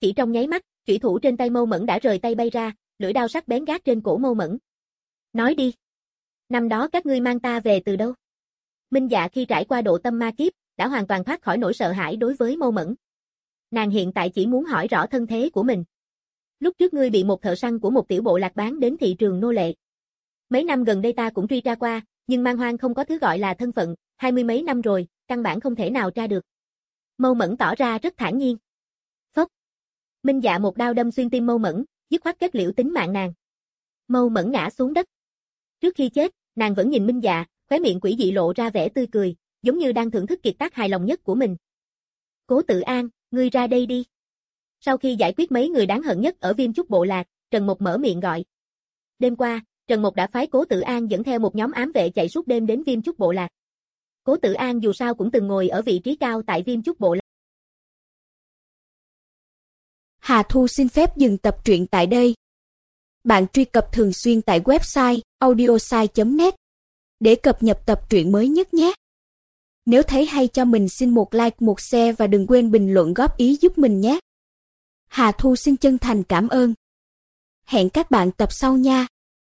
Chỉ trong nháy mắt, chủy thủ trên tay Mâu Mẫn đã rời tay bay ra, lưỡi đao sắc bén gác trên cổ Mâu Mẫn. Nói đi. Năm đó các ngươi mang ta về từ đâu? Minh Dạ khi trải qua độ tâm ma kiếp, đã hoàn toàn thoát khỏi nỗi sợ hãi đối với Mâu Mẫn. Nàng hiện tại chỉ muốn hỏi rõ thân thế của mình. Lúc trước ngươi bị một thợ săn của một tiểu bộ lạc bán đến thị trường nô lệ. Mấy năm gần đây ta cũng truy tra qua, nhưng man hoang không có thứ gọi là thân phận, hai mươi mấy năm rồi, căn bản không thể nào tra được. Mâu Mẫn tỏ ra rất thản nhiên. Phốc. Minh Dạ một đao đâm xuyên tim Mâu Mẫn, dứt khoát kết liễu tính mạng nàng. Mâu Mẫn ngã xuống đất. Trước khi chết, nàng vẫn nhìn Minh Dạ, khóe miệng quỷ dị lộ ra vẻ tươi cười, giống như đang thưởng thức kiệt tác hài lòng nhất của mình. Cố Tử An, ngươi ra đây đi. Sau khi giải quyết mấy người đáng hận nhất ở Viêm Chúc bộ lạc, Trần Mộc mở miệng gọi. Đêm qua, Trần Mộc đã phái Cố Tử An dẫn theo một nhóm ám vệ chạy suốt đêm đến Viêm Chúc bộ lạc. Cố Tử An dù sao cũng từng ngồi ở vị trí cao tại Viêm Chúc bộ lạc. Hà Thu xin phép dừng tập truyện tại đây. Bạn truy cập thường xuyên tại website audiosai chấm net để cập nhật tập truyện mới nhất nhé. Nếu thấy hay cho mình xin một like, một share và đừng quên bình luận góp ý giúp mình nhé. Hà Thu xin chân thành cảm ơn. Hẹn các bạn tập sau nha.